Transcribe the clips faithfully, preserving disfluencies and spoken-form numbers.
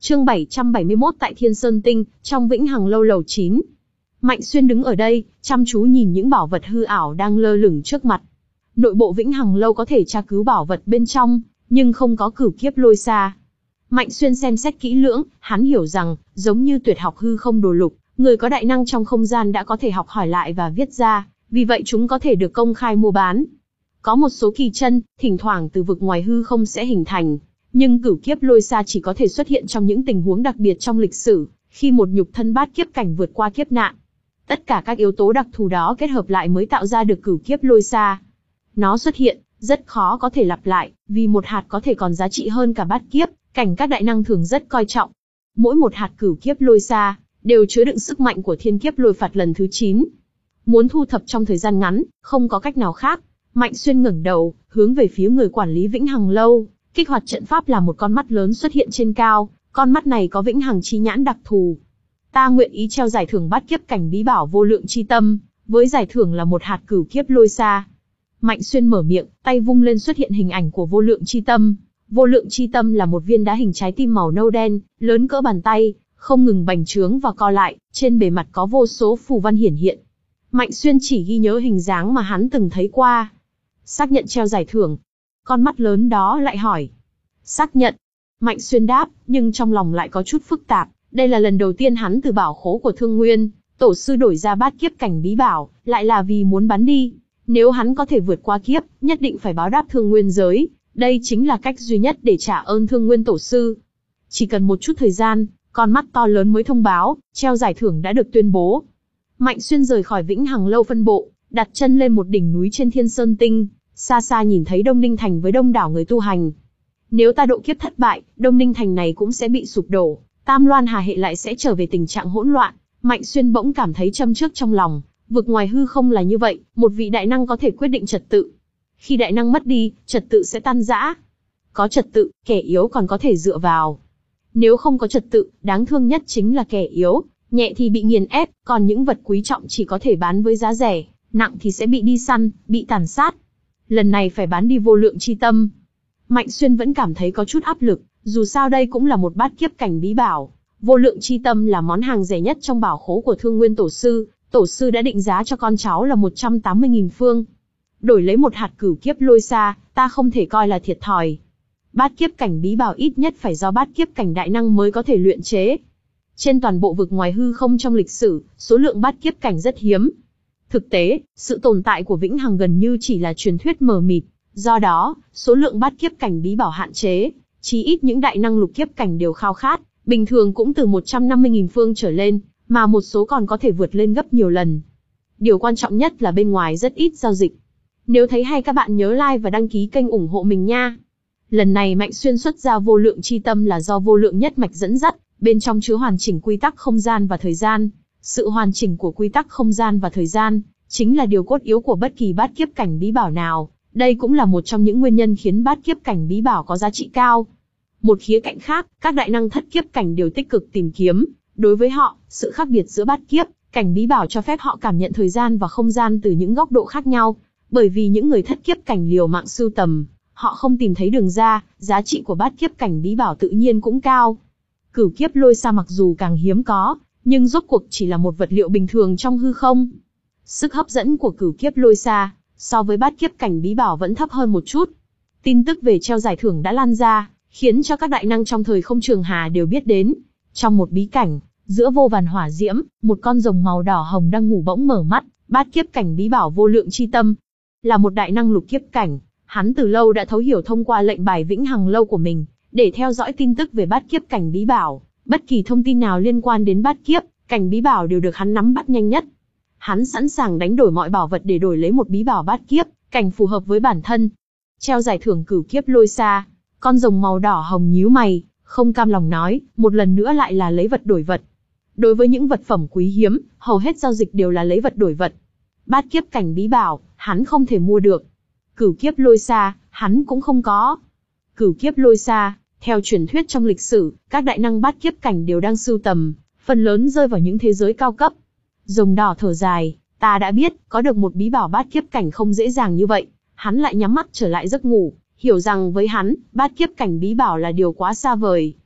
Chương bảy trăm bảy mươi mốt tại Thiên Sơn Tinh, trong Vĩnh Hằng Lâu lầu chín. Mạnh Xuyên đứng ở đây, chăm chú nhìn những bảo vật hư ảo đang lơ lửng trước mặt. Nội bộ Vĩnh Hằng Lâu có thể tra cứu bảo vật bên trong, nhưng không có cửu kiếp lôi xa. Mạnh Xuyên xem xét kỹ lưỡng, hắn hiểu rằng, giống như tuyệt học hư không đồ lục, người có đại năng trong không gian đã có thể học hỏi lại và viết ra, vì vậy chúng có thể được công khai mua bán. Có một số kỳ chân, thỉnh thoảng từ vực ngoài hư không sẽ hình thành, nhưng cửu kiếp lôi xa chỉ có thể xuất hiện trong những tình huống đặc biệt trong lịch sử, khi một nhục thân bát kiếp cảnh vượt qua kiếp nạn. Tất cả các yếu tố đặc thù đó kết hợp lại mới tạo ra được cửu kiếp lôi xa. Nó xuất hiện, rất khó có thể lặp lại, vì một hạt có thể còn giá trị hơn cả bát kiếp, cảnh các đại năng thường rất coi trọng. Mỗi một hạt cửu kiếp lôi xa, đều chứa đựng sức mạnh của thiên kiếp lôi phạt lần thứ chín. Muốn thu thập trong thời gian ngắn, không có cách nào khác. Mạnh Xuyên ngẩng đầu, hướng về phía người quản lý Vĩnh Hằng Lâu, kích hoạt trận pháp là một con mắt lớn xuất hiện trên cao, con mắt này có Vĩnh Hằng chi nhãn đặc thù. Ta nguyện ý treo giải thưởng bát kiếp cảnh bí bảo vô lượng chi tâm, với giải thưởng là một hạt cửu kiếp lôi xa. Mạnh Xuyên mở miệng, tay vung lên xuất hiện hình ảnh của vô lượng chi tâm. Vô lượng chi tâm là một viên đá hình trái tim màu nâu đen, lớn cỡ bàn tay, không ngừng bành trướng và co lại, trên bề mặt có vô số phù văn hiển hiện. Mạnh Xuyên chỉ ghi nhớ hình dáng mà hắn từng thấy qua. Xác nhận treo giải thưởng. Con mắt lớn đó lại hỏi. Xác nhận. Mạnh Xuyên đáp, nhưng trong lòng lại có chút phức tạp. Đây là lần đầu tiên hắn từ bảo khố của Thương Nguyên, tổ sư đổi ra bát kiếp cảnh bí bảo, lại là vì muốn bắn đi. Nếu hắn có thể vượt qua kiếp, nhất định phải báo đáp Thương Nguyên giới. Đây chính là cách duy nhất để trả ơn Thương Nguyên tổ sư. Chỉ cần một chút thời gian, con mắt to lớn mới thông báo, treo giải thưởng đã được tuyên bố. Mạnh Xuyên rời khỏi Vĩnh Hằng Lâu phân bộ, đặt chân lên một đỉnh núi trên Thiên Sơn Tinh, xa xa nhìn thấy Đông Ninh Thành với đông đảo người tu hành. Nếu ta độ kiếp thất bại, Đông Ninh Thành này cũng sẽ bị sụp đổ, Tam Loan Hà hệ lại sẽ trở về tình trạng hỗn loạn. Mạnh Xuyên bỗng cảm thấy châm chước trong lòng, vực ngoài hư không là như vậy, một vị đại năng có thể quyết định trật tự. Khi đại năng mất đi, trật tự sẽ tan rã. Có trật tự, kẻ yếu còn có thể dựa vào. Nếu không có trật tự, đáng thương nhất chính là kẻ yếu, nhẹ thì bị nghiền ép, còn những vật quý trọng chỉ có thể bán với giá rẻ, nặng thì sẽ bị đi săn, bị tàn sát. Lần này phải bán đi vô lượng chi tâm. Mạnh Xuyên vẫn cảm thấy có chút áp lực, dù sao đây cũng là một bát kiếp cảnh bí bảo. Vô lượng chi tâm là món hàng rẻ nhất trong bảo khố của Thương Nguyên tổ sư, tổ sư đã định giá cho con cháu là một trăm tám mươi nghìn phương. Đổi lấy một hạt cửu kiếp lôi xa, ta không thể coi là thiệt thòi. Bát kiếp cảnh bí bảo ít nhất phải do bát kiếp cảnh đại năng mới có thể luyện chế. Trên toàn bộ vực ngoài hư không trong lịch sử, số lượng bát kiếp cảnh rất hiếm. Thực tế, sự tồn tại của Vĩnh Hằng gần như chỉ là truyền thuyết mờ mịt, do đó, số lượng bát kiếp cảnh bí bảo hạn chế, chí ít những đại năng lục kiếp cảnh đều khao khát, bình thường cũng từ một trăm năm mươi nghìn phương trở lên, mà một số còn có thể vượt lên gấp nhiều lần. Điều quan trọng nhất là bên ngoài rất ít giao dịch. Nếu thấy hay các bạn nhớ like và đăng ký kênh ủng hộ mình nha. Lần này Mạnh Xuyên xuất ra vô lượng chi tâm là do vô lượng nhất mạch dẫn dắt, bên trong chứa hoàn chỉnh quy tắc không gian và thời gian. Sự hoàn chỉnh của quy tắc không gian và thời gian, chính là điều cốt yếu của bất kỳ bát kiếp cảnh bí bảo nào. Đây cũng là một trong những nguyên nhân khiến bát kiếp cảnh bí bảo có giá trị cao. Một khía cạnh khác, các đại năng thất kiếp cảnh đều tích cực tìm kiếm. Đối với họ, sự khác biệt giữa bát kiếp cảnh bí bảo cho phép họ cảm nhận thời gian và không gian từ những góc độ khác nhau. Bởi vì những người thất kiếp cảnh liều mạng sưu tầm, họ không tìm thấy đường ra, giá trị của bát kiếp cảnh bí bảo tự nhiên cũng cao. Cửu kiếp lôi xa mặc dù càng hiếm có, nhưng rốt cuộc chỉ là một vật liệu bình thường trong hư không. Sức hấp dẫn của cửu kiếp lôi xa, so với bát kiếp cảnh bí bảo vẫn thấp hơn một chút. Tin tức về treo giải thưởng đã lan ra, khiến cho các đại năng trong thời không trường hà đều biết đến. Trong một bí cảnh, giữa vô vàn hỏa diễm, một con rồng màu đỏ hồng đang ngủ bỗng mở mắt, bát kiếp cảnh bí bảo vô lượng chi tâm. Là một đại năng lục kiếp cảnh, hắn từ lâu đã thấu hiểu thông qua lệnh bài Vĩnh Hằng Lâu của mình, để theo dõi tin tức về bát kiếp cảnh bí bảo. Bất kỳ thông tin nào liên quan đến bát kiếp cảnh bí bảo đều được hắn nắm bắt nhanh nhất. Hắn sẵn sàng đánh đổi mọi bảo vật để đổi lấy một bí bảo bát kiếp cảnh phù hợp với bản thân. Treo giải thưởng cửu kiếp lôi xa, con rồng màu đỏ hồng nhíu mày, không cam lòng nói, một lần nữa lại là lấy vật đổi vật. Đối với những vật phẩm quý hiếm, hầu hết giao dịch đều là lấy vật đổi vật. Bát kiếp cảnh bí bảo, hắn không thể mua được. Cửu kiếp lôi xa, hắn cũng không có. Cửu kiếp lôi xa, theo truyền thuyết trong lịch sử, các đại năng bát kiếp cảnh đều đang sưu tầm, phần lớn rơi vào những thế giới cao cấp. Rồng đỏ thở dài, ta đã biết, có được một bí bảo bát kiếp cảnh không dễ dàng như vậy. Hắn lại nhắm mắt trở lại giấc ngủ, hiểu rằng với hắn, bát kiếp cảnh bí bảo là điều quá xa vời.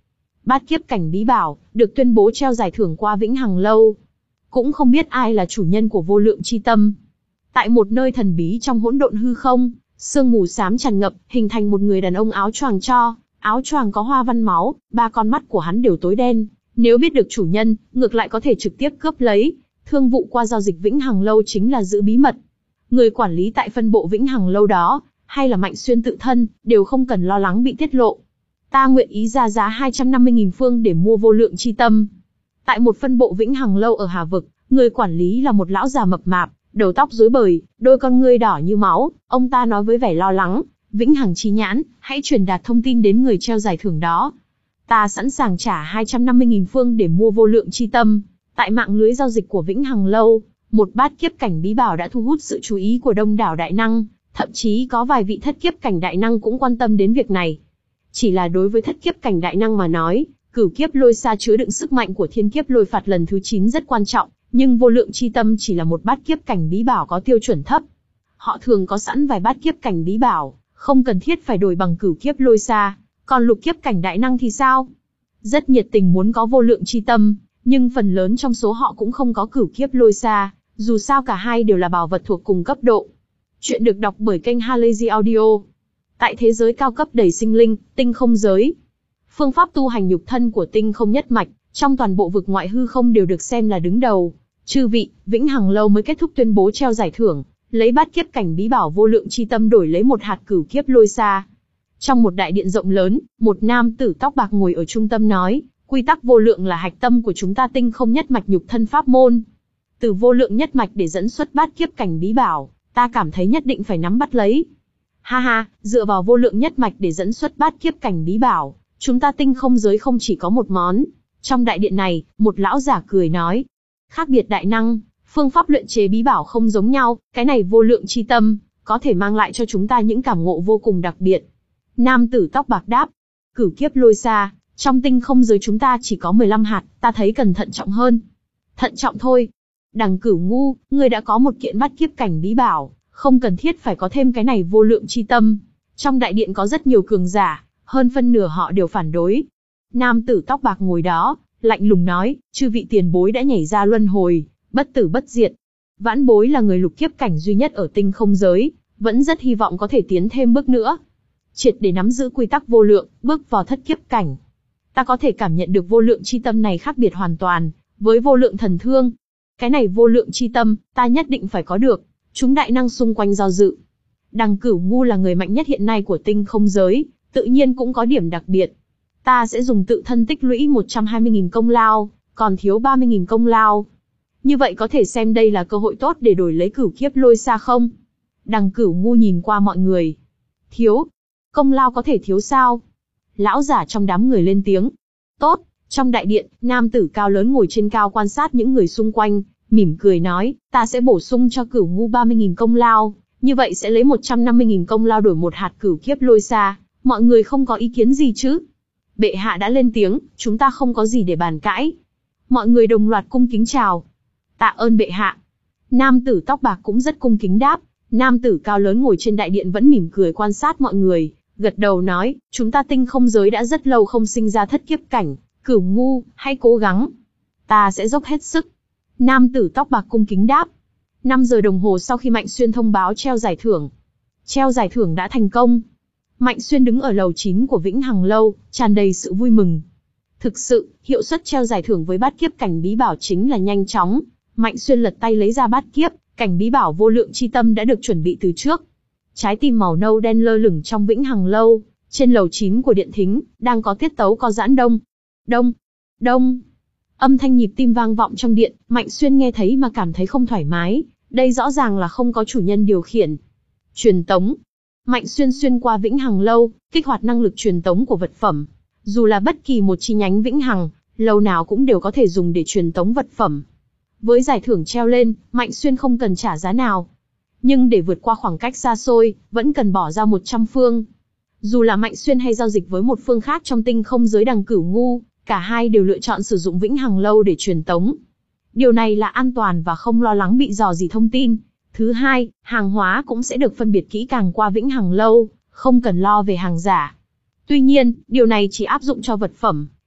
Bát kiếp cảnh bí bảo, được tuyên bố treo giải thưởng qua Vĩnh Hằng Lâu. Cũng không biết ai là chủ nhân của vô lượng chi tâm. Tại một nơi thần bí trong hỗn độn hư không, sương mù xám tràn ngập, hình thành một người đàn ông áo choàng cho, áo choàng có hoa văn máu, ba con mắt của hắn đều tối đen. Nếu biết được chủ nhân, ngược lại có thể trực tiếp cướp lấy. Thương vụ qua giao dịch Vĩnh Hằng Lâu chính là giữ bí mật. Người quản lý tại phân bộ Vĩnh Hằng Lâu đó, hay là Mạnh Xuyên tự thân, đều không cần lo lắng bị tiết lộ. Ta nguyện ý ra giá hai trăm năm mươi nghìn phương để mua vô lượng chi tâm. Tại một phân bộ Vĩnh Hằng Lâu ở Hà Vực, người quản lý là một lão già mập mạp, đầu tóc rối bời, đôi con ngươi đỏ như máu. Ông ta nói với vẻ lo lắng, Vĩnh Hằng chi nhãn, hãy truyền đạt thông tin đến người treo giải thưởng đó. Ta sẵn sàng trả hai trăm năm mươi nghìn phương để mua vô lượng chi tâm. Tại mạng lưới giao dịch của Vĩnh Hằng Lâu, một bát kiếp cảnh bí bảo đã thu hút sự chú ý của đông đảo đại năng, thậm chí có vài vị thất kiếp cảnh đại năng cũng quan tâm đến việc này. Chỉ là đối với thất kiếp cảnh đại năng mà nói, cửu kiếp lôi xa chứa đựng sức mạnh của thiên kiếp lôi phạt lần thứ chín rất quan trọng, nhưng vô lượng chi tâm chỉ là một bát kiếp cảnh bí bảo có tiêu chuẩn thấp. Họ thường có sẵn vài bát kiếp cảnh bí bảo, không cần thiết phải đổi bằng cửu kiếp lôi xa. Còn lục kiếp cảnh đại năng thì sao? Rất nhiệt tình muốn có vô lượng chi tâm, nhưng phần lớn trong số họ cũng không có cửu kiếp lôi xa, dù sao cả hai đều là bảo vật thuộc cùng cấp độ. Chuyện được đọc bởi kênh Halazy Audio. Tại thế giới cao cấp đầy sinh linh, tinh không giới, phương pháp tu hành nhục thân của tinh không nhất mạch, trong toàn bộ vực ngoại hư không đều được xem là đứng đầu. Chư vị, Vĩnh Hằng Lâu mới kết thúc tuyên bố treo giải thưởng, lấy bát kiếp cảnh bí bảo vô lượng chi tâm đổi lấy một hạt cửu kiếp lôi xa. Trong một đại điện rộng lớn, một nam tử tóc bạc ngồi ở trung tâm nói, quy tắc vô lượng là hạch tâm của chúng ta tinh không nhất mạch nhục thân pháp môn. Từ vô lượng nhất mạch để dẫn xuất bát kiếp cảnh bí bảo, ta cảm thấy nhất định phải nắm bắt lấy. Ha ha, dựa vào vô lượng nhất mạch để dẫn xuất bát kiếp cảnh bí bảo, chúng ta tinh không giới không chỉ có một món. Trong đại điện này, một lão giả cười nói, khác biệt đại năng, phương pháp luyện chế bí bảo không giống nhau, cái này vô lượng chi tâm, có thể mang lại cho chúng ta những cảm ngộ vô cùng đặc biệt. Nam tử tóc bạc đáp, cửu kiếp lôi xa, trong tinh không giới chúng ta chỉ có mười lăm hạt, ta thấy cần thận trọng hơn. Thận trọng thôi. Đằng Cửu Ngu, ngươi đã có một kiện bát kiếp cảnh bí bảo, không cần thiết phải có thêm cái này vô lượng chi tâm. Trong đại điện có rất nhiều cường giả, hơn phân nửa họ đều phản đối. Nam tử tóc bạc ngồi đó, lạnh lùng nói, chư vị tiền bối đã nhảy ra luân hồi, bất tử bất diệt. Vãn bối là người lục kiếp cảnh duy nhất ở tinh không giới, vẫn rất hy vọng có thể tiến thêm bước nữa. Triệt để nắm giữ quy tắc vô lượng, bước vào thất kiếp cảnh. Ta có thể cảm nhận được vô lượng chi tâm này khác biệt hoàn toàn với vô lượng thần thương. Cái này vô lượng chi tâm, ta nhất định phải có được. Chúng đại năng xung quanh do dự. Đằng Cửu Ngu là người mạnh nhất hiện nay của tinh không giới, tự nhiên cũng có điểm đặc biệt. Ta sẽ dùng tự thân tích lũy một trăm hai mươi nghìn công lao, còn thiếu ba mươi nghìn công lao. Như vậy có thể xem đây là cơ hội tốt để đổi lấy cửu kiếp lôi xa không? Đằng Cửu Ngu nhìn qua mọi người. Thiếu? Công lao có thể thiếu sao? Lão giả trong đám người lên tiếng. Tốt. Trong đại điện, nam tử cao lớn ngồi trên cao quan sát những người xung quanh, mỉm cười nói, ta sẽ bổ sung cho Cửu Ngu ba mươi nghìn công lao, như vậy sẽ lấy một trăm năm mươi nghìn công lao đổi một hạt cửu kiếp lôi xa, mọi người không có ý kiến gì chứ? Bệ hạ đã lên tiếng, chúng ta không có gì để bàn cãi. Mọi người đồng loạt cung kính chào. Tạ ơn bệ hạ. Nam tử tóc bạc cũng rất cung kính đáp, nam tử cao lớn ngồi trên đại điện vẫn mỉm cười quan sát mọi người, gật đầu nói, chúng ta tinh không giới đã rất lâu không sinh ra thất kiếp cảnh, Cửu Ngu, hãy cố gắng. Ta sẽ dốc hết sức. Nam tử tóc bạc cung kính đáp. năm giờ đồng hồ sau khi Mạnh Xuyên thông báo treo giải thưởng. Treo giải thưởng đã thành công. Mạnh Xuyên đứng ở lầu chín của Vĩnh Hằng Lâu, tràn đầy sự vui mừng. Thực sự, hiệu suất treo giải thưởng với bát kiếp cảnh bí bảo chính là nhanh chóng. Mạnh Xuyên lật tay lấy ra bát kiếp, cảnh bí bảo vô lượng chi tâm đã được chuẩn bị từ trước. Trái tim màu nâu đen lơ lửng trong Vĩnh Hằng Lâu, trên lầu chín của điện thính, đang có tiết tấu có giãn đông. Đông, đông. Âm thanh nhịp tim vang vọng trong điện, Mạnh Xuyên nghe thấy mà cảm thấy không thoải mái, đây rõ ràng là không có chủ nhân điều khiển. Truyền tống. Mạnh Xuyên xuyên qua Vĩnh Hằng Lâu, kích hoạt năng lực truyền tống của vật phẩm. Dù là bất kỳ một chi nhánh Vĩnh Hằng, lâu nào cũng đều có thể dùng để truyền tống vật phẩm. Với giải thưởng treo lên, Mạnh Xuyên không cần trả giá nào. Nhưng để vượt qua khoảng cách xa xôi, vẫn cần bỏ ra một trăm phương. Dù là Mạnh Xuyên hay giao dịch với một phương khác trong tinh không giới Đằng Cửu Ngu, cả hai đều lựa chọn sử dụng Vĩnh Hằng Lâu để truyền tống. Điều này là an toàn và không lo lắng bị dò dỉ thông tin. Thứ hai, hàng hóa cũng sẽ được phân biệt kỹ càng qua Vĩnh Hằng Lâu, không cần lo về hàng giả. Tuy nhiên, điều này chỉ áp dụng cho vật phẩm,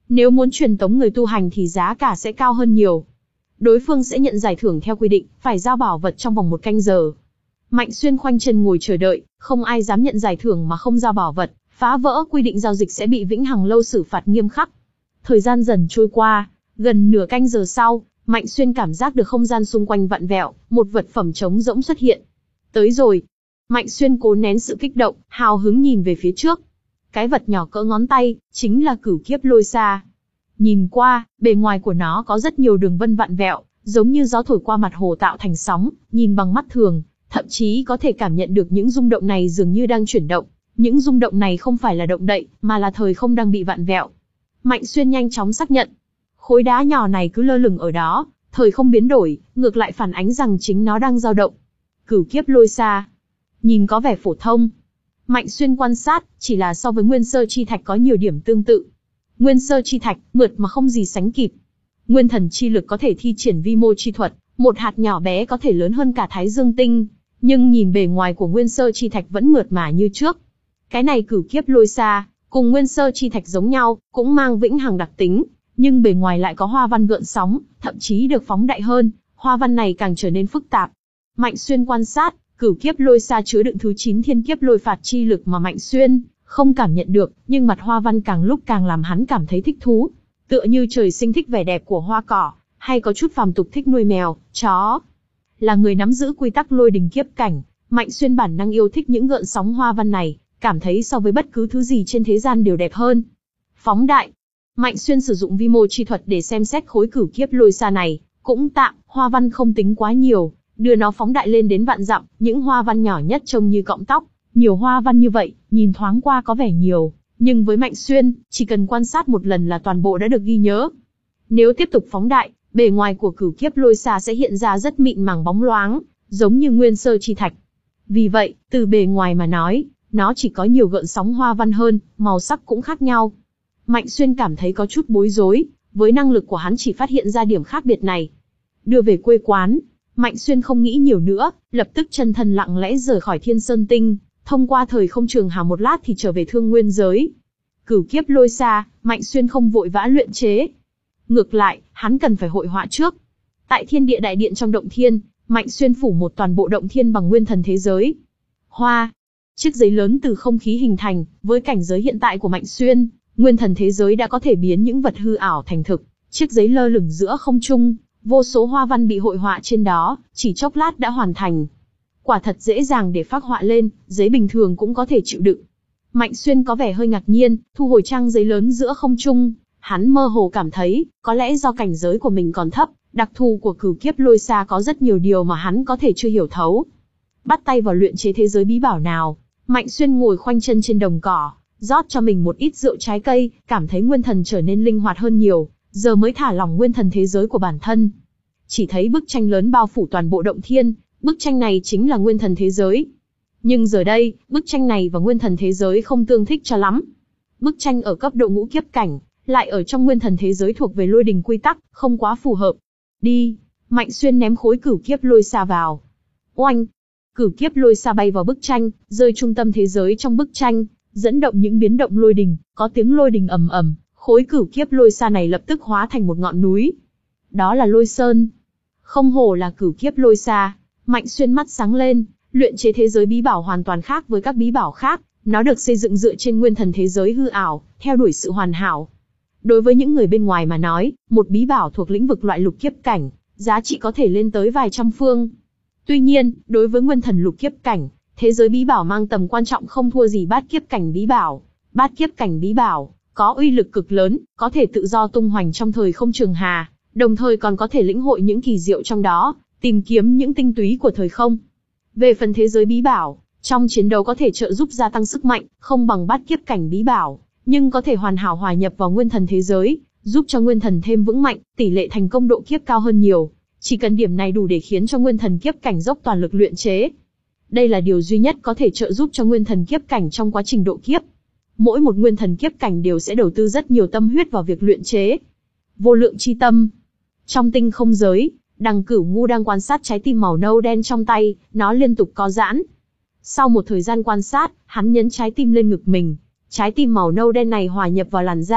Nếu muốn truyền tống người tu hành thì giá cả sẽ cao hơn nhiều. Đối phương sẽ nhận giải thưởng theo quy định, phải giao bảo vật trong vòng một canh giờ. Mạnh Xuyên khoanh chân ngồi chờ đợi, không ai dám nhận giải thưởng mà không giao bảo vật, phá vỡ quy định giao dịch sẽ bị Vĩnh Hằng Lâu xử phạt nghiêm khắc. Thời gian dần trôi qua, gần nửa canh giờ sau, Mạnh Xuyên cảm giác được không gian xung quanh vặn vẹo, một vật phẩm trống rỗng xuất hiện. Tới rồi. Mạnh Xuyên cố nén sự kích động, hào hứng nhìn về phía trước. Cái vật nhỏ cỡ ngón tay, chính là Cửu Kiếp Lôi Sa. Nhìn qua, bề ngoài của nó có rất nhiều đường vân vặn vẹo, giống như gió thổi qua mặt hồ tạo thành sóng, nhìn bằng mắt thường, thậm chí có thể cảm nhận được những rung động này dường như đang chuyển động. Những rung động này không phải là động đậy, mà là thời không đang bị vặn vẹo. Mạnh Xuyên nhanh chóng xác nhận. Khối đá nhỏ này cứ lơ lửng ở đó, thời không biến đổi, ngược lại phản ánh rằng chính nó đang dao động. Cửu Kiếp Lôi Sa. Nhìn có vẻ phổ thông. Mạnh Xuyên quan sát, chỉ là so với Nguyên Sơ Chi Thạch có nhiều điểm tương tự. Nguyên Sơ Chi Thạch, mượt mà không gì sánh kịp. Nguyên thần chi lực có thể thi triển vi mô chi thuật, một hạt nhỏ bé có thể lớn hơn cả Thái Dương Tinh, nhưng nhìn bề ngoài của Nguyên Sơ Chi Thạch vẫn mượt mà như trước. Cái này Cửu Kiếp Lôi Sa, cùng Nguyên Sơ Chi Thạch giống nhau, cũng mang vĩnh hằng đặc tính, nhưng bề ngoài lại có hoa văn gợn sóng, thậm chí được phóng đại hơn, hoa văn này càng trở nên phức tạp. Mạnh Xuyên quan sát, Cửu Kiếp Lôi Sa chứa đựng thứ chín thiên kiếp lôi phạt chi lực mà Mạnh Xuyên không cảm nhận được, nhưng mặt hoa văn càng lúc càng làm hắn cảm thấy thích thú, tựa như trời sinh thích vẻ đẹp của hoa cỏ, hay có chút phàm tục thích nuôi mèo, chó. Là người nắm giữ quy tắc lôi đình kiếp cảnh, Mạnh Xuyên bản năng yêu thích những gợn sóng hoa văn này, cảm thấy so với bất cứ thứ gì trên thế gian đều đẹp hơn. Phóng đại. Mạnh Xuyên sử dụng vi mô chi thuật để xem xét khối Cửu Kiếp Lôi Sa này, cũng tạm, hoa văn không tính quá nhiều, đưa nó phóng đại lên đến vạn dặm, những hoa văn nhỏ nhất trông như cọng tóc. Nhiều hoa văn như vậy, nhìn thoáng qua có vẻ nhiều, nhưng với Mạnh Xuyên, chỉ cần quan sát một lần là toàn bộ đã được ghi nhớ. Nếu tiếp tục phóng đại, bề ngoài của Cửu Kiếp Lôi Sa sẽ hiện ra rất mịn màng bóng loáng, giống như Nguyên Sơ Chi Thạch. Vì vậy, từ bề ngoài mà nói, nó chỉ có nhiều gợn sóng hoa văn hơn, màu sắc cũng khác nhau. Mạnh Xuyên cảm thấy có chút bối rối, với năng lực của hắn chỉ phát hiện ra điểm khác biệt này. Đưa về quê quán, Mạnh Xuyên không nghĩ nhiều nữa, lập tức chân thân lặng lẽ rời khỏi Thiên Sơn Tinh, thông qua thời không trường hà một lát thì trở về Thương Nguyên giới. Cửu Kiếp Lôi Sa, Mạnh Xuyên không vội vã luyện chế. Ngược lại, hắn cần phải hội họa trước. Tại Thiên Địa Đại Điện trong động thiên, Mạnh Xuyên phủ một toàn bộ động thiên bằng nguyên thần thế giới. Hoa. Chiếc giấy lớn từ không khí hình thành, với cảnh giới hiện tại của Mạnh Xuyên, nguyên thần thế giới đã có thể biến những vật hư ảo thành thực. Chiếc giấy lơ lửng giữa không trung, vô số hoa văn bị hội họa trên đó, chỉ chốc lát đã hoàn thành. Quả thật dễ dàng để phác họa lên, giấy bình thường cũng có thể chịu đựng. Mạnh Xuyên có vẻ hơi ngạc nhiên, thu hồi trang giấy lớn giữa không trung, hắn mơ hồ cảm thấy, có lẽ do cảnh giới của mình còn thấp, đặc thù của Cửu Kiếp Lôi Sa có rất nhiều điều mà hắn có thể chưa hiểu thấu. Bắt tay vào luyện chế thế giới bí bảo nào, Mạnh Xuyên ngồi khoanh chân trên đồng cỏ, rót cho mình một ít rượu trái cây, cảm thấy nguyên thần trở nên linh hoạt hơn nhiều, giờ mới thả lỏng nguyên thần thế giới của bản thân. Chỉ thấy bức tranh lớn bao phủ toàn bộ động thiên, bức tranh này chính là nguyên thần thế giới. Nhưng giờ đây, bức tranh này và nguyên thần thế giới không tương thích cho lắm. Bức tranh ở cấp độ ngũ kiếp cảnh, lại ở trong nguyên thần thế giới thuộc về lôi đình quy tắc, không quá phù hợp. Đi, Mạnh Xuyên ném khối Cửu Kiếp Lôi Sa vào. Oanh! Cửu Kiếp Lôi Sa bay vào bức tranh, rơi trung tâm thế giới trong bức tranh, dẫn động những biến động lôi đình, có tiếng lôi đình ầm ầm, khối Cửu Kiếp Lôi Sa này lập tức hóa thành một ngọn núi. Đó là Lôi Sơn. Không hổ là Cửu Kiếp Lôi Sa. Mạnh Xuyên mắt sáng lên, luyện chế thế giới bí bảo hoàn toàn khác với các bí bảo khác, nó được xây dựng dựa trên nguyên thần thế giới hư ảo, theo đuổi sự hoàn hảo. Đối với những người bên ngoài mà nói, một bí bảo thuộc lĩnh vực loại lục kiếp cảnh, giá trị có thể lên tới vài trăm phương. Tuy nhiên, đối với nguyên thần lục kiếp cảnh, thế giới bí bảo mang tầm quan trọng không thua gì bát kiếp cảnh bí bảo. Bát kiếp cảnh bí bảo có uy lực cực lớn, có thể tự do tung hoành trong thời không trường hà, đồng thời còn có thể lĩnh hội những kỳ diệu trong đó, tìm kiếm những tinh túy của thời không. Về phần thế giới bí bảo, trong chiến đấu có thể trợ giúp gia tăng sức mạnh, không bằng bát kiếp cảnh bí bảo, nhưng có thể hoàn hảo hòa nhập vào nguyên thần thế giới, giúp cho nguyên thần thêm vững mạnh, tỷ lệ thành công độ kiếp cao hơn nhiều. Chỉ cần điểm này đủ để khiến cho nguyên thần kiếp cảnh dốc toàn lực luyện chế. Đây là điều duy nhất có thể trợ giúp cho nguyên thần kiếp cảnh trong quá trình độ kiếp. Mỗi một nguyên thần kiếp cảnh đều sẽ đầu tư rất nhiều tâm huyết vào việc luyện chế. Vô lượng chi tâm. Trong tinh không giới, Đằng Cửu Ngu đang quan sát trái tim màu nâu đen trong tay, nó liên tục co giãn. Sau một thời gian quan sát, hắn nhấn trái tim lên ngực mình. Trái tim màu nâu đen này hòa nhập vào làn da,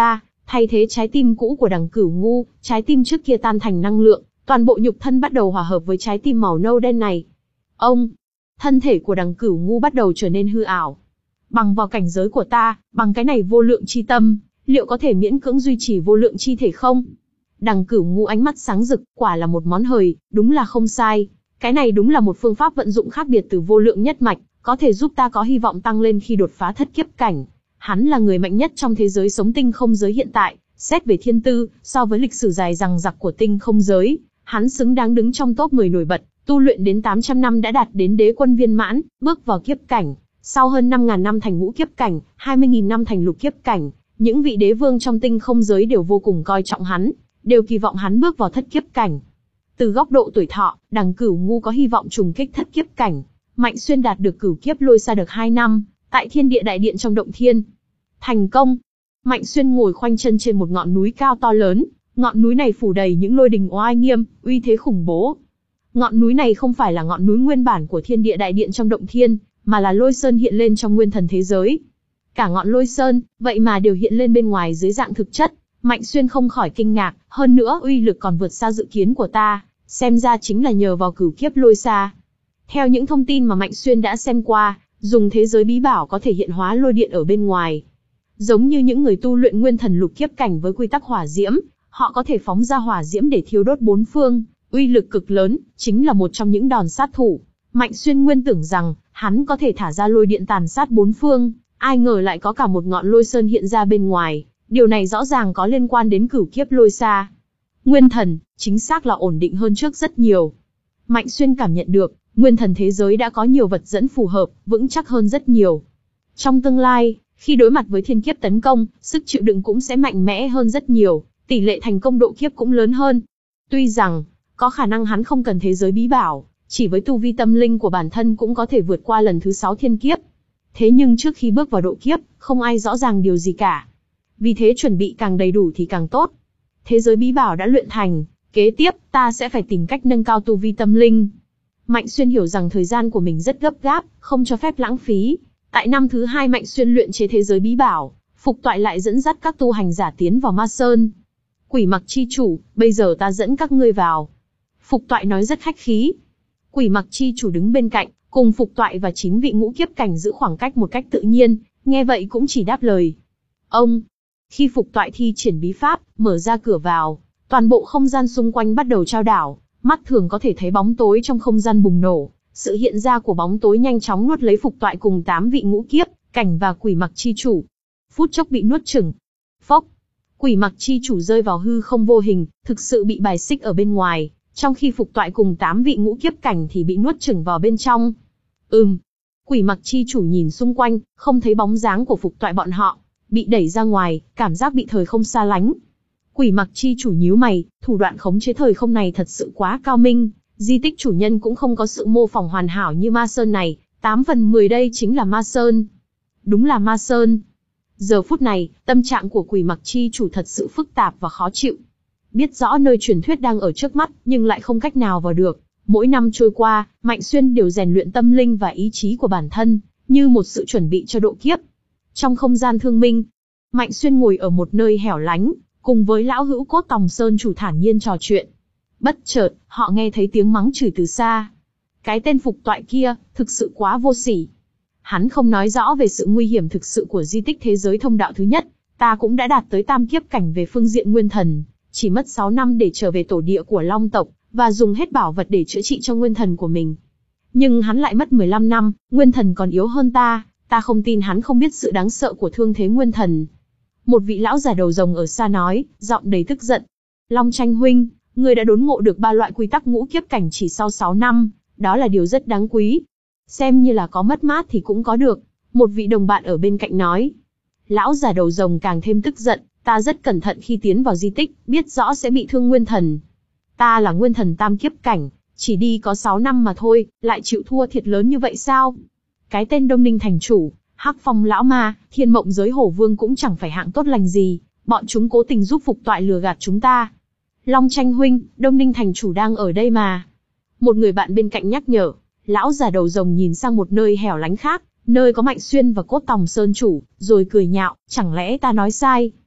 thay thế trái tim cũ của Đằng Cửu Ngu, trái tim trước kia tan thành năng lượng, toàn bộ nhục thân bắt đầu hòa hợp với trái tim màu nâu đen này. Ông, thân thể của Đằng Cửu Ngu bắt đầu trở nên hư ảo. Bằng vào cảnh giới của ta, bằng cái này vô lượng chi tâm, liệu có thể miễn cưỡng duy trì vô lượng chi thể không? Đằng Cửu Ngu ánh mắt sáng rực, quả là một món hời, đúng là không sai. Cái này đúng là một phương pháp vận dụng khác biệt từ vô lượng nhất mạch, có thể giúp ta có hy vọng tăng lên khi đột phá thất kiếp cảnh. Hắn là người mạnh nhất trong thế giới sống tinh không giới hiện tại, xét về thiên tư, so với lịch sử dài dằng dặc của tinh không giới, hắn xứng đáng đứng trong top mười nổi bật, tu luyện đến tám trăm năm đã đạt đến đế quân viên mãn, bước vào kiếp cảnh. Sau hơn năm nghìn năm thành ngũ kiếp cảnh, hai mươi nghìn năm thành lục kiếp cảnh, những vị đế vương trong tinh không giới đều vô cùng coi trọng hắn, đều kỳ vọng hắn bước vào thất kiếp cảnh. Từ góc độ tuổi thọ, Đằng Cửu Ngu có hy vọng trùng kích thất kiếp cảnh. Mạnh Xuyên đạt được cửu kiếp lôi xa được hai năm, tại thiên địa đại điện trong động thiên. Thành công! Mạnh Xuyên ngồi khoanh chân trên một ngọn núi cao to lớn, ngọn núi này phủ đầy những lôi đình oai nghiêm, uy thế khủng bố. Ngọn núi này không phải là ngọn núi nguyên bản của thiên địa đại điện trong động thiên, mà là lôi sơn hiện lên trong nguyên thần thế giới. Cả ngọn lôi sơn, vậy mà đều hiện lên bên ngoài dưới dạng thực chất. Mạnh Xuyên không khỏi kinh ngạc, hơn nữa uy lực còn vượt xa dự kiến của ta, xem ra chính là nhờ vào cửu kiếp lôi xa. Theo những thông tin mà Mạnh Xuyên đã xem qua, dùng thế giới bí bảo có thể hiện hóa lôi điện ở bên ngoài. Giống như những người tu luyện nguyên thần lục kiếp cảnh với quy tắc hỏa diễm, họ có thể phóng ra hỏa diễm để thiêu đốt bốn phương, uy lực cực lớn, chính là một trong những đòn sát thủ. Mạnh Xuyên nguyên tưởng rằng, hắn có thể thả ra lôi điện tàn sát bốn phương, ai ngờ lại có cả một ngọn lôi sơn hiện ra bên ngoài, điều này rõ ràng có liên quan đến cửu kiếp lôi xa. Nguyên thần, chính xác là ổn định hơn trước rất nhiều. Mạnh Xuyên cảm nhận được, nguyên thần thế giới đã có nhiều vật dẫn phù hợp, vững chắc hơn rất nhiều. Trong tương lai, khi đối mặt với thiên kiếp tấn công, sức chịu đựng cũng sẽ mạnh mẽ hơn rất nhiều, tỷ lệ thành công độ kiếp cũng lớn hơn. Tuy rằng, có khả năng hắn không cần thế giới bí bảo, chỉ với tu vi tâm linh của bản thân cũng có thể vượt qua lần thứ sáu thiên kiếp. Thế nhưng trước khi bước vào độ kiếp, không ai rõ ràng điều gì cả. Vì thế chuẩn bị càng đầy đủ thì càng tốt. Thế giới bí bảo đã luyện thành, kế tiếp ta sẽ phải tìm cách nâng cao tu vi tâm linh. Mạnh Xuyên hiểu rằng thời gian của mình rất gấp gáp, không cho phép lãng phí. Tại năm thứ hai Mạnh Xuyên luyện chế thế giới bí bảo, Phục Toại lại dẫn dắt các tu hành giả tiến vào Ma Sơn. Quỷ Mặc chi chủ, bây giờ ta dẫn các ngươi vào. Phục Toại nói rất khách khí. Quỷ Mặc chi chủ đứng bên cạnh, cùng Phục Toại và chín vị ngũ kiếp cảnh giữ khoảng cách một cách tự nhiên, nghe vậy cũng chỉ đáp lời. Ông, khi Phục Toại thi triển bí pháp, mở ra cửa vào, toàn bộ không gian xung quanh bắt đầu chao đảo, mắt thường có thể thấy bóng tối trong không gian bùng nổ, sự hiện ra của bóng tối nhanh chóng nuốt lấy Phục Toại cùng tám vị ngũ kiếp cảnh và Quỷ Mặc chi chủ. Phút chốc bị nuốt chửng. Phốc, Quỷ Mặc chi chủ rơi vào hư không vô hình, thực sự bị bài xích ở bên ngoài, trong khi Phục Toại cùng tám vị ngũ kiếp cảnh thì bị nuốt chửng vào bên trong. Ừm. Quỷ Mặc chi chủ nhìn xung quanh, không thấy bóng dáng của Phục Toại bọn họ, bị đẩy ra ngoài, cảm giác bị thời không xa lánh. Quỷ Mặc chi chủ nhíu mày, thủ đoạn khống chế thời không này thật sự quá cao minh, di tích chủ nhân cũng không có sự mô phỏng hoàn hảo như Ma Sơn này, tám phần mười đây chính là Ma Sơn. Đúng là Ma Sơn. Giờ phút này, tâm trạng của Quỷ Mặc chi chủ thật sự phức tạp và khó chịu. Biết rõ nơi truyền thuyết đang ở trước mắt, nhưng lại không cách nào vào được. Mỗi năm trôi qua, Mạnh Xuyên đều rèn luyện tâm linh và ý chí của bản thân, như một sự chuẩn bị cho độ kiếp. Trong không gian thương minh, Mạnh Xuyên ngồi ở một nơi hẻo lánh, cùng với lão hữu Cốt Tòng Sơn chủ thản nhiên trò chuyện. Bất chợt, họ nghe thấy tiếng mắng chửi từ xa. Cái tên Phục Toại kia, thực sự quá vô sỉ. Hắn không nói rõ về sự nguy hiểm thực sự của di tích thế giới thông đạo thứ nhất. Ta cũng đã đạt tới tam kiếp cảnh về phương diện nguyên thần, chỉ mất sáu năm để trở về tổ địa của Long tộc, và dùng hết bảo vật để chữa trị cho nguyên thần của mình. Nhưng hắn lại mất mười lăm năm, nguyên thần còn yếu hơn ta, ta không tin hắn không biết sự đáng sợ của thương thế nguyên thần. Một vị lão già đầu rồng ở xa nói, giọng đầy tức giận. Long Tranh huynh, ngươi đã đốn ngộ được ba loại quy tắc ngũ kiếp cảnh chỉ sau sáu năm, đó là điều rất đáng quý. Xem như là có mất mát thì cũng có được, một vị đồng bạn ở bên cạnh nói. Lão già đầu rồng càng thêm tức giận, ta rất cẩn thận khi tiến vào di tích, biết rõ sẽ bị thương nguyên thần. Ta là nguyên thần tam kiếp cảnh, chỉ đi có sáu năm mà thôi, lại chịu thua thiệt lớn như vậy sao? Cái tên Đông Ninh thành chủ, Hắc Phong lão ma, Thiên Mộng giới hổ vương cũng chẳng phải hạng tốt lành gì, bọn chúng cố tình giúp Phục Toại lừa gạt chúng ta. Long Tranh huynh, Đông Ninh thành chủ đang ở đây mà. Một người bạn bên cạnh nhắc nhở. Lão già đầu rồng nhìn sang một nơi hẻo lánh khác, nơi có Mạnh Xuyên và Cốt Tòng Sơn chủ, rồi cười nhạo, chẳng lẽ ta nói sai?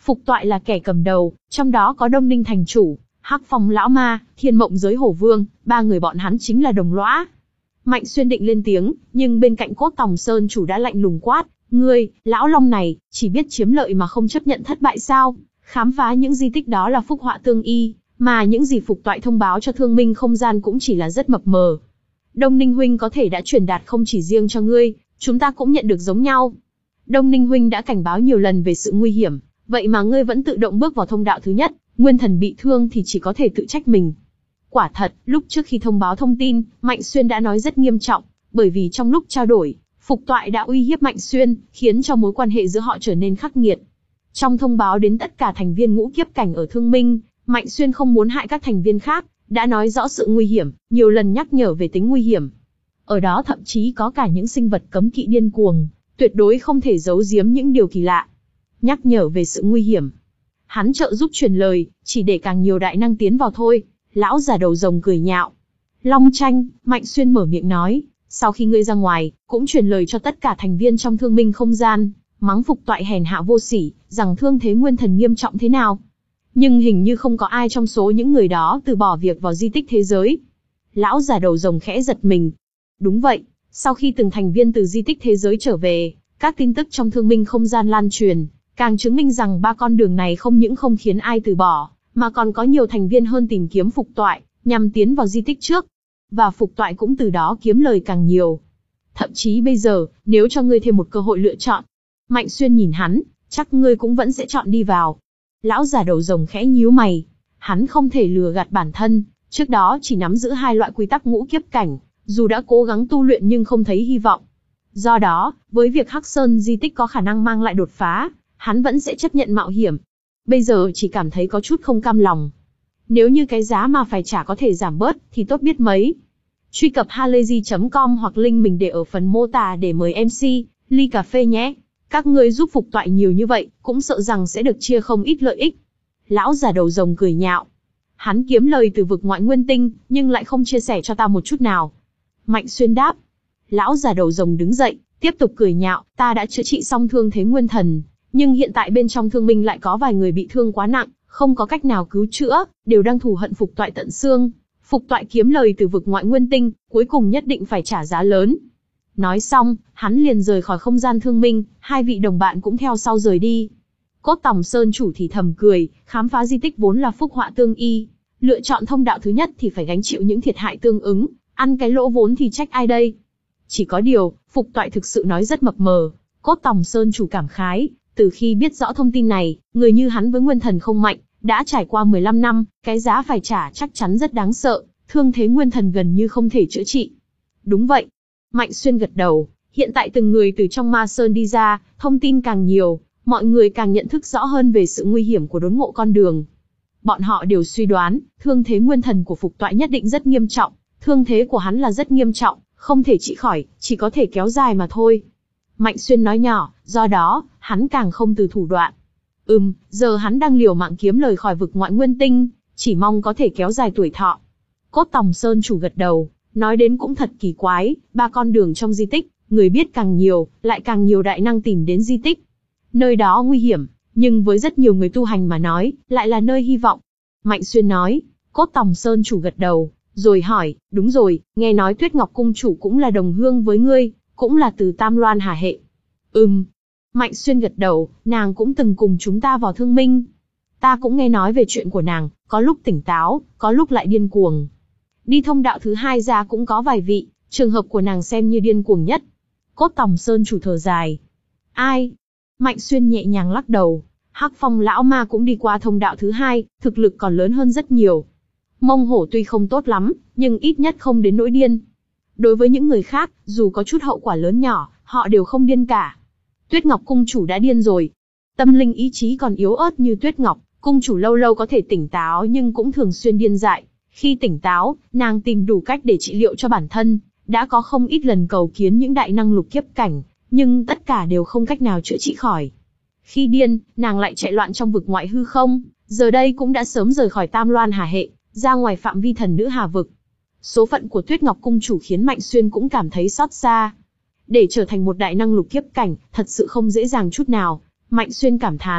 Phục Toại là kẻ cầm đầu, trong đó có Đông Ninh thành chủ, Hắc Phong lão ma, Thiên Mộng giới hổ vương, ba người bọn hắn chính là đồng lõa. Mạnh Xuyên định lên tiếng, nhưng bên cạnh Cốt Tòng Sơn chủ đã lạnh lùng quát, ngươi, lão long này, chỉ biết chiếm lợi mà không chấp nhận thất bại sao? Khám phá những di tích đó là phúc họa tương y, mà những gì Phục Toại thông báo cho Thương Minh không gian cũng chỉ là rất mập mờ. Đông Ninh huynh có thể đã truyền đạt không chỉ riêng cho ngươi, chúng ta cũng nhận được giống nhau. Đông Ninh huynh đã cảnh báo nhiều lần về sự nguy hiểm, vậy mà ngươi vẫn tự động bước vào thông đạo thứ nhất, Nguyên Thần bị thương thì chỉ có thể tự trách mình. Quả thật, lúc trước khi thông báo thông tin, Mạnh Xuyên đã nói rất nghiêm trọng, bởi vì trong lúc trao đổi, Phục Toại đã uy hiếp Mạnh Xuyên, khiến cho mối quan hệ giữa họ trở nên khắc nghiệt. Trong thông báo đến tất cả thành viên ngũ kiếp cảnh ở Thương Minh, Mạnh Xuyên không muốn hại các thành viên khác, đã nói rõ sự nguy hiểm, nhiều lần nhắc nhở về tính nguy hiểm. Ở đó thậm chí có cả những sinh vật cấm kỵ điên cuồng, tuyệt đối không thể giấu giếm những điều kỳ lạ. Nhắc nhở về sự nguy hiểm. Hắn trợ giúp truyền lời, chỉ để càng nhiều đại năng tiến vào thôi. Lão già đầu rồng cười nhạo. Long Tranh, Mạnh Xuyên mở miệng nói, sau khi ngươi ra ngoài, cũng truyền lời cho tất cả thành viên trong Thương Minh không gian, mắng Phục Toại hèn hạ vô sỉ, rằng thương thế Nguyên Thần nghiêm trọng thế nào. Nhưng hình như không có ai trong số những người đó từ bỏ việc vào di tích thế giới. Lão già đầu rồng khẽ giật mình. Đúng vậy, sau khi từng thành viên từ di tích thế giới trở về, các tin tức trong Thương Minh không gian lan truyền, càng chứng minh rằng ba con đường này không những không khiến ai từ bỏ, mà còn có nhiều thành viên hơn tìm kiếm Phục Toại, nhằm tiến vào di tích trước. Và Phục Toại cũng từ đó kiếm lời càng nhiều. Thậm chí bây giờ, nếu cho ngươi thêm một cơ hội lựa chọn, Mạnh Xuyên nhìn hắn, chắc ngươi cũng vẫn sẽ chọn đi vào. Lão già đầu rồng khẽ nhíu mày. Hắn không thể lừa gạt bản thân, trước đó chỉ nắm giữ hai loại quy tắc ngũ kiếp cảnh, dù đã cố gắng tu luyện nhưng không thấy hy vọng. Do đó, với việc Hắc Sơn di tích có khả năng mang lại đột phá, hắn vẫn sẽ chấp nhận mạo hiểm. Bây giờ chỉ cảm thấy có chút không cam lòng. Nếu như cái giá mà phải trả có thể giảm bớt, thì tốt biết mấy. Truy cập halayzi chấm com hoặc link mình để ở phần mô tả để mời em xê, ly cà phê nhé. Các ngươi giúp Phục Toại nhiều như vậy, cũng sợ rằng sẽ được chia không ít lợi ích. Lão già đầu rồng cười nhạo. Hắn kiếm lời từ vực ngoại nguyên tinh, nhưng lại không chia sẻ cho ta một chút nào. Mạnh Xuyên đáp. Lão già đầu rồng đứng dậy, tiếp tục cười nhạo, ta đã chữa trị xong thương thế Nguyên Thần, nhưng hiện tại bên trong Thương Minh lại có vài người bị thương quá nặng, không có cách nào cứu chữa, đều đang thù hận Phục Toại tận xương. Phục Toại kiếm lời từ vực ngoại nguyên tinh, cuối cùng nhất định phải trả giá lớn. Nói xong, hắn liền rời khỏi không gian Thương Minh, hai vị đồng bạn cũng theo sau rời đi. Cốt Tòng Sơn chủ thì thầm cười, khám phá di tích vốn là phúc họa tương y, lựa chọn thông đạo thứ nhất thì phải gánh chịu những thiệt hại tương ứng, ăn cái lỗ vốn thì trách ai đây? Chỉ có điều, Phục Toại thực sự nói rất mập mờ. Cốt Tòng Sơn chủ cảm khái, từ khi biết rõ thông tin này, người như hắn với Nguyên Thần không mạnh, đã trải qua mười lăm năm, cái giá phải trả chắc chắn rất đáng sợ, thương thế Nguyên Thần gần như không thể chữa trị. Đúng vậy. Mạnh Xuyên gật đầu, hiện tại từng người từ trong Ma Sơn đi ra, thông tin càng nhiều, mọi người càng nhận thức rõ hơn về sự nguy hiểm của đốn ngộ con đường. Bọn họ đều suy đoán, thương thế Nguyên Thần của Phục Toại nhất định rất nghiêm trọng, thương thế của hắn là rất nghiêm trọng, không thể trị khỏi, chỉ có thể kéo dài mà thôi. Mạnh Xuyên nói nhỏ, do đó, hắn càng không từ thủ đoạn. Ừm, giờ hắn đang liều mạng kiếm lời khỏi vực ngoại nguyên tinh, chỉ mong có thể kéo dài tuổi thọ. Cốt Tòng Sơn chủ gật đầu, nói đến cũng thật kỳ quái, ba con đường trong di tích, người biết càng nhiều, lại càng nhiều đại năng tìm đến di tích. Nơi đó nguy hiểm, nhưng với rất nhiều người tu hành mà nói, lại là nơi hy vọng. Mạnh Xuyên nói. Cốt Tòng Sơn chủ gật đầu, rồi hỏi, đúng rồi, nghe nói Tuyết Ngọc cung chủ cũng là đồng hương với ngươi, cũng là từ Tam Loan Hà hệ. Ừm. Mạnh Xuyên gật đầu, nàng cũng từng cùng chúng ta vào Thương Minh. Ta cũng nghe nói về chuyện của nàng, có lúc tỉnh táo, có lúc lại điên cuồng. Đi thông đạo thứ hai ra cũng có vài vị, trường hợp của nàng xem như điên cuồng nhất. Cốt Tòng Sơn chủ thở dài. Ai? Mạnh Xuyên nhẹ nhàng lắc đầu. Hắc Phong lão ma cũng đi qua thông đạo thứ hai, thực lực còn lớn hơn rất nhiều. Mông Hổ tuy không tốt lắm, nhưng ít nhất không đến nỗi điên. Đối với những người khác, dù có chút hậu quả lớn nhỏ, họ đều không điên cả. Tuyết Ngọc cung chủ đã điên rồi. Tâm linh ý chí còn yếu ớt như Tuyết Ngọc, cung chủ lâu lâu có thể tỉnh táo nhưng cũng thường xuyên điên dại. Khi tỉnh táo, nàng tìm đủ cách để trị liệu cho bản thân, đã có không ít lần cầu kiến những đại năng lục kiếp cảnh, nhưng tất cả đều không cách nào chữa trị khỏi. Khi điên, nàng lại chạy loạn trong vực ngoại hư không, giờ đây cũng đã sớm rời khỏi Tam Loan Hà hệ, ra ngoài phạm vi thần nữ Hà vực. Số phận của Tuyết Ngọc cung chủ khiến Mạnh Xuyên cũng cảm thấy xót xa. Để trở thành một đại năng lục kiếp cảnh, thật sự không dễ dàng chút nào. Mạnh Xuyên cảm thán,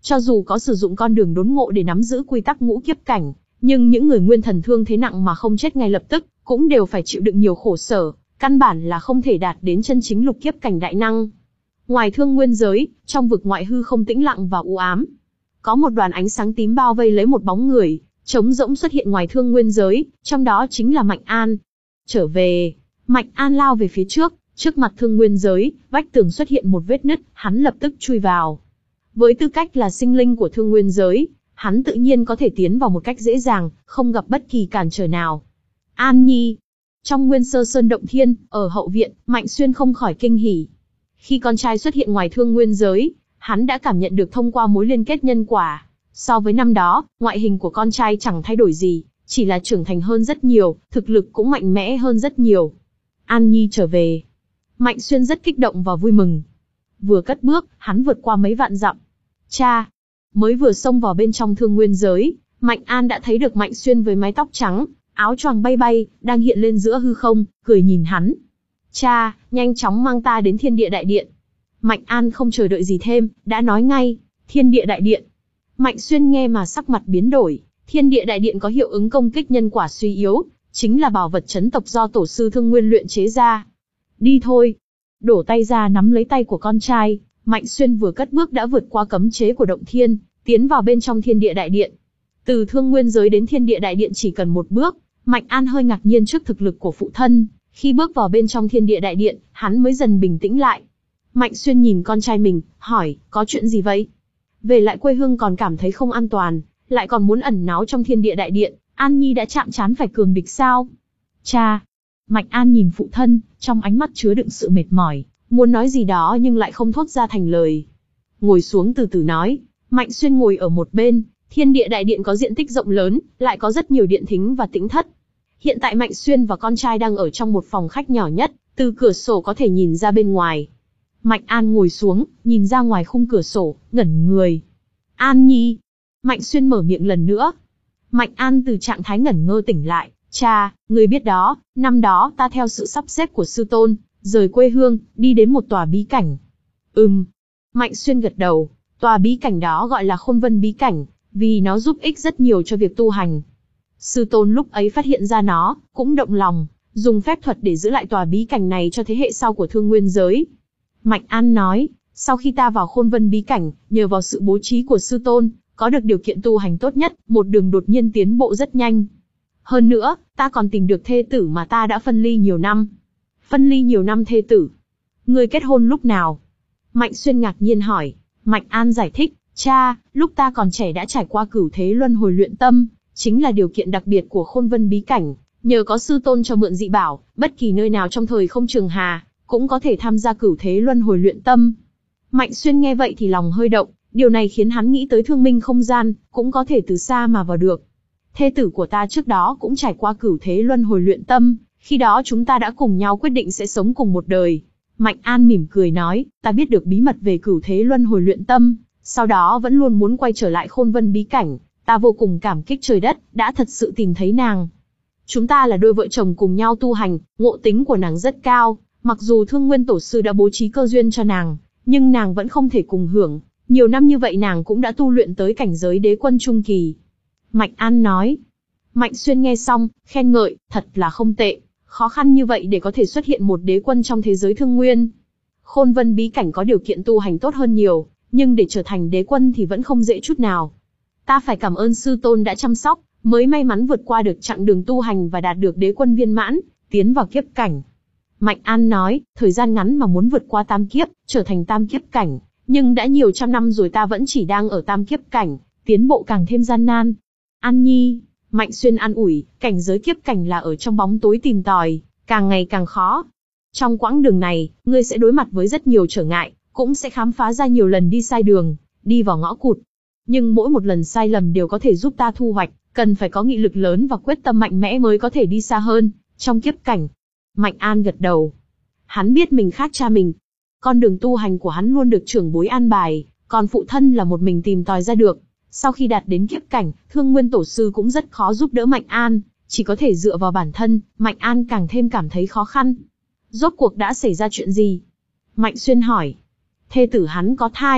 Cho dù có sử dụng con đường đốn ngộ để nắm giữ quy tắc ngũ kiếp cảnh, nhưng những người nguyên thần thương thế nặng mà không chết ngay lập tức, cũng đều phải chịu đựng nhiều khổ sở, căn bản là không thể đạt đến chân chính lục kiếp cảnh đại năng. Ngoài thương nguyên giới, trong vực ngoại hư không tĩnh lặng và u ám, có một đoàn ánh sáng tím bao vây lấy một bóng người, trống rỗng xuất hiện ngoài thương nguyên giới, trong đó chính là Mạnh An. Trở về, Mạnh An lao về phía trước, trước mặt thương nguyên giới, vách tường xuất hiện một vết nứt, hắn lập tức chui vào. Với tư cách là sinh linh của thương nguyên giới, hắn tự nhiên có thể tiến vào một cách dễ dàng, không gặp bất kỳ cản trở nào. An Nhi. Trong Nguyên Sơ Sơn Động Thiên, ở hậu viện, Mạnh Xuyên không khỏi kinh hỉ. Khi con trai xuất hiện ngoài thương nguyên giới, hắn đã cảm nhận được thông qua mối liên kết nhân quả. So với năm đó, ngoại hình của con trai chẳng thay đổi gì, chỉ là trưởng thành hơn rất nhiều, thực lực cũng mạnh mẽ hơn rất nhiều. An Nhi trở về. Mạnh Xuyên rất kích động và vui mừng. Vừa cất bước, hắn vượt qua mấy vạn dặm. Cha! Mới vừa xông vào bên trong thương nguyên giới, Mạnh An đã thấy được Mạnh Xuyên với mái tóc trắng, áo choàng bay bay, đang hiện lên giữa hư không, cười nhìn hắn. Cha, nhanh chóng mang ta đến Thiên Địa Đại Điện. Mạnh An không chờ đợi gì thêm, đã nói ngay, Thiên Địa Đại Điện. Mạnh Xuyên nghe mà sắc mặt biến đổi, Thiên Địa Đại Điện có hiệu ứng công kích nhân quả suy yếu, chính là bảo vật chấn tộc do tổ sư Thương Nguyên luyện chế ra. Đi thôi. Đổ tay ra nắm lấy tay của con trai, Mạnh Xuyên vừa cất bước đã vượt qua cấm chế của động thiên, tiến vào bên trong Thiên Địa Đại Điện. Từ Thương Nguyên giới đến Thiên Địa Đại Điện chỉ cần một bước, Mạnh An hơi ngạc nhiên trước thực lực của phụ thân, khi bước vào bên trong Thiên Địa Đại Điện, hắn mới dần bình tĩnh lại. Mạnh Xuyên nhìn con trai mình, hỏi, có chuyện gì vậy? Về lại quê hương còn cảm thấy không an toàn, lại còn muốn ẩn náu trong Thiên Địa Đại Điện, An Nhi đã chạm trán phải cường địch sao? Cha! Mạnh An nhìn phụ thân, trong ánh mắt chứa đựng sự mệt mỏi, muốn nói gì đó nhưng lại không thốt ra thành lời. Ngồi xuống từ từ nói, Mạnh Xuyên ngồi ở một bên, Thiên Địa Đại Điện có diện tích rộng lớn, lại có rất nhiều điện thính và tĩnh thất. Hiện tại Mạnh Xuyên và con trai đang ở trong một phòng khách nhỏ nhất, từ cửa sổ có thể nhìn ra bên ngoài. Mạnh An ngồi xuống, nhìn ra ngoài khung cửa sổ, ngẩn người. An Nhi. Mạnh Xuyên mở miệng lần nữa. Mạnh An từ trạng thái ngẩn ngơ tỉnh lại. Cha, người biết đó, năm đó ta theo sự sắp xếp của sư tôn, rời quê hương, đi đến một tòa bí cảnh. Ừm. Mạnh Xuyên gật đầu, tòa bí cảnh đó gọi là Khôn Vân bí cảnh, vì nó giúp ích rất nhiều cho việc tu hành. Sư tôn lúc ấy phát hiện ra nó, cũng động lòng, dùng phép thuật để giữ lại tòa bí cảnh này cho thế hệ sau của Thương Nguyên giới. Mạnh An nói, sau khi ta vào Khôn Vân bí cảnh, nhờ vào sự bố trí của sư tôn, có được điều kiện tu hành tốt nhất, một đường đột nhiên tiến bộ rất nhanh. Hơn nữa, ta còn tìm được thê tử mà ta đã phân ly nhiều năm. Phân ly nhiều năm thê tử? Ngươi kết hôn lúc nào? Mạnh Xuyên ngạc nhiên hỏi. Mạnh An giải thích, cha, lúc ta còn trẻ đã trải qua cửu thế luân hồi luyện tâm, chính là điều kiện đặc biệt của Khôn Vân bí cảnh. Nhờ có sư tôn cho mượn dị bảo, bất kỳ nơi nào trong thời không trường hà, cũng có thể tham gia cửu thế luân hồi luyện tâm. Mạnh Xuyên nghe vậy thì lòng hơi động, điều này khiến hắn nghĩ tới thương minh không gian, cũng có thể từ xa mà vào được. Thê tử của ta trước đó cũng trải qua cửu thế luân hồi luyện tâm, khi đó chúng ta đã cùng nhau quyết định sẽ sống cùng một đời. Mạnh An mỉm cười nói, ta biết được bí mật về cửu thế luân hồi luyện tâm, sau đó vẫn luôn muốn quay trở lại Khôn Vân bí cảnh, ta vô cùng cảm kích trời đất, đã thật sự tìm thấy nàng. Chúng ta là đôi vợ chồng cùng nhau tu hành, ngộ tính của nàng rất cao, mặc dù Thương Nguyên tổ sư đã bố trí cơ duyên cho nàng, nhưng nàng vẫn không thể cùng hưởng, nhiều năm như vậy nàng cũng đã tu luyện tới cảnh giới đế quân trung kỳ. Mạnh An nói. Mạnh Xuyên nghe xong, khen ngợi, thật là không tệ, khó khăn như vậy để có thể xuất hiện một đế quân trong thế giới Thương Nguyên. Khôn Vân bí cảnh có điều kiện tu hành tốt hơn nhiều, nhưng để trở thành đế quân thì vẫn không dễ chút nào. Ta phải cảm ơn sư tôn đã chăm sóc, mới may mắn vượt qua được chặng đường tu hành và đạt được đế quân viên mãn, tiến vào kiếp cảnh. Mạnh An nói, thời gian ngắn mà muốn vượt qua tam kiếp, trở thành tam kiếp cảnh, nhưng đã nhiều trăm năm rồi ta vẫn chỉ đang ở tam kiếp cảnh, tiến bộ càng thêm gian nan. An Nhi, Mạnh Xuyên an ủi, cảnh giới kiếp cảnh là ở trong bóng tối tìm tòi, càng ngày càng khó. Trong quãng đường này, ngươi sẽ đối mặt với rất nhiều trở ngại, cũng sẽ khám phá ra nhiều lần đi sai đường, đi vào ngõ cụt. Nhưng mỗi một lần sai lầm đều có thể giúp ta thu hoạch, cần phải có nghị lực lớn và quyết tâm mạnh mẽ mới có thể đi xa hơn, trong kiếp cảnh. Mạnh An gật đầu. Hắn biết mình khác cha mình. Con đường tu hành của hắn luôn được trưởng bối an bài, còn phụ thân là một mình tìm tòi ra được. Sau khi đạt đến kiếp cảnh, Thương Nguyên tổ sư cũng rất khó giúp đỡ Mạnh An, chỉ có thể dựa vào bản thân, Mạnh An càng thêm cảm thấy khó khăn. Rốt cuộc đã xảy ra chuyện gì? Mạnh Xuyên hỏi. Thê tử hắn có thai,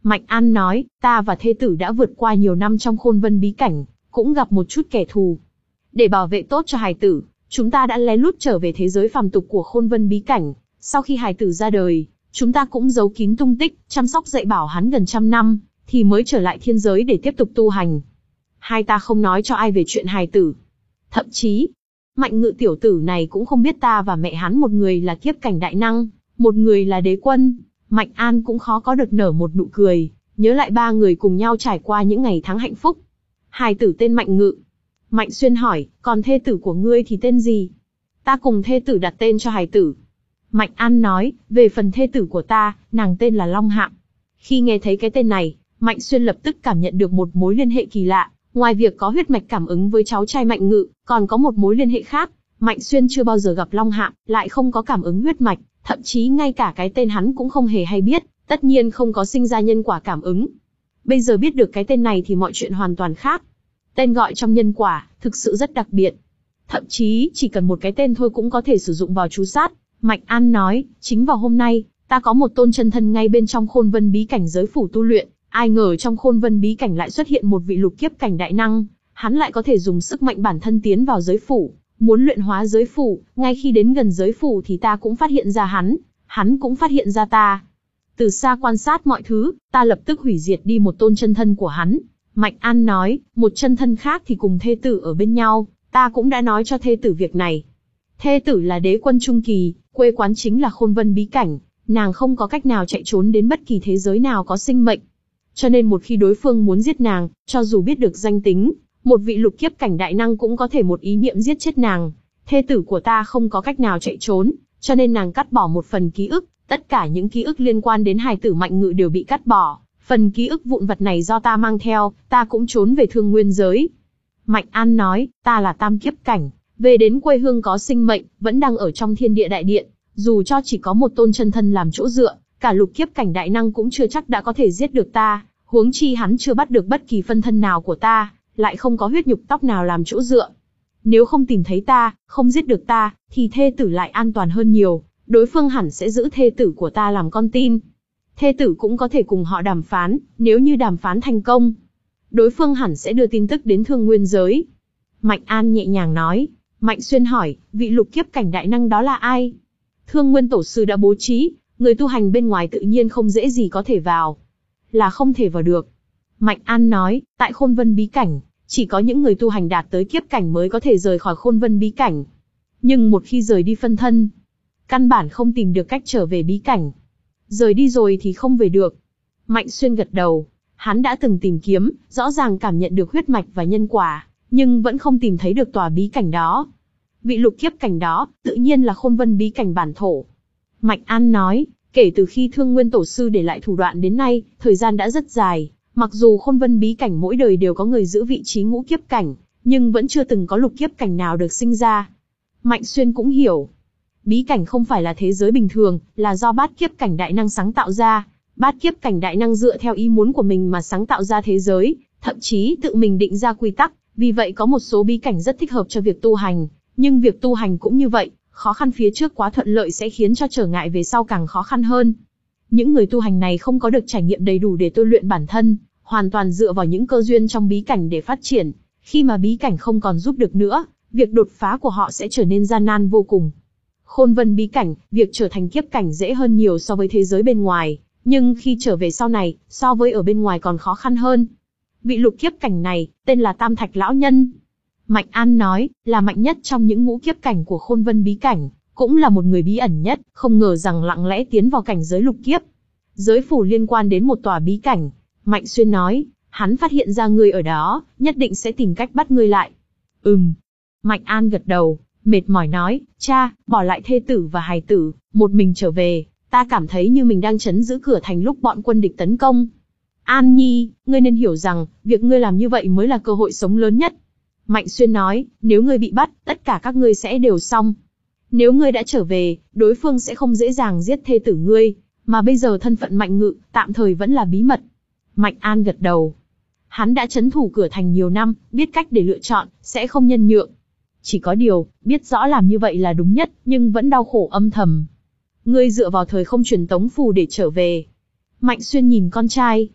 Mạnh An nói, ta và thê tử đã vượt qua nhiều năm trong khôn vân bí cảnh, cũng gặp một chút kẻ thù. Để bảo vệ tốt cho hài tử, chúng ta đã lén lút trở về thế giới phàm tục của khôn vân bí cảnh. Sau khi hài tử ra đời, chúng ta cũng giấu kín tung tích, chăm sóc dạy bảo hắn gần trăm năm, thì mới trở lại thiên giới để tiếp tục tu hành. Hai ta không nói cho ai về chuyện hài tử. Thậm chí, Mạnh Ngự tiểu tử này cũng không biết ta và mẹ hắn một người là kiếp cảnh đại năng, một người là đế quân. Mạnh An cũng khó có được nở một nụ cười, nhớ lại ba người cùng nhau trải qua những ngày tháng hạnh phúc. Hài tử tên Mạnh Ngự. Mạnh Xuyên hỏi, còn thê tử của ngươi thì tên gì? Ta cùng thê tử đặt tên cho hài tử. Mạnh An nói, về phần thê tử của ta, nàng tên là Long Hạm. Khi nghe thấy cái tên này, Mạnh Xuyên lập tức cảm nhận được một mối liên hệ kỳ lạ. Ngoài việc có huyết mạch cảm ứng với cháu trai Mạnh Ngự, còn có một mối liên hệ khác. Mạnh Xuyên chưa bao giờ gặp Long Hạm, lại không có cảm ứng huyết mạch, thậm chí ngay cả cái tên hắn cũng không hề hay biết, tất nhiên không có sinh ra nhân quả cảm ứng. Bây giờ biết được cái tên này thì mọi chuyện hoàn toàn khác. Tên gọi trong nhân quả, thực sự rất đặc biệt. Thậm chí, chỉ cần một cái tên thôi cũng có thể sử dụng vào chú sát. Mạnh An nói, chính vào hôm nay, ta có một tôn chân thân ngay bên trong khôn vân bí cảnh giới phủ tu luyện. Ai ngờ trong khôn vân bí cảnh lại xuất hiện một vị lục kiếp cảnh đại năng, hắn lại có thể dùng sức mạnh bản thân tiến vào giới phủ, muốn luyện hóa giới phủ. Ngay khi đến gần giới phủ thì ta cũng phát hiện ra hắn, hắn cũng phát hiện ra ta. Từ xa quan sát mọi thứ, ta lập tức hủy diệt đi một tôn chân thân của hắn. Mạnh An nói, một chân thân khác thì cùng thê tử ở bên nhau, ta cũng đã nói cho thê tử việc này. Thê tử là đế quân trung kỳ, quê quán chính là khôn vân bí cảnh, nàng không có cách nào chạy trốn đến bất kỳ thế giới nào có sinh mệnh. Cho nên một khi đối phương muốn giết nàng, cho dù biết được danh tính, một vị lục kiếp cảnh đại năng cũng có thể một ý niệm giết chết nàng. Thê tử của ta không có cách nào chạy trốn, cho nên nàng cắt bỏ một phần ký ức, tất cả những ký ức liên quan đến hài tử Mạnh Ngự đều bị cắt bỏ. Phần ký ức vụn vặt này do ta mang theo, ta cũng trốn về thương nguyên giới. Mạnh An nói, ta là tam kiếp cảnh, về đến quê hương có sinh mệnh, vẫn đang ở trong thiên địa đại điện, dù cho chỉ có một tôn chân thân làm chỗ dựa, cả lục kiếp cảnh đại năng cũng chưa chắc đã có thể giết được ta, huống chi hắn chưa bắt được bất kỳ phân thân nào của ta, lại không có huyết nhục tóc nào làm chỗ dựa. Nếu không tìm thấy ta, không giết được ta, thì thê tử lại an toàn hơn nhiều, đối phương hẳn sẽ giữ thê tử của ta làm con tin. Thê tử cũng có thể cùng họ đàm phán, nếu như đàm phán thành công, đối phương hẳn sẽ đưa tin tức đến thương nguyên giới. Mạnh An nhẹ nhàng nói. Mạnh Xuyên hỏi, vị lục kiếp cảnh đại năng đó là ai? Thương Nguyên Tổ Sư đã bố trí, người tu hành bên ngoài tự nhiên không dễ gì có thể vào. Là không thể vào được. Mạnh An nói, tại khôn vân bí cảnh, chỉ có những người tu hành đạt tới kiếp cảnh mới có thể rời khỏi khôn vân bí cảnh. Nhưng một khi rời đi phân thân, căn bản không tìm được cách trở về bí cảnh. Rời đi rồi thì không về được. Mạnh Xuyên gật đầu, hắn đã từng tìm kiếm, rõ ràng cảm nhận được huyết mạch và nhân quả, nhưng vẫn không tìm thấy được tòa bí cảnh đó. Vị lục kiếp cảnh đó, tự nhiên là khôn vân bí cảnh bản thổ. Mạnh An nói, kể từ khi Thương Nguyên Tổ Sư để lại thủ đoạn đến nay, thời gian đã rất dài, mặc dù khôn vân bí cảnh mỗi đời đều có người giữ vị trí ngũ kiếp cảnh, nhưng vẫn chưa từng có lục kiếp cảnh nào được sinh ra. Mạnh Xuyên cũng hiểu, bí cảnh không phải là thế giới bình thường, là do bát kiếp cảnh đại năng sáng tạo ra. Bát kiếp cảnh đại năng dựa theo ý muốn của mình mà sáng tạo ra thế giới, thậm chí tự mình định ra quy tắc, vì vậy có một số bí cảnh rất thích hợp cho việc tu hành, nhưng việc tu hành cũng như vậy, khó khăn phía trước quá thuận lợi sẽ khiến cho trở ngại về sau càng khó khăn hơn. Những người tu hành này không có được trải nghiệm đầy đủ để tu luyện bản thân, hoàn toàn dựa vào những cơ duyên trong bí cảnh để phát triển. Khi mà bí cảnh không còn giúp được nữa, việc đột phá của họ sẽ trở nên gian nan vô cùng. Khôn vân bí cảnh, việc trở thành kiếp cảnh dễ hơn nhiều so với thế giới bên ngoài, nhưng khi trở về sau này, so với ở bên ngoài còn khó khăn hơn. Vị lục kiếp cảnh này, tên là Tam Thạch Lão Nhân. Mạnh An nói, là mạnh nhất trong những ngũ kiếp cảnh của khôn vân bí cảnh, cũng là một người bí ẩn nhất, không ngờ rằng lặng lẽ tiến vào cảnh giới lục kiếp. Giới phủ liên quan đến một tòa bí cảnh. Mạnh Xuyên nói, hắn phát hiện ra ngươi ở đó, nhất định sẽ tìm cách bắt ngươi lại. Ừm. Mạnh An gật đầu, mệt mỏi nói, cha, bỏ lại thê tử và hài tử, một mình trở về, ta cảm thấy như mình đang trấn giữ cửa thành lúc bọn quân địch tấn công. An Nhi, ngươi nên hiểu rằng, việc ngươi làm như vậy mới là cơ hội sống lớn nhất. Mạnh Xuyên nói, nếu ngươi bị bắt, tất cả các ngươi sẽ đều xong. Nếu ngươi đã trở về, đối phương sẽ không dễ dàng giết thê tử ngươi, mà bây giờ thân phận Mạnh Ngự, tạm thời vẫn là bí mật. Mạnh An gật đầu. Hắn đã trấn thủ cửa thành nhiều năm, biết cách để lựa chọn, sẽ không nhân nhượng. Chỉ có điều, biết rõ làm như vậy là đúng nhất, nhưng vẫn đau khổ âm thầm. Ngươi dựa vào thời không truyền tống phù để trở về. Mạnh Xuyên nhìn con trai,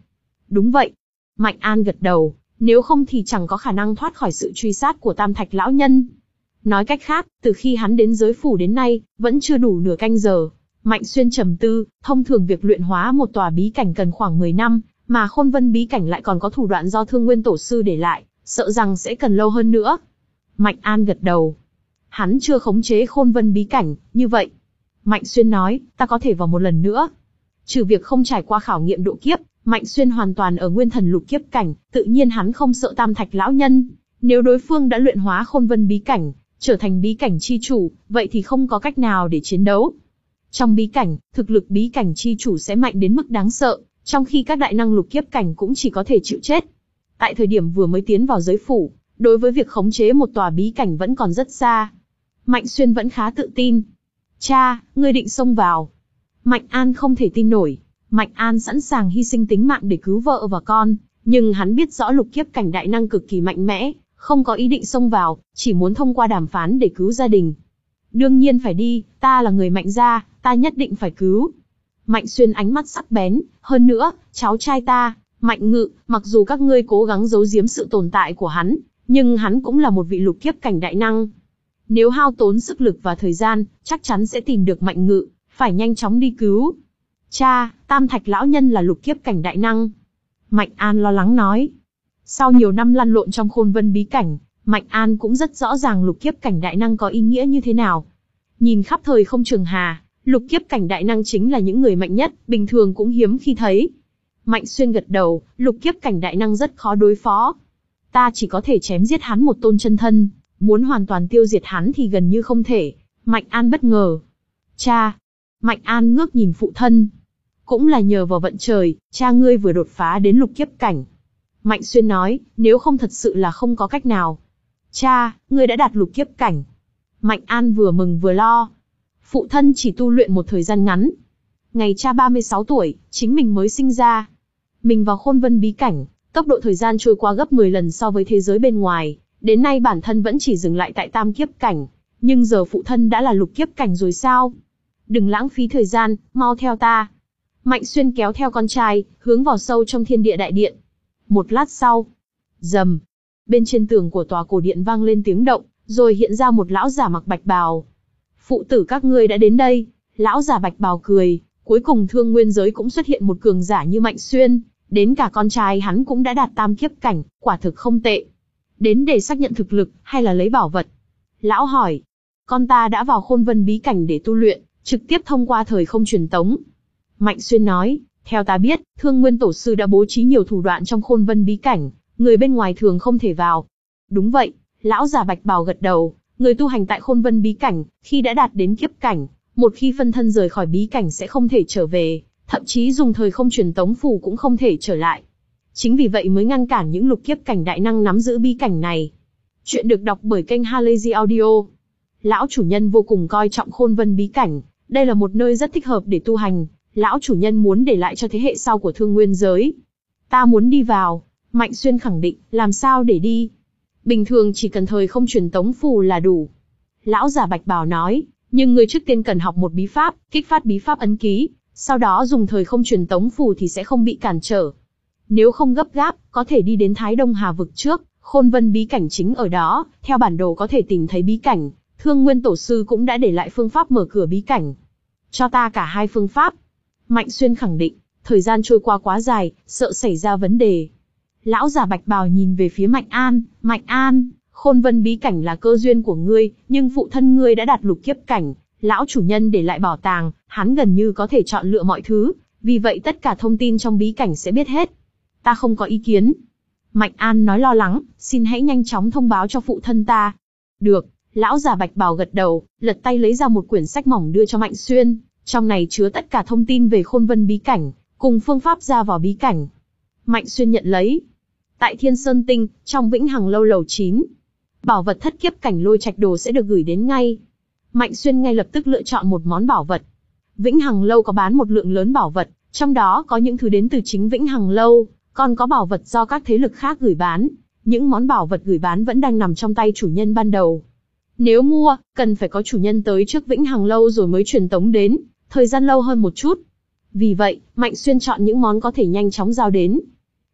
Đúng vậy. Mạnh An gật đầu, nếu không thì chẳng có khả năng thoát khỏi sự truy sát của Tam Thạch lão nhân. Nói cách khác, từ khi hắn đến giới phủ đến nay, vẫn chưa đủ nửa canh giờ. Mạnh Xuyên trầm tư, thông thường việc luyện hóa một tòa bí cảnh cần khoảng mười năm, mà Khôn Vân bí cảnh lại còn có thủ đoạn do Thương Nguyên tổ sư để lại, sợ rằng sẽ cần lâu hơn nữa. Mạnh An gật đầu. Hắn chưa khống chế Khôn Vân bí cảnh, như vậy. Mạnh Xuyên nói, ta có thể vào một lần nữa. Trừ việc không trải qua khảo nghiệm độ kiếp, Mạnh Xuyên hoàn toàn ở nguyên thần lục kiếp cảnh, tự nhiên hắn không sợ Tam Thạch lão nhân. Nếu đối phương đã luyện hóa Khôn Vân bí cảnh, trở thành bí cảnh chi chủ, vậy thì không có cách nào để chiến đấu. Trong bí cảnh, thực lực bí cảnh chi chủ sẽ mạnh đến mức đáng sợ, trong khi các đại năng lục kiếp cảnh cũng chỉ có thể chịu chết. Tại thời điểm vừa mới tiến vào giới phủ, đối với việc khống chế một tòa bí cảnh vẫn còn rất xa. Mạnh Xuyên vẫn khá tự tin. Cha, ngươi định xông vào. Mạnh An không thể tin nổi. Mạnh An sẵn sàng hy sinh tính mạng để cứu vợ và con, nhưng hắn biết rõ lục kiếp cảnh đại năng cực kỳ mạnh mẽ, không có ý định xông vào, chỉ muốn thông qua đàm phán để cứu gia đình. Đương nhiên phải đi, ta là người Mạnh gia, ta nhất định phải cứu. Mạnh Xuyên ánh mắt sắc bén, hơn nữa, cháu trai ta, Mạnh Ngự, mặc dù các ngươi cố gắng giấu giếm sự tồn tại của hắn, nhưng hắn cũng là một vị lục kiếp cảnh đại năng. Nếu hao tốn sức lực và thời gian, chắc chắn sẽ tìm được Mạnh Ngự, phải nhanh chóng đi cứu. Cha, Tam Thạch lão nhân là lục kiếp cảnh đại năng. Mạnh An lo lắng nói. Sau nhiều năm lăn lộn trong Khôn Vân bí cảnh, Mạnh An cũng rất rõ ràng lục kiếp cảnh đại năng có ý nghĩa như thế nào. Nhìn khắp thời không trường hà, lục kiếp cảnh đại năng chính là những người mạnh nhất, bình thường cũng hiếm khi thấy. Mạnh Xuyên gật đầu, lục kiếp cảnh đại năng rất khó đối phó. Ta chỉ có thể chém giết hắn một tôn chân thân, muốn hoàn toàn tiêu diệt hắn thì gần như không thể. Mạnh An bất ngờ. Cha. Mạnh An ngước nhìn phụ thân. Cũng là nhờ vào vận trời, cha ngươi vừa đột phá đến lục kiếp cảnh. Mạnh Xuyên nói, nếu không thật sự là không có cách nào. Cha, ngươi đã đạt lục kiếp cảnh. Mạnh An vừa mừng vừa lo. Phụ thân chỉ tu luyện một thời gian ngắn. Ngày cha ba mươi sáu tuổi, chính mình mới sinh ra. Mình vào Khôn Vân bí cảnh, tốc độ thời gian trôi qua gấp mười lần so với thế giới bên ngoài. Đến nay bản thân vẫn chỉ dừng lại tại tam kiếp cảnh. Nhưng giờ phụ thân đã là lục kiếp cảnh rồi sao? Đừng lãng phí thời gian, mau theo ta. Mạnh Xuyên kéo theo con trai, hướng vào sâu trong thiên địa đại điện. Một lát sau, rầm, bên trên tường của tòa cổ điện vang lên tiếng động, rồi hiện ra một lão giả mặc bạch bào. Phụ tử các ngươi đã đến đây. Lão giả bạch bào cười, cuối cùng Thương Nguyên giới cũng xuất hiện một cường giả như Mạnh Xuyên, đến cả con trai hắn cũng đã đạt tam kiếp cảnh, quả thực không tệ. Đến để xác nhận thực lực, hay là lấy bảo vật? Lão hỏi. Con ta đã vào Khôn Vân bí cảnh để tu luyện, trực tiếp thông qua thời không truyền tống. Mạnh Xuyên nói, theo ta biết, Thương Nguyên tổ sư đã bố trí nhiều thủ đoạn trong Khôn Vân bí cảnh, người bên ngoài thường không thể vào. Đúng vậy, lão già bạch bào gật đầu, người tu hành tại Khôn Vân bí cảnh, khi đã đạt đến kiếp cảnh, một khi phân thân rời khỏi bí cảnh sẽ không thể trở về, thậm chí dùng thời không truyền tống phù cũng không thể trở lại. Chính vì vậy mới ngăn cản những lục kiếp cảnh đại năng nắm giữ bí cảnh này. Chuyện được đọc bởi kênh Halazy Audio. Lão chủ nhân vô cùng coi trọng Khôn Vân bí cảnh, đây là một nơi rất thích hợp để tu hành, lão chủ nhân muốn để lại cho thế hệ sau của Thương Nguyên giới. Ta muốn đi vào, Mạnh Xuyên khẳng định, làm sao để đi? Bình thường chỉ cần thời không truyền tống phù là đủ. Lão già bạch bào nói, nhưng người trước tiên cần học một bí pháp, kích phát bí pháp ấn ký, sau đó dùng thời không truyền tống phù thì sẽ không bị cản trở. Nếu không gấp gáp, có thể đi đến Thái Đông Hà vực trước, Khôn Vân bí cảnh chính ở đó, theo bản đồ có thể tìm thấy bí cảnh, Thương Nguyên tổ sư cũng đã để lại phương pháp mở cửa bí cảnh. Cho ta cả hai phương pháp. Mạnh Xuyên khẳng định, thời gian trôi qua quá dài, sợ xảy ra vấn đề. Lão già bạch bào nhìn về phía Mạnh An, Mạnh An, Khôn Vân bí cảnh là cơ duyên của ngươi, nhưng phụ thân ngươi đã đạt lục kiếp cảnh, lão chủ nhân để lại bảo tàng, hắn gần như có thể chọn lựa mọi thứ, vì vậy tất cả thông tin trong bí cảnh sẽ biết hết. Ta không có ý kiến. Mạnh An nói lo lắng, xin hãy nhanh chóng thông báo cho phụ thân ta. Được, lão già bạch bào gật đầu, lật tay lấy ra một quyển sách mỏng đưa cho Mạnh Xuyên, trong này chứa tất cả thông tin về Khôn Vân bí cảnh, cùng phương pháp ra vào bí cảnh. Mạnh Xuyên nhận lấy. Tại Thiên Sơn Tinh, trong Vĩnh Hằng lâu lầu chín, bảo vật thất kiếp cảnh lôi trạch đồ sẽ được gửi đến ngay. Mạnh Xuyên ngay lập tức lựa chọn một món bảo vật. Vĩnh Hằng lâu có bán một lượng lớn bảo vật, trong đó có những thứ đến từ chính Vĩnh Hằng lâu, còn có bảo vật do các thế lực khác gửi bán. Những món bảo vật gửi bán vẫn đang nằm trong tay chủ nhân ban đầu. Nếu mua, cần phải có chủ nhân tới trước Vĩnh Hằng lâu rồi mới truyền tống đến, thời gian lâu hơn một chút. Vì vậy, Mạnh Xuyên chọn những món có thể nhanh chóng giao đến.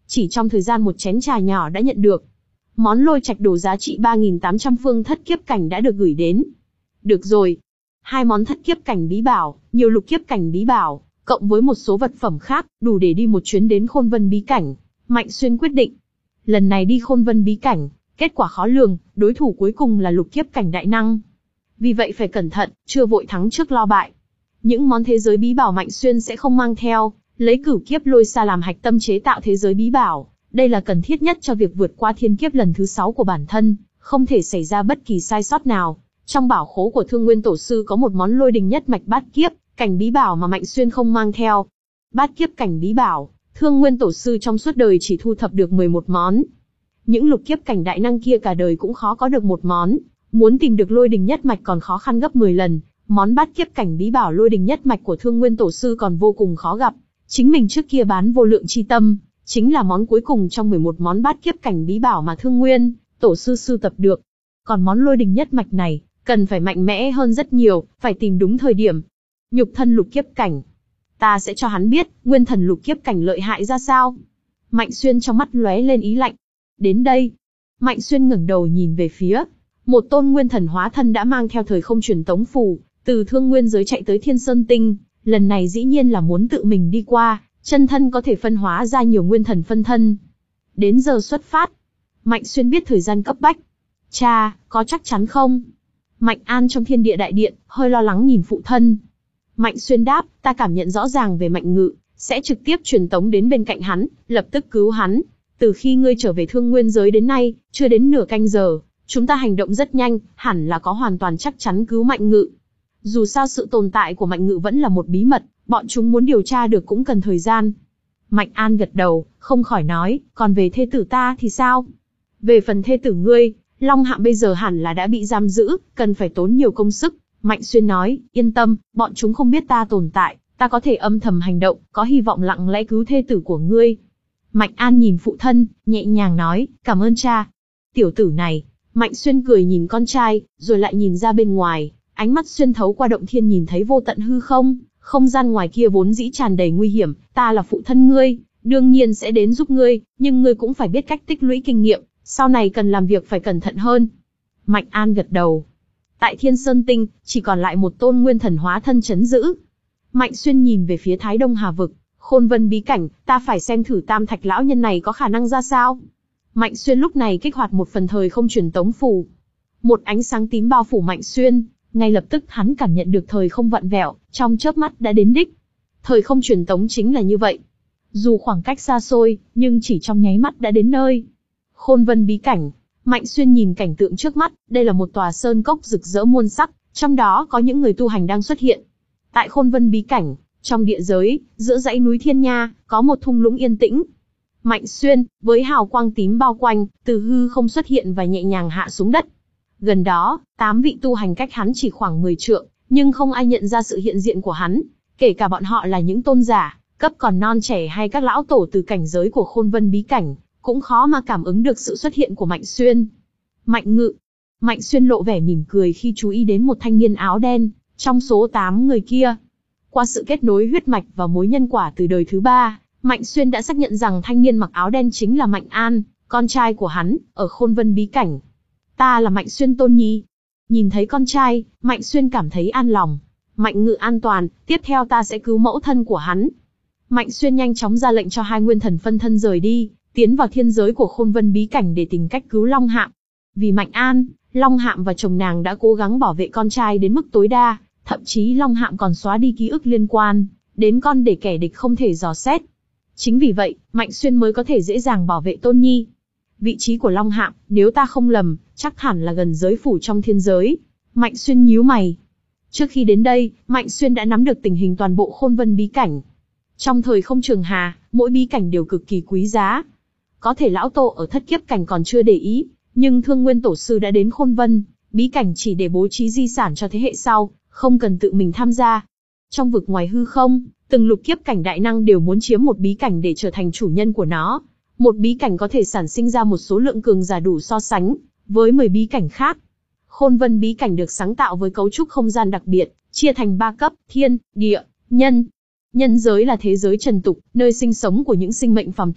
chỉ trong thời gian một chén trà nhỏ đã nhận được. Món lôi trạch đồ giá trị ba nghìn tám trăm phương thất kiếp cảnh đã được gửi đến. Được rồi. Hai món thất kiếp cảnh bí bảo, nhiều lục kiếp cảnh bí bảo, cộng với một số vật phẩm khác, đủ để đi một chuyến đến Khôn Vân bí cảnh. Mạnh Xuyên quyết định. Lần này đi Khôn Vân bí cảnh, kết quả khó lường, đối thủ cuối cùng là lục kiếp cảnh đại năng. Vì vậy phải cẩn thận, chưa vội thắng trước lo bại. Những món thế giới bí bảo Mạnh Xuyên sẽ không mang theo, lấy cửu kiếp lôi xa làm hạch tâm chế tạo thế giới bí bảo. Đây là cần thiết nhất cho việc vượt qua thiên kiếp lần thứ sáu của bản thân, không thể xảy ra bất kỳ sai sót nào. Trong bảo khố của Thương Nguyên Tổ Sư có một món lôi đình nhất mạch bát kiếp cảnh bí bảo mà Mạnh Xuyên không mang theo. Bát kiếp cảnh bí bảo, Thương Nguyên Tổ Sư trong suốt đời chỉ thu thập được mười một món. Những lục kiếp cảnh đại năng kia cả đời cũng khó có được một món, muốn tìm được lôi đình nhất mạch còn khó khăn gấp mười lần. Món bát kiếp cảnh bí bảo lôi đình nhất mạch của Thương Nguyên Tổ Sư còn vô cùng khó gặp. Chính mình trước kia bán vô lượng chi tâm, chính là món cuối cùng trong mười một món bát kiếp cảnh bí bảo mà Thương Nguyên Tổ Sư sưu tập được. Còn món lôi đình nhất mạch này, cần phải mạnh mẽ hơn rất nhiều, phải tìm đúng thời điểm. Nhục thân lục kiếp cảnh. Ta sẽ cho hắn biết, nguyên thần lục kiếp cảnh lợi hại ra sao. Mạnh Xuyên trong mắt lóe lên ý lạnh. Đến đây. Mạnh Xuyên ngẩng đầu nhìn về phía. Một tôn nguyên thần hóa thân đã mang theo thời không truyền tống phù, từ thương nguyên giới chạy tới Thiên Sơn Tinh. Lần này dĩ nhiên là muốn tự mình đi qua, chân thân có thể phân hóa ra nhiều nguyên thần phân thân. Đến giờ xuất phát. Mạnh Xuyên biết thời gian cấp bách. Cha, có chắc chắn không? Mạnh An trong thiên địa đại điện, hơi lo lắng nhìn phụ thân. Mạnh Xuyên đáp, ta cảm nhận rõ ràng về Mạnh Ngự, sẽ trực tiếp truyền tống đến bên cạnh hắn, lập tức cứu hắn. Từ khi ngươi trở về thương nguyên giới đến nay, chưa đến nửa canh giờ, chúng ta hành động rất nhanh, hẳn là có hoàn toàn chắc chắn cứu Mạnh Ngự. Dù sao sự tồn tại của Mạnh Ngự vẫn là một bí mật, bọn chúng muốn điều tra được cũng cần thời gian. Mạnh An gật đầu, không khỏi nói, còn về thê tử ta thì sao? Về phần thê tử ngươi, Long Hạm bây giờ hẳn là đã bị giam giữ, cần phải tốn nhiều công sức. Mạnh Xuyên nói, yên tâm, bọn chúng không biết ta tồn tại, ta có thể âm thầm hành động, có hy vọng lặng lẽ cứu thê tử của ngươi. Mạnh An nhìn phụ thân, nhẹ nhàng nói, cảm ơn cha. Tiểu tử này, Mạnh Xuyên cười nhìn con trai, rồi lại nhìn ra bên ngoài, ánh mắt xuyên thấu qua động thiên nhìn thấy vô tận hư không, không gian ngoài kia vốn dĩ tràn đầy nguy hiểm, ta là phụ thân ngươi, đương nhiên sẽ đến giúp ngươi, nhưng ngươi cũng phải biết cách tích lũy kinh nghiệm, sau này cần làm việc phải cẩn thận hơn. Mạnh An gật đầu. Tại Thiên Sơn Tinh, chỉ còn lại một tôn nguyên thần hóa thân chấn giữ. Mạnh Xuyên nhìn về phía Thái Đông Hà Vực, Khôn Vân bí cảnh, ta phải xem thử Tam Thạch lão nhân này có khả năng ra sao. Mạnh Xuyên lúc này kích hoạt một phần thời không truyền tống phù. Một ánh sáng tím bao phủ Mạnh Xuyên, ngay lập tức hắn cảm nhận được thời không vặn vẹo, trong chớp mắt đã đến đích. Thời không truyền tống chính là như vậy. Dù khoảng cách xa xôi, nhưng chỉ trong nháy mắt đã đến nơi. Khôn Vân bí cảnh. Mạnh Xuyên nhìn cảnh tượng trước mắt, đây là một tòa sơn cốc rực rỡ muôn sắc, trong đó có những người tu hành đang xuất hiện. Tại Khôn Vân bí cảnh, trong địa giới, giữa dãy núi Thiên Nha, có một thung lũng yên tĩnh. Mạnh Xuyên, với hào quang tím bao quanh, từ hư không xuất hiện và nhẹ nhàng hạ xuống đất. Gần đó, tám vị tu hành cách hắn chỉ khoảng mười trượng, nhưng không ai nhận ra sự hiện diện của hắn, kể cả bọn họ là những tôn giả, cấp còn non trẻ hay các lão tổ từ cảnh giới của Khôn Vân bí cảnh, cũng khó mà cảm ứng được sự xuất hiện của Mạnh Xuyên. Mạnh Ngự. Mạnh Xuyên lộ vẻ mỉm cười khi chú ý đến một thanh niên áo đen, trong số tám người kia. Qua sự kết nối huyết mạch và mối nhân quả từ đời thứ ba, Mạnh Xuyên đã xác nhận rằng thanh niên mặc áo đen chính là Mạnh An, con trai của hắn, ở Khôn Vân bí cảnh. Ta là Mạnh Xuyên Tôn Nhi. Nhìn thấy con trai, Mạnh Xuyên cảm thấy an lòng. Mạnh Ngự an toàn, tiếp theo ta sẽ cứu mẫu thân của hắn. Mạnh Xuyên nhanh chóng ra lệnh cho hai nguyên thần phân thân rời đi, tiến vào thiên giới của Khôn Vân bí cảnh để tìm cách cứu Long Hạm. Vì Mạnh An, Long Hạm và chồng nàng đã cố gắng bảo vệ con trai đến mức tối đa, thậm chí Long Hạm còn xóa đi ký ức liên quan đến con để kẻ địch không thể dò xét. Chính vì vậy, Mạnh Xuyên mới có thể dễ dàng bảo vệ Tôn Nhi. Vị trí của Long Hạm, nếu ta không lầm, chắc hẳn là gần giới phủ trong thiên giới. Mạnh Xuyên nhíu mày. Trước khi đến đây, Mạnh Xuyên đã nắm được tình hình toàn bộ Khôn Vân bí cảnh. Trong thời không trường hà, mỗi bí cảnh đều cực kỳ quý giá. Có thể lão tổ ở thất kiếp cảnh còn chưa để ý, nhưng Thương Nguyên Tổ Sư đã đến Khôn Vân bí cảnh chỉ để bố trí di sản cho thế hệ sau, không cần tự mình tham gia. Trong vực ngoài hư không, từng lục kiếp cảnh đại năng đều muốn chiếm một bí cảnh để trở thành chủ nhân của nó. Một bí cảnh có thể sản sinh ra một số lượng cường giả đủ so sánh với mười bí cảnh khác. Khôn Vân bí cảnh được sáng tạo với cấu trúc không gian đặc biệt, chia thành ba cấp: thiên, địa, nhân. Nhân giới là thế giới trần tục, nơi sinh sống của những sinh mệnh phàm tục.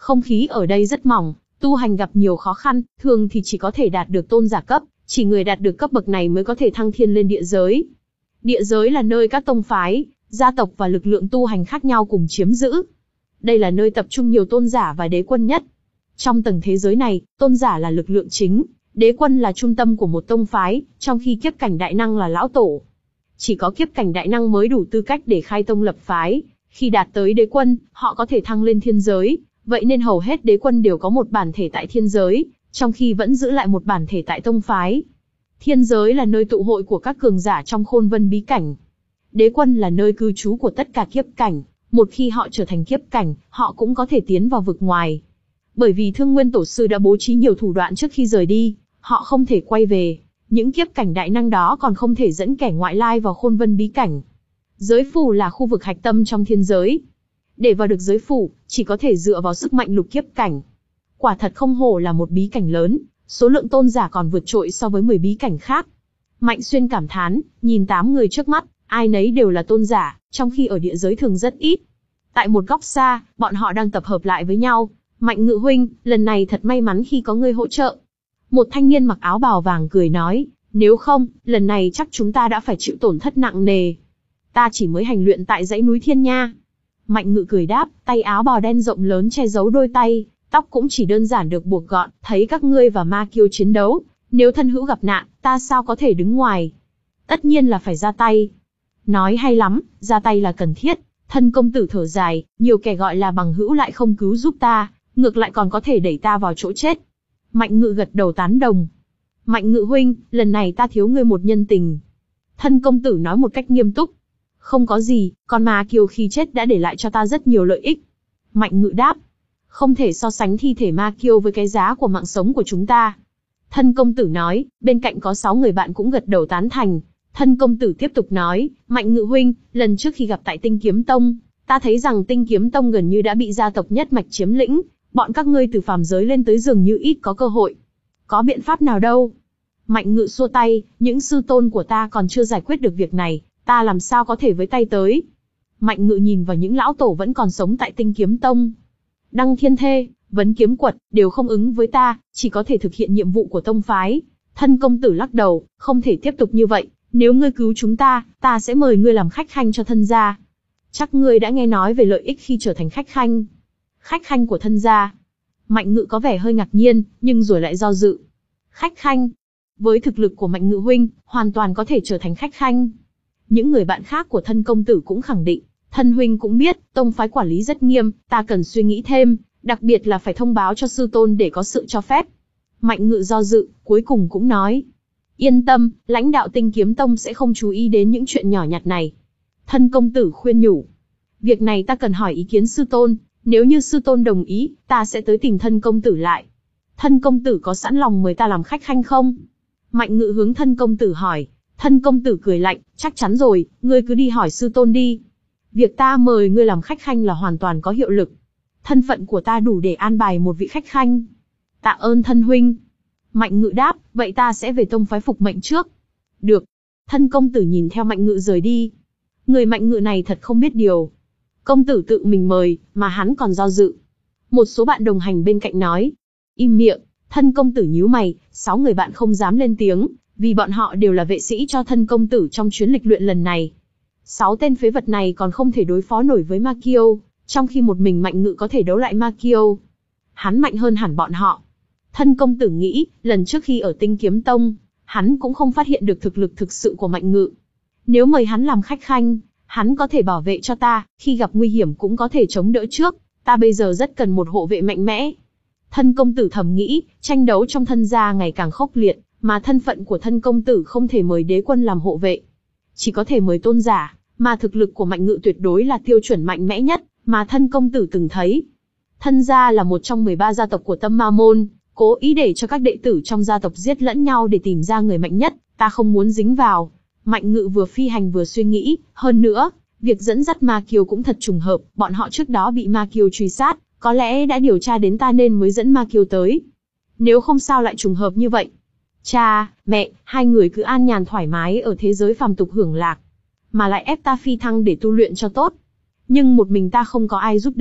Không khí ở đây rất mỏng, tu hành gặp nhiều khó khăn, thường thì chỉ có thể đạt được tôn giả cấp, chỉ người đạt được cấp bậc này mới có thể thăng thiên lên địa giới. Địa giới là nơi các tông phái, gia tộc và lực lượng tu hành khác nhau cùng chiếm giữ. Đây là nơi tập trung nhiều tôn giả và đế quân nhất. Trong tầng thế giới này, tôn giả là lực lượng chính, đế quân là trung tâm của một tông phái, trong khi kiếp cảnh đại năng là lão tổ. Chỉ có kiếp cảnh đại năng mới đủ tư cách để khai tông lập phái. Khi đạt tới đế quân, họ có thể thăng lên thiên giới, vậy nên hầu hết đế quân đều có một bản thể tại thiên giới, trong khi vẫn giữ lại một bản thể tại tông phái. Thiên giới là nơi tụ hội của các cường giả trong khôn vân bí cảnh. Đế quân là nơi cư trú của tất cả kiếp cảnh, một khi họ trở thành kiếp cảnh, họ cũng có thể tiến vào vực ngoài. Bởi vì Thương Nguyên Tổ sư đã bố trí nhiều thủ đoạn trước khi rời đi, họ không thể quay về. Những kiếp cảnh đại năng đó còn không thể dẫn kẻ ngoại lai vào khôn vân bí cảnh. Giới phủ là khu vực hạch tâm trong thiên giới. Để vào được giới phủ, chỉ có thể dựa vào sức mạnh lục kiếp cảnh. Quả thật không hổ là một bí cảnh lớn, số lượng tôn giả còn vượt trội so với mười bí cảnh khác. Mạnh Xuyên cảm thán, nhìn tám người trước mắt, ai nấy đều là tôn giả, trong khi ở địa giới thường rất ít. Tại một góc xa, bọn họ đang tập hợp lại với nhau. Mạnh Ngự huynh, lần này thật may mắn khi có ngươi hỗ trợ. Một thanh niên mặc áo bào vàng cười nói, nếu không, lần này chắc chúng ta đã phải chịu tổn thất nặng nề. Ta chỉ mới hành luyện tại dãy núi Thiên Nha. Mạnh Ngự cười đáp, tay áo bào đen rộng lớn che giấu đôi tay, tóc cũng chỉ đơn giản được buộc gọn, thấy các ngươi và Ma Kiêu chiến đấu, nếu thân hữu gặp nạn, ta sao có thể đứng ngoài? Tất nhiên là phải ra tay. Nói hay lắm, ra tay là cần thiết. Thân công tử thở dài, nhiều kẻ gọi là bằng hữu lại không cứu giúp ta, ngược lại còn có thể đẩy ta vào chỗ chết. Mạnh Ngự gật đầu tán đồng. Mạnh Ngự huynh, lần này ta thiếu ngươi một nhân tình. Thân công tử nói một cách nghiêm túc. Không có gì, con Ma Kiêu khi chết đã để lại cho ta rất nhiều lợi ích. Mạnh Ngự đáp. Không thể so sánh thi thể Ma Kiêu với cái giá của mạng sống của chúng ta. Thân công tử nói, bên cạnh có sáu người bạn cũng gật đầu tán thành. Thân công tử tiếp tục nói, Mạnh Ngự huynh, lần trước khi gặp tại Tinh Kiếm Tông, ta thấy rằng Tinh Kiếm Tông gần như đã bị gia tộc nhất mạch chiếm lĩnh, bọn các ngươi từ phàm giới lên tới dường như ít có cơ hội. Có biện pháp nào đâu? Mạnh Ngự xua tay, những sư tôn của ta còn chưa giải quyết được việc này, ta làm sao có thể với tay tới? Mạnh Ngự nhìn vào những lão tổ vẫn còn sống tại Tinh Kiếm Tông. Đăng Thiên Thê, Vấn Kiếm Quật, đều không ứng với ta, chỉ có thể thực hiện nhiệm vụ của tông phái. Thân công tử lắc đầu, không thể tiếp tục như vậy, nếu ngươi cứu chúng ta, ta sẽ mời ngươi làm khách khanh cho thân gia. Chắc ngươi đã nghe nói về lợi ích khi trở thành khách khanh. Khách khanh của thân gia. Mạnh Ngự có vẻ hơi ngạc nhiên, nhưng rồi lại do dự. Khách khanh. Với thực lực của Mạnh Ngự huynh, hoàn toàn có thể trở thành khách khanh. Những người bạn khác của thân công tử cũng khẳng định, thân huynh cũng biết, tông phái quản lý rất nghiêm, ta cần suy nghĩ thêm, đặc biệt là phải thông báo cho sư tôn để có sự cho phép. Mạnh Ngự do dự, cuối cùng cũng nói. Yên tâm, lãnh đạo Tinh Kiếm Tông sẽ không chú ý đến những chuyện nhỏ nhặt này. Thân công tử khuyên nhủ. Việc này ta cần hỏi ý kiến sư tôn, nếu như sư tôn đồng ý, ta sẽ tới tìm thân công tử lại. Thân công tử có sẵn lòng mời ta làm khách khanh không? Mạnh Ngự hướng thân công tử hỏi. Thân công tử cười lạnh, chắc chắn rồi, ngươi cứ đi hỏi sư tôn đi. Việc ta mời ngươi làm khách khanh là hoàn toàn có hiệu lực. Thân phận của ta đủ để an bài một vị khách khanh. Tạ ơn thân huynh. Mạnh Ngự đáp, vậy ta sẽ về tông phái phục mệnh trước. Được. Thân công tử nhìn theo Mạnh Ngự rời đi. Người Mạnh Ngự này thật không biết điều. Công tử tự mình mời, mà hắn còn do dự. Một số bạn đồng hành bên cạnh nói. Im miệng, thân công tử nhíu mày, sáu người bạn không dám lên tiếng, vì bọn họ đều là vệ sĩ cho thân công tử trong chuyến lịch luyện lần này. Sáu tên phế vật này còn không thể đối phó nổi với Ma Kiêu, trong khi một mình Mạnh Ngự có thể đấu lại Ma Kiêu. Hắn mạnh hơn hẳn bọn họ. Thân công tử nghĩ, lần trước khi ở Tinh Kiếm Tông, hắn cũng không phát hiện được thực lực thực sự của Mạnh Ngự. Nếu mời hắn làm khách khanh, hắn có thể bảo vệ cho ta, khi gặp nguy hiểm cũng có thể chống đỡ trước, ta bây giờ rất cần một hộ vệ mạnh mẽ. Thân công tử thầm nghĩ, tranh đấu trong thân gia ngày càng khốc liệt, mà thân phận của thân công tử không thể mời đế quân làm hộ vệ. Chỉ có thể mời tôn giả, mà thực lực của Mạnh Ngự tuyệt đối là tiêu chuẩn mạnh mẽ nhất, mà thân công tử từng thấy. Thân gia là một trong mười ba gia tộc của Tâm Ma Môn, cố ý để cho các đệ tử trong gia tộc giết lẫn nhau để tìm ra người mạnh nhất, ta không muốn dính vào. Mạnh Ngự vừa phi hành vừa suy nghĩ, hơn nữa, việc dẫn dắt Ma Kiêu cũng thật trùng hợp, bọn họ trước đó bị Ma Kiêu truy sát, có lẽ đã điều tra đến ta nên mới dẫn Ma Kiêu tới. Nếu không sao lại trùng hợp như vậy. Cha, mẹ, hai người cứ an nhàn thoải mái ở thế giới phàm tục hưởng lạc, mà lại ép ta phi thăng để tu luyện cho tốt. Nhưng một mình ta không có ai giúp đỡ,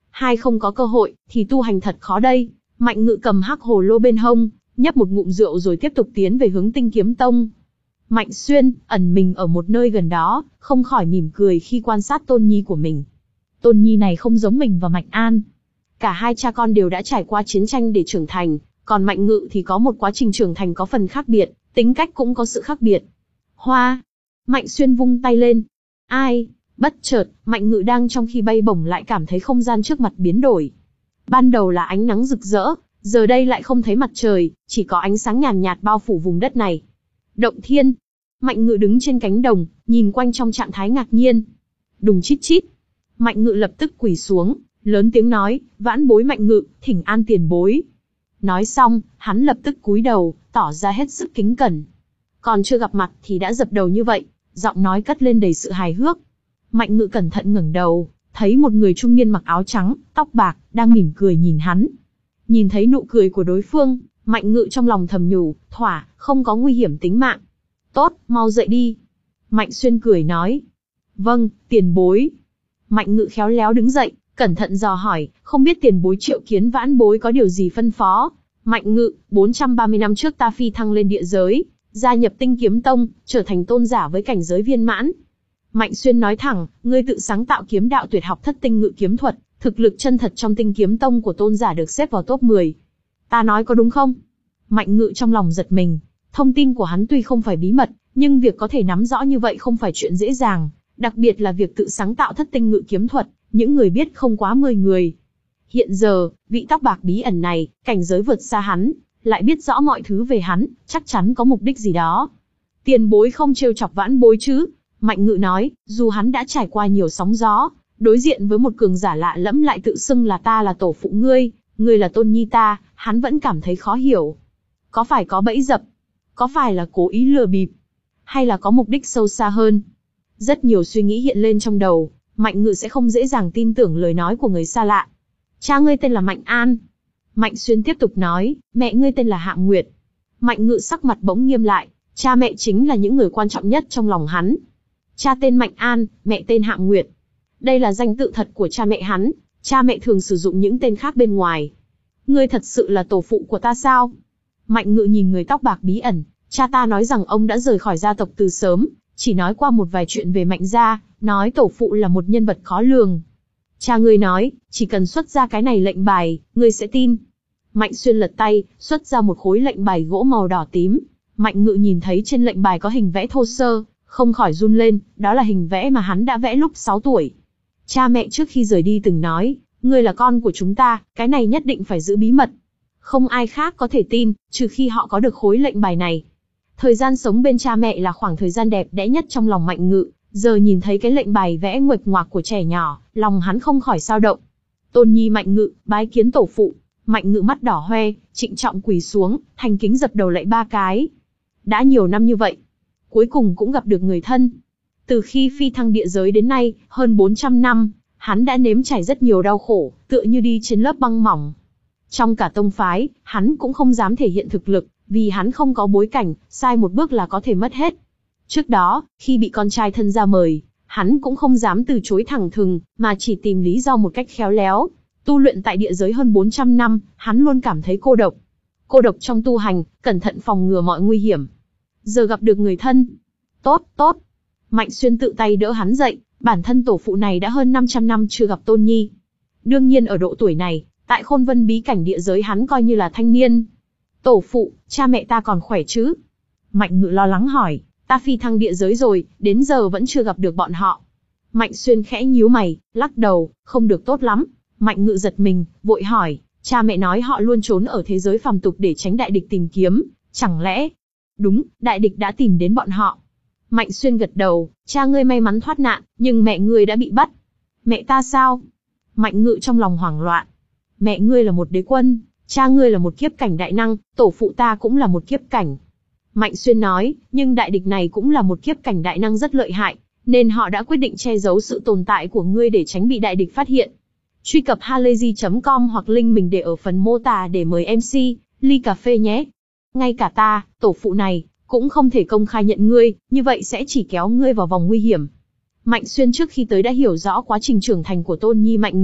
Hai không có cơ hội, thì tu hành thật khó đây. Mạnh Ngự cầm hắc hồ lô bên hông, nhấp một ngụm rượu rồi tiếp tục tiến về hướng Tinh Kiếm Tông. Mạnh Xuyên, ẩn mình ở một nơi gần đó, không khỏi mỉm cười khi quan sát Tôn Nhi của mình. Tôn Nhi này không giống mình và Mạnh An. Cả hai cha con đều đã trải qua chiến tranh để trưởng thành, còn Mạnh Ngự thì có một quá trình trưởng thành có phần khác biệt, tính cách cũng có sự khác biệt. Hoa! Mạnh Xuyên vung tay lên. Ai? Bất chợt, Mạnh Ngự đang trong khi bay bổng lại cảm thấy không gian trước mặt biến đổi. Ban đầu là ánh nắng rực rỡ, giờ đây lại không thấy mặt trời, chỉ có ánh sáng nhàn nhạt bao phủ vùng đất này. Động thiên! Mạnh Ngự đứng trên cánh đồng, nhìn quanh trong trạng thái ngạc nhiên. Đùng chít chít! Mạnh Ngự lập tức quỳ xuống, lớn tiếng nói, vãn bối Mạnh Ngự, thỉnh an tiền bối. Nói xong, hắn lập tức cúi đầu, tỏ ra hết sức kính cẩn. Còn chưa gặp mặt thì đã dập đầu như vậy, giọng nói cất lên đầy sự hài hước. Mạnh Ngự cẩn thận ngẩng đầu, thấy một người trung niên mặc áo trắng, tóc bạc, đang mỉm cười nhìn hắn. Nhìn thấy nụ cười của đối phương, Mạnh Ngự trong lòng thầm nhủ, thỏa, không có nguy hiểm tính mạng. Tốt, mau dậy đi. Mạnh Xuyên cười nói. Vâng, tiền bối. Mạnh Ngự khéo léo đứng dậy, cẩn thận dò hỏi, không biết tiền bối triệu kiến vãn bối có điều gì phân phó. Mạnh Ngự, bốn trăm ba mươi năm trước ta phi thăng lên địa giới, gia nhập Tinh Kiếm Tông, trở thành tôn giả với cảnh giới viên mãn. Mạnh Xuyên nói thẳng, ngươi tự sáng tạo kiếm đạo tuyệt học Thất Tinh Ngự kiếm thuật, thực lực chân thật trong Tinh Kiếm Tông của tôn giả được xếp vào top mười. Ta nói có đúng không? Mạnh Ngự trong lòng giật mình, thông tin của hắn tuy không phải bí mật, nhưng việc có thể nắm rõ như vậy không phải chuyện dễ dàng, đặc biệt là việc tự sáng tạo Thất Tinh Ngự kiếm thuật, những người biết không quá mười người. Hiện giờ, vị tóc bạc bí ẩn này, cảnh giới vượt xa hắn, lại biết rõ mọi thứ về hắn, chắc chắn có mục đích gì đó. Tiền bối không trêu chọc vãn bối chứ? Mạnh Ngự nói, dù hắn đã trải qua nhiều sóng gió, đối diện với một cường giả lạ lẫm lại tự xưng là ta là tổ phụ ngươi, ngươi là Tôn Nhi ta, hắn vẫn cảm thấy khó hiểu. Có phải có bẫy dập? Có phải là cố ý lừa bịp? Hay là có mục đích sâu xa hơn? Rất nhiều suy nghĩ hiện lên trong đầu, Mạnh Ngự sẽ không dễ dàng tin tưởng lời nói của người xa lạ. Cha ngươi tên là Mạnh An. Mạnh Xuyên tiếp tục nói, mẹ ngươi tên là Hạng Nguyệt. Mạnh Ngự sắc mặt bỗng nghiêm lại, cha mẹ chính là những người quan trọng nhất trong lòng hắn. Cha tên Mạnh An, mẹ tên Hạng Nguyệt. Đây là danh tự thật của cha mẹ hắn, cha mẹ thường sử dụng những tên khác bên ngoài. Ngươi thật sự là tổ phụ của ta sao? Mạnh Ngự nhìn người tóc bạc bí ẩn, cha ta nói rằng ông đã rời khỏi gia tộc từ sớm, chỉ nói qua một vài chuyện về Mạnh gia, nói tổ phụ là một nhân vật khó lường. Cha ngươi nói, chỉ cần xuất ra cái này lệnh bài, ngươi sẽ tin. Mạnh Xuyên lật tay, xuất ra một khối lệnh bài gỗ màu đỏ tím. Mạnh Ngự nhìn thấy trên lệnh bài có hình vẽ thô sơ, không khỏi run lên, đó là hình vẽ mà hắn đã vẽ lúc sáu tuổi. Cha mẹ trước khi rời đi từng nói, ngươi là con của chúng ta, cái này nhất định phải giữ bí mật. Không ai khác có thể tin, trừ khi họ có được khối lệnh bài này. Thời gian sống bên cha mẹ là khoảng thời gian đẹp đẽ nhất trong lòng Mạnh Ngự, giờ nhìn thấy cái lệnh bài vẽ nguệch ngoạc của trẻ nhỏ, lòng hắn không khỏi dao động. Tôn Nhi Mạnh Ngự, bái kiến tổ phụ. Mạnh Ngự mắt đỏ hoe, trịnh trọng quỳ xuống, thành kính dập đầu lạy ba cái. Đã nhiều năm như vậy, cuối cùng cũng gặp được người thân. Từ khi phi thăng địa giới đến nay, hơn bốn trăm năm, hắn đã nếm trải rất nhiều đau khổ, tựa như đi trên lớp băng mỏng. Trong cả tông phái, hắn cũng không dám thể hiện thực lực, vì hắn không có bối cảnh, sai một bước là có thể mất hết. Trước đó, khi bị con trai thân gia mời, hắn cũng không dám từ chối thẳng thừng, mà chỉ tìm lý do một cách khéo léo. Tu luyện tại địa giới hơn bốn trăm năm, hắn luôn cảm thấy cô độc. Cô độc trong tu hành, cẩn thận phòng ngừa mọi nguy hiểm. Giờ gặp được người thân. Tốt, tốt. Mạnh Xuyên tự tay đỡ hắn dậy, bản thân tổ phụ này đã hơn năm trăm năm chưa gặp Tôn Nhi. Đương nhiên ở độ tuổi này, tại Khôn Vân bí cảnh địa giới hắn coi như là thanh niên. Tổ phụ, cha mẹ ta còn khỏe chứ? Mạnh Ngự lo lắng hỏi, ta phi thăng địa giới rồi, đến giờ vẫn chưa gặp được bọn họ. Mạnh Xuyên khẽ nhíu mày, lắc đầu, không được tốt lắm. Mạnh Ngự giật mình, vội hỏi, cha mẹ nói họ luôn trốn ở thế giới phàm tục để tránh đại địch tìm kiếm, chẳng lẽ... Đúng, đại địch đã tìm đến bọn họ. Mạnh Xuyên gật đầu, cha ngươi may mắn thoát nạn, nhưng mẹ ngươi đã bị bắt. Mẹ ta sao? Mạnh Ngự trong lòng hoảng loạn. Mẹ ngươi là một đế quân, cha ngươi là một kiếp cảnh đại năng, tổ phụ ta cũng là một kiếp cảnh. Mạnh Xuyên nói, nhưng đại địch này cũng là một kiếp cảnh đại năng rất lợi hại, nên họ đã quyết định che giấu sự tồn tại của ngươi để tránh bị đại địch phát hiện. Truy cập halayzi chấm com hoặc link mình để ở phần mô tả để mời em xê, ly cà phê nhé. Ngay cả ta, tổ phụ này, cũng không thể công khai nhận ngươi, như vậy sẽ chỉ kéo ngươi vào vòng nguy hiểm. Mạnh Xuyên trước khi tới đã hiểu rõ quá trình trưởng thành của Tôn Nhi Mạnh Ngự,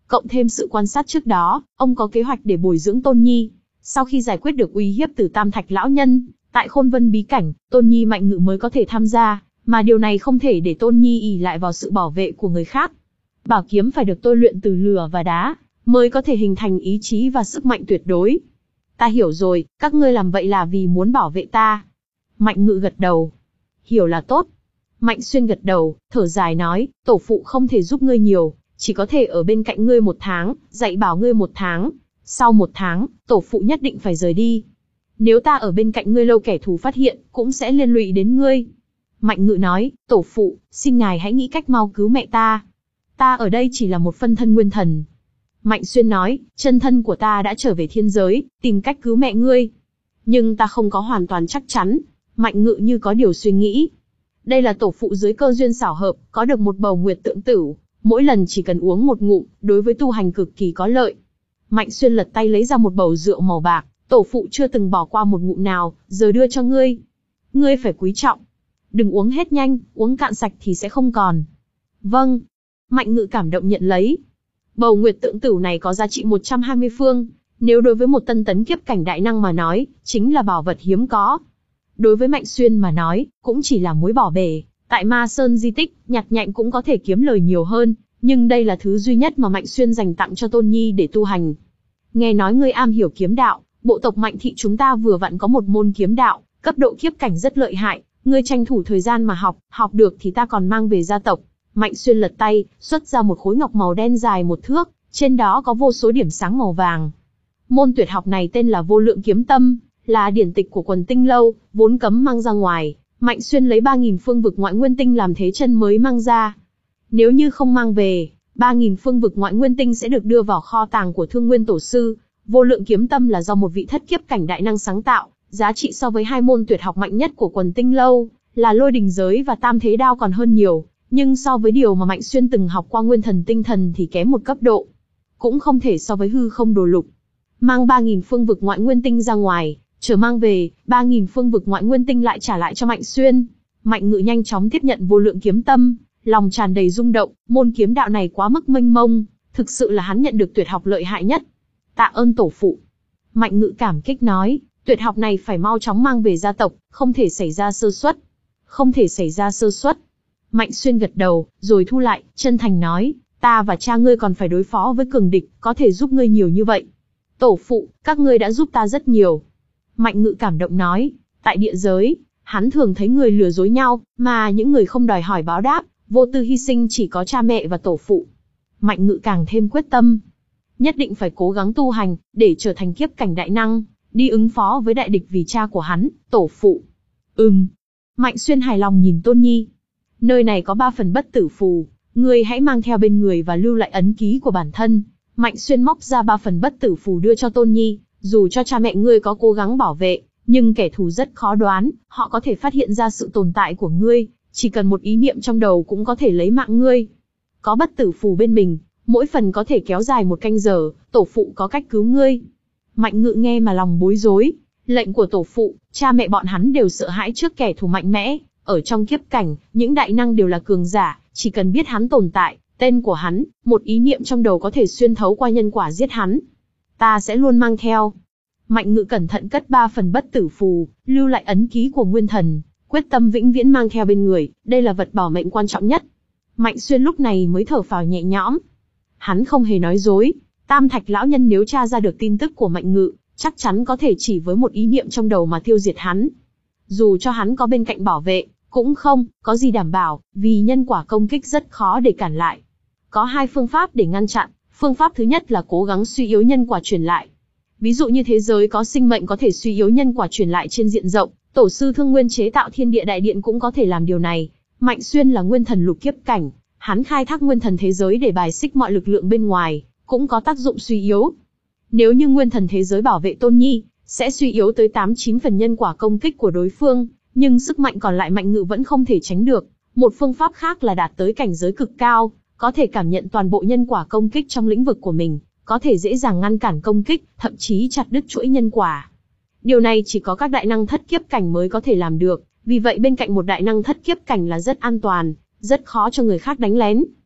cộng thêm sự quan sát trước đó, ông có kế hoạch để bồi dưỡng Tôn Nhi. Sau khi giải quyết được uy hiếp từ Tam Thạch lão nhân, tại Khôn Vân bí cảnh, Tôn Nhi Mạnh Ngự mới có thể tham gia, mà điều này không thể để Tôn Nhi ỷ lại vào sự bảo vệ của người khác. Bảo kiếm phải được tôi luyện từ lửa và đá, mới có thể hình thành ý chí và sức mạnh tuyệt đối. Ta hiểu rồi, các ngươi làm vậy là vì muốn bảo vệ ta. Mạnh Ngự gật đầu. Hiểu là tốt. Mạnh Xuyên gật đầu, thở dài nói, tổ phụ không thể giúp ngươi nhiều, chỉ có thể ở bên cạnh ngươi một tháng, dạy bảo ngươi một tháng. Sau một tháng, tổ phụ nhất định phải rời đi. Nếu ta ở bên cạnh ngươi lâu kẻ thù phát hiện, cũng sẽ liên lụy đến ngươi. Mạnh Ngự nói, tổ phụ, xin ngài hãy nghĩ cách mau cứu mẹ ta. Ta ở đây chỉ là một phân thân nguyên thần. Mạnh Xuyên nói, chân thân của ta đã trở về thiên giới, tìm cách cứu mẹ ngươi. Nhưng ta không có hoàn toàn chắc chắn. Mạnh Ngự như có điều suy nghĩ. Đây là tổ phụ dưới cơ duyên xảo hợp, có được một bầu nguyệt tượng tửu, mỗi lần chỉ cần uống một ngụm, đối với tu hành cực kỳ có lợi. Mạnh Xuyên lật tay lấy ra một bầu rượu màu bạc, tổ phụ chưa từng bỏ qua một ngụm nào, giờ đưa cho ngươi. Ngươi phải quý trọng. Đừng uống hết nhanh, uống cạn sạch thì sẽ không còn. Vâng. Mạnh Ngự cảm động nhận lấy. Bầu nguyệt tượng tửu này có giá trị một trăm hai mươi phương, nếu đối với một tân tấn kiếp cảnh đại năng mà nói, chính là bảo vật hiếm có. Đối với Mạnh Xuyên mà nói, cũng chỉ là mối bỏ bể, tại Ma Sơn di tích, nhặt nhạnh cũng có thể kiếm lời nhiều hơn, nhưng đây là thứ duy nhất mà Mạnh Xuyên dành tặng cho Tôn Nhi để tu hành. Nghe nói ngươi am hiểu kiếm đạo, bộ tộc Mạnh thị chúng ta vừa vặn có một môn kiếm đạo, cấp độ kiếp cảnh rất lợi hại, ngươi tranh thủ thời gian mà học, học được thì ta còn mang về gia tộc. Mạnh Xuyên lật tay, xuất ra một khối ngọc màu đen dài một thước, trên đó có vô số điểm sáng màu vàng. Môn tuyệt học này tên là Vô Lượng Kiếm Tâm, là điển tịch của Quần Tinh Lâu, vốn cấm mang ra ngoài. Mạnh Xuyên lấy ba nghìn phương vực ngoại nguyên tinh làm thế chân mới mang ra. Nếu như không mang về, ba nghìn phương vực ngoại nguyên tinh sẽ được đưa vào kho tàng của Thương Nguyên Tổ Sư. Vô Lượng Kiếm Tâm là do một vị thất kiếp cảnh đại năng sáng tạo, giá trị so với hai môn tuyệt học mạnh nhất của Quần Tinh Lâu, là Lôi Đình Giới và Tam Thế Đao còn hơn nhiều, nhưng so với điều mà Mạnh Xuyên từng học qua Nguyên Thần Tinh Thần thì kém một cấp độ. Cũng không thể so với Hư Không Đồ Lục. Mang ba nghìn phương vực ngoại nguyên tinh ra ngoài, chờ mang về, ba nghìn phương vực ngoại nguyên tinh lại trả lại cho Mạnh Xuyên. Mạnh Ngự nhanh chóng tiếp nhận Vô Lượng Kiếm Tâm, lòng tràn đầy rung động, môn kiếm đạo này quá mức mênh mông, thực sự là hắn nhận được tuyệt học lợi hại nhất. Tạ ơn tổ phụ. Mạnh Ngự cảm kích nói, tuyệt học này phải mau chóng mang về gia tộc, không thể xảy ra sơ suất. Không thể xảy ra sơ suất. Mạnh Xuyên gật đầu, rồi thu lại, chân thành nói, ta và cha ngươi còn phải đối phó với cường địch, có thể giúp ngươi nhiều như vậy. Tổ phụ, các ngươi đã giúp ta rất nhiều. Mạnh Ngự cảm động nói, tại địa giới, hắn thường thấy người lừa dối nhau, mà những người không đòi hỏi báo đáp, vô tư hy sinh chỉ có cha mẹ và tổ phụ. Mạnh Ngự càng thêm quyết tâm, nhất định phải cố gắng tu hành, để trở thành kiếp cảnh đại năng, đi ứng phó với đại địch vì cha của hắn, tổ phụ. Ừm. Mạnh Xuyên hài lòng nhìn Tôn Nhi. Nơi này có ba phần bất tử phù, ngươi hãy mang theo bên người và lưu lại ấn ký của bản thân. Mạnh Xuyên móc ra ba phần bất tử phù đưa cho Tôn Nhi, dù cho cha mẹ ngươi có cố gắng bảo vệ, nhưng kẻ thù rất khó đoán, họ có thể phát hiện ra sự tồn tại của ngươi, chỉ cần một ý niệm trong đầu cũng có thể lấy mạng ngươi. Có bất tử phù bên mình, mỗi phần có thể kéo dài một canh giờ, tổ phụ có cách cứu ngươi. Mạnh Ngự nghe mà lòng bối rối, lệnh của tổ phụ, cha mẹ bọn hắn đều sợ hãi trước kẻ thù mạnh mẽ, ở trong kiếp cảnh, những đại năng đều là cường giả, chỉ cần biết hắn tồn tại, tên của hắn, một ý niệm trong đầu có thể xuyên thấu qua nhân quả giết hắn. Ta sẽ luôn mang theo. Mạnh Ngự cẩn thận cất ba phần bất tử phù, lưu lại ấn ký của nguyên thần, quyết tâm vĩnh viễn mang theo bên người, đây là vật bảo mệnh quan trọng nhất. Mạnh Xuyên lúc này mới thở phào nhẹ nhõm. Hắn không hề nói dối, Tam Thạch lão nhân nếu tra ra được tin tức của Mạnh Ngự, chắc chắn có thể chỉ với một ý niệm trong đầu mà tiêu diệt hắn. Dù cho hắn có bên cạnh bảo vệ, cũng không có gì đảm bảo, vì nhân quả công kích rất khó để cản lại. Có hai phương pháp để ngăn chặn, phương pháp thứ nhất là cố gắng suy yếu nhân quả truyền lại. Ví dụ như thế giới có sinh mệnh có thể suy yếu nhân quả truyền lại trên diện rộng, tổ sư Thương Nguyên chế tạo Thiên Địa Đại Điện cũng có thể làm điều này. Mạnh Xuyên là nguyên thần lục kiếp cảnh, hắn khai thác nguyên thần thế giới để bài xích mọi lực lượng bên ngoài, cũng có tác dụng suy yếu. Nếu như nguyên thần thế giới bảo vệ Tôn Nhi, sẽ suy yếu tới tám chín phần nhân quả công kích của đối phương, nhưng sức mạnh còn lại Mạnh Ngự vẫn không thể tránh được. Một phương pháp khác là đạt tới cảnh giới cực cao, có thể cảm nhận toàn bộ nhân quả công kích trong lĩnh vực của mình, có thể dễ dàng ngăn cản công kích, thậm chí chặt đứt chuỗi nhân quả. Điều này chỉ có các đại năng thất kiếp cảnh mới có thể làm được, vì vậy bên cạnh một đại năng thất kiếp cảnh là rất an toàn, rất khó cho người khác đánh lén.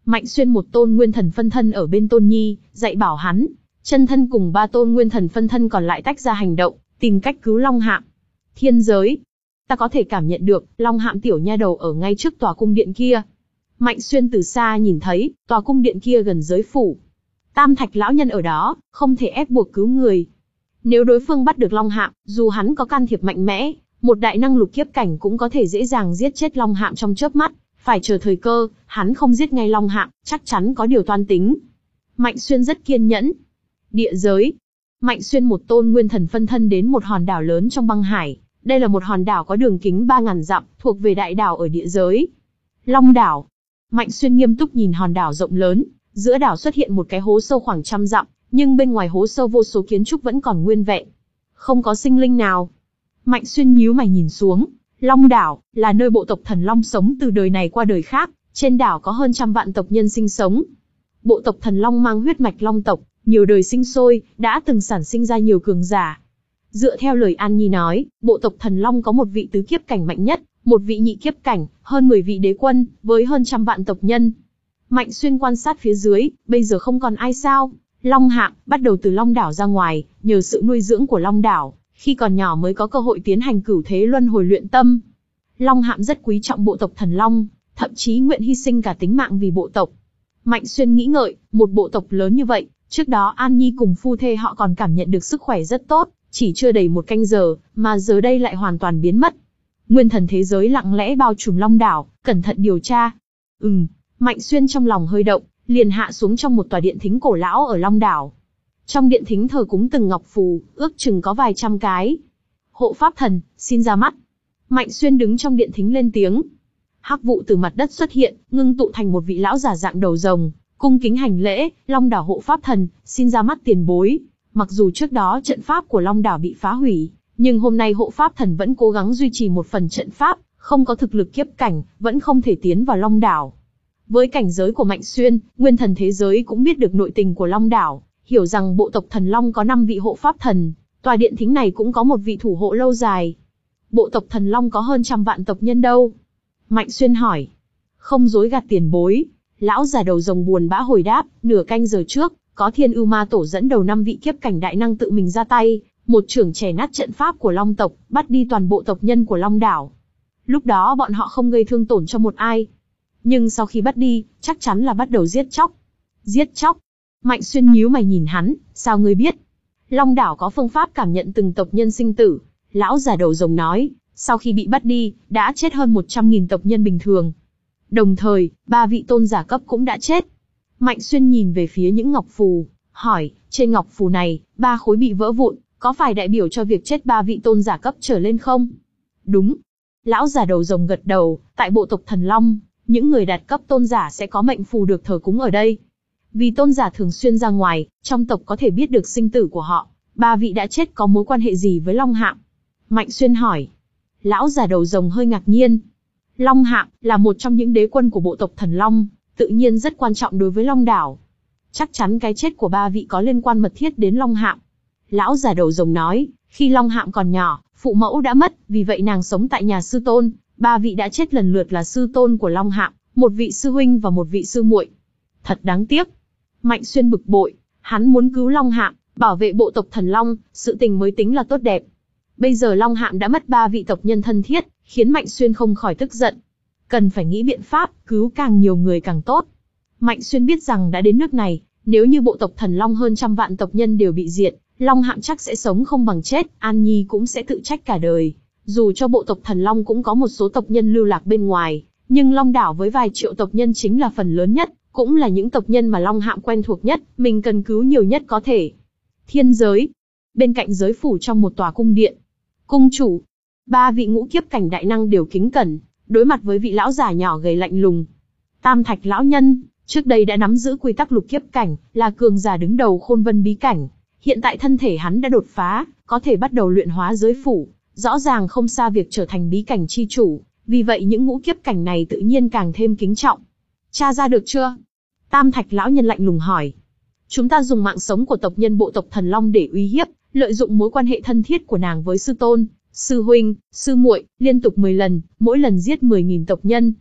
Mạnh Xuyên một tôn nguyên thần phân thân ở bên Tôn Nhi, dạy bảo hắn, chân thân cùng ba tôn nguyên thần phân thân còn lại tách ra hành động, tìm cách cứu Long Hạm. Thiên giới, ta có thể cảm nhận được, Long Hạm tiểu nha đầu ở ngay trước tòa cung điện kia. Mạnh Xuyên từ xa nhìn thấy, tòa cung điện kia gần giới phủ. Tam Thạch lão nhân ở đó, không thể ép buộc cứu người. Nếu đối phương bắt được Long Hạm, dù hắn có can thiệp mạnh mẽ, một đại năng lục kiếp cảnh cũng có thể dễ dàng giết chết Long Hạm trong chớp mắt. Phải chờ thời cơ, hắn không giết ngay Long Hạm, chắc chắn có điều toan tính. Mạnh Xuyên rất kiên nhẫn. Địa giới. Mạnh Xuyên một tôn nguyên thần phân thân đến một hòn đảo lớn trong băng hải. Đây là một hòn đảo có đường kính ba ngàn dặm, thuộc về đại đảo ở địa giới. Long đảo. Mạnh Xuyên nghiêm túc nhìn hòn đảo rộng lớn, giữa đảo xuất hiện một cái hố sâu khoảng trăm dặm, nhưng bên ngoài hố sâu vô số kiến trúc vẫn còn nguyên vẹn. Không có sinh linh nào. Mạnh Xuyên nhíu mày nhìn xuống. Long đảo, là nơi bộ tộc thần Long sống từ đời này qua đời khác, trên đảo có hơn trăm vạn tộc nhân sinh sống. Bộ tộc thần Long mang huyết mạch Long tộc, nhiều đời sinh sôi, đã từng sản sinh ra nhiều cường giả. Dựa theo lời An Nhi nói, bộ tộc thần Long có một vị tứ kiếp cảnh mạnh nhất, một vị nhị kiếp cảnh, hơn mười vị đế quân, với hơn trăm vạn tộc nhân. Mạnh Xuyên quan sát phía dưới, bây giờ không còn ai sao. Long Hạm, bắt đầu từ Long đảo ra ngoài, nhờ sự nuôi dưỡng của Long đảo, khi còn nhỏ mới có cơ hội tiến hành cửu thế luân hồi luyện tâm. Long Hạm rất quý trọng bộ tộc thần Long, thậm chí nguyện hy sinh cả tính mạng vì bộ tộc. Mạnh Xuyên nghĩ ngợi, một bộ tộc lớn như vậy, trước đó An Nhi cùng phu thê họ còn cảm nhận được sức khỏe rất tốt, chỉ chưa đầy một canh giờ, mà giờ đây lại hoàn toàn biến mất. Nguyên thần thế giới lặng lẽ bao trùm Long đảo, cẩn thận điều tra. Ừm, Mạnh Xuyên trong lòng hơi động, liền hạ xuống trong một tòa điện thính cổ lão ở Long đảo. Trong điện thính thờ cúng từng ngọc phù, ước chừng có vài trăm cái. Hộ pháp thần, xin ra mắt. Mạnh Xuyên đứng trong điện thính lên tiếng. Hắc vụ từ mặt đất xuất hiện, ngưng tụ thành một vị lão giả dạng đầu rồng, cung kính hành lễ. Long đảo hộ pháp thần, xin ra mắt tiền bối. Mặc dù trước đó trận pháp của Long đảo bị phá hủy, nhưng hôm nay hộ pháp thần vẫn cố gắng duy trì một phần trận pháp, không có thực lực kiếp cảnh, vẫn không thể tiến vào Long đảo. Với cảnh giới của Mạnh Xuyên, nguyên thần thế giới cũng biết được nội tình của Long đảo, hiểu rằng bộ tộc thần Long có năm vị hộ pháp thần, tòa điện thính này cũng có một vị thủ hộ lâu dài. Bộ tộc thần Long có hơn trăm vạn tộc nhân đâu? Mạnh Xuyên hỏi. Không dối gạt tiền bối, lão già đầu rồng buồn bã hồi đáp, nửa canh giờ trước, có Thiên Ưu Ma Tổ dẫn đầu năm vị kiếp cảnh đại năng tự mình ra tay, một chưởng chẻ nát trận pháp của Long tộc, bắt đi toàn bộ tộc nhân của Long đảo. Lúc đó bọn họ không gây thương tổn cho một ai. Nhưng sau khi bắt đi, chắc chắn là bắt đầu giết chóc. Giết chóc? Mạnh Xuyên nhíu mày nhìn hắn, sao ngươi biết? Long đảo có phương pháp cảm nhận từng tộc nhân sinh tử. Lão già đầu rồng nói, sau khi bị bắt đi, đã chết hơn một trăm nghìn tộc nhân bình thường. Đồng thời, ba vị tôn giả cấp cũng đã chết. Mạnh Xuyên nhìn về phía những ngọc phù, hỏi, trên ngọc phù này, ba khối bị vỡ vụn, có phải đại biểu cho việc chết ba vị tôn giả cấp trở lên không? Đúng. Lão già đầu rồng gật đầu, tại bộ tộc thần Long, những người đạt cấp tôn giả sẽ có mệnh phù được thờ cúng ở đây. Vì tôn giả thường xuyên ra ngoài, trong tộc có thể biết được sinh tử của họ. Ba vị đã chết có mối quan hệ gì với Long Hạm? Mạnh Xuyên hỏi. Lão già đầu rồng hơi ngạc nhiên. Long Hạm là một trong những đế quân của bộ tộc thần Long, tự nhiên rất quan trọng đối với Long đảo. Chắc chắn cái chết của ba vị có liên quan mật thiết đến Long Hạm. Lão già đầu rồng nói, khi Long Hạm còn nhỏ, phụ mẫu đã mất, vì vậy nàng sống tại nhà sư tôn. Ba vị đã chết lần lượt là sư tôn của Long Hạm, một vị sư huynh và một vị sư muội. Thật đáng tiếc. Mạnh Xuyên bực bội, hắn muốn cứu Long Hạm, bảo vệ bộ tộc thần Long, sự tình mới tính là tốt đẹp. Bây giờ Long Hạm đã mất ba vị tộc nhân thân thiết, khiến Mạnh Xuyên không khỏi tức giận. Cần phải nghĩ biện pháp, cứu càng nhiều người càng tốt. Mạnh Xuyên biết rằng đã đến nước này, nếu như bộ tộc thần Long hơn trăm vạn tộc nhân đều bị diệt, Long Hạm chắc sẽ sống không bằng chết, An Nhi cũng sẽ tự trách cả đời. Dù cho bộ tộc thần Long cũng có một số tộc nhân lưu lạc bên ngoài, nhưng Long đảo với vài triệu tộc nhân chính là phần lớn nhất, cũng là những tộc nhân mà Long Hạm quen thuộc nhất, mình cần cứu nhiều nhất có thể. Thiên giới. Bên cạnh giới phủ trong một tòa cung điện. Cung chủ. Ba vị ngũ kiếp cảnh đại năng đều kính cẩn, đối mặt với vị lão già nhỏ gầy lạnh lùng. Tam Thạch lão nhân, trước đây đã nắm giữ quy tắc lục kiếp cảnh, là cường giả đứng đầu Khôn Vân bí cảnh. Hiện tại thân thể hắn đã đột phá, có thể bắt đầu luyện hóa giới phủ, rõ ràng không xa việc trở thành bí cảnh chi chủ, vì vậy những ngũ kiếp cảnh này tự nhiên càng thêm kính trọng. Tra ra được chưa? Tam Thạch lão nhân lạnh lùng hỏi. Chúng ta dùng mạng sống của tộc nhân bộ tộc thần Long để uy hiếp, lợi dụng mối quan hệ thân thiết của nàng với sư tôn, sư huynh, sư muội, liên tục mười lần, mỗi lần giết mười nghìn tộc nhân.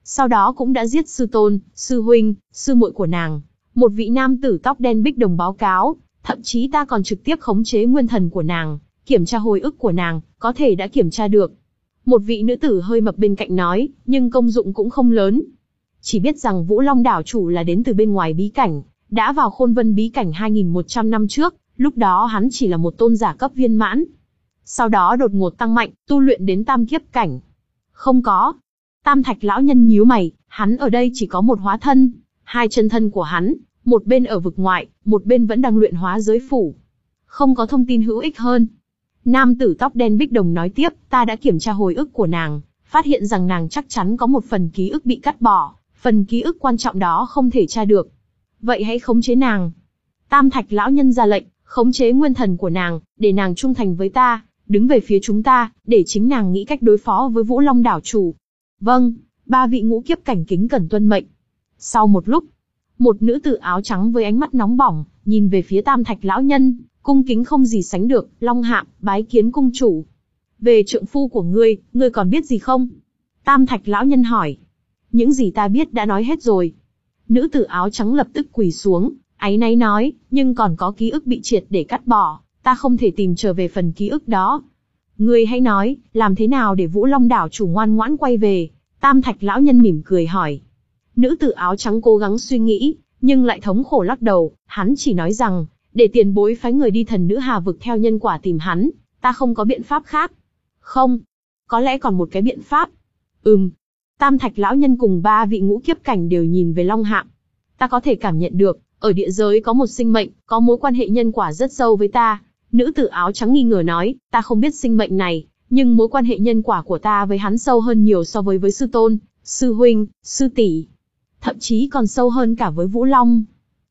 Sau đó cũng đã giết sư tôn, sư huynh, sư muội của nàng. Một vị nam tử tóc đen bích đồng báo cáo, thậm chí ta còn trực tiếp khống chế nguyên thần của nàng, kiểm tra hồi ức của nàng, có thể đã kiểm tra được. Một vị nữ tử hơi mập bên cạnh nói, nhưng công dụng cũng không lớn. Chỉ biết rằng Vũ Long đảo chủ là đến từ bên ngoài bí cảnh, đã vào Khôn Vân bí cảnh hai nghìn một trăm năm trước, lúc đó hắn chỉ là một tôn giả cấp viên mãn. Sau đó đột ngột tăng mạnh, tu luyện đến tam kiếp cảnh. Không có. Tam Thạch lão nhân nhíu mày, hắn ở đây chỉ có một hóa thân, hai chân thân của hắn, một bên ở vực ngoại, một bên vẫn đang luyện hóa giới phủ. Không có thông tin hữu ích hơn. Nam tử tóc đen bích đồng nói tiếp, ta đã kiểm tra hồi ức của nàng, phát hiện rằng nàng chắc chắn có một phần ký ức bị cắt bỏ, phần ký ức quan trọng đó không thể tra được. Vậy hãy khống chế nàng. Tam Thạch lão nhân ra lệnh, khống chế nguyên thần của nàng, để nàng trung thành với ta, đứng về phía chúng ta, để chính nàng nghĩ cách đối phó với Vũ Long đảo chủ. Vâng, ba vị ngũ kiếp cảnh kính cẩn tuân mệnh. Sau một lúc, một nữ tử áo trắng với ánh mắt nóng bỏng, nhìn về phía Tam Thạch lão nhân, cung kính không gì sánh được, Long Hạm, bái kiến cung chủ. Về trượng phu của ngươi, ngươi còn biết gì không? Tam Thạch lão nhân hỏi. Những gì ta biết đã nói hết rồi. Nữ tử áo trắng lập tức quỳ xuống, áy náy nói, nhưng còn có ký ức bị triệt để cắt bỏ, ta không thể tìm trở về phần ký ức đó. Ngươi hãy nói, làm thế nào để Vũ Long đảo chủ ngoan ngoãn quay về? Tam Thạch lão nhân mỉm cười hỏi. Nữ tử áo trắng cố gắng suy nghĩ, nhưng lại thống khổ lắc đầu, hắn chỉ nói rằng, để tiền bối phái người đi thần nữ Hà vực theo nhân quả tìm hắn, ta không có biện pháp khác. Không, có lẽ còn một cái biện pháp. Ừm. Tam Thạch lão nhân cùng ba vị ngũ kiếp cảnh đều nhìn về Long Hạm. Ta có thể cảm nhận được, ở địa giới có một sinh mệnh, có mối quan hệ nhân quả rất sâu với ta. Nữ tử áo trắng nghi ngờ nói, ta không biết sinh mệnh này, nhưng mối quan hệ nhân quả của ta với hắn sâu hơn nhiều so với với sư tôn, sư huynh, sư tỷ, thậm chí còn sâu hơn cả với Vũ Long.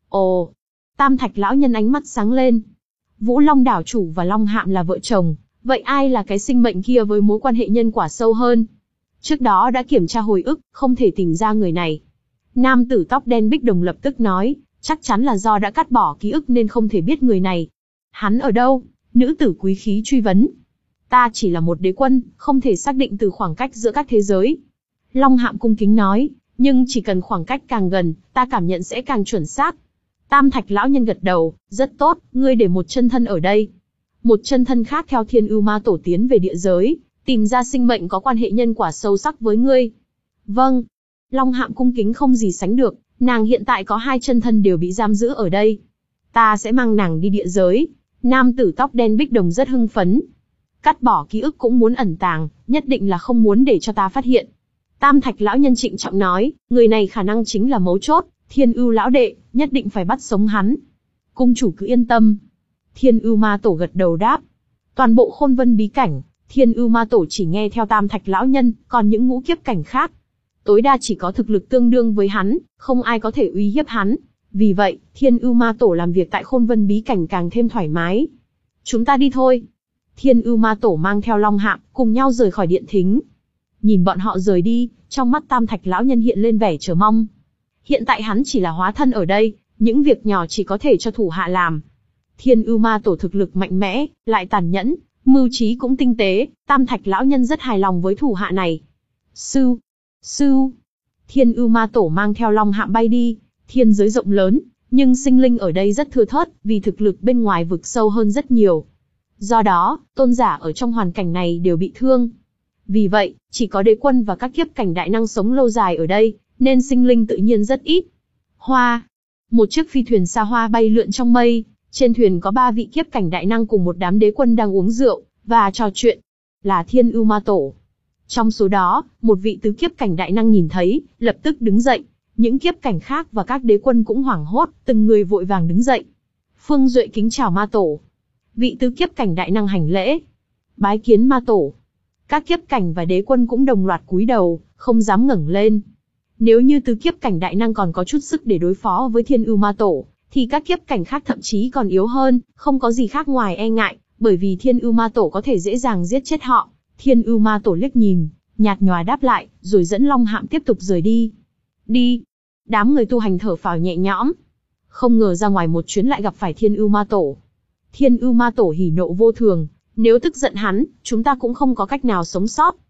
Ồ, Tam Thạch lão nhân ánh mắt sáng lên. Vũ Long đảo chủ và Long Hạm là vợ chồng, vậy ai là cái sinh mệnh kia với mối quan hệ nhân quả sâu hơn? Trước đó đã kiểm tra hồi ức, không thể tìm ra người này. Nam tử tóc đen bích đồng lập tức nói, chắc chắn là do đã cắt bỏ ký ức nên không thể biết người này. Hắn ở đâu? Nữ tử quý khí truy vấn. Ta chỉ là một đế quân, không thể xác định từ khoảng cách giữa các thế giới. Long Hạm cung kính nói, nhưng chỉ cần khoảng cách càng gần, ta cảm nhận sẽ càng chuẩn xác. Tam Thạch lão nhân gật đầu, rất tốt, ngươi để một chân thân ở đây. Một chân thân khác theo Thiên Ưu Ma Tổ tiến về địa giới, tìm ra sinh mệnh có quan hệ nhân quả sâu sắc với ngươi. Vâng. Long Hạm cung kính không gì sánh được, nàng hiện tại có hai chân thân đều bị giam giữ ở đây. Ta sẽ mang nàng đi địa giới. Nam tử tóc đen bích đồng rất hưng phấn. Cắt bỏ ký ức cũng muốn ẩn tàng, nhất định là không muốn để cho ta phát hiện. Tam Thạch lão nhân trịnh trọng nói, người này khả năng chính là mấu chốt, Thiên Ưu lão đệ, nhất định phải bắt sống hắn. Cung chủ cứ yên tâm. Thiên Ưu Ma Tổ gật đầu đáp. Toàn bộ Khôn Vân bí cảnh, Thiên Ưu Ma Tổ chỉ nghe theo Tam Thạch lão nhân, còn những ngũ kiếp cảnh khác, tối đa chỉ có thực lực tương đương với hắn, không ai có thể uy hiếp hắn. Vì vậy, Thiên Ưu Ma Tổ làm việc tại Khôn Vân bí cảnh càng thêm thoải mái. Chúng ta đi thôi. Thiên Ưu Ma Tổ mang theo Long Hạm, cùng nhau rời khỏi điện thính. Nhìn bọn họ rời đi, trong mắt Tam Thạch lão nhân hiện lên vẻ chờ mong. Hiện tại hắn chỉ là hóa thân ở đây, những việc nhỏ chỉ có thể cho thủ hạ làm. Thiên Ưu Ma Tổ thực lực mạnh mẽ, lại tàn nhẫn, mưu trí cũng tinh tế, Tam Thạch lão nhân rất hài lòng với thủ hạ này. Sư, sư. Thiên Ưu Ma Tổ mang theo Long Hạm bay đi. Thiên giới rộng lớn, nhưng sinh linh ở đây rất thưa thớt, vì thực lực bên ngoài vực sâu hơn rất nhiều. Do đó, tôn giả ở trong hoàn cảnh này đều bị thương. Vì vậy, chỉ có đế quân và các kiếp cảnh đại năng sống lâu dài ở đây, nên sinh linh tự nhiên rất ít. Hoa. Một chiếc phi thuyền xa hoa bay lượn trong mây, trên thuyền có ba vị kiếp cảnh đại năng cùng một đám đế quân đang uống rượu, và trò chuyện. Là Thiên Ưu Ma Tổ. Trong số đó, một vị tứ kiếp cảnh đại năng nhìn thấy, lập tức đứng dậy. Những kiếp cảnh khác và các đế quân cũng hoảng hốt, từng người vội vàng đứng dậy. Phương Duệ kính chào Ma Tổ. Vị tứ kiếp cảnh đại năng hành lễ. Bái kiến Ma Tổ. Các kiếp cảnh và đế quân cũng đồng loạt cúi đầu, không dám ngẩng lên. Nếu như tứ kiếp cảnh đại năng còn có chút sức để đối phó với Thiên Ưu Ma Tổ, thì các kiếp cảnh khác thậm chí còn yếu hơn, không có gì khác ngoài e ngại, bởi vì Thiên Ưu Ma Tổ có thể dễ dàng giết chết họ. Thiên Ưu Ma Tổ liếc nhìn, nhạt nhòa đáp lại, rồi dẫn Long Hạm tiếp tục rời đi. Đi. Đám người tu hành thở phào nhẹ nhõm. Không ngờ ra ngoài một chuyến lại gặp phải Thiên Ưu Ma Tổ. Thiên Ưu Ma Tổ hỉ nộ vô thường, nếu tức giận hắn, chúng ta cũng không có cách nào sống sót.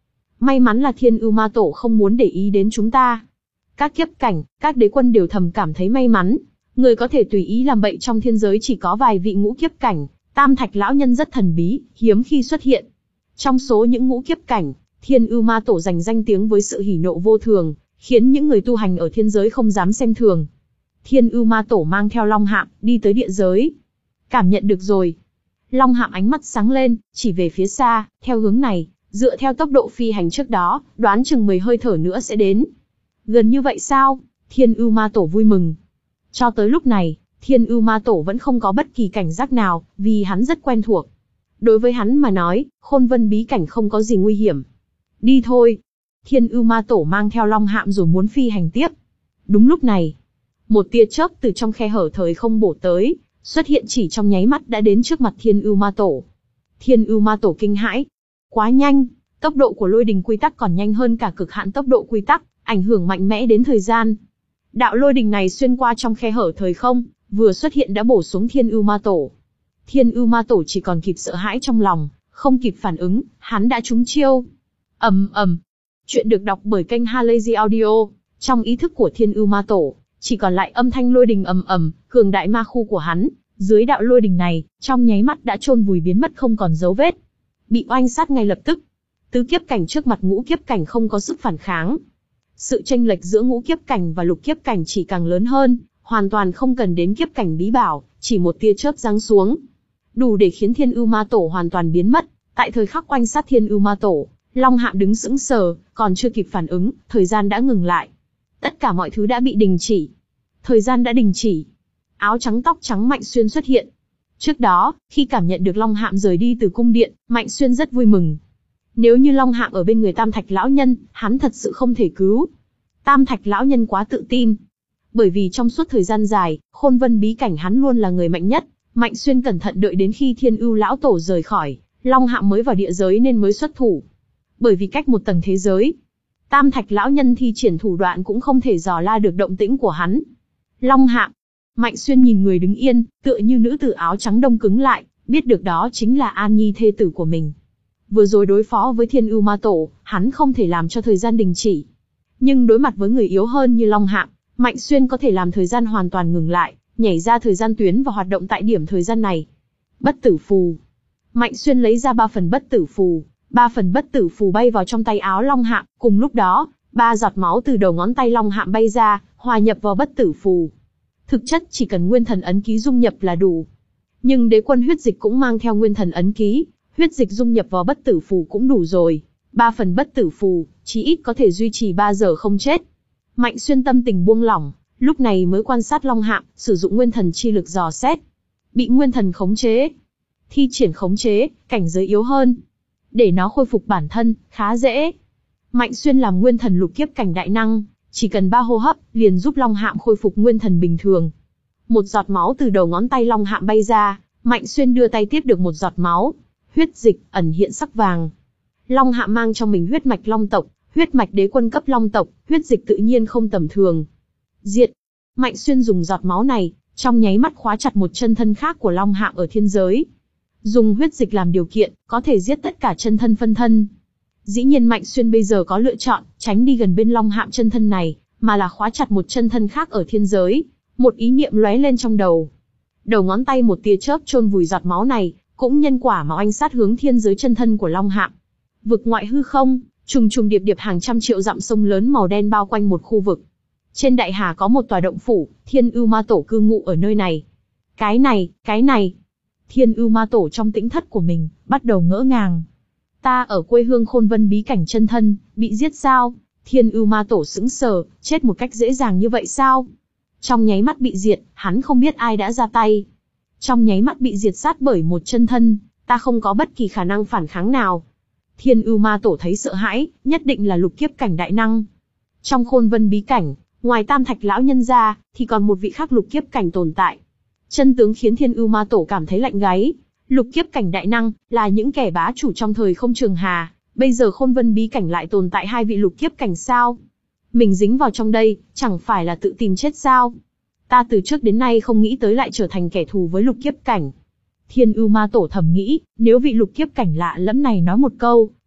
May mắn là Thiên Ưu Ma Tổ không muốn để ý đến chúng ta. Các kiếp cảnh, các đế quân đều thầm cảm thấy may mắn. Người có thể tùy ý làm bậy trong thiên giới chỉ có vài vị ngũ kiếp cảnh. Tam Thạch lão nhân rất thần bí, hiếm khi xuất hiện. Trong số những ngũ kiếp cảnh, Thiên Ưu Ma Tổ giành danh tiếng với sự hỉ nộ vô thường, khiến những người tu hành ở thiên giới không dám xem thường. Thiên Ưu Ma Tổ mang theo Long Hạm, đi tới địa giới. Cảm nhận được rồi. Long Hạm ánh mắt sáng lên, chỉ về phía xa, theo hướng này, dựa theo tốc độ phi hành trước đó, đoán chừng mười hơi thở nữa sẽ đến. Gần như vậy sao? Thiên Ưu Ma Tổ vui mừng. Cho tới lúc này, Thiên Ưu Ma Tổ vẫn không có bất kỳ cảnh giác nào, vì hắn rất quen thuộc. Đối với hắn mà nói, Khôn Vân bí cảnh không có gì nguy hiểm. Đi thôi. Thiên Ưu Ma Tổ mang theo Long Hạm rồi muốn phi hành tiếp. Đúng lúc này, một tia chớp từ trong khe hở thời không bổ tới, xuất hiện chỉ trong nháy mắt đã đến trước mặt Thiên Ưu Ma Tổ. Thiên Ưu Ma Tổ kinh hãi. Quá nhanh, tốc độ của lôi đình quy tắc còn nhanh hơn cả cực hạn tốc độ quy tắc, ảnh hưởng mạnh mẽ đến thời gian. Đạo lôi đình này xuyên qua trong khe hở thời không, vừa xuất hiện đã bổ xuống Thiên Ưu Ma Tổ. Thiên Ưu Ma Tổ chỉ còn kịp sợ hãi trong lòng, không kịp phản ứng, hắn đã trúng chiêu. Ầm ầm. Chuyện được đọc bởi kênh Halazy Audio. Trong ý thức của Thiên Ưu Ma Tổ, chỉ còn lại âm thanh lôi đình ầm ầm, cường đại ma khu của hắn, dưới đạo lôi đình này, trong nháy mắt đã chôn vùi biến mất không còn dấu vết. Bị oanh sát ngay lập tức. Tứ kiếp cảnh trước mặt ngũ kiếp cảnh không có sức phản kháng. Sự chênh lệch giữa ngũ kiếp cảnh và lục kiếp cảnh chỉ càng lớn hơn, hoàn toàn không cần đến kiếp cảnh bí bảo, chỉ một tia chớp giáng xuống, đủ để khiến Thiên Ưu Ma Tổ hoàn toàn biến mất. Tại thời khắc oanh sát Thiên Ưu Ma Tổ, Long Hạm đứng sững sờ, còn chưa kịp phản ứng, thời gian đã ngừng lại. Tất cả mọi thứ đã bị đình chỉ. Thời gian đã đình chỉ. Áo trắng tóc trắng Mạnh Xuyên xuất hiện. Trước đó, khi cảm nhận được Long Hạm rời đi từ cung điện, Mạnh Xuyên rất vui mừng. Nếu như Long Hạm ở bên người Tam Thạch lão nhân, hắn thật sự không thể cứu. Tam Thạch lão nhân quá tự tin. Bởi vì trong suốt thời gian dài, Khôn Vân bí cảnh hắn luôn là người mạnh nhất. Mạnh Xuyên cẩn thận đợi đến khi Thiên Ưu lão tổ rời khỏi, Long Hạm mới vào địa giới nên mới xuất thủ. Bởi vì cách một tầng thế giới, Tam Thạch lão nhân thi triển thủ đoạn cũng không thể dò la được động tĩnh của hắn. Long Hạm. Mạnh Xuyên nhìn người đứng yên, tựa như nữ tử áo trắng đông cứng lại, biết được đó chính là An Nhi thê tử của mình. Vừa rồi đối phó với Thiên Ưu Ma Tổ, hắn không thể làm cho thời gian đình chỉ. Nhưng đối mặt với người yếu hơn như Long Hạm, Mạnh Xuyên có thể làm thời gian hoàn toàn ngừng lại, nhảy ra thời gian tuyến và hoạt động tại điểm thời gian này. Bất tử phù. Mạnh Xuyên lấy ra ba phần bất tử phù, ba phần bất tử phù bay vào trong tay áo Long Hạm, cùng lúc đó, ba giọt máu từ đầu ngón tay Long Hạm bay ra, hòa nhập vào bất tử phù. Thực chất chỉ cần nguyên thần ấn ký dung nhập là đủ. Nhưng đế quân huyết dịch cũng mang theo nguyên thần ấn ký, huyết dịch dung nhập vào bất tử phù cũng đủ rồi. Ba phần bất tử phù, chí ít có thể duy trì ba giờ không chết. Mạnh Xuyên tâm tình buông lỏng, lúc này mới quan sát Long Hạm, sử dụng nguyên thần chi lực dò xét. Bị nguyên thần khống chế. Thi triển khống chế, cảnh giới yếu hơn. Để nó khôi phục bản thân, khá dễ. Mạnh Xuyên làm nguyên thần lục kiếp cảnh đại năng, chỉ cần ba hô hấp, liền giúp Long Hạm khôi phục nguyên thần bình thường. Một giọt máu từ đầu ngón tay Long Hạm bay ra, Mạnh Xuyên đưa tay tiếp được một giọt máu. Huyết dịch, ẩn hiện sắc vàng. Long Hạm mang trong mình huyết mạch Long tộc, huyết mạch đế quân cấp Long tộc, huyết dịch tự nhiên không tầm thường. Diệt. Mạnh Xuyên dùng giọt máu này, trong nháy mắt khóa chặt một chân thân khác của Long Hạm ở thiên giới. Dùng huyết dịch làm điều kiện, có thể giết tất cả chân thân phân thân. Dĩ nhiên Mạnh Xuyên bây giờ có lựa chọn, tránh đi gần bên Long Hạm chân thân này, mà là khóa chặt một chân thân khác ở thiên giới. Một ý niệm lóe lên trong đầu. Đầu ngón tay một tia chớp chôn vùi giọt máu này, cũng nhân quả mà oanh sát hướng thiên giới chân thân của Long Hạm. Vực ngoại hư không, trùng trùng điệp điệp hàng trăm triệu dặm sông lớn màu đen bao quanh một khu vực. Trên đại hà có một tòa động phủ, Thiên Ưu Ma Tổ cư ngụ ở nơi này. Cái này, cái này. Thiên Ưu Ma Tổ trong tĩnh thất của mình, bắt đầu ngỡ ngàng. Ta ở quê hương Khôn Vân bí cảnh chân thân, bị giết sao? Thiên Ưu Ma Tổ sững sờ, chết một cách dễ dàng như vậy sao? Trong nháy mắt bị diệt, hắn không biết ai đã ra tay. Trong nháy mắt bị diệt sát bởi một chân thân, ta không có bất kỳ khả năng phản kháng nào. Thiên Ưu Ma Tổ thấy sợ hãi, nhất định là lục kiếp cảnh đại năng. Trong Khôn Vân bí cảnh, ngoài Tam Thạch lão nhân ra, thì còn một vị khác lục kiếp cảnh tồn tại. Chân tướng khiến Thiên Ưu Ma Tổ cảm thấy lạnh gáy. Lục kiếp cảnh đại năng, là những kẻ bá chủ trong thời không trường hà, bây giờ Khôn Vân bí cảnh lại tồn tại hai vị lục kiếp cảnh sao? Mình dính vào trong đây, chẳng phải là tự tìm chết sao? Ta từ trước đến nay không nghĩ tới lại trở thành kẻ thù với lục kiếp cảnh. Thiên Ưu Ma Tổ thầm nghĩ, nếu vị lục kiếp cảnh lạ lẫm này nói một câu,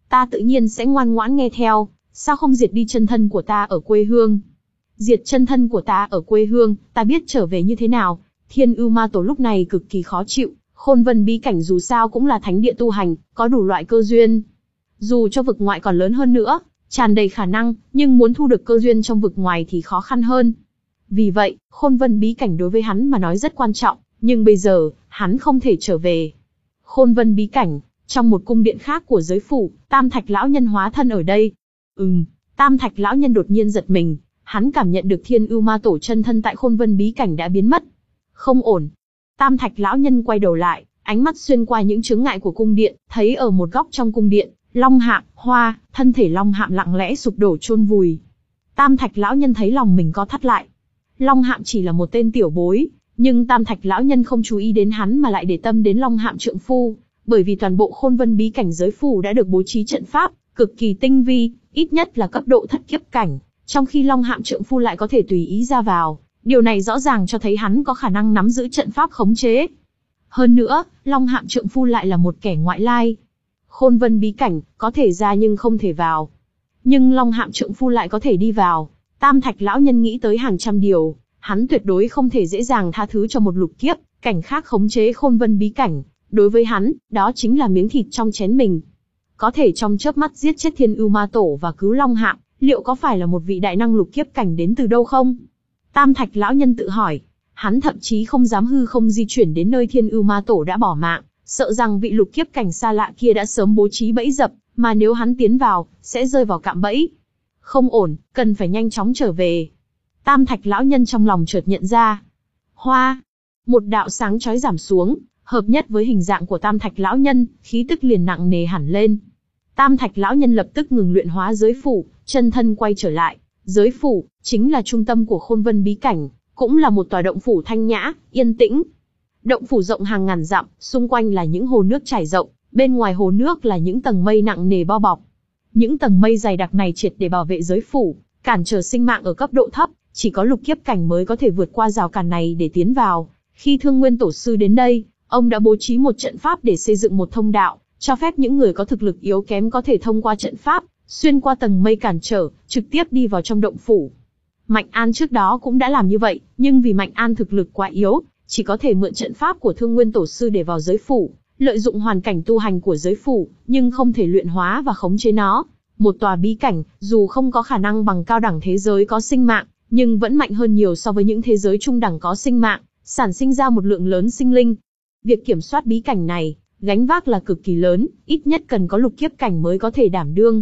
ta tự nhiên sẽ ngoan ngoãn nghe theo, sao không diệt đi chân thân của ta ở quê hương? Diệt chân thân của ta ở quê hương, ta biết trở về như thế nào? Thiên Ưu Ma Tổ lúc này cực kỳ khó chịu, Khôn Vân bí cảnh dù sao cũng là thánh địa tu hành, có đủ loại cơ duyên. Dù cho vực ngoại còn lớn hơn nữa, tràn đầy khả năng, nhưng muốn thu được cơ duyên trong vực ngoài thì khó khăn hơn. Vì vậy, Khôn Vân bí cảnh đối với hắn mà nói rất quan trọng, nhưng bây giờ, hắn không thể trở về. Khôn Vân bí cảnh, trong một cung điện khác của giới phủ, Tam Thạch lão nhân hóa thân ở đây. Ừm, Tam Thạch lão nhân đột nhiên giật mình, hắn cảm nhận được Thiên Ưu Ma Tổ chân thân tại Khôn Vân bí cảnh đã biến mất. Không ổn. Tam Thạch lão nhân quay đầu lại, ánh mắt xuyên qua những chướng ngại của cung điện, thấy ở một góc trong cung điện, Long Hạm, Hoa, thân thể Long Hạm lặng lẽ sụp đổ chôn vùi. Tam Thạch lão nhân thấy lòng mình co thắt lại. Long Hạm chỉ là một tên tiểu bối, nhưng Tam Thạch lão nhân không chú ý đến hắn mà lại để tâm đến Long Hạm trượng phu, bởi vì toàn bộ Khôn Vân bí cảnh giới phủ đã được bố trí trận pháp cực kỳ tinh vi, ít nhất là cấp độ thất kiếp cảnh, trong khi Long Hạm trượng phu lại có thể tùy ý ra vào, điều này rõ ràng cho thấy hắn có khả năng nắm giữ trận pháp khống chế. Hơn nữa, Long Hạm trượng phu lại là một kẻ ngoại lai. Khôn Vân bí cảnh có thể ra nhưng không thể vào, nhưng Long Hạm trượng phu lại có thể đi vào. Tam Thạch lão nhân nghĩ tới hàng trăm điều, hắn tuyệt đối không thể dễ dàng tha thứ cho một lục kiếp cảnh khác khống chế Khôn Vân bí cảnh. Đối với hắn, đó chính là miếng thịt trong chén mình. Có thể trong chớp mắt giết chết Thiên Ưu Ma Tổ và cứu Long Hạm, liệu có phải là một vị đại năng lục kiếp cảnh đến từ đâu không? Tam Thạch lão nhân tự hỏi. Hắn thậm chí không dám hư không di chuyển đến nơi Thiên Ưu Ma Tổ đã bỏ mạng, sợ rằng vị lục kiếp cảnh xa lạ kia đã sớm bố trí bẫy dập, mà nếu hắn tiến vào, sẽ rơi vào cạm bẫy. Không ổn, cần phải nhanh chóng trở về. Tam Thạch lão nhân trong lòng chợt nhận ra. Hoa, một đạo sáng chói giảm xuống, hợp nhất với hình dạng của Tam Thạch lão nhân, khí tức liền nặng nề hẳn lên. Tam Thạch lão nhân lập tức ngừng luyện hóa giới phủ, chân thân quay trở lại. Giới phủ chính là trung tâm của Khôn Vân bí cảnh, cũng là một tòa động phủ thanh nhã, yên tĩnh. Động phủ rộng hàng ngàn dặm, xung quanh là những hồ nước trải rộng, bên ngoài hồ nước là những tầng mây nặng nề bao bọc. Những tầng mây dày đặc này triệt để bảo vệ giới phủ, cản trở sinh mạng ở cấp độ thấp, chỉ có lục kiếp cảnh mới có thể vượt qua rào cản này để tiến vào. Khi Thương Nguyên Tổ sư đến đây, ông đã bố trí một trận pháp để xây dựng một thông đạo, cho phép những người có thực lực yếu kém có thể thông qua trận pháp, xuyên qua tầng mây cản trở, trực tiếp đi vào trong động phủ. Mạnh An trước đó cũng đã làm như vậy, nhưng vì Mạnh An thực lực quá yếu, chỉ có thể mượn trận pháp của Thương Nguyên Tổ sư để vào giới phủ, lợi dụng hoàn cảnh tu hành của giới phủ, nhưng không thể luyện hóa và khống chế nó. Một tòa bí cảnh, dù không có khả năng bằng cao đẳng thế giới có sinh mạng, nhưng vẫn mạnh hơn nhiều so với những thế giới trung đẳng có sinh mạng, sản sinh ra một lượng lớn sinh linh. Việc kiểm soát bí cảnh này, gánh vác là cực kỳ lớn, ít nhất cần có lục kiếp cảnh mới có thể đảm đương.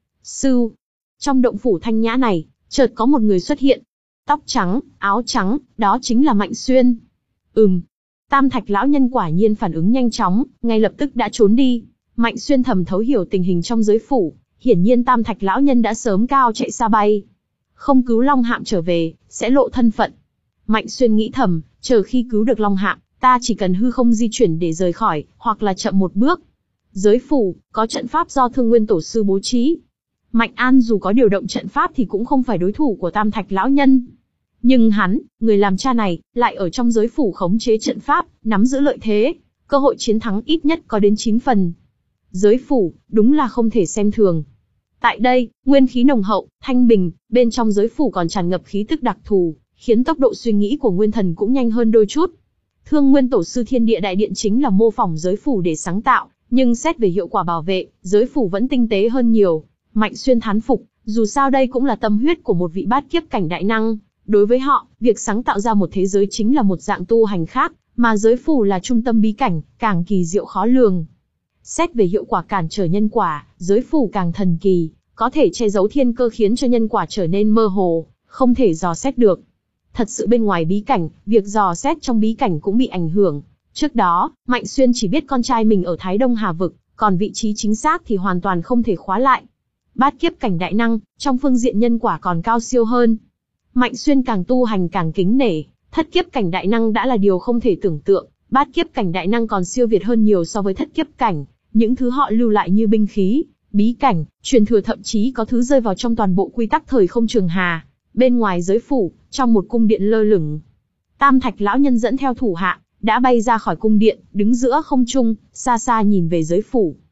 Sư, trong động phủ thanh nhã này, chợt có một người xuất hiện. Tóc trắng, áo trắng, đó chính là Mạnh Xuyên. Ừm, Tam Thạch lão nhân quả nhiên phản ứng nhanh chóng, ngay lập tức đã trốn đi. Mạnh Xuyên thầm thấu hiểu tình hình trong giới phủ, hiển nhiên Tam Thạch lão nhân đã sớm cao chạy xa bay. Không cứu Long Hạm trở về, sẽ lộ thân phận. Mạnh Xuyên nghĩ thầm, chờ khi cứu được Long Hạm, ta chỉ cần hư không di chuyển để rời khỏi, hoặc là chậm một bước. Giới phủ, có trận pháp do Thương Nguyên Tổ sư bố trí. Mạnh An dù có điều động trận pháp thì cũng không phải đối thủ của Tam Thạch lão nhân. Nhưng hắn, người làm cha này, lại ở trong giới phủ khống chế trận pháp, nắm giữ lợi thế, cơ hội chiến thắng ít nhất có đến chín phần. Giới phủ, đúng là không thể xem thường. Tại đây, nguyên khí nồng hậu, thanh bình, bên trong giới phủ còn tràn ngập khí tức đặc thù, khiến tốc độ suy nghĩ của nguyên thần cũng nhanh hơn đôi chút. Thương Nguyên Tổ sư Thiên Địa Đại Điện chính là mô phỏng giới phủ để sáng tạo, nhưng xét về hiệu quả bảo vệ, giới phủ vẫn tinh tế hơn nhiều. Mạnh Xuyên thán phục, dù sao đây cũng là tâm huyết của một vị bát kiếp cảnh đại năng. Đối với họ, việc sáng tạo ra một thế giới chính là một dạng tu hành khác, mà giới phủ là trung tâm bí cảnh, càng kỳ diệu khó lường. Xét về hiệu quả cản trở nhân quả, giới phủ càng thần kỳ, có thể che giấu thiên cơ khiến cho nhân quả trở nên mơ hồ, không thể dò xét được. Thật sự bên ngoài bí cảnh, việc dò xét trong bí cảnh cũng bị ảnh hưởng. Trước đó, Mạnh Xuyên chỉ biết con trai mình ở Thái Đông Hà Vực, còn vị trí chính xác thì hoàn toàn không thể khóa lại. Bát kiếp cảnh đại năng, trong phương diện nhân quả còn cao siêu hơn. Mạnh Xuyên càng tu hành càng kính nể, thất kiếp cảnh đại năng đã là điều không thể tưởng tượng, bát kiếp cảnh đại năng còn siêu việt hơn nhiều so với thất kiếp cảnh. Những thứ họ lưu lại như binh khí, bí cảnh, truyền thừa thậm chí có thứ rơi vào trong toàn bộ quy tắc thời không trường hà. Bên ngoài giới phủ, trong một cung điện lơ lửng, Tam Thạch lão nhân dẫn theo thủ hạ, đã bay ra khỏi cung điện, đứng giữa không trung, xa xa nhìn về giới phủ.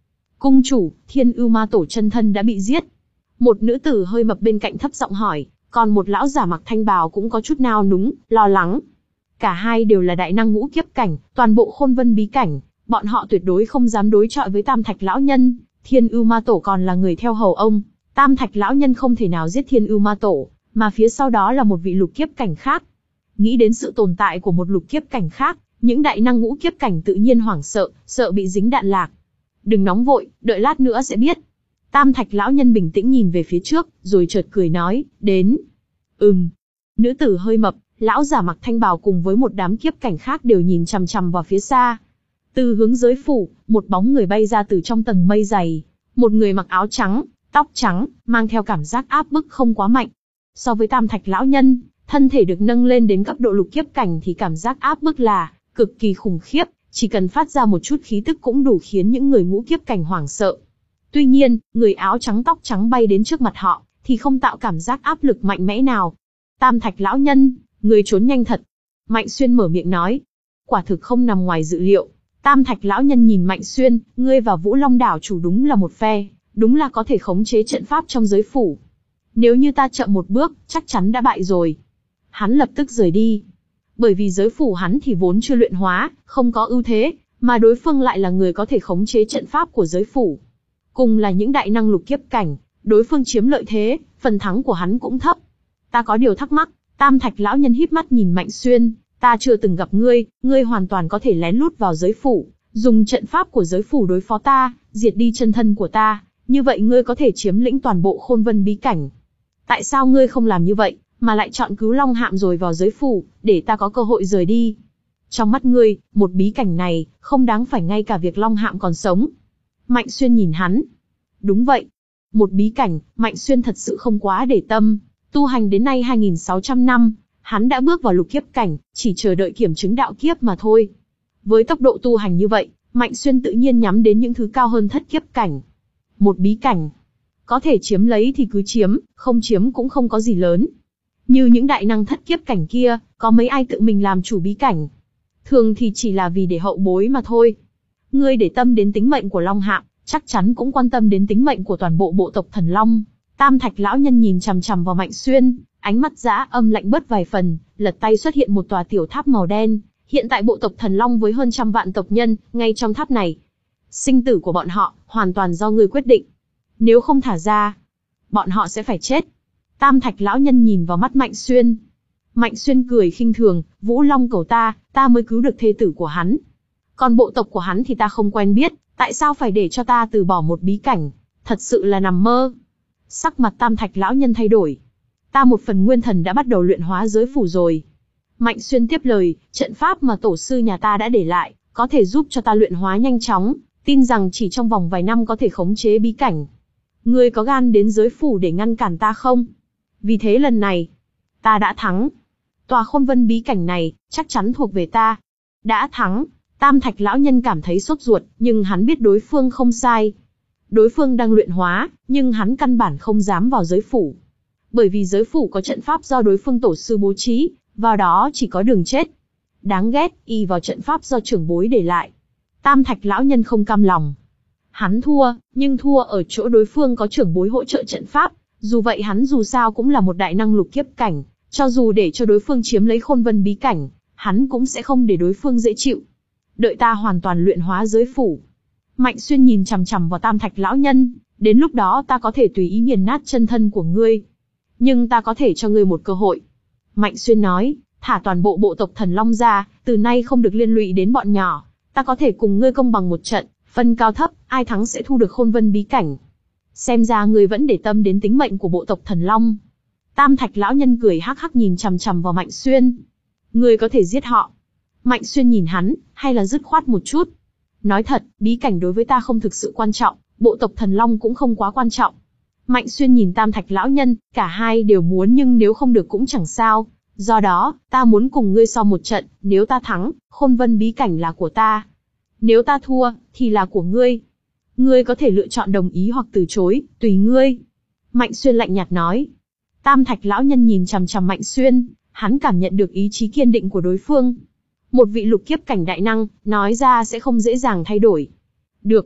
Cung chủ, Thiên Ưu Ma Tổ chân thân đã bị giết. Một nữ tử hơi mập bên cạnh thấp giọng hỏi, còn một lão giả mặc thanh bào cũng có chút nao núng, lo lắng. Cả hai đều là đại năng ngũ kiếp cảnh, toàn bộ khôn vân bí cảnh, bọn họ tuyệt đối không dám đối chọi với Tam Thạch lão nhân. Thiên Ưu Ma Tổ còn là người theo hầu ông, Tam Thạch lão nhân không thể nào giết Thiên Ưu Ma Tổ, mà phía sau đó là một vị lục kiếp cảnh khác. Nghĩ đến sự tồn tại của một lục kiếp cảnh khác, những đại năng ngũ kiếp cảnh tự nhiên hoảng sợ, sợ bị dính đạn lạc. Đừng nóng vội, đợi lát nữa sẽ biết. Tam Thạch lão nhân bình tĩnh nhìn về phía trước, rồi chợt cười nói, đến. Ừm. Nữ tử hơi mập, lão giả mặc thanh bào cùng với một đám kiếp cảnh khác đều nhìn chằm chằm vào phía xa. Từ hướng giới phủ, một bóng người bay ra từ trong tầng mây dày. Một người mặc áo trắng, tóc trắng, mang theo cảm giác áp bức không quá mạnh. So với Tam Thạch lão nhân, thân thể được nâng lên đến cấp độ lục kiếp cảnh thì cảm giác áp bức là cực kỳ khủng khiếp, chỉ cần phát ra một chút khí tức cũng đủ khiến những người ngũ kiếp cảnh hoảng sợ. Tuy nhiên, người áo trắng tóc trắng bay đến trước mặt họ, thì không tạo cảm giác áp lực mạnh mẽ nào. Tam Thạch lão nhân, người trốn nhanh thật. Mạnh Xuyên mở miệng nói. Quả thực không nằm ngoài dự liệu. Tam Thạch lão nhân nhìn Mạnh Xuyên, ngươi và Vũ Long đảo chủ đúng là một phe, đúng là có thể khống chế trận pháp trong giới phủ. Nếu như ta chậm một bước, chắc chắn đã bại rồi. Hắn lập tức rời đi. Bởi vì giới phủ hắn thì vốn chưa luyện hóa, không có ưu thế, mà đối phương lại là người có thể khống chế trận pháp của giới phủ. Cùng là những đại năng lục kiếp cảnh, đối phương chiếm lợi thế, phần thắng của hắn cũng thấp. Ta có điều thắc mắc, Tam Thạch lão nhân híp mắt nhìn Mạnh Xuyên, ta chưa từng gặp ngươi, ngươi hoàn toàn có thể lén lút vào giới phủ, dùng trận pháp của giới phủ đối phó ta, diệt đi chân thân của ta, như vậy ngươi có thể chiếm lĩnh toàn bộ khôn vân bí cảnh. Tại sao ngươi không làm như vậy, mà lại chọn cứu Long Hạm rồi vào giới phủ, để ta có cơ hội rời đi? Trong mắt ngươi, một bí cảnh này, không đáng phải ngay cả việc Long Hạm còn sống. Mạnh Xuyên nhìn hắn. Đúng vậy. Một bí cảnh, Mạnh Xuyên thật sự không quá để tâm. Tu hành đến nay hai nghìn sáu trăm năm, hắn đã bước vào lục kiếp cảnh, chỉ chờ đợi kiểm chứng đạo kiếp mà thôi. Với tốc độ tu hành như vậy, Mạnh Xuyên tự nhiên nhắm đến những thứ cao hơn thất kiếp cảnh. Một bí cảnh. Có thể chiếm lấy thì cứ chiếm, không chiếm cũng không có gì lớn. Như những đại năng thất kiếp cảnh kia, có mấy ai tự mình làm chủ bí cảnh. Thường thì chỉ là vì để hậu bối mà thôi. Ngươi để tâm đến tính mệnh của Long Hạm, chắc chắn cũng quan tâm đến tính mệnh của toàn bộ bộ tộc Thần Long. Tam Thạch lão nhân nhìn chằm chằm vào Mạnh Xuyên, ánh mắt dã âm lạnh bớt vài phần, lật tay xuất hiện một tòa tiểu tháp màu đen. Hiện tại bộ tộc Thần Long với hơn trăm vạn tộc nhân, ngay trong tháp này. Sinh tử của bọn họ, hoàn toàn do ngươi quyết định. Nếu không thả ra, bọn họ sẽ phải chết. Tam Thạch lão nhân nhìn vào mắt Mạnh Xuyên. Mạnh Xuyên cười khinh thường, Vũ Long cầu ta, ta mới cứu được thê tử của hắn. Còn bộ tộc của hắn thì ta không quen biết, tại sao phải để cho ta từ bỏ một bí cảnh? Thật sự là nằm mơ. Sắc mặt Tam Thạch lão nhân thay đổi. Ta một phần nguyên thần đã bắt đầu luyện hóa giới phủ rồi. Mạnh Xuyên tiếp lời, trận pháp mà tổ sư nhà ta đã để lại, có thể giúp cho ta luyện hóa nhanh chóng, tin rằng chỉ trong vòng vài năm có thể khống chế bí cảnh. Ngươi có gan đến giới phủ để ngăn cản ta không? Vì thế lần này, ta đã thắng. Tòa khôn vân bí cảnh này, chắc chắn thuộc về ta. Đã thắng. Tam Thạch lão nhân cảm thấy sốt ruột, nhưng hắn biết đối phương không sai. Đối phương đang luyện hóa, nhưng hắn căn bản không dám vào giới phủ. Bởi vì giới phủ có trận pháp do đối phương tổ sư bố trí, vào đó chỉ có đường chết. Đáng ghét, y vào trận pháp do trưởng bối để lại. Tam Thạch lão nhân không cam lòng. Hắn thua, nhưng thua ở chỗ đối phương có trưởng bối hỗ trợ trận pháp. Dù vậy hắn dù sao cũng là một đại năng lục kiếp cảnh, cho dù để cho đối phương chiếm lấy khôn vân bí cảnh, hắn cũng sẽ không để đối phương dễ chịu. Đợi ta hoàn toàn luyện hóa giới phủ. Mạnh Xuyên nhìn chằm chằm vào Tam Thạch lão nhân, đến lúc đó ta có thể tùy ý nghiền nát chân thân của ngươi. Nhưng ta có thể cho ngươi một cơ hội. Mạnh Xuyên nói, thả toàn bộ bộ tộc Thần Long ra, từ nay không được liên lụy đến bọn nhỏ. Ta có thể cùng ngươi công bằng một trận, phân cao thấp, ai thắng sẽ thu được khôn vân bí cảnh. Xem ra ngươi vẫn để tâm đến tính mệnh của bộ tộc Thần Long. Tam Thạch lão nhân cười hắc hắc nhìn chằm chằm vào Mạnh Xuyên. Ngươi có thể giết họ. Mạnh Xuyên nhìn hắn, hay là dứt khoát một chút. Nói thật, bí cảnh đối với ta không thực sự quan trọng, bộ tộc Thần Long cũng không quá quan trọng. Mạnh Xuyên nhìn Tam Thạch lão nhân, cả hai đều muốn nhưng nếu không được cũng chẳng sao. Do đó, ta muốn cùng ngươi so một trận, nếu ta thắng, khôn vân bí cảnh là của ta. Nếu ta thua, thì là của ngươi. Ngươi có thể lựa chọn đồng ý hoặc từ chối, tùy ngươi. Mạnh Xuyên lạnh nhạt nói. Tam Thạch lão nhân nhìn chằm chằm Mạnh Xuyên, hắn cảm nhận được ý chí kiên định của đối phương. Một vị lục kiếp cảnh đại năng, nói ra sẽ không dễ dàng thay đổi. Được.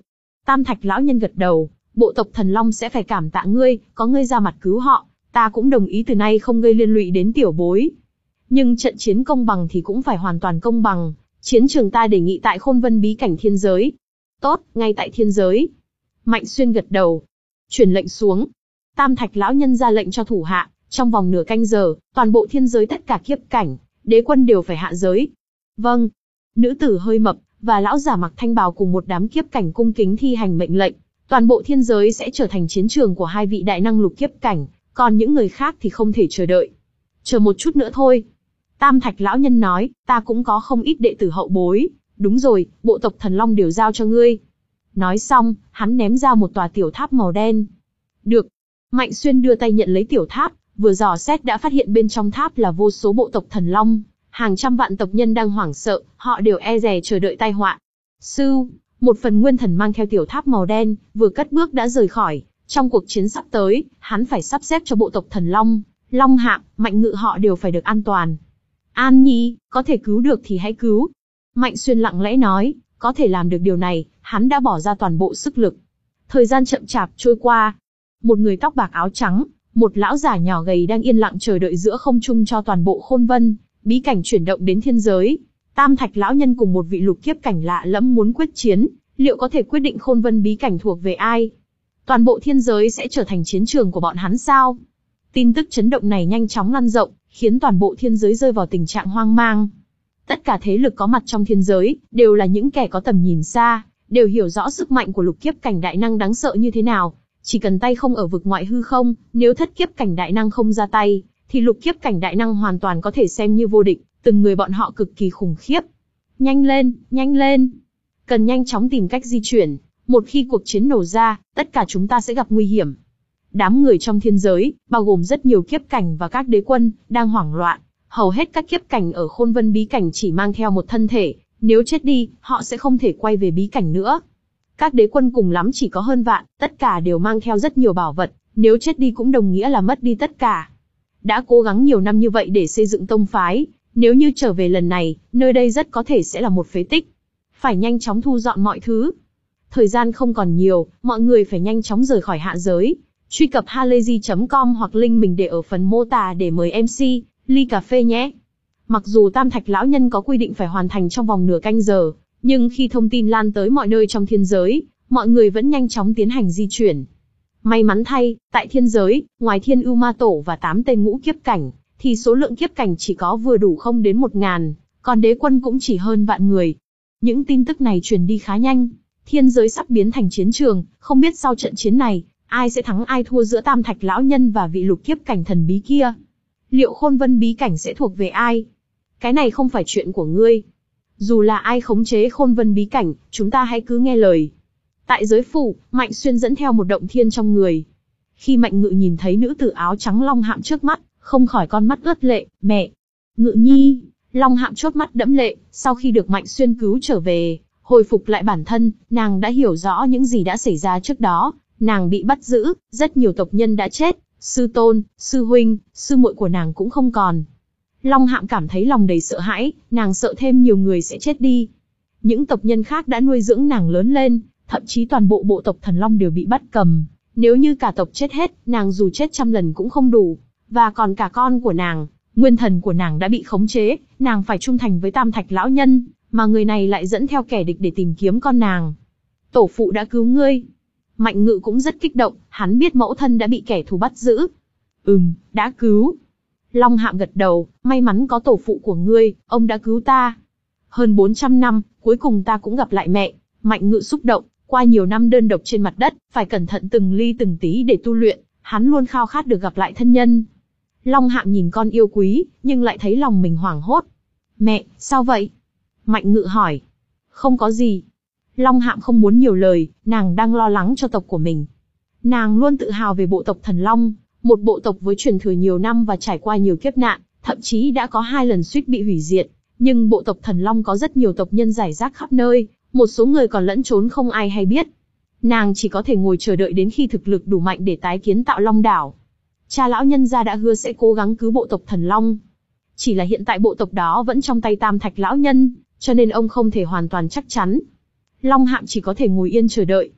Tam Thạch lão nhân gật đầu, bộ tộc Thần Long sẽ phải cảm tạ ngươi, có ngươi ra mặt cứu họ, ta cũng đồng ý từ nay không gây liên lụy đến tiểu bối. Nhưng trận chiến công bằng thì cũng phải hoàn toàn công bằng, chiến trường ta đề nghị tại Khôn Vân bí cảnh thiên giới. Tốt, ngay tại thiên giới. Mạnh Xuyên gật đầu. Truyền lệnh xuống. Tam Thạch lão nhân ra lệnh cho thủ hạ, trong vòng nửa canh giờ, toàn bộ thiên giới tất cả kiếp cảnh, đế quân đều phải hạ giới. Vâng. Nữ tử hơi mập, và lão giả mặc thanh bào cùng một đám kiếp cảnh cung kính thi hành mệnh lệnh. Toàn bộ thiên giới sẽ trở thành chiến trường của hai vị đại năng lục kiếp cảnh, còn những người khác thì không thể chờ đợi. Chờ một chút nữa thôi. Tam Thạch lão nhân nói, ta cũng có không ít đệ tử hậu bối. Đúng rồi, bộ tộc Thần Long đều giao cho ngươi. Nói xong, hắn ném ra một tòa tiểu tháp màu đen. Được. Mạnh Xuyên đưa tay nhận lấy tiểu tháp, vừa dò xét đã phát hiện bên trong tháp là vô số bộ tộc Thần Long. Hàng trăm vạn tộc nhân đang hoảng sợ, họ đều e dè chờ đợi tai họa. Sư, một phần nguyên thần mang theo tiểu tháp màu đen, vừa cất bước đã rời khỏi. Trong cuộc chiến sắp tới, hắn phải sắp xếp cho bộ tộc Thần Long, Long Hạm, Mạnh Ngự họ đều phải được an toàn. An Nhi, có thể cứu được thì hãy cứu. Mạnh Xuyên lặng lẽ nói, có thể làm được điều này, hắn đã bỏ ra toàn bộ sức lực. Thời gian chậm chạp trôi qua. Một người tóc bạc áo trắng, một lão giả nhỏ gầy đang yên lặng chờ đợi giữa không trung cho toàn bộ Khôn Vân bí cảnh chuyển động đến thiên giới. Tam Thạch lão nhân cùng một vị lục kiếp cảnh lạ lẫm muốn quyết chiến, liệu có thể quyết định Khôn Vân bí cảnh thuộc về ai? Toàn bộ thiên giới sẽ trở thành chiến trường của bọn hắn sao? Tin tức chấn động này nhanh chóng lan rộng, khiến toàn bộ thiên giới rơi vào tình trạng hoang mang. Tất cả thế lực có mặt trong thiên giới, đều là những kẻ có tầm nhìn xa, đều hiểu rõ sức mạnh của lục kiếp cảnh đại năng đáng sợ như thế nào. Chỉ cần tay không ở vực ngoại hư không, nếu thất kiếp cảnh đại năng không ra tay, thì lục kiếp cảnh đại năng hoàn toàn có thể xem như vô địch, từng người bọn họ cực kỳ khủng khiếp. Nhanh lên, nhanh lên! Cần nhanh chóng tìm cách di chuyển, một khi cuộc chiến nổ ra, tất cả chúng ta sẽ gặp nguy hiểm. Đám người trong thiên giới, bao gồm rất nhiều kiếp cảnh và các đế quân, đang hoảng loạn. Hầu hết các kiếp cảnh ở Khôn Vân bí cảnh chỉ mang theo một thân thể, nếu chết đi, họ sẽ không thể quay về bí cảnh nữa. Các đế quân cùng lắm chỉ có hơn vạn, tất cả đều mang theo rất nhiều bảo vật, nếu chết đi cũng đồng nghĩa là mất đi tất cả. Đã cố gắng nhiều năm như vậy để xây dựng tông phái, nếu như trở về lần này, nơi đây rất có thể sẽ là một phế tích. Phải nhanh chóng thu dọn mọi thứ. Thời gian không còn nhiều, mọi người phải nhanh chóng rời khỏi hạ giới. Truy cập halayzi chấm com hoặc link mình để ở phần mô tả để mời em xê, ly cà phê nhé. Mặc dù Tam Thạch lão nhân có quy định phải hoàn thành trong vòng nửa canh giờ, nhưng khi thông tin lan tới mọi nơi trong thiên giới, mọi người vẫn nhanh chóng tiến hành di chuyển. May mắn thay, tại thiên giới, ngoài Thiên Ưu Ma Tổ và tám tên ngũ kiếp cảnh, thì số lượng kiếp cảnh chỉ có vừa đủ không đến một ngàn, còn đế quân cũng chỉ hơn vạn người. Những tin tức này truyền đi khá nhanh, thiên giới sắp biến thành chiến trường, không biết sau trận chiến này, ai sẽ thắng ai thua giữa Tam Thạch lão nhân và vị lục kiếp cảnh thần bí kia. Liệu Khôn Vân bí cảnh sẽ thuộc về ai? Cái này không phải chuyện của ngươi. Dù là ai khống chế Khôn Vân bí cảnh, chúng ta hãy cứ nghe lời. Tại giới phủ, Mạnh Xuyên dẫn theo một động thiên trong người. Khi Mạnh Ngự nhìn thấy nữ tử áo trắng Long Hạm trước mắt, không khỏi con mắt ướt lệ. Mẹ! Ngự nhi! Long Hạm chốt mắt đẫm lệ, sau khi được Mạnh Xuyên cứu trở về, hồi phục lại bản thân, nàng đã hiểu rõ những gì đã xảy ra trước đó. Nàng bị bắt giữ, rất nhiều tộc nhân đã chết, sư tôn, sư huynh, sư muội của nàng cũng không còn. Long Hạm cảm thấy lòng đầy sợ hãi, nàng sợ thêm nhiều người sẽ chết đi. Những tộc nhân khác đã nuôi dưỡng nàng lớn lên, thậm chí toàn bộ bộ tộc Thần Long đều bị bắt cầm. Nếu như cả tộc chết hết, nàng dù chết trăm lần cũng không đủ. Và còn cả con của nàng, nguyên thần của nàng đã bị khống chế, nàng phải trung thành với Tam Thạch lão nhân, mà người này lại dẫn theo kẻ địch để tìm kiếm con nàng. Tổ phụ đã cứu ngươi. Mạnh Ngự cũng rất kích động, hắn biết mẫu thân đã bị kẻ thù bắt giữ. Ừm, đã cứu. Long Hạm gật đầu, may mắn có tổ phụ của ngươi, ông đã cứu ta. Hơn bốn trăm năm, cuối cùng ta cũng gặp lại mẹ. Mạnh Ngự xúc động, qua nhiều năm đơn độc trên mặt đất, phải cẩn thận từng ly từng tí để tu luyện, hắn luôn khao khát được gặp lại thân nhân. Long Hạm nhìn con yêu quý, nhưng lại thấy lòng mình hoảng hốt. Mẹ, sao vậy? Mạnh Ngự hỏi. Không có gì. Long Hạm không muốn nhiều lời, nàng đang lo lắng cho tộc của mình. Nàng luôn tự hào về bộ tộc Thần Long, một bộ tộc với truyền thừa nhiều năm và trải qua nhiều kiếp nạn, thậm chí đã có hai lần suýt bị hủy diệt. Nhưng bộ tộc Thần Long có rất nhiều tộc nhân rải rác khắp nơi, một số người còn lẫn trốn không ai hay biết. Nàng chỉ có thể ngồi chờ đợi đến khi thực lực đủ mạnh để tái kiến tạo Long Đảo. Cha lão nhân gia đã hứa sẽ cố gắng cứu bộ tộc Thần Long. Chỉ là hiện tại bộ tộc đó vẫn trong tay Tam Thạch lão nhân, cho nên ông không thể hoàn toàn chắc chắn. Long Hạm chỉ có thể ngồi yên chờ đợi.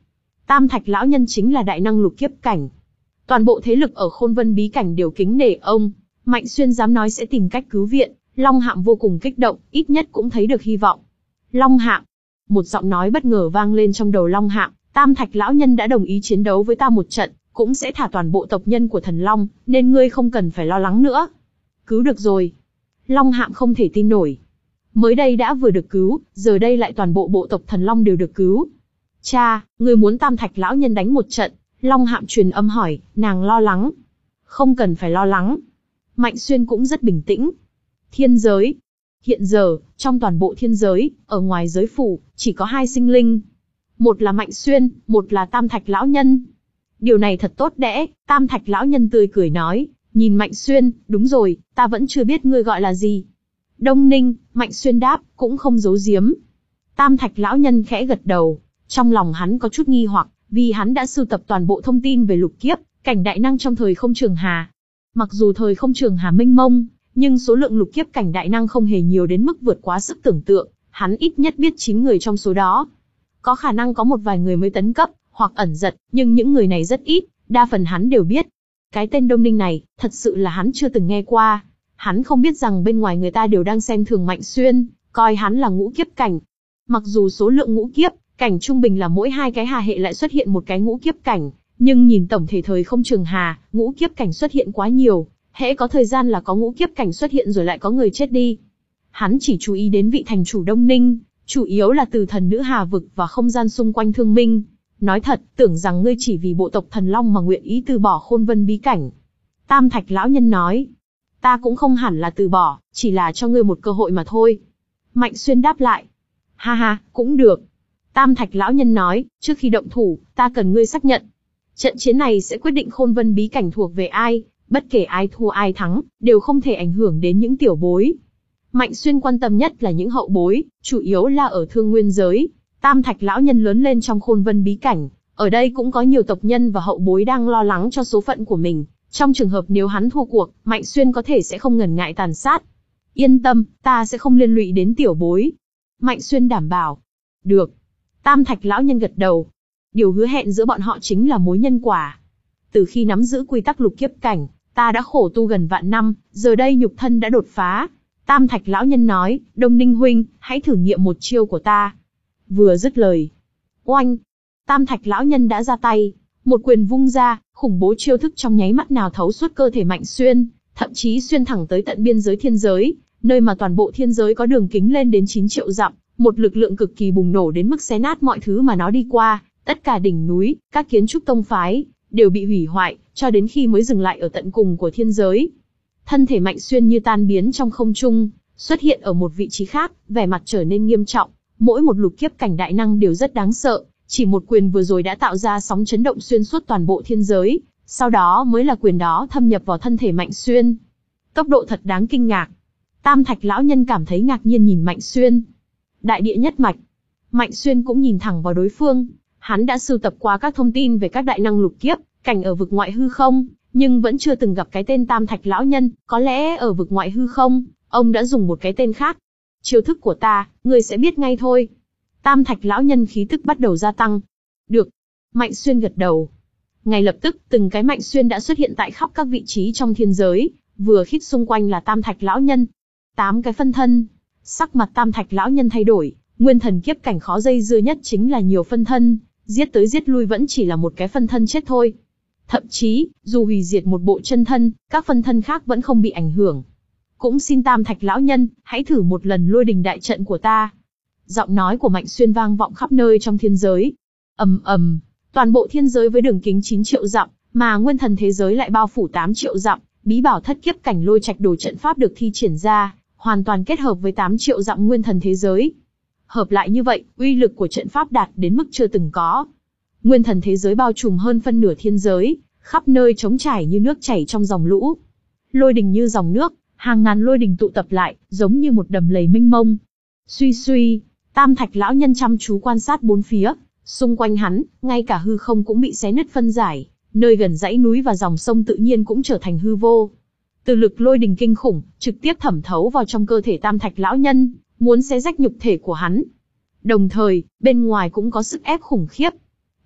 Tam Thạch lão nhân chính là đại năng lục kiếp cảnh. Toàn bộ thế lực ở Khôn Vân bí cảnh đều kính nể ông. Mạnh Xuyên dám nói sẽ tìm cách cứu viện, Long Hạm vô cùng kích động, ít nhất cũng thấy được hy vọng. Long Hạm. Một giọng nói bất ngờ vang lên trong đầu Long Hạm, Tam Thạch lão nhân đã đồng ý chiến đấu với ta một trận, cũng sẽ thả toàn bộ tộc nhân của thần Long, nên ngươi không cần phải lo lắng nữa. Cứu được rồi. Long Hạm không thể tin nổi. Mới đây đã vừa được cứu, giờ đây lại toàn bộ bộ tộc thần Long đều được cứu. Cha, ngươi muốn Tam Thạch lão nhân đánh một trận? Long Hạm truyền âm hỏi, nàng lo lắng. Không cần phải lo lắng. Mạnh Xuyên cũng rất bình tĩnh. Thiên giới. Hiện giờ, trong toàn bộ thiên giới, ở ngoài giới phủ, chỉ có hai sinh linh. Một là Mạnh Xuyên, một là Tam Thạch lão nhân. Điều này thật tốt đẽ, Tam Thạch lão nhân tươi cười nói, nhìn Mạnh Xuyên, đúng rồi, ta vẫn chưa biết ngươi gọi là gì. Đông Ninh, Mạnh Xuyên đáp, cũng không giấu giếm. Tam Thạch lão nhân khẽ gật đầu, trong lòng hắn có chút nghi hoặc, vì hắn đã sưu tập toàn bộ thông tin về lục kiếp, cảnh đại năng trong thời không trường hà. Mặc dù thời không trường hà mênh mông, nhưng số lượng lục kiếp cảnh đại năng không hề nhiều đến mức vượt quá sức tưởng tượng, hắn ít nhất biết chín người trong số đó. Có khả năng có một vài người mới tấn cấp, hoặc ẩn giật, nhưng những người này rất ít, đa phần hắn đều biết. Cái tên Đông Ninh này, thật sự là hắn chưa từng nghe qua. Hắn không biết rằng bên ngoài người ta đều đang xem thường Mạnh Xuyên, coi hắn là ngũ kiếp cảnh. Mặc dù số lượng ngũ kiếp cảnh trung bình là mỗi hai cái hà hệ lại xuất hiện một cái ngũ kiếp cảnh, nhưng nhìn tổng thể thời không trường hà, ngũ kiếp cảnh xuất hiện quá nhiều, hễ có thời gian là có ngũ kiếp cảnh xuất hiện rồi lại có người chết đi. Hắn chỉ chú ý đến vị thành chủ Đông Ninh, chủ yếu là từ thần nữ hà vực và không gian xung quanh thương minh. Nói thật, tưởng rằng ngươi chỉ vì bộ tộc thần Long mà nguyện ý từ bỏ Khôn Vân bí cảnh. Tam Thạch lão nhân nói, ta cũng không hẳn là từ bỏ, chỉ là cho ngươi một cơ hội mà thôi. Mạnh Xuyên đáp lại, ha ha, cũng được. Tam Thạch lão nhân nói, trước khi động thủ, ta cần ngươi xác nhận. Trận chiến này sẽ quyết định Khôn Vân bí cảnh thuộc về ai, bất kể ai thua ai thắng, đều không thể ảnh hưởng đến những tiểu bối. Mạnh Xuyên quan tâm nhất là những hậu bối, chủ yếu là ở Thương Nguyên giới. Tam Thạch lão nhân lớn lên trong Khôn Vân bí cảnh, ở đây cũng có nhiều tộc nhân và hậu bối đang lo lắng cho số phận của mình. Trong trường hợp nếu hắn thua cuộc, Mạnh Xuyên có thể sẽ không ngần ngại tàn sát. Yên tâm, ta sẽ không liên lụy đến tiểu bối. Mạnh Xuyên đảm bảo. Được. Tam Thạch lão nhân gật đầu. Điều hứa hẹn giữa bọn họ chính là mối nhân quả. Từ khi nắm giữ quy tắc lục kiếp cảnh, ta đã khổ tu gần vạn năm, giờ đây nhục thân đã đột phá. Tam Thạch lão nhân nói, Đông Ninh huynh, hãy thử nghiệm một chiêu của ta. Vừa dứt lời, oanh, Tam Thạch lão nhân đã ra tay, một quyền vung ra, khủng bố chiêu thức trong nháy mắt nào thấu suốt cơ thể Mạnh Xuyên, thậm chí xuyên thẳng tới tận biên giới thiên giới, nơi mà toàn bộ thiên giới có đường kính lên đến chín triệu dặm, một lực lượng cực kỳ bùng nổ đến mức xé nát mọi thứ mà nó đi qua, tất cả đỉnh núi, các kiến trúc tông phái đều bị hủy hoại, cho đến khi mới dừng lại ở tận cùng của thiên giới. Thân thể Mạnh Xuyên như tan biến trong không trung, xuất hiện ở một vị trí khác, vẻ mặt trở nên nghiêm trọng. Mỗi một lục kiếp cảnh đại năng đều rất đáng sợ, chỉ một quyền vừa rồi đã tạo ra sóng chấn động xuyên suốt toàn bộ thiên giới, sau đó mới là quyền đó thâm nhập vào thân thể Mạnh Xuyên. Tốc độ thật đáng kinh ngạc. Tam Thạch lão nhân cảm thấy ngạc nhiên nhìn Mạnh Xuyên. Đại địa nhất mạch. Mạnh Xuyên cũng nhìn thẳng vào đối phương, hắn đã sưu tập qua các thông tin về các đại năng lục kiếp cảnh ở vực ngoại hư không, nhưng vẫn chưa từng gặp cái tên Tam Thạch lão nhân, có lẽ ở vực ngoại hư không, ông đã dùng một cái tên khác. Chiêu thức của ta, ngươi sẽ biết ngay thôi. Tam Thạch lão nhân khí tức bắt đầu gia tăng. Được. Mạnh Xuyên gật đầu. Ngay lập tức, từng cái Mạnh Xuyên đã xuất hiện tại khắp các vị trí trong thiên giới, vừa khít xung quanh là Tam Thạch lão nhân. Tám cái phân thân. Sắc mặt Tam Thạch lão nhân thay đổi, nguyên thần kiếp cảnh khó dây dưa nhất chính là nhiều phân thân, giết tới giết lui vẫn chỉ là một cái phân thân chết thôi. Thậm chí, dù hủy diệt một bộ chân thân, các phân thân khác vẫn không bị ảnh hưởng. Cũng xin Tam Thạch lão nhân, hãy thử một lần lôi đình đại trận của ta. Giọng nói của Mạnh Xuyên vang vọng khắp nơi trong thiên giới. Ầm ầm, toàn bộ thiên giới với đường kính chín triệu dặm, mà nguyên thần thế giới lại bao phủ tám triệu dặm, bí bảo thất kiếp cảnh lôi trạch đồ trận pháp được thi triển ra, hoàn toàn kết hợp với tám triệu dặm nguyên thần thế giới. Hợp lại như vậy, uy lực của trận pháp đạt đến mức chưa từng có. Nguyên thần thế giới bao trùm hơn phân nửa thiên giới, khắp nơi trống trải như nước chảy trong dòng lũ. Lôi đình như dòng nước, hàng ngàn lôi đình tụ tập lại, giống như một đầm lầy mênh mông. Suy suy, Tam Thạch lão nhân chăm chú quan sát bốn phía, xung quanh hắn, ngay cả hư không cũng bị xé nứt phân giải, nơi gần dãy núi và dòng sông tự nhiên cũng trở thành hư vô. Từ lực lôi đình kinh khủng, trực tiếp thẩm thấu vào trong cơ thể Tam Thạch lão nhân, muốn xé rách nhục thể của hắn. Đồng thời, bên ngoài cũng có sức ép khủng khiếp.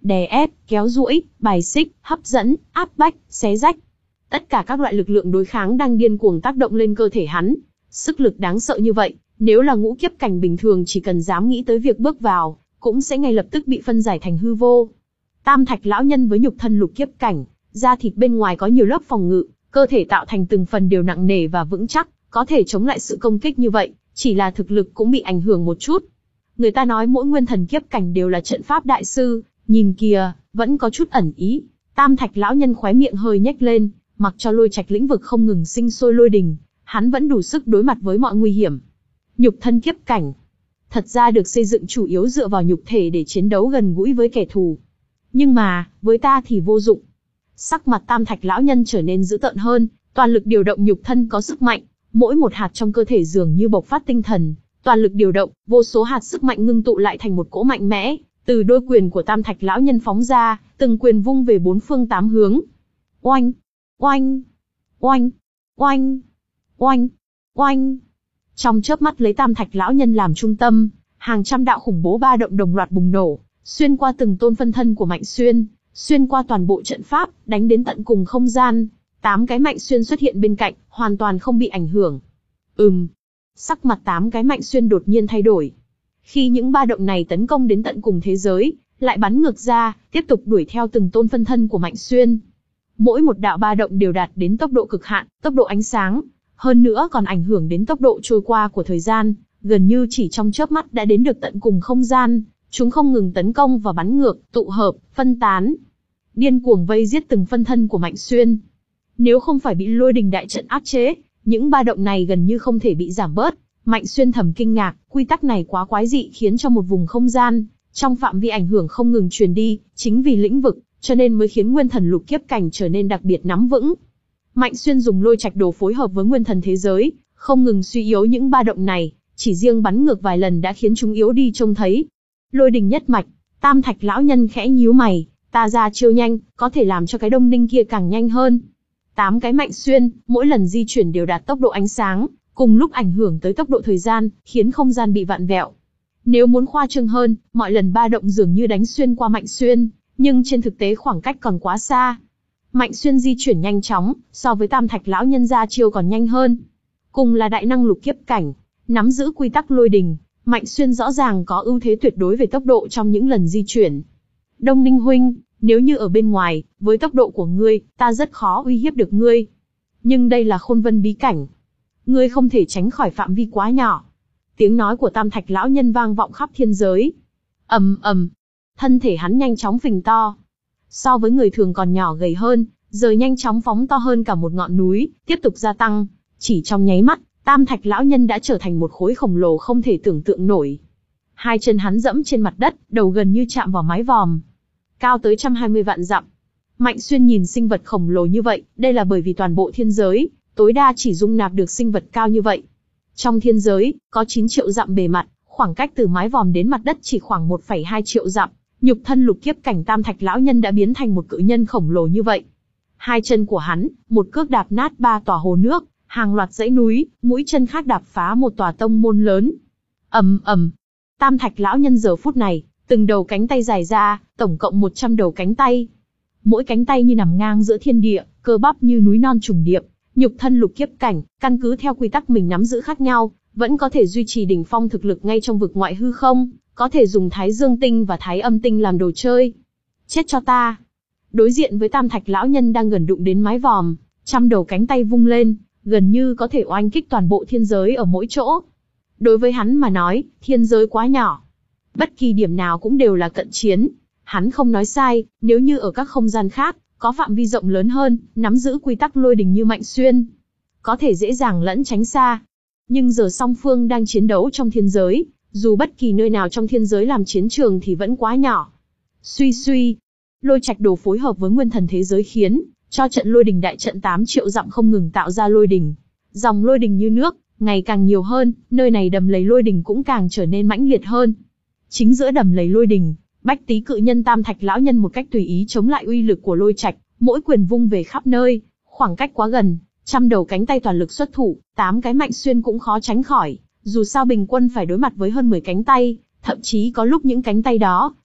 đè ép, kéo duỗi, bài xích, hấp dẫn, áp bách, xé rách. Tất cả các loại lực lượng đối kháng đang điên cuồng tác động lên cơ thể hắn. Sức lực đáng sợ như vậy, nếu là ngũ kiếp cảnh bình thường chỉ cần dám nghĩ tới việc bước vào, cũng sẽ ngay lập tức bị phân giải thành hư vô. Tam Thạch lão nhân với nhục thân lục kiếp cảnh, da thịt bên ngoài có nhiều lớp phòng ngự, cơ thể tạo thành từng phần đều nặng nề và vững chắc, có thể chống lại sự công kích như vậy, chỉ là thực lực cũng bị ảnh hưởng một chút. Người ta nói mỗi nguyên thần kiếp cảnh đều là trận pháp đại sư, nhìn kìa, vẫn có chút ẩn ý. Tam Thạch lão nhân khóe miệng hơi nhếch lên, mặc cho lôi trạch lĩnh vực không ngừng sinh sôi lôi đình, hắn vẫn đủ sức đối mặt với mọi nguy hiểm. Nhục thân kiếp cảnh, thật ra được xây dựng chủ yếu dựa vào nhục thể để chiến đấu gần gũi với kẻ thù. Nhưng mà, với ta thì vô dụng. Sắc mặt Tam Thạch lão nhân trở nên dữ tợn hơn, toàn lực điều động nhục thân có sức mạnh, mỗi một hạt trong cơ thể dường như bộc phát tinh thần, toàn lực điều động, vô số hạt sức mạnh ngưng tụ lại thành một cỗ mạnh mẽ, từ đôi quyền của Tam Thạch lão nhân phóng ra, từng quyền vung về bốn phương tám hướng. Oanh, oanh, oanh, oanh, oanh, oanh. Trong chớp mắt lấy Tam Thạch lão nhân làm trung tâm, hàng trăm đạo khủng bố ba động đồng loạt bùng nổ, xuyên qua từng tôn phân thân của Mạnh Xuyên, xuyên qua toàn bộ trận pháp, đánh đến tận cùng không gian. Tám cái Mạnh Xuyên xuất hiện bên cạnh, hoàn toàn không bị ảnh hưởng. Ừm. Sắc mặt tám cái Mạnh Xuyên đột nhiên thay đổi. Khi những ba động này tấn công đến tận cùng thế giới, lại bắn ngược ra, tiếp tục đuổi theo từng tôn phân thân của Mạnh Xuyên. Mỗi một đạo ba động đều đạt đến tốc độ cực hạn, tốc độ ánh sáng, hơn nữa còn ảnh hưởng đến tốc độ trôi qua của thời gian, gần như chỉ trong chớp mắt đã đến được tận cùng không gian. Chúng không ngừng tấn công và bắn ngược, tụ hợp, phân tán, điên cuồng vây giết từng phân thân của Mạnh Xuyên. Nếu không phải bị lôi đình đại trận áp chế, những ba động này gần như không thể bị giảm bớt. Mạnh Xuyên thầm kinh ngạc, quy tắc này quá quái dị khiến cho một vùng không gian, trong phạm vi ảnh hưởng không ngừng truyền đi, chính vì lĩnh vực, cho nên mới khiến nguyên thần lục kiếp cảnh trở nên đặc biệt nắm vững. Mạnh Xuyên dùng lôi trạch đồ phối hợp với nguyên thần thế giới, không ngừng suy yếu những ba động này, chỉ riêng bắn ngược vài lần đã khiến chúng yếu đi trông thấy. Lôi đình nhất mạch, Tam Thạch lão nhân khẽ nhíu mày, ta ra chiêu nhanh, có thể làm cho cái đông ninh kia càng nhanh hơn. Tám cái Mạnh Xuyên, mỗi lần di chuyển đều đạt tốc độ ánh sáng, cùng lúc ảnh hưởng tới tốc độ thời gian, khiến không gian bị vặn vẹo. Nếu muốn khoa trương hơn, mọi lần ba động dường như đánh xuyên qua Mạnh Xuyên, nhưng trên thực tế khoảng cách còn quá xa. Mạnh Xuyên di chuyển nhanh chóng, so với Tam Thạch lão nhân ra chiêu còn nhanh hơn. Cùng là đại năng lục kiếp cảnh, nắm giữ quy tắc lôi đình, Mạnh Xuyên rõ ràng có ưu thế tuyệt đối về tốc độ trong những lần di chuyển. Đông Ninh huynh, nếu như ở bên ngoài, với tốc độ của ngươi, ta rất khó uy hiếp được ngươi. Nhưng đây là Khôn Vân bí cảnh. Ngươi không thể tránh khỏi phạm vi quá nhỏ. Tiếng nói của Tam Thạch lão nhân vang vọng khắp thiên giới. Ầm ầm, thân thể hắn nhanh chóng phình to. So với người thường còn nhỏ gầy hơn, giờ nhanh chóng phóng to hơn cả một ngọn núi, tiếp tục gia tăng. Chỉ trong nháy mắt, Tam Thạch lão nhân đã trở thành một khối khổng lồ không thể tưởng tượng nổi. Hai chân hắn dẫm trên mặt đất, đầu gần như chạm vào mái vòm. Cao tới một trăm hai mươi vạn dặm. Mạnh Xuyên nhìn sinh vật khổng lồ như vậy, đây là bởi vì toàn bộ thiên giới, tối đa chỉ dung nạp được sinh vật cao như vậy. Trong thiên giới, có chín triệu dặm bề mặt, khoảng cách từ mái vòm đến mặt đất chỉ khoảng một phẩy hai triệu dặm. Nhục thân lục kiếp cảnh Tam Thạch lão nhân đã biến thành một cự nhân khổng lồ như vậy. Hai chân của hắn, một cước đạp nát ba tòa hồ nước, hàng loạt dãy núi, mũi chân khác đạp phá một tòa tông môn lớn. Ầm ầm. Tam Thạch lão nhân giờ phút này, từng đầu cánh tay dài ra, tổng cộng một trăm đầu cánh tay. Mỗi cánh tay như nằm ngang giữa thiên địa, cơ bắp như núi non trùng điệp. Nhục thân lục kiếp cảnh, căn cứ theo quy tắc mình nắm giữ khác nhau, vẫn có thể duy trì đỉnh phong thực lực ngay trong vực ngoại hư không, có thể dùng Thái Dương tinh và Thái Âm tinh làm đồ chơi. Chết cho ta! Đối diện với Tam Thạch lão nhân đang gần đụng đến mái vòm, trăm đầu cánh tay vung lên, gần như có thể oanh kích toàn bộ thiên giới ở mỗi chỗ. Đối với hắn mà nói, thiên giới quá nhỏ. Bất kỳ điểm nào cũng đều là cận chiến. Hắn không nói sai, nếu như ở các không gian khác, có phạm vi rộng lớn hơn, nắm giữ quy tắc lôi đình như Mạnh Xuyên, có thể dễ dàng lẫn tránh xa. Nhưng giờ song phương đang chiến đấu trong thiên giới, dù bất kỳ nơi nào trong thiên giới làm chiến trường thì vẫn quá nhỏ. Suy suy, lôi trạch đồ phối hợp với nguyên thần thế giới khiến cho trận lôi đình đại trận tám triệu dặm không ngừng tạo ra lôi đình. Dòng lôi đình như nước, ngày càng nhiều hơn, nơi này đầm lầy lôi đình cũng càng trở nên mãnh liệt hơn. Chính giữa đầm lầy lôi đình, Bách Tý cự nhân Tam Thạch lão nhân một cách tùy ý chống lại uy lực của lôi trạch, mỗi quyền vung về khắp nơi, khoảng cách quá gần, trăm đầu cánh tay toàn lực xuất thủ, tám cái Mạnh Xuyên cũng khó tránh khỏi, dù sao bình quân phải đối mặt với hơn mười cánh tay, thậm chí có lúc những cánh tay đó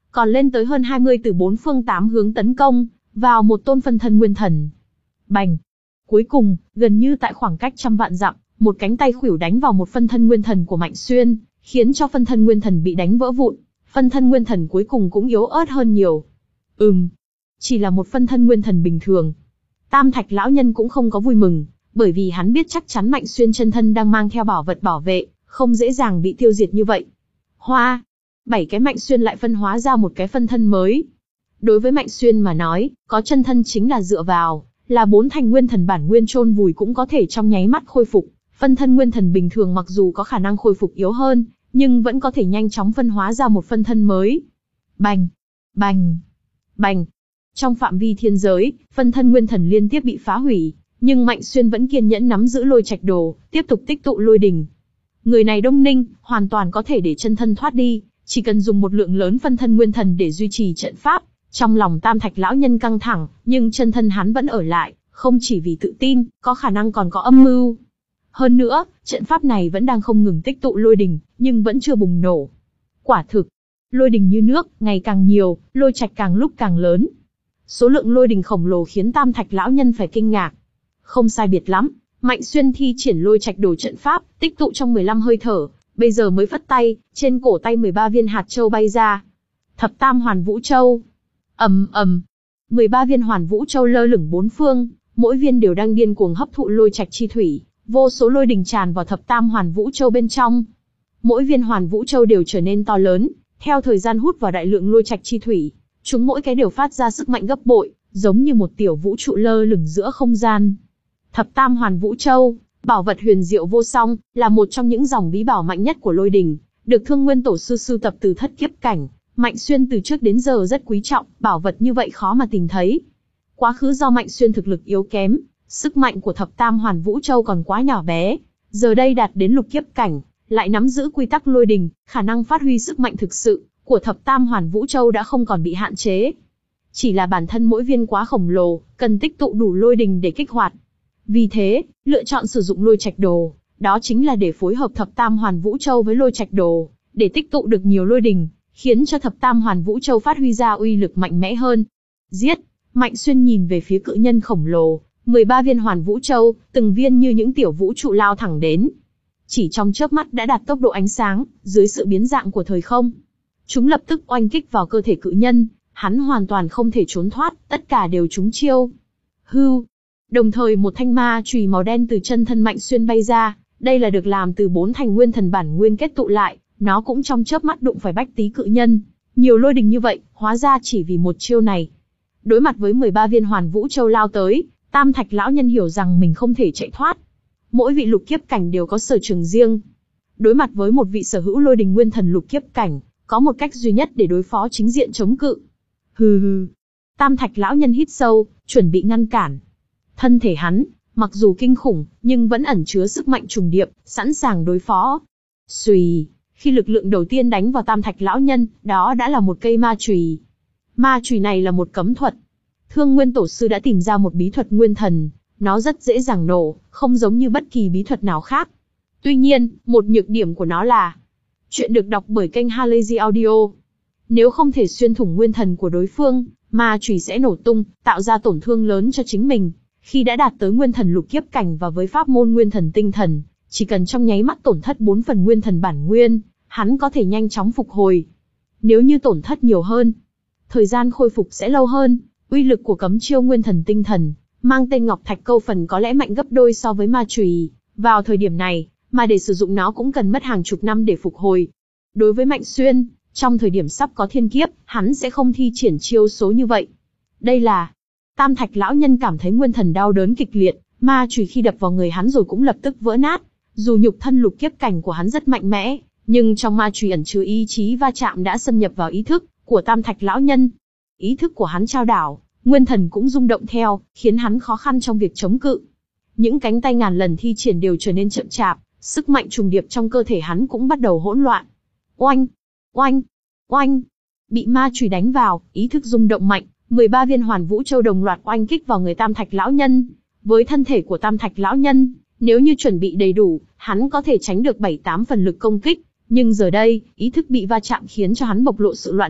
còn lên tới hơn hai mươi từ bốn phương tám hướng tấn công vào một tôn phân thân nguyên thần. Bành! Cuối cùng, gần như tại khoảng cách trăm vạn dặm, một cánh tay khuỷu đánh vào một phân thân nguyên thần của Mạnh Xuyên, khiến cho phân thân nguyên thần bị đánh vỡ vụn. Phân thân nguyên thần cuối cùng cũng yếu ớt hơn nhiều. Ừm, chỉ là một phân thân nguyên thần bình thường. Tam Thạch lão nhân cũng không có vui mừng, bởi vì hắn biết chắc chắn Mạnh Xuyên chân thân đang mang theo bảo vật bảo vệ, không dễ dàng bị tiêu diệt như vậy. Hoa! Bảy cái Mạnh Xuyên lại phân hóa ra một cái phân thân mới. Đối với Mạnh Xuyên mà nói, có chân thân chính là dựa vào, là bốn thành nguyên thần bản nguyên chôn vùi cũng có thể trong nháy mắt khôi phục. Phân thân nguyên thần bình thường mặc dù có khả năng khôi phục yếu hơn, nhưng vẫn có thể nhanh chóng phân hóa ra một phân thân mới. Bành! Bành! Bành! Trong phạm vi thiên giới, phân thân nguyên thần liên tiếp bị phá hủy, nhưng Mạnh Xuyên vẫn kiên nhẫn nắm giữ lôi trạch đồ, tiếp tục tích tụ lôi đình. Người này đông ninh, hoàn toàn có thể để chân thân thoát đi, chỉ cần dùng một lượng lớn phân thân nguyên thần để duy trì trận pháp. Trong lòng Tam Thạch lão nhân căng thẳng, nhưng chân thân hắn vẫn ở lại, không chỉ vì tự tin, có khả năng còn có âm mưu. Hơn nữa, trận pháp này vẫn đang không ngừng tích tụ lôi đình, nhưng vẫn chưa bùng nổ. Quả thực, lôi đình như nước, ngày càng nhiều, lôi trạch càng lúc càng lớn. Số lượng lôi đình khổng lồ khiến Tam Thạch lão nhân phải kinh ngạc. Không sai biệt lắm, Mạnh Xuyên thi triển lôi trạch đồ trận pháp, tích tụ trong mười lăm hơi thở, bây giờ mới phất tay, trên cổ tay mười ba viên hạt châu bay ra. Thập Tam Hoàn Vũ Châu. Ầm ầm, mười ba viên Hoàn Vũ Châu lơ lửng bốn phương, mỗi viên đều đang điên cuồng hấp thụ lôi trạch chi thủy, vô số lôi đình tràn vào Thập Tam Hoàn Vũ Châu bên trong. Mỗi viên Hoàn Vũ Châu đều trở nên to lớn, theo thời gian hút vào đại lượng lôi trạch chi thủy, chúng mỗi cái đều phát ra sức mạnh gấp bội, giống như một tiểu vũ trụ lơ lửng giữa không gian. Thập Tam Hoàn Vũ Châu, bảo vật huyền diệu vô song, là một trong những dòng bí bảo mạnh nhất của lôi đình, được Thương Nguyên Tổ sư sưu tập từ thất kiếp cảnh. Mạnh Xuyên từ trước đến giờ rất quý trọng, bảo vật như vậy khó mà tìm thấy. Quá khứ do Mạnh Xuyên thực lực yếu kém, sức mạnh của Thập Tam Hoàn Vũ Châu còn quá nhỏ bé, giờ đây đạt đến lục kiếp cảnh, lại nắm giữ quy tắc lôi đình, khả năng phát huy sức mạnh thực sự của Thập Tam Hoàn Vũ Châu đã không còn bị hạn chế. Chỉ là bản thân mỗi viên quá khổng lồ, cần tích tụ đủ lôi đình để kích hoạt. Vì thế, lựa chọn sử dụng lôi trạch đồ, đó chính là để phối hợp Thập Tam Hoàn Vũ Châu với lôi trạch đồ, để tích tụ được nhiều lôi đình, khiến cho Thập Tam Hoàn Vũ Châu phát huy ra uy lực mạnh mẽ hơn. Giết! Mạnh Xuyên nhìn về phía cự nhân khổng lồ, mười ba viên Hoàn Vũ Châu, từng viên như những tiểu vũ trụ lao thẳng đến. Chỉ trong chớp mắt đã đạt tốc độ ánh sáng, dưới sự biến dạng của thời không. Chúng lập tức oanh kích vào cơ thể cự nhân, hắn hoàn toàn không thể trốn thoát, tất cả đều trúng chiêu. Hưu! Đồng thời một thanh ma chùy màu đen từ chân thân Mạnh Xuyên bay ra, đây là được làm từ bốn thành nguyên thần bản nguyên kết tụ lại, nó cũng trong chớp mắt đụng phải Bách Tý cự nhân. Nhiều lôi đình như vậy, hóa ra chỉ vì một chiêu này. Đối mặt với mười ba viên Hoàn Vũ Châu lao tới, Tam Thạch lão nhân hiểu rằng mình không thể chạy thoát. Mỗi vị lục kiếp cảnh đều có sở trường riêng. Đối mặt với một vị sở hữu lôi đình nguyên thần lục kiếp cảnh, có một cách duy nhất để đối phó chính diện chống cự. Hừ hừ. Tam Thạch lão nhân hít sâu, chuẩn bị ngăn cản. Thân thể hắn, mặc dù kinh khủng, nhưng vẫn ẩn chứa sức mạnh trùng điệp, sẵn sàng đối phó. Xùy, khi lực lượng đầu tiên đánh vào Tam Thạch lão nhân, đó đã là một cây ma chùy. Ma chùy này là một cấm thuật. Thương Nguyên Tổ sư đã tìm ra một bí thuật nguyên thần, nó rất dễ dàng nổ, không giống như bất kỳ bí thuật nào khác. Tuy nhiên, một nhược điểm của nó là chuyện được đọc bởi kênh Halazy Audio. Nếu không thể xuyên thủng nguyên thần của đối phương, ma chùy sẽ nổ tung, tạo ra tổn thương lớn cho chính mình. Khi đã đạt tới nguyên thần lục kiếp cảnh và với pháp môn nguyên thần tinh thần, chỉ cần trong nháy mắt tổn thất bốn phần nguyên thần bản nguyên, hắn có thể nhanh chóng phục hồi. Nếu như tổn thất nhiều hơn, thời gian khôi phục sẽ lâu hơn. Uy lực của cấm chiêu nguyên thần tinh thần, mang tên Ngọc Thạch Câu Phần có lẽ mạnh gấp đôi so với ma chùy. Vào thời điểm này, mà để sử dụng nó cũng cần mất hàng chục năm để phục hồi. Đối với Mạnh Xuyên, trong thời điểm sắp có thiên kiếp, hắn sẽ không thi triển chiêu số như vậy. Đây là... Tam Thạch lão nhân cảm thấy nguyên thần đau đớn kịch liệt, ma chùy khi đập vào người hắn rồi cũng lập tức vỡ nát. Dù nhục thân lục kiếp cảnh của hắn rất mạnh mẽ, nhưng trong ma chùy ẩn chứa ý chí va chạm đã xâm nhập vào ý thức của Tam Thạch lão nhân. Ý thức của hắn chao đảo, nguyên thần cũng rung động theo, khiến hắn khó khăn trong việc chống cự. Những cánh tay ngàn lần thi triển đều trở nên chậm chạp, sức mạnh trùng điệp trong cơ thể hắn cũng bắt đầu hỗn loạn. Oanh, oanh, oanh, bị ma chùy đánh vào, ý thức rung động mạnh, mười ba viên Hoàn Vũ Châu đồng loạt oanh kích vào người Tam Thạch lão nhân. Với thân thể của Tam Thạch lão nhân, nếu như chuẩn bị đầy đủ, hắn có thể tránh được bảy tám phần lực công kích, nhưng giờ đây, ý thức bị va chạm khiến cho hắn bộc lộ sự loạn nhịp,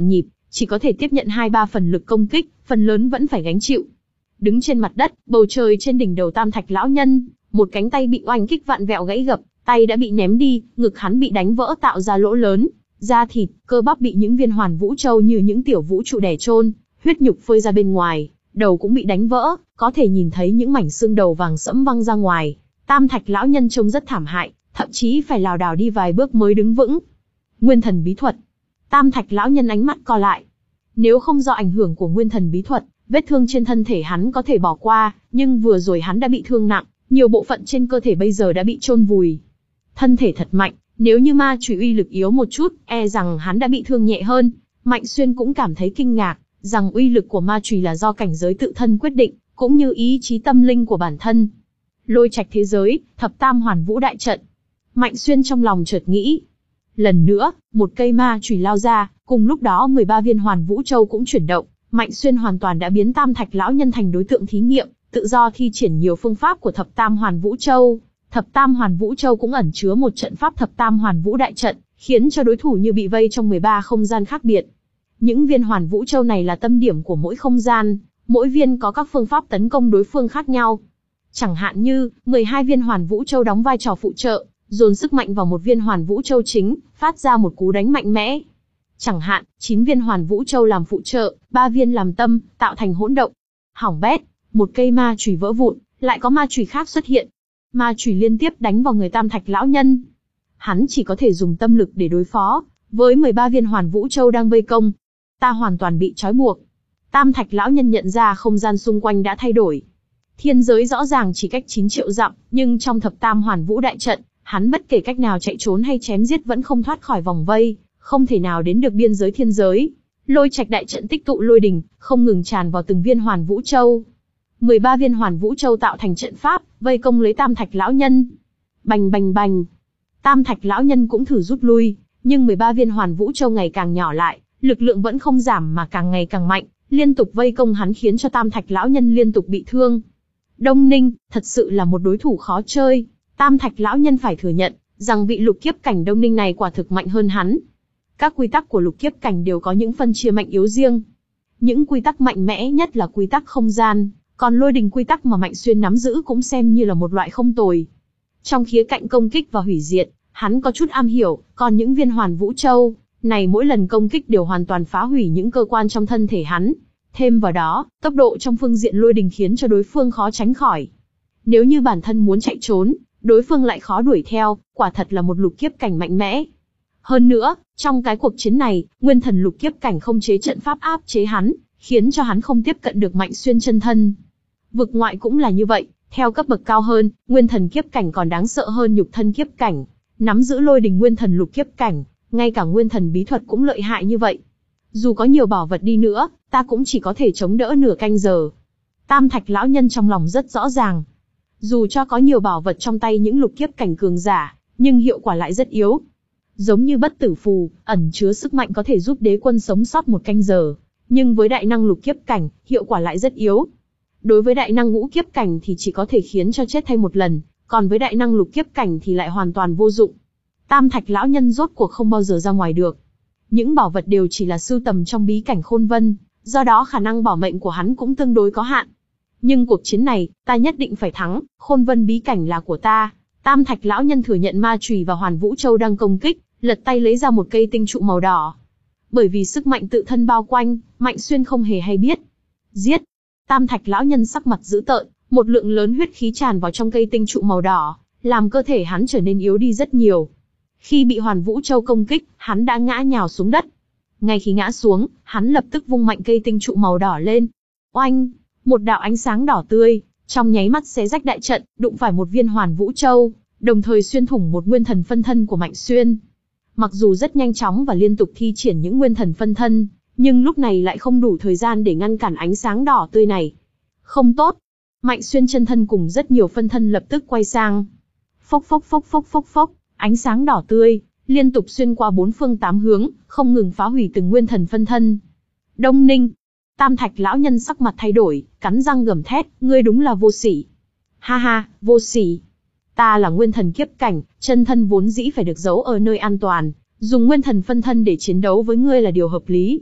chỉ có thể tiếp nhận hai ba phần lực công kích, phần lớn vẫn phải gánh chịu. Đứng trên mặt đất, bầu trời trên đỉnh đầu Tam Thạch lão nhân, một cánh tay bị oanh kích vạn vẹo gãy gập, tay đã bị ném đi, ngực hắn bị đánh vỡ tạo ra lỗ lớn, da thịt, cơ bắp bị những viên Hoàn Vũ Châu như những tiểu vũ trụ đè chôn, huyết nhục phơi ra bên ngoài, đầu cũng bị đánh vỡ, có thể nhìn thấy những mảnh xương đầu vàng sẫm văng ra ngoài. Tam Thạch lão nhân trông rất thảm hại, thậm chí phải lảo đảo đi vài bước mới đứng vững. Nguyên thần bí thuật. Tam Thạch lão nhân ánh mắt co lại. Nếu không do ảnh hưởng của nguyên thần bí thuật, vết thương trên thân thể hắn có thể bỏ qua, nhưng vừa rồi hắn đã bị thương nặng, nhiều bộ phận trên cơ thể bây giờ đã bị chôn vùi. Thân thể thật mạnh, nếu như ma chùy uy lực yếu một chút, e rằng hắn đã bị thương nhẹ hơn. Mạnh Xuyên cũng cảm thấy kinh ngạc, rằng uy lực của ma chùy là do cảnh giới tự thân quyết định, cũng như ý chí tâm linh của bản thân. Lôi trạch thế giới, thập tam hoàn vũ đại trận. Mạnh Xuyên trong lòng chợt nghĩ. Lần nữa, một cây ma chùy lao ra, cùng lúc đó mười ba viên Hoàn Vũ Châu cũng chuyển động. Mạnh Xuyên hoàn toàn đã biến Tam Thạch lão nhân thành đối tượng thí nghiệm, tự do thi triển nhiều phương pháp của thập tam Hoàn Vũ Châu. Thập tam Hoàn Vũ Châu cũng ẩn chứa một trận pháp thập tam Hoàn Vũ đại trận, khiến cho đối thủ như bị vây trong mười ba không gian khác biệt. Những viên Hoàn Vũ Châu này là tâm điểm của mỗi không gian, mỗi viên có các phương pháp tấn công đối phương khác nhau. Chẳng hạn như, mười hai viên Hoàn Vũ Châu đóng vai trò phụ trợ, dồn sức mạnh vào một viên Hoàn Vũ Châu chính, phát ra một cú đánh mạnh mẽ. Chẳng hạn, chín viên Hoàn Vũ Châu làm phụ trợ, ba viên làm tâm, tạo thành hỗn động. Hỏng bét, một cây ma chùy vỡ vụn, lại có ma chùy khác xuất hiện. Ma chùy liên tiếp đánh vào người Tam Thạch lão nhân. Hắn chỉ có thể dùng tâm lực để đối phó với mười ba viên Hoàn Vũ Châu đang vây công. Ta hoàn toàn bị trói buộc. Tam Thạch lão nhân nhận ra không gian xung quanh đã thay đổi. Thiên giới rõ ràng chỉ cách chín triệu dặm, nhưng trong thập tam Hoàn Vũ đại trận, hắn bất kể cách nào chạy trốn hay chém giết vẫn không thoát khỏi vòng vây, không thể nào đến được biên giới thiên giới. Lôi trạch đại trận tích tụ lôi đình, không ngừng tràn vào từng viên Hoàn Vũ Châu. mười ba viên Hoàn Vũ Châu tạo thành trận pháp, vây công lấy Tam Thạch lão nhân. Bành bành bành. Tam Thạch lão nhân cũng thử rút lui, nhưng mười ba viên Hoàn Vũ Châu ngày càng nhỏ lại, lực lượng vẫn không giảm mà càng ngày càng mạnh, liên tục vây công hắn khiến cho Tam Thạch lão nhân liên tục bị thương. Đông Ninh, thật sự là một đối thủ khó chơi. Tam Thạch lão nhân phải thừa nhận, rằng vị lục kiếp cảnh Đông Ninh này quả thực mạnh hơn hắn. Các quy tắc của lục kiếp cảnh đều có những phân chia mạnh yếu riêng. Những quy tắc mạnh mẽ nhất là quy tắc không gian, còn lôi đình quy tắc mà Mạnh Xuyên nắm giữ cũng xem như là một loại không tồi. Trong khía cạnh công kích và hủy diệt, hắn có chút am hiểu, còn những viên Hoàn Vũ Châu này mỗi lần công kích đều hoàn toàn phá hủy những cơ quan trong thân thể hắn. Thêm vào đó, tốc độ trong phương diện lôi đình khiến cho đối phương khó tránh khỏi. Nếu như bản thân muốn chạy trốn, đối phương lại khó đuổi theo, quả thật là một lục kiếp cảnh mạnh mẽ. Hơn nữa, trong cái cuộc chiến này, nguyên thần lục kiếp cảnh không chế trận pháp áp chế hắn, khiến cho hắn không tiếp cận được Mạnh Xuyên chân thân. Vực ngoại cũng là như vậy, theo cấp bậc cao hơn, nguyên thần kiếp cảnh còn đáng sợ hơn nhục thân kiếp cảnh. Nắm giữ lôi đình nguyên thần lục kiếp cảnh, ngay cả nguyên thần bí thuật cũng lợi hại như vậy. Dù có nhiều bảo vật đi nữa, ta cũng chỉ có thể chống đỡ nửa canh giờ. Tam Thạch lão nhân trong lòng rất rõ ràng. Dù cho có nhiều bảo vật trong tay những lục kiếp cảnh cường giả, nhưng hiệu quả lại rất yếu. Giống như bất tử phù, ẩn chứa sức mạnh có thể giúp đế quân sống sót một canh giờ. Nhưng với đại năng lục kiếp cảnh, hiệu quả lại rất yếu. Đối với đại năng ngũ kiếp cảnh thì chỉ có thể khiến cho chết thay một lần, còn với đại năng lục kiếp cảnh thì lại hoàn toàn vô dụng. Tam Thạch lão nhân rốt cuộc không bao giờ ra ngoài được. Những bảo vật đều chỉ là sưu tầm trong bí cảnh Khôn Vân, do đó khả năng bảo mệnh của hắn cũng tương đối có hạn. Nhưng cuộc chiến này, ta nhất định phải thắng, Khôn Vân bí cảnh là của ta. Tam Thạch lão nhân thừa nhận ma chùy và Hoàn Vũ Châu đang công kích, lật tay lấy ra một cây tinh trụ màu đỏ. Bởi vì sức mạnh tự thân bao quanh, Mạnh Xuyên không hề hay biết. Giết! Tam Thạch lão nhân sắc mặt dữ tợn, một lượng lớn huyết khí tràn vào trong cây tinh trụ màu đỏ, làm cơ thể hắn trở nên yếu đi rất nhiều. Khi bị Hoàn Vũ Châu công kích, hắn đã ngã nhào xuống đất. Ngay khi ngã xuống, hắn lập tức vung mạnh cây tinh trụ màu đỏ lên. Oanh! Một đạo ánh sáng đỏ tươi, trong nháy mắt xé rách đại trận, đụng phải một viên Hoàn Vũ Châu, đồng thời xuyên thủng một nguyên thần phân thân của Mạnh Xuyên. Mặc dù rất nhanh chóng và liên tục thi triển những nguyên thần phân thân, nhưng lúc này lại không đủ thời gian để ngăn cản ánh sáng đỏ tươi này. Không tốt! Mạnh Xuyên chân thân cùng rất nhiều phân thân lập tức quay sang. Phốc phốc phốc phốc phốc phốc, ánh sáng đỏ tươi, liên tục xuyên qua bốn phương tám hướng, không ngừng phá hủy từng nguyên thần phân thân. Đông Ninh! Tam Thạch lão nhân sắc mặt thay đổi, cắn răng gầm thét, ngươi đúng là vô sỉ. Ha ha, vô sỉ. Ta là nguyên thần kiếp cảnh, chân thân vốn dĩ phải được giấu ở nơi an toàn, dùng nguyên thần phân thân để chiến đấu với ngươi là điều hợp lý.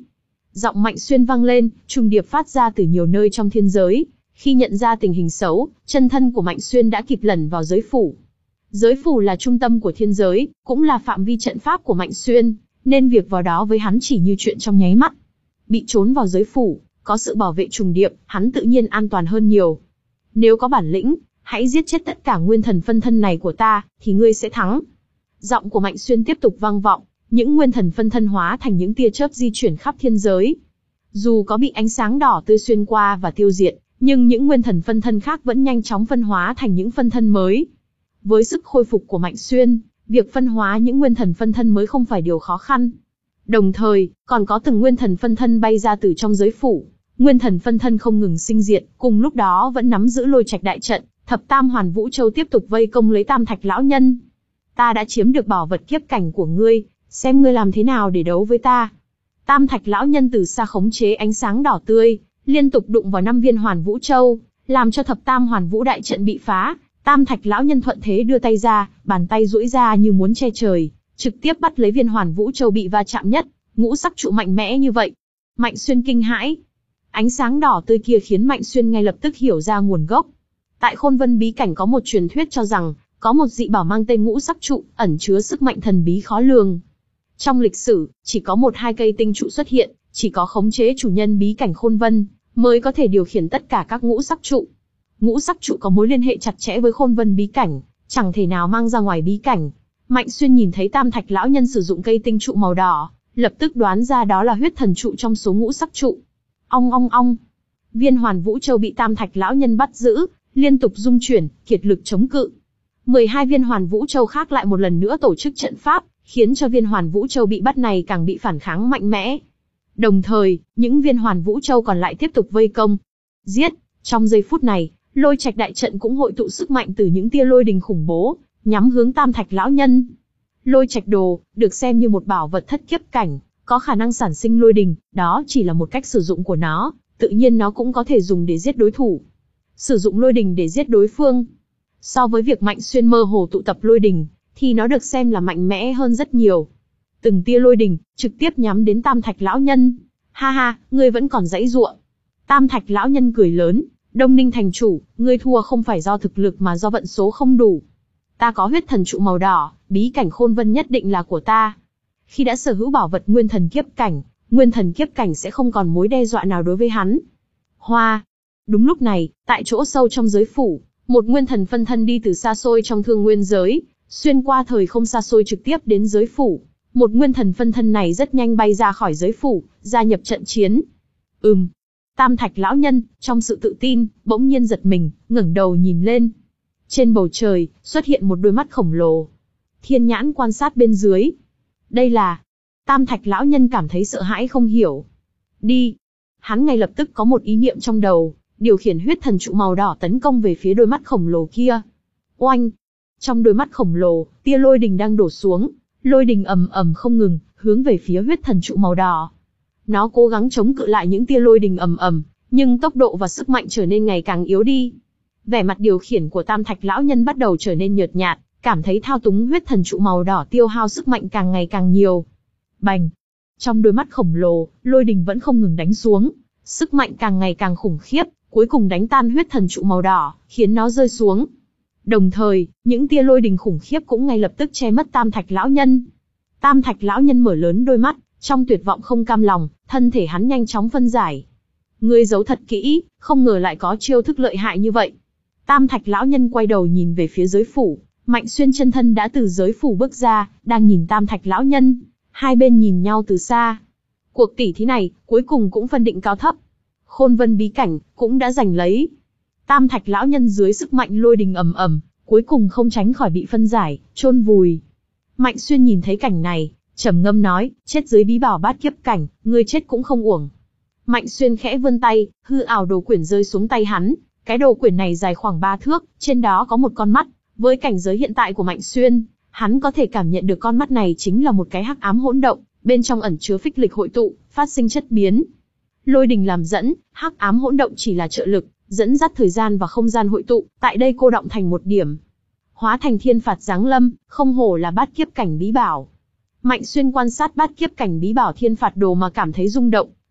Giọng Mạnh Xuyên vang lên, trùng điệp phát ra từ nhiều nơi trong thiên giới. Khi nhận ra tình hình xấu, chân thân của Mạnh Xuyên đã kịp lẩn vào giới phủ. Giới phủ là trung tâm của thiên giới, cũng là phạm vi trận pháp của Mạnh Xuyên, nên việc vào đó với hắn chỉ như chuyện trong nháy mắt. Bị trốn vào giới phủ, có sự bảo vệ trùng điệp, hắn tự nhiên an toàn hơn nhiều. Nếu có bản lĩnh, hãy giết chết tất cả nguyên thần phân thân này của ta, thì ngươi sẽ thắng. Giọng của Mạnh Xuyên tiếp tục vang vọng, những nguyên thần phân thân hóa thành những tia chớp di chuyển khắp thiên giới. Dù có bị ánh sáng đỏ tươi xuyên qua và tiêu diệt, nhưng những nguyên thần phân thân khác vẫn nhanh chóng phân hóa thành những phân thân mới. Với sức khôi phục của Mạnh Xuyên, việc phân hóa những nguyên thần phân thân mới không phải điều khó khăn. Đồng thời, còn có từng nguyên thần phân thân bay ra từ trong giới phủ. Nguyên thần phân thân không ngừng sinh diệt, cùng lúc đó vẫn nắm giữ lôi trạch đại trận, thập tam hoàn vũ châu tiếp tục vây công lấy Tam Thạch lão nhân. Ta đã chiếm được bảo vật kiếp cảnh của ngươi, xem ngươi làm thế nào để đấu với ta. Tam Thạch lão nhân từ xa khống chế ánh sáng đỏ tươi, liên tục đụng vào năm viên hoàn vũ châu, làm cho thập tam hoàn vũ đại trận bị phá. Tam Thạch lão nhân thuận thế đưa tay ra, bàn tay duỗi ra như muốn che trời, trực tiếp bắt lấy viên hoàn vũ châu bị va chạm nhất. Ngũ sắc trụ mạnh mẽ như vậy. Mạnh Xuyên kinh hãi. Ánh sáng đỏ tươi kia khiến Mạnh Xuyên ngay lập tức hiểu ra nguồn gốc. Tại Khôn Vân bí cảnh có một truyền thuyết cho rằng, có một dị bảo mang tên ngũ sắc trụ, ẩn chứa sức mạnh thần bí khó lường. Trong lịch sử, chỉ có một hai cây tinh trụ xuất hiện, chỉ có khống chế chủ nhân bí cảnh Khôn Vân, mới có thể điều khiển tất cả các ngũ sắc trụ. Ngũ sắc trụ có mối liên hệ chặt chẽ với Khôn Vân bí cảnh, chẳng thể nào mang ra ngoài bí cảnh. Mạnh Xuyên nhìn thấy Tam Thạch lão nhân sử dụng cây tinh trụ màu đỏ, lập tức đoán ra đó là huyết thần trụ trong số ngũ sắc trụ. Ong ong ong. Viên hoàn vũ châu bị Tam Thạch lão nhân bắt giữ, liên tục rung chuyển, kiệt lực chống cự. mười hai viên hoàn vũ châu khác lại một lần nữa tổ chức trận pháp, khiến cho viên hoàn vũ châu bị bắt này càng bị phản kháng mạnh mẽ. Đồng thời, những viên hoàn vũ châu còn lại tiếp tục vây công. Giết! Trong giây phút này, lôi trạch đại trận cũng hội tụ sức mạnh từ những tia lôi đình khủng bố, nhắm hướng Tam Thạch lão nhân. Lôi trạch đồ, được xem như một bảo vật thất kiếp cảnh, có khả năng sản sinh lôi đình, đó chỉ là một cách sử dụng của nó, tự nhiên nó cũng có thể dùng để giết đối thủ. Sử dụng lôi đình để giết đối phương. So với việc Mạnh Xuyên mơ hồ tụ tập lôi đình, thì nó được xem là mạnh mẽ hơn rất nhiều. Từng tia lôi đình, trực tiếp nhắm đến Tam Thạch lão nhân. Ha ha, ngươi vẫn còn giãy giụa. Tam Thạch lão nhân cười lớn, Đông Ninh thành chủ, ngươi thua không phải do thực lực mà do vận số không đủ. Ta có huyết thần trụ màu đỏ, bí cảnh Khôn Vân nhất định là của ta. Khi đã sở hữu bảo vật nguyên thần kiếp cảnh, nguyên thần kiếp cảnh sẽ không còn mối đe dọa nào đối với hắn. Hoa! Đúng lúc này, tại chỗ sâu trong giới phủ, một nguyên thần phân thân đi từ xa xôi trong thương nguyên giới, xuyên qua thời không xa xôi trực tiếp đến giới phủ. Một nguyên thần phân thân này rất nhanh bay ra khỏi giới phủ, gia nhập trận chiến. Ừm. Tam Thạch lão nhân, trong sự tự tin, bỗng nhiên giật mình, ngẩng đầu nhìn lên. Trên bầu trời, xuất hiện một đôi mắt khổng lồ. Thiên nhãn quan sát bên dưới. Đây là... Tam Thạch lão nhân cảm thấy sợ hãi không hiểu. Đi. Hắn ngay lập tức có một ý niệm trong đầu, điều khiển huyết thần trụ màu đỏ tấn công về phía đôi mắt khổng lồ kia. Oanh! Trong đôi mắt khổng lồ, tia lôi đình đang đổ xuống. Lôi đình ầm ầm không ngừng, hướng về phía huyết thần trụ màu đỏ. Nó cố gắng chống cự lại những tia lôi đình ầm ầm, nhưng tốc độ và sức mạnh trở nên ngày càng yếu đi. Vẻ mặt điều khiển của Tam Thạch lão nhân bắt đầu trở nên nhợt nhạt, cảm thấy thao túng huyết thần trụ màu đỏ tiêu hao sức mạnh càng ngày càng nhiều. Bành! Trong đôi mắt khổng lồ, lôi đình vẫn không ngừng đánh xuống, sức mạnh càng ngày càng khủng khiếp, cuối cùng đánh tan huyết thần trụ màu đỏ, khiến nó rơi xuống. Đồng thời, những tia lôi đình khủng khiếp cũng ngay lập tức che mất Tam Thạch lão nhân. Tam Thạch lão nhân mở lớn đôi mắt, trong tuyệt vọng không cam lòng, thân thể hắn nhanh chóng phân giải. Ngươi giấu thật kỹ, không ngờ lại có chiêu thức lợi hại như vậy. Tam Thạch lão nhân quay đầu nhìn về phía giới phủ, Mạnh Xuyên chân thân đã từ giới phủ bước ra, đang nhìn Tam Thạch lão nhân. Hai bên nhìn nhau từ xa. Cuộc tỉ thí này, cuối cùng cũng phân định cao thấp. Khôn Vân bí cảnh, cũng đã giành lấy. Tam Thạch lão nhân dưới sức mạnh lôi đình ầm ầm, cuối cùng không tránh khỏi bị phân giải, chôn vùi. Mạnh Xuyên nhìn thấy cảnh này, trầm ngâm nói, chết dưới bí bảo bát kiếp cảnh, ngươi chết cũng không uổng. Mạnh Xuyên khẽ vươn tay, hư ảo đồ quyển rơi xuống tay hắn. Cái đồ quyển này dài khoảng ba thước, trên đó có một con mắt. Với cảnh giới hiện tại của Mạnh Xuyên, hắn có thể cảm nhận được con mắt này chính là một cái hắc ám hỗn động, bên trong ẩn chứa phích lịch hội tụ, phát sinh chất biến. Lôi đình làm dẫn, hắc ám hỗn động chỉ là trợ lực, dẫn dắt thời gian và không gian hội tụ, tại đây cô đọng thành một điểm. Hóa thành thiên phạt giáng lâm, không hổ là bát kiếp cảnh bí bảo. Mạnh Xuyên quan sát bát kiếp cảnh bí bảo thiên phạt đồ mà cảm thấy rung động,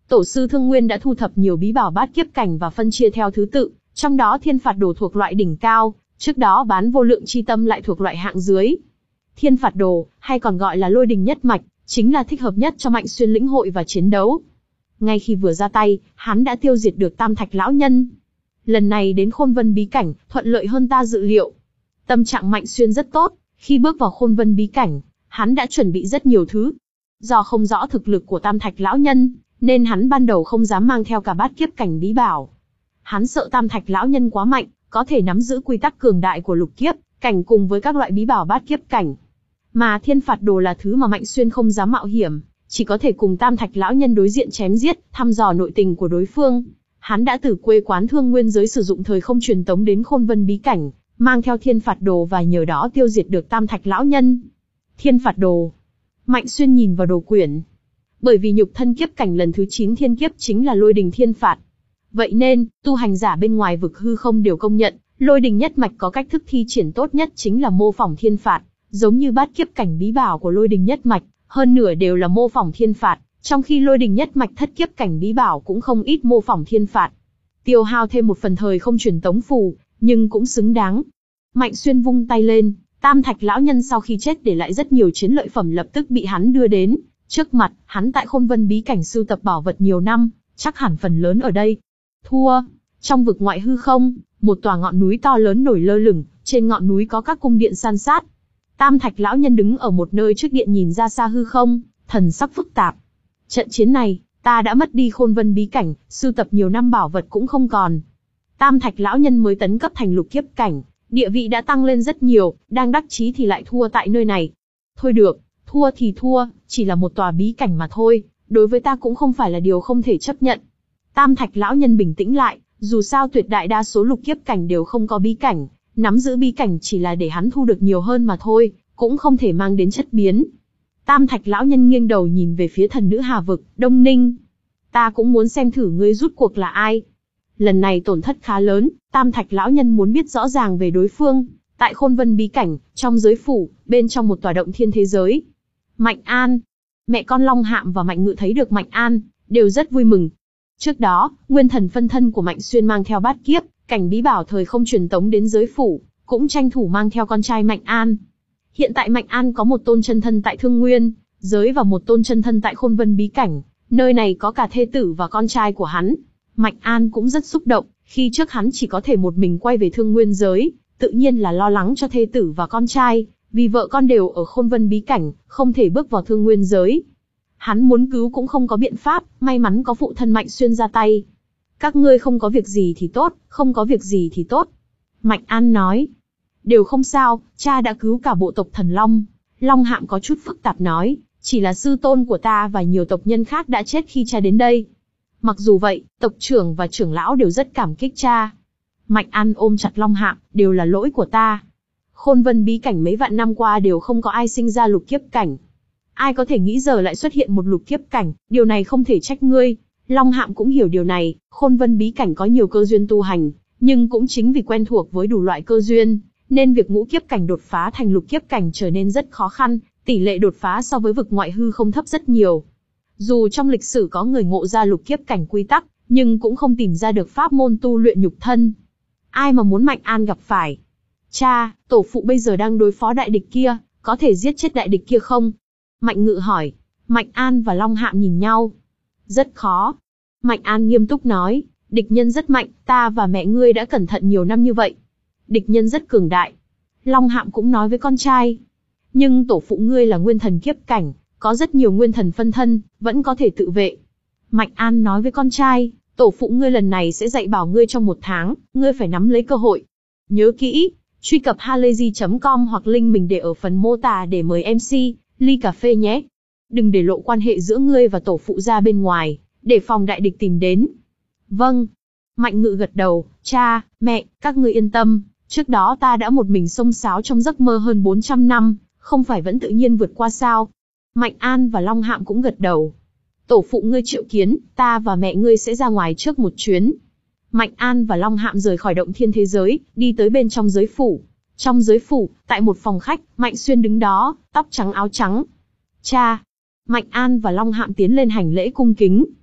Tổ sư Thương Nguyên đã thu thập nhiều bí bảo bát kiếp cảnh và phân chia theo thứ tự, trong đó Thiên Phạt Đồ thuộc loại đỉnh cao, trước đó Bán Vô Lượng Chi Tâm lại thuộc loại hạng dưới. Thiên Phạt Đồ, hay còn gọi là Lôi Đình Nhất Mạch, chính là thích hợp nhất cho Mạnh Xuyên lĩnh hội và chiến đấu. Ngay khi vừa ra tay, hắn đã tiêu diệt được Tam Thạch lão nhân. Lần này đến Khôn Vân bí cảnh, thuận lợi hơn ta dự liệu. Tâm trạng Mạnh Xuyên rất tốt, khi bước vào Khôn Vân bí cảnh, hắn đã chuẩn bị rất nhiều thứ. Do không rõ thực lực của Tam Thạch lão nhân, nên hắn ban đầu không dám mang theo cả bát kiếp cảnh bí bảo. Hắn sợ Tam Thạch lão nhân quá mạnh, có thể nắm giữ quy tắc cường đại của lục kiếp cảnh cùng với các loại bí bảo bát kiếp cảnh. Mà Thiên Phạt Đồ là thứ mà Mạnh Xuyên không dám mạo hiểm, chỉ có thể cùng Tam Thạch lão nhân đối diện chém giết, thăm dò nội tình của đối phương. Hắn đã từ quê quán Thương Nguyên giới sử dụng thời không truyền tống đến Khôn Vân bí cảnh, mang theo Thiên Phạt Đồ và nhờ đó tiêu diệt được Tam Thạch lão nhân. Thiên Phạt Đồ. Mạnh Xuyên nhìn vào đồ quyển. Bởi vì nhục thân kiếp cảnh lần thứ chín thiên kiếp chính là Lôi Đình Thiên Phạt. Vậy nên, tu hành giả bên ngoài vực hư không đều công nhận, Lôi Đình Nhất Mạch có cách thức thi triển tốt nhất chính là mô phỏng thiên phạt, giống như bát kiếp cảnh bí bảo của Lôi Đình Nhất Mạch, hơn nửa đều là mô phỏng thiên phạt, trong khi Lôi Đình Nhất Mạch thất kiếp cảnh bí bảo cũng không ít mô phỏng thiên phạt. Tiêu hao thêm một phần thời không truyền tống phù, nhưng cũng xứng đáng. Mạnh Xuyên vung tay lên, Tam Thạch lão nhân sau khi chết để lại rất nhiều chiến lợi phẩm lập tức bị hắn đưa đến trước mặt. Hắn tại Khôn Vân bí cảnh sưu tập bảo vật nhiều năm, chắc hẳn phần lớn ở đây. Thua. Trong vực ngoại hư không, một tòa ngọn núi to lớn nổi lơ lửng, trên ngọn núi có các cung điện san sát. Tam Thạch lão nhân đứng ở một nơi trước điện nhìn ra xa hư không, thần sắc phức tạp. Trận chiến này, ta đã mất đi Khôn Vân bí cảnh, sưu tập nhiều năm bảo vật cũng không còn. Tam Thạch lão nhân mới tấn cấp thành lục kiếp cảnh, địa vị đã tăng lên rất nhiều, đang đắc chí thì lại thua tại nơi này. Thôi được, thua thì thua, chỉ là một tòa bí cảnh mà thôi, đối với ta cũng không phải là điều không thể chấp nhận. Tam Thạch lão nhân bình tĩnh lại, dù sao tuyệt đại đa số lục kiếp cảnh đều không có bí cảnh, nắm giữ bí cảnh chỉ là để hắn thu được nhiều hơn mà thôi, cũng không thể mang đến chất biến. Tam Thạch lão nhân nghiêng đầu nhìn về phía thần nữ Hà vực, Đông Ninh. Ta cũng muốn xem thử ngươi rút cuộc là ai. Lần này tổn thất khá lớn, Tam Thạch lão nhân muốn biết rõ ràng về đối phương. Tại Khôn Vân bí cảnh, trong giới phủ, bên trong một tòa động thiên thế giới. Mạnh An. Mẹ con Long Hạm và Mạnh Ngự thấy được Mạnh An, đều rất vui mừng. Trước đó, nguyên thần phân thân của Mạnh Xuyên mang theo bát kiếp cảnh bí bảo thời không truyền tống đến giới phủ, cũng tranh thủ mang theo con trai Mạnh An. Hiện tại Mạnh An có một tôn chân thân tại Thương Nguyên giới và một tôn chân thân tại Khôn Vân bí cảnh, nơi này có cả thê tử và con trai của hắn. Mạnh An cũng rất xúc động, khi trước hắn chỉ có thể một mình quay về Thương Nguyên giới, tự nhiên là lo lắng cho thê tử và con trai, vì vợ con đều ở Khôn Vân bí cảnh, không thể bước vào Thương Nguyên giới. Hắn muốn cứu cũng không có biện pháp, may mắn có phụ thân Mạnh Xuyên ra tay. Các ngươi không có việc gì thì tốt, không có việc gì thì tốt. Mạnh An nói. Đều không sao, cha đã cứu cả bộ tộc Thần Long. Long Hạm có chút phức tạp nói, chỉ là sư tôn của ta và nhiều tộc nhân khác đã chết khi cha đến đây. Mặc dù vậy, tộc trưởng và trưởng lão đều rất cảm kích cha. Mạnh An ôm chặt Long Hạm, đều là lỗi của ta. Khôn Vân bí cảnh mấy vạn năm qua đều không có ai sinh ra lục kiếp cảnh. Ai có thể nghĩ giờ lại xuất hiện một lục kiếp cảnh, điều này không thể trách ngươi. Long Hạm cũng hiểu điều này, Khôn Vân bí cảnh có nhiều cơ duyên tu hành, nhưng cũng chính vì quen thuộc với đủ loại cơ duyên, nên việc ngũ kiếp cảnh đột phá thành lục kiếp cảnh trở nên rất khó khăn, tỷ lệ đột phá so với vực ngoại hư không thấp rất nhiều. Dù trong lịch sử có người ngộ ra lục kiếp cảnh quy tắc, nhưng cũng không tìm ra được pháp môn tu luyện nhục thân. Ai mà muốn Mạnh An gặp phải? Cha, tổ phụ bây giờ đang đối phó đại địch kia, có thể giết chết đại địch kia không? Mạnh Ngự hỏi. Mạnh An và Long Hạm nhìn nhau. Rất khó. Mạnh An nghiêm túc nói, địch nhân rất mạnh, ta và mẹ ngươi đã cẩn thận nhiều năm như vậy. Địch nhân rất cường đại. Long Hạm cũng nói với con trai. Nhưng tổ phụ ngươi là nguyên thần kiếp cảnh, có rất nhiều nguyên thần phân thân, vẫn có thể tự vệ. Mạnh An nói với con trai, tổ phụ ngươi lần này sẽ dạy bảo ngươi trong một tháng, ngươi phải nắm lấy cơ hội. Nhớ kỹ, truy cập halayzi chấm com hoặc link mình để ở phần mô tả để mời em xê, ly cà phê nhé. Đừng để lộ quan hệ giữa ngươi và tổ phụ ra bên ngoài, để phòng đại địch tìm đến. Vâng. Mạnh Ngự gật đầu, cha, mẹ, các ngươi yên tâm, trước đó ta đã một mình xông xáo trong giấc mơ hơn bốn trăm năm, không phải vẫn tự nhiên vượt qua sao. Mạnh An và Long Hạm cũng gật đầu. Tổ phụ ngươi triệu kiến, ta và mẹ ngươi sẽ ra ngoài trước một chuyến. Mạnh An và Long Hạm rời khỏi động thiên thế giới, đi tới bên trong giới phủ. Trong giới phủ, tại một phòng khách, Mạnh Xuyên đứng đó, tóc trắng áo trắng. Cha. Mạnh An và Long Hạm tiến lên hành lễ cung kính.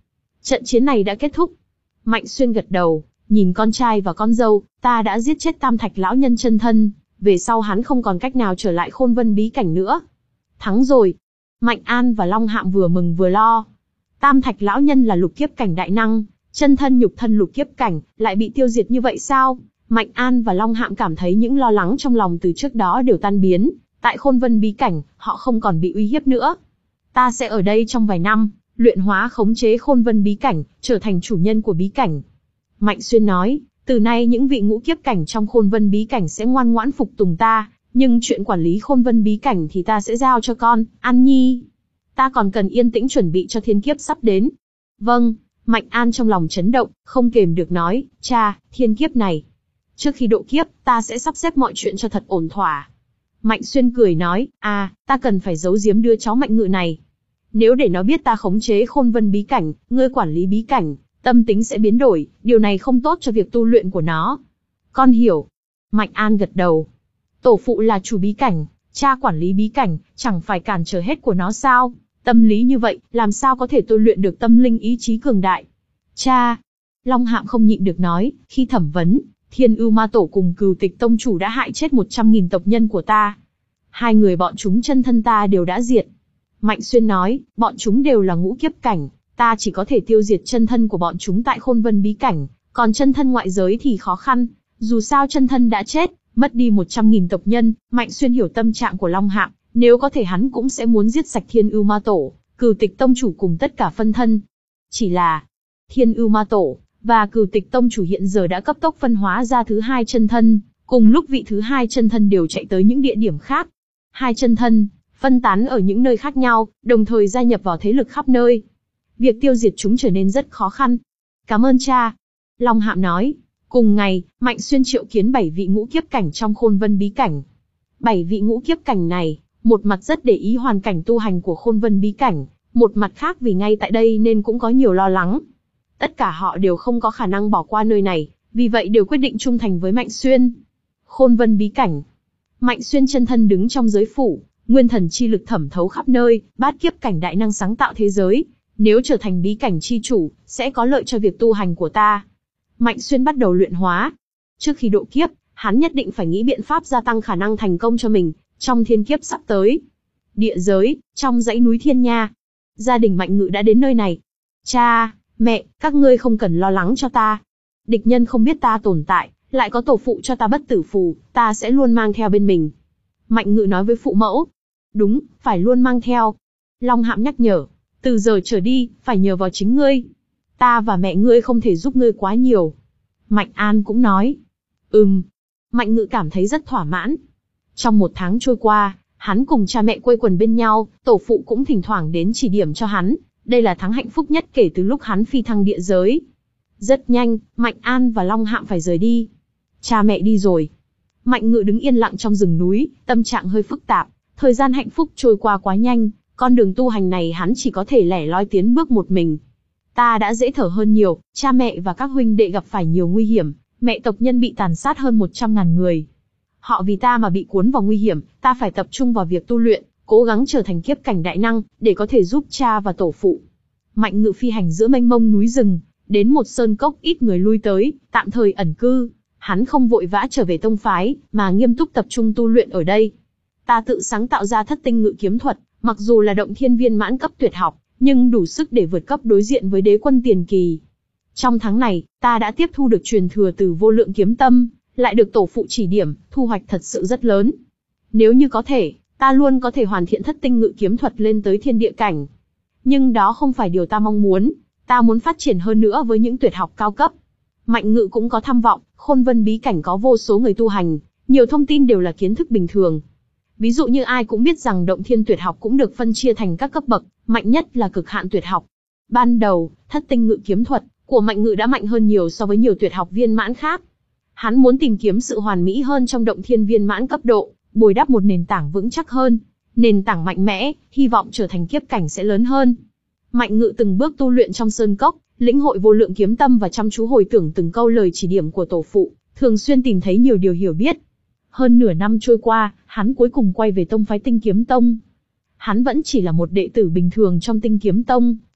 Trận chiến này đã kết thúc. Mạnh Xuyên gật đầu, nhìn con trai và con dâu, ta đã giết chết Tam Thạch lão nhân chân thân, về sau hắn không còn cách nào trở lại Khôn Vân bí cảnh nữa. Thắng rồi. Mạnh An và Long Hạm vừa mừng vừa lo. Tam Thạch lão nhân là lục kiếp cảnh đại năng, chân thân nhục thân lục kiếp cảnh, lại bị tiêu diệt như vậy sao? Mạnh An và Long Hạm cảm thấy những lo lắng trong lòng từ trước đó đều tan biến, tại Khôn Vân bí cảnh, họ không còn bị uy hiếp nữa. Ta sẽ ở đây trong vài năm, luyện hóa khống chế Khôn Vân bí cảnh, trở thành chủ nhân của bí cảnh. Mạnh Xuyên nói, từ nay những vị ngũ kiếp cảnh trong Khôn Vân bí cảnh sẽ ngoan ngoãn phục tùng ta, nhưng chuyện quản lý Khôn Vân bí cảnh thì ta sẽ giao cho con, An Nhi. Ta còn cần yên tĩnh chuẩn bị cho thiên kiếp sắp đến. Vâng, Mạnh An trong lòng chấn động, không kềm được nói, cha, thiên kiếp này. Trước khi độ kiếp, ta sẽ sắp xếp mọi chuyện cho thật ổn thỏa. Mạnh Xuyên cười nói, à, ta cần phải giấu giếm đứa cháu Mạnh Ngự này. Nếu để nó biết ta khống chế Khôn Vân bí cảnh, ngươi quản lý bí cảnh, tâm tính sẽ biến đổi, điều này không tốt cho việc tu luyện của nó. Con hiểu. Mạnh An gật đầu. Tổ phụ là chủ bí cảnh, cha quản lý bí cảnh, chẳng phải cản trở hết của nó sao? Tâm lý như vậy, làm sao có thể tu luyện được tâm linh ý chí cường đại? Cha! Long Hạm không nhịn được nói, khi thẩm vấn, Thiên Ưu Ma Tổ cùng Cừu Tịch Tông Chủ đã hại chết một trăm nghìn tộc nhân của ta. Hai người bọn chúng chân thân ta đều đã diệt. Mạnh Xuyên nói, bọn chúng đều là ngũ kiếp cảnh, ta chỉ có thể tiêu diệt chân thân của bọn chúng tại Khôn Vân bí cảnh, còn chân thân ngoại giới thì khó khăn. Dù sao chân thân đã chết, mất đi một trăm nghìn tộc nhân, Mạnh Xuyên hiểu tâm trạng của Long Hạm, nếu có thể hắn cũng sẽ muốn giết sạch Thiên Ưu Ma Tổ, Cừu Tịch Tông Chủ cùng tất cả phân thân. Chỉ là, Thiên Ưu Ma Tổ và Cừu Tịch Tông Chủ hiện giờ đã cấp tốc phân hóa ra thứ hai chân thân, cùng lúc vị thứ hai chân thân đều chạy tới những địa điểm khác. Hai chân thân, phân tán ở những nơi khác nhau, đồng thời gia nhập vào thế lực khắp nơi. Việc tiêu diệt chúng trở nên rất khó khăn. Cảm ơn cha. Long Hạm nói. Cùng ngày, Mạnh Xuyên triệu kiến bảy vị ngũ kiếp cảnh trong Khôn Vân bí cảnh. Bảy vị ngũ kiếp cảnh này, một mặt rất để ý hoàn cảnh tu hành của Khôn Vân bí cảnh, một mặt khác vì ngay tại đây nên cũng có nhiều lo lắng. Tất cả họ đều không có khả năng bỏ qua nơi này, vì vậy đều quyết định trung thành với Mạnh Xuyên. Khôn Vân bí cảnh. Mạnh Xuyên chân thân đứng trong giới phủ, nguyên thần chi lực thẩm thấu khắp nơi, bát kiếp cảnh đại năng sáng tạo thế giới. Nếu trở thành bí cảnh chi chủ, sẽ có lợi cho việc tu hành của ta. Mạnh Xuyên bắt đầu luyện hóa. Trước khi độ kiếp, hắn nhất định phải nghĩ biện pháp gia tăng khả năng thành công cho mình, trong thiên kiếp sắp tới. Địa giới, trong dãy núi Thiên Nha. Gia đình Mạnh Ngự đã đến nơi này. Cha, mẹ, các ngươi không cần lo lắng cho ta. Địch nhân không biết ta tồn tại, lại có tổ phụ cho ta bất tử phù, ta sẽ luôn mang theo bên mình. Mạnh Ngự nói với phụ mẫu. Đúng, phải luôn mang theo. Long Hạm nhắc nhở. Từ giờ trở đi, phải nhờ vào chính ngươi. Ta và mẹ ngươi không thể giúp ngươi quá nhiều. Mạnh An cũng nói. Ừm. Mạnh Ngự cảm thấy rất thỏa mãn. Trong một tháng trôi qua, hắn cùng cha mẹ quây quần bên nhau, tổ phụ cũng thỉnh thoảng đến chỉ điểm cho hắn. Đây là tháng hạnh phúc nhất kể từ lúc hắn phi thăng địa giới. Rất nhanh, Mạnh An và Long Hạm phải rời đi. Cha mẹ đi rồi. Mạnh Ngự đứng yên lặng trong rừng núi, tâm trạng hơi phức tạp. Thời gian hạnh phúc trôi qua quá nhanh, con đường tu hành này hắn chỉ có thể lẻ loi tiến bước một mình. Ta đã dễ thở hơn nhiều, cha mẹ và các huynh đệ gặp phải nhiều nguy hiểm, mẹ tộc nhân bị tàn sát hơn một trăm ngàn người. Họ vì ta mà bị cuốn vào nguy hiểm, ta phải tập trung vào việc tu luyện, cố gắng trở thành kiếp cảnh đại năng, để có thể giúp cha và tổ phụ. Mạnh Ngự phi hành giữa mênh mông núi rừng, đến một sơn cốc ít người lui tới, tạm thời ẩn cư. Hắn không vội vã trở về tông phái, mà nghiêm túc tập trung tu luyện ở đây. Ta tự sáng tạo ra thất tinh ngự kiếm thuật, mặc dù là động thiên viên mãn cấp tuyệt học, nhưng đủ sức để vượt cấp đối diện với đế quân tiền kỳ. Trong tháng này, ta đã tiếp thu được truyền thừa từ vô lượng kiếm tâm, lại được tổ phụ chỉ điểm, thu hoạch thật sự rất lớn. Nếu như có thể, ta luôn có thể hoàn thiện thất tinh ngự kiếm thuật lên tới thiên địa cảnh. Nhưng đó không phải điều ta mong muốn, ta muốn phát triển hơn nữa với những tuyệt học cao cấp. Mạnh Ngự cũng có tham vọng, Khôn Vân bí cảnh có vô số người tu hành, nhiều thông tin đều là kiến thức bình thường. Ví dụ như ai cũng biết rằng động thiên tuyệt học cũng được phân chia thành các cấp bậc, mạnh nhất là cực hạn tuyệt học. Ban đầu, thất tinh ngự kiếm thuật của Mạnh Ngự đã mạnh hơn nhiều so với nhiều tuyệt học viên mãn khác. Hắn muốn tìm kiếm sự hoàn mỹ hơn trong động thiên viên mãn cấp độ, bồi đắp một nền tảng vững chắc hơn, nền tảng mạnh mẽ, hy vọng trở thành kiếp cảnh sẽ lớn hơn. Mạnh Ngự từng bước tu luyện trong sơn cốc, lĩnh hội vô lượng kiếm tâm và chăm chú hồi tưởng từng câu lời chỉ điểm của tổ phụ, thường xuyên tìm thấy nhiều điều hiểu biết. Hơn nửa năm trôi qua, hắn cuối cùng quay về tông phái Tinh Kiếm Tông. Hắn vẫn chỉ là một đệ tử bình thường trong Tinh Kiếm Tông,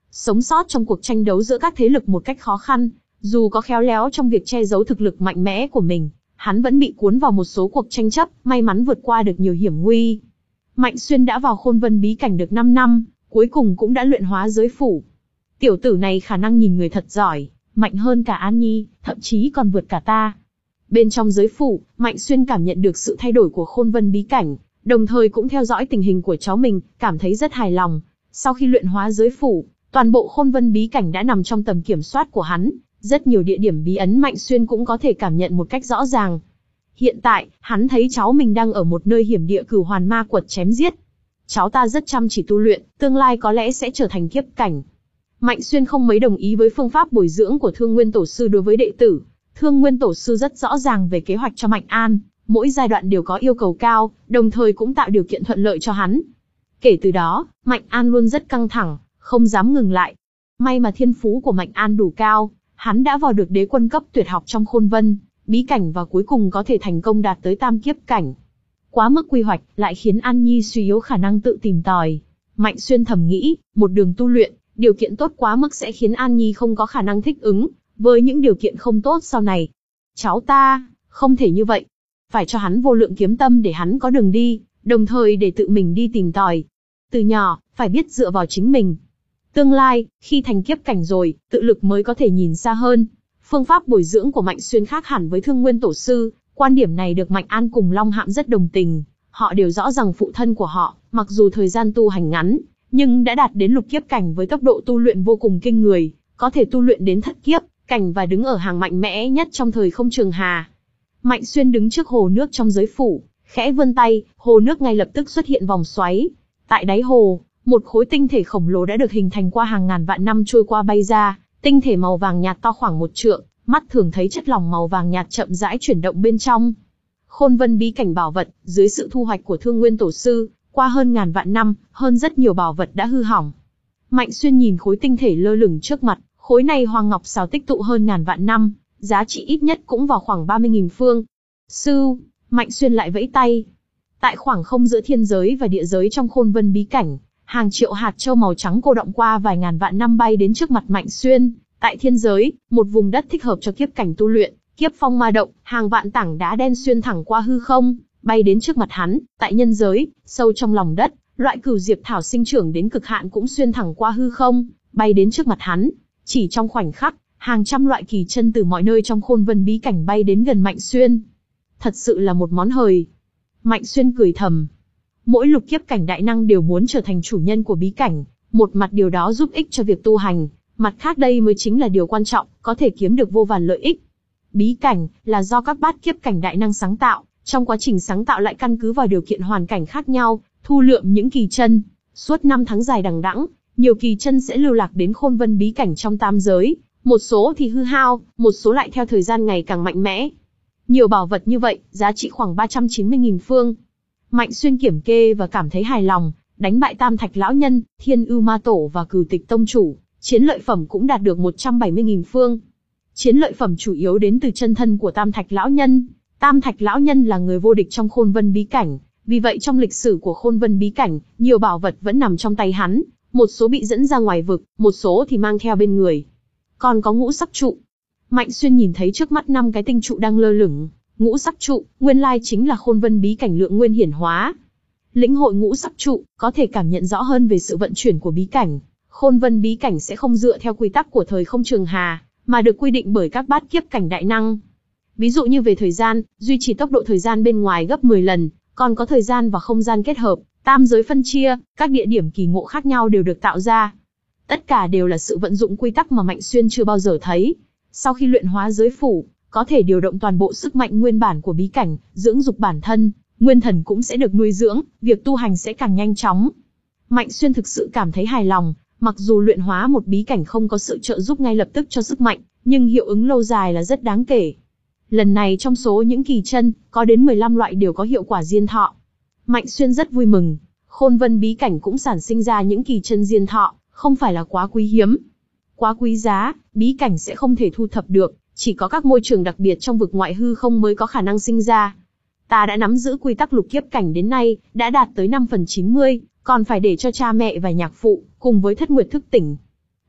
sống sót trong cuộc tranh đấu giữa các thế lực một cách khó khăn. Dù có khéo léo trong việc che giấu thực lực mạnh mẽ của mình, hắn vẫn bị cuốn vào một số cuộc tranh chấp, may mắn vượt qua được nhiều hiểm nguy. Mạnh Xuyên đã vào Khôn Vân bí cảnh được năm năm, cuối cùng cũng đã luyện hóa giới phủ. Tiểu tử này khả năng nhìn người thật giỏi, mạnh hơn cả An Nhi, thậm chí còn vượt cả ta. Bên trong giới phủ, Mạnh Xuyên cảm nhận được sự thay đổi của Khôn Vân bí cảnh, đồng thời cũng theo dõi tình hình của cháu mình, cảm thấy rất hài lòng. Sau khi luyện hóa giới phủ, toàn bộ Khôn Vân bí cảnh đã nằm trong tầm kiểm soát của hắn, rất nhiều địa điểm bí ấn Mạnh Xuyên cũng có thể cảm nhận một cách rõ ràng. Hiện tại, hắn thấy cháu mình đang ở một nơi hiểm địa Cửu Hoàn Ma Quật chém giết. Cháu ta rất chăm chỉ tu luyện, tương lai có lẽ sẽ trở thành kiếp cảnh. Mạnh Xuyên không mấy đồng ý với phương pháp bồi dưỡng của Thương Nguyên Tổ Sư đối với đệ tử. Thương Nguyên Tổ Sư rất rõ ràng về kế hoạch cho Mạnh An, mỗi giai đoạn đều có yêu cầu cao, đồng thời cũng tạo điều kiện thuận lợi cho hắn. Kể từ đó, Mạnh An luôn rất căng thẳng, không dám ngừng lại. May mà thiên phú của Mạnh An đủ cao, hắn đã vào được đế quân cấp tuyệt học trong Khôn Vân bí cảnh và cuối cùng có thể thành công đạt tới tam kiếp cảnh. Quá mức quy hoạch lại khiến An Nhi suy yếu khả năng tự tìm tòi. Mạnh Xuyên thầm nghĩ, một đường tu luyện, điều kiện tốt quá mức sẽ khiến An Nhi không có khả năng thích ứng với những điều kiện không tốt sau này. Cháu ta, không thể như vậy. Phải cho hắn vô lượng kiếm tâm để hắn có đường đi, đồng thời để tự mình đi tìm tòi. Từ nhỏ, phải biết dựa vào chính mình. Tương lai, khi thành kiếp cảnh rồi, tự lực mới có thể nhìn xa hơn. Phương pháp bồi dưỡng của Mạnh Xuyên khác hẳn với Thương Nguyên Tổ Sư, quan điểm này được Mạnh An cùng Long Hạm rất đồng tình. Họ đều rõ rằng phụ thân của họ, mặc dù thời gian tu hành ngắn, nhưng đã đạt đến lục kiếp cảnh với tốc độ tu luyện vô cùng kinh người, có thể tu luyện đến thất kiếp cảnh và đứng ở hàng mạnh mẽ nhất trong thời không trường hà. Mạnh Xuyên đứng trước hồ nước trong giới phủ, khẽ vươn tay, hồ nước ngay lập tức xuất hiện vòng xoáy. Tại đáy hồ, một khối tinh thể khổng lồ đã được hình thành qua hàng ngàn vạn năm trôi qua bay ra, tinh thể màu vàng nhạt to khoảng một trượng, mắt thường thấy chất lỏng màu vàng nhạt chậm rãi chuyển động bên trong. Khôn Vân bí cảnh bảo vật, dưới sự thu hoạch của Thương Nguyên Tổ Sư, qua hơn ngàn vạn năm, hơn rất nhiều bảo vật đã hư hỏng. Mạnh Xuyên nhìn khối tinh thể lơ lửng trước mặt, khối này hoàng ngọc xào tích tụ hơn ngàn vạn năm, giá trị ít nhất cũng vào khoảng ba mươi nghìn phương. Sư, Mạnh Xuyên lại vẫy tay. Tại khoảng không giữa thiên giới và địa giới trong Khôn Vân bí cảnh, hàng triệu hạt châu màu trắng cô đọng qua vài ngàn vạn năm bay đến trước mặt Mạnh Xuyên. Tại thiên giới, một vùng đất thích hợp cho kiếp cảnh tu luyện, kiếp phong ma động, hàng vạn tảng đá đen xuyên thẳng qua hư không, bay đến trước mặt hắn. Tại nhân giới, sâu trong lòng đất, loại cửu diệp thảo sinh trưởng đến cực hạn cũng xuyên thẳng qua hư không, bay đến trước mặt hắn. Chỉ trong khoảnh khắc, hàng trăm loại kỳ chân từ mọi nơi trong Khôn Vân bí cảnh bay đến gần Mạnh Xuyên. Thật sự là một món hời. Mạnh Xuyên cười thầm. Mỗi lục kiếp cảnh đại năng đều muốn trở thành chủ nhân của bí cảnh, một mặt điều đó giúp ích cho việc tu hành, mặt khác đây mới chính là điều quan trọng, có thể kiếm được vô vàn lợi ích. Bí cảnh là do các bát kiếp cảnh đại năng sáng tạo, trong quá trình sáng tạo lại căn cứ vào điều kiện hoàn cảnh khác nhau, thu lượm những kỳ chân. Suốt năm tháng dài đằng đẵng, nhiều kỳ chân sẽ lưu lạc đến Khôn Vân bí cảnh trong tam giới, một số thì hư hao, một số lại theo thời gian ngày càng mạnh mẽ. Nhiều bảo vật như vậy, giá trị khoảng ba trăm chín mươi nghìn phương. Mạnh Xuyên kiểm kê và cảm thấy hài lòng, đánh bại Tam Thạch Lão Nhân, Thiên Ưu Ma Tổ và Cửu Tịch Tông Chủ, chiến lợi phẩm cũng đạt được một trăm bảy mươi nghìn phương. Chiến lợi phẩm chủ yếu đến từ chân thân của Tam Thạch Lão Nhân. Tam Thạch Lão Nhân là người vô địch trong Khôn Vân bí cảnh, vì vậy trong lịch sử của Khôn Vân bí cảnh, nhiều bảo vật vẫn nằm trong tay hắn, một số bị dẫn ra ngoài vực, một số thì mang theo bên người. Còn có ngũ sắc trụ. Mạnh Xuyên nhìn thấy trước mắt năm cái tinh trụ đang lơ lửng. Ngũ sắc trụ, nguyên lai chính là Khôn Vân bí cảnh lượng nguyên hiển hóa. Lĩnh hội ngũ sắc trụ, có thể cảm nhận rõ hơn về sự vận chuyển của bí cảnh. Khôn Vân bí cảnh sẽ không dựa theo quy tắc của thời không trường hà, mà được quy định bởi các bát kiếp cảnh đại năng. Ví dụ như về thời gian, duy trì tốc độ thời gian bên ngoài gấp mười lần, còn có thời gian và không gian kết hợp, tam giới phân chia, các địa điểm kỳ ngộ khác nhau đều được tạo ra. Tất cả đều là sự vận dụng quy tắc mà Mạnh Xuyên chưa bao giờ thấy. Sau khi luyện hóa giới phủ, có thể điều động toàn bộ sức mạnh nguyên bản của bí cảnh, dưỡng dục bản thân, nguyên thần cũng sẽ được nuôi dưỡng, việc tu hành sẽ càng nhanh chóng. Mạnh Xuyên thực sự cảm thấy hài lòng, mặc dù luyện hóa một bí cảnh không có sự trợ giúp ngay lập tức cho sức mạnh, nhưng hiệu ứng lâu dài là rất đáng kể. Lần này trong số những kỳ chân, có đến mười lăm loại đều có hiệu quả diên thọ. Mạnh Xuyên rất vui mừng, Khôn Vân bí cảnh cũng sản sinh ra những kỳ chân diên thọ, không phải là quá quý hiếm. Quá quý giá, bí cảnh sẽ không thể thu thập được, chỉ có các môi trường đặc biệt trong vực ngoại hư không mới có khả năng sinh ra. Ta đã nắm giữ quy tắc lục kiếp cảnh đến nay, đã đạt tới năm phần chín mươi, còn phải để cho cha mẹ và nhạc phụ, cùng với Thất Nguyệt thức tỉnh.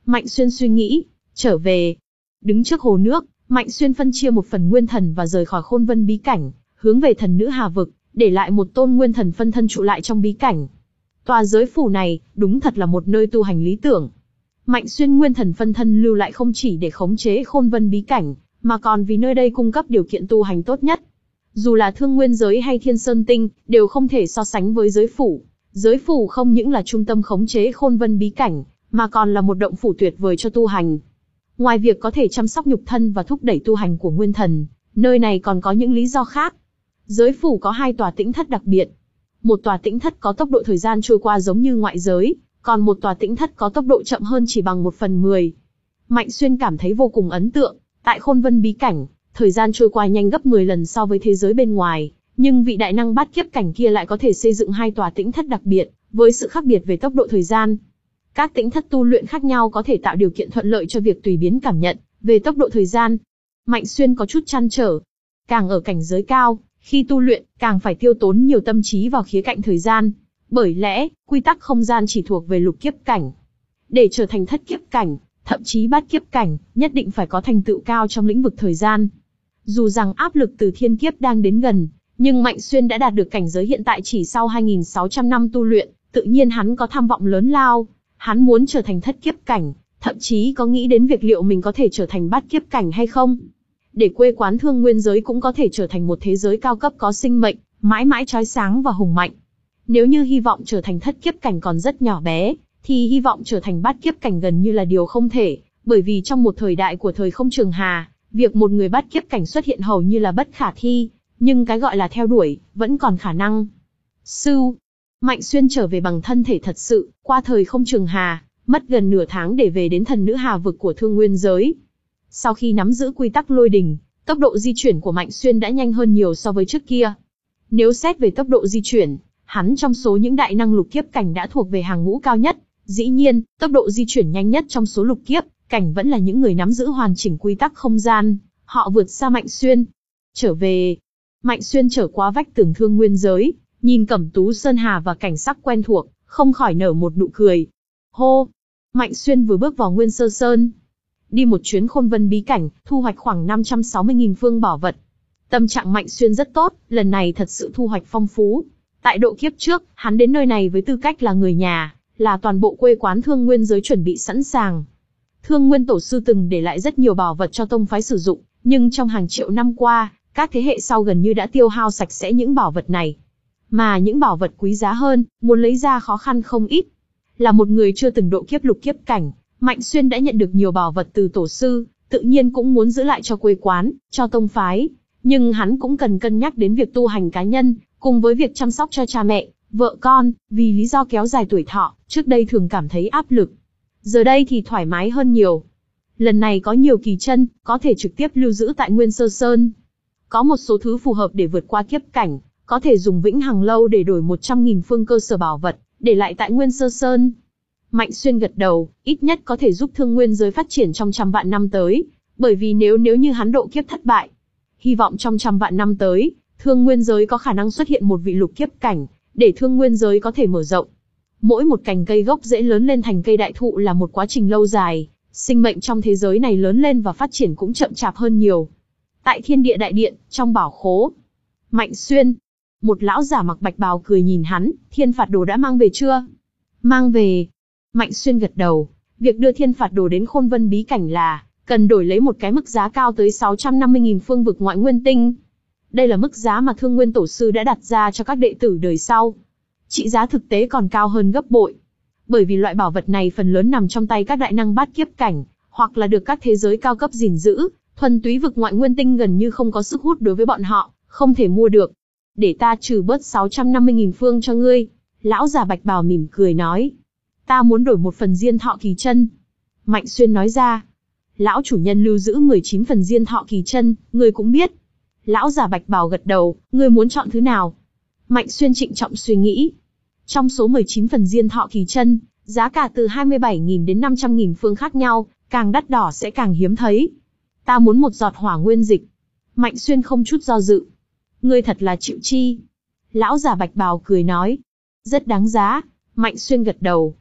Mạnh Xuyên suy nghĩ, trở về. Đứng trước hồ nước, Mạnh Xuyên phân chia một phần nguyên thần và rời khỏi Khôn Vân bí cảnh, hướng về thần nữ Hà vực, để lại một tôn nguyên thần phân thân trụ lại trong bí cảnh. Tòa giới phủ này, đúng thật là một nơi tu hành lý tưởng. Mạnh Xuyên nguyên thần phân thân lưu lại không chỉ để khống chế Khôn Vân bí cảnh, mà còn vì nơi đây cung cấp điều kiện tu hành tốt nhất. Dù là Thương Nguyên giới hay Thiên Sơn tinh, đều không thể so sánh với giới phủ. Giới phủ không những là trung tâm khống chế Khôn Vân bí cảnh, mà còn là một động phủ tuyệt vời cho tu hành. Ngoài việc có thể chăm sóc nhục thân và thúc đẩy tu hành của nguyên thần, nơi này còn có những lý do khác. Giới phủ có hai tòa tĩnh thất đặc biệt. Một tòa tĩnh thất có tốc độ thời gian trôi qua giống như ngoại giới, còn một tòa tĩnh thất có tốc độ chậm hơn chỉ bằng một phần mười. Mạnh Xuyên cảm thấy vô cùng ấn tượng. Tại Khôn Vân bí cảnh, thời gian trôi qua nhanh gấp mười lần so với thế giới bên ngoài, nhưng vị đại năng bát kiếp cảnh kia lại có thể xây dựng hai tòa tĩnh thất đặc biệt, với sự khác biệt về tốc độ thời gian. Các tĩnh thất tu luyện khác nhau có thể tạo điều kiện thuận lợi cho việc tùy biến cảm nhận về tốc độ thời gian. Mạnh Xuyên có chút trăn trở. Càng ở cảnh giới cao, khi tu luyện, càng phải tiêu tốn nhiều tâm trí vào khía cạnh thời gian. Bởi lẽ, quy tắc không gian chỉ thuộc về lục kiếp cảnh. Để trở thành thất kiếp cảnh, thậm chí bát kiếp cảnh, nhất định phải có thành tựu cao trong lĩnh vực thời gian. Dù rằng áp lực từ thiên kiếp đang đến gần, nhưng Mạnh Xuyên đã đạt được cảnh giới hiện tại chỉ sau hai nghìn sáu trăm năm tu luyện, tự nhiên hắn có tham vọng lớn lao. Hắn muốn trở thành thất kiếp cảnh, thậm chí có nghĩ đến việc liệu mình có thể trở thành bát kiếp cảnh hay không. Để quê quán Thương Nguyên giới cũng có thể trở thành một thế giới cao cấp có sinh mệnh, mãi mãi chói sáng và hùng mạnh. Nếu như hy vọng trở thành thất kiếp cảnh còn rất nhỏ bé, thì hy vọng trở thành bát kiếp cảnh gần như là điều không thể, bởi vì trong một thời đại của thời không trường hà, việc một người bát kiếp cảnh xuất hiện hầu như là bất khả thi, nhưng cái gọi là theo đuổi, vẫn còn khả năng. Sư, Mạnh Xuyên trở về bằng thân thể thật sự, qua thời không trường hà, mất gần nửa tháng để về đến thần nữ Hà vực của Thương Nguyên giới. Sau khi nắm giữ quy tắc lôi đình, tốc độ di chuyển của Mạnh Xuyên đã nhanh hơn nhiều so với trước kia. Nếu xét về tốc độ di chuyển, hắn trong số những đại năng lục kiếp cảnh đã thuộc về hàng ngũ cao nhất. Dĩ nhiên, tốc độ di chuyển nhanh nhất trong số lục kiếp cảnh vẫn là những người nắm giữ hoàn chỉnh quy tắc không gian. Họ vượt xa Mạnh Xuyên. Trở về, Mạnh Xuyên trở qua vách tường Thương Nguyên giới, nhìn Cẩm Tú Sơn Hà và cảnh sắc quen thuộc, không khỏi nở một nụ cười. Hô! Mạnh Xuyên vừa bước vào Nguyên Sơ Sơn. Đi một chuyến Khôn Vân bí cảnh, thu hoạch khoảng năm trăm sáu mươi nghìn phương bảo vật. Tâm trạng Mạnh Xuyên rất tốt, lần này thật sự thu hoạch phong phú. Tại độ kiếp trước, hắn đến nơi này với tư cách là người nhà, là toàn bộ quê quán Thương Nguyên giới chuẩn bị sẵn sàng. Thương Nguyên tổ sư từng để lại rất nhiều bảo vật cho tông phái sử dụng, nhưng trong hàng triệu năm qua, các thế hệ sau gần như đã tiêu hao sạch sẽ những bảo vật này. Mà những bảo vật quý giá hơn, muốn lấy ra khó khăn không ít. Là một người chưa từng độ kiếp lục kiếp cảnh, Mạnh Xuyên đã nhận được nhiều bảo vật từ tổ sư, tự nhiên cũng muốn giữ lại cho quê quán, cho tông phái. Nhưng hắn cũng cần cân nhắc đến việc tu hành cá nhân, cùng với việc chăm sóc cho cha mẹ, vợ con, vì lý do kéo dài tuổi thọ, trước đây thường cảm thấy áp lực. Giờ đây thì thoải mái hơn nhiều. Lần này có nhiều kỳ chân, có thể trực tiếp lưu giữ tại Nguyên Sơ Sơn. Có một số thứ phù hợp để vượt qua kiếp cảnh, có thể dùng Vĩnh Hằng Lâu để đổi một trăm nghìn phương cơ sở bảo vật, để lại tại Nguyên Sơ Sơn. Mạnh Xuyên gật đầu, ít nhất có thể giúp Thương Nguyên giới phát triển trong trăm vạn năm tới, bởi vì nếu nếu như hắn độ kiếp thất bại, hy vọng trong trăm vạn năm tới, Thương Nguyên giới có khả năng xuất hiện một vị lục kiếp cảnh, để Thương Nguyên giới có thể mở rộng. Mỗi một cành cây gốc rễ lớn lên thành cây đại thụ là một quá trình lâu dài, sinh mệnh trong thế giới này lớn lên và phát triển cũng chậm chạp hơn nhiều. Tại Thiên Địa Đại Điện, trong bảo khố, Mạnh Xuyên, một lão giả mặc bạch bào cười nhìn hắn, thiên phạt đồ đã mang về chưa? Mang về. Mạnh Xuyên gật đầu, việc đưa thiên phạt đồ đến Khôn Vân bí cảnh là cần đổi lấy một cái mức giá cao tới sáu trăm năm mươi nghìn phương vực ngoại nguyên tinh. Đây là mức giá mà Thương Nguyên tổ sư đã đặt ra cho các đệ tử đời sau. Trị giá thực tế còn cao hơn gấp bội. Bởi vì loại bảo vật này phần lớn nằm trong tay các đại năng bát kiếp cảnh, hoặc là được các thế giới cao cấp gìn giữ, thuần túy vực ngoại nguyên tinh gần như không có sức hút đối với bọn họ, không thể mua được. Để ta trừ bớt sáu trăm năm mươi nghìn phương cho ngươi. Lão già bạch bào mỉm cười nói. Ta muốn đổi một phần diên thọ kỳ chân. Mạnh Xuyên nói ra. Lão chủ nhân lưu giữ mười chín phần diên thọ kỳ chân, ngươi cũng biết. Lão già bạch bào gật đầu, ngươi muốn chọn thứ nào? Mạnh Xuyên trịnh trọng suy nghĩ. Trong số mười chín phần diên thọ kỳ chân, giá cả từ hai mươi bảy nghìn đến năm trăm nghìn phương khác nhau, càng đắt đỏ sẽ càng hiếm thấy. Ta muốn một giọt hỏa nguyên dịch. Mạnh Xuyên không chút do dự. Ngươi thật là chịu chi. Lão già bạch bào cười nói. Rất đáng giá. Mạnh Xuyên gật đầu.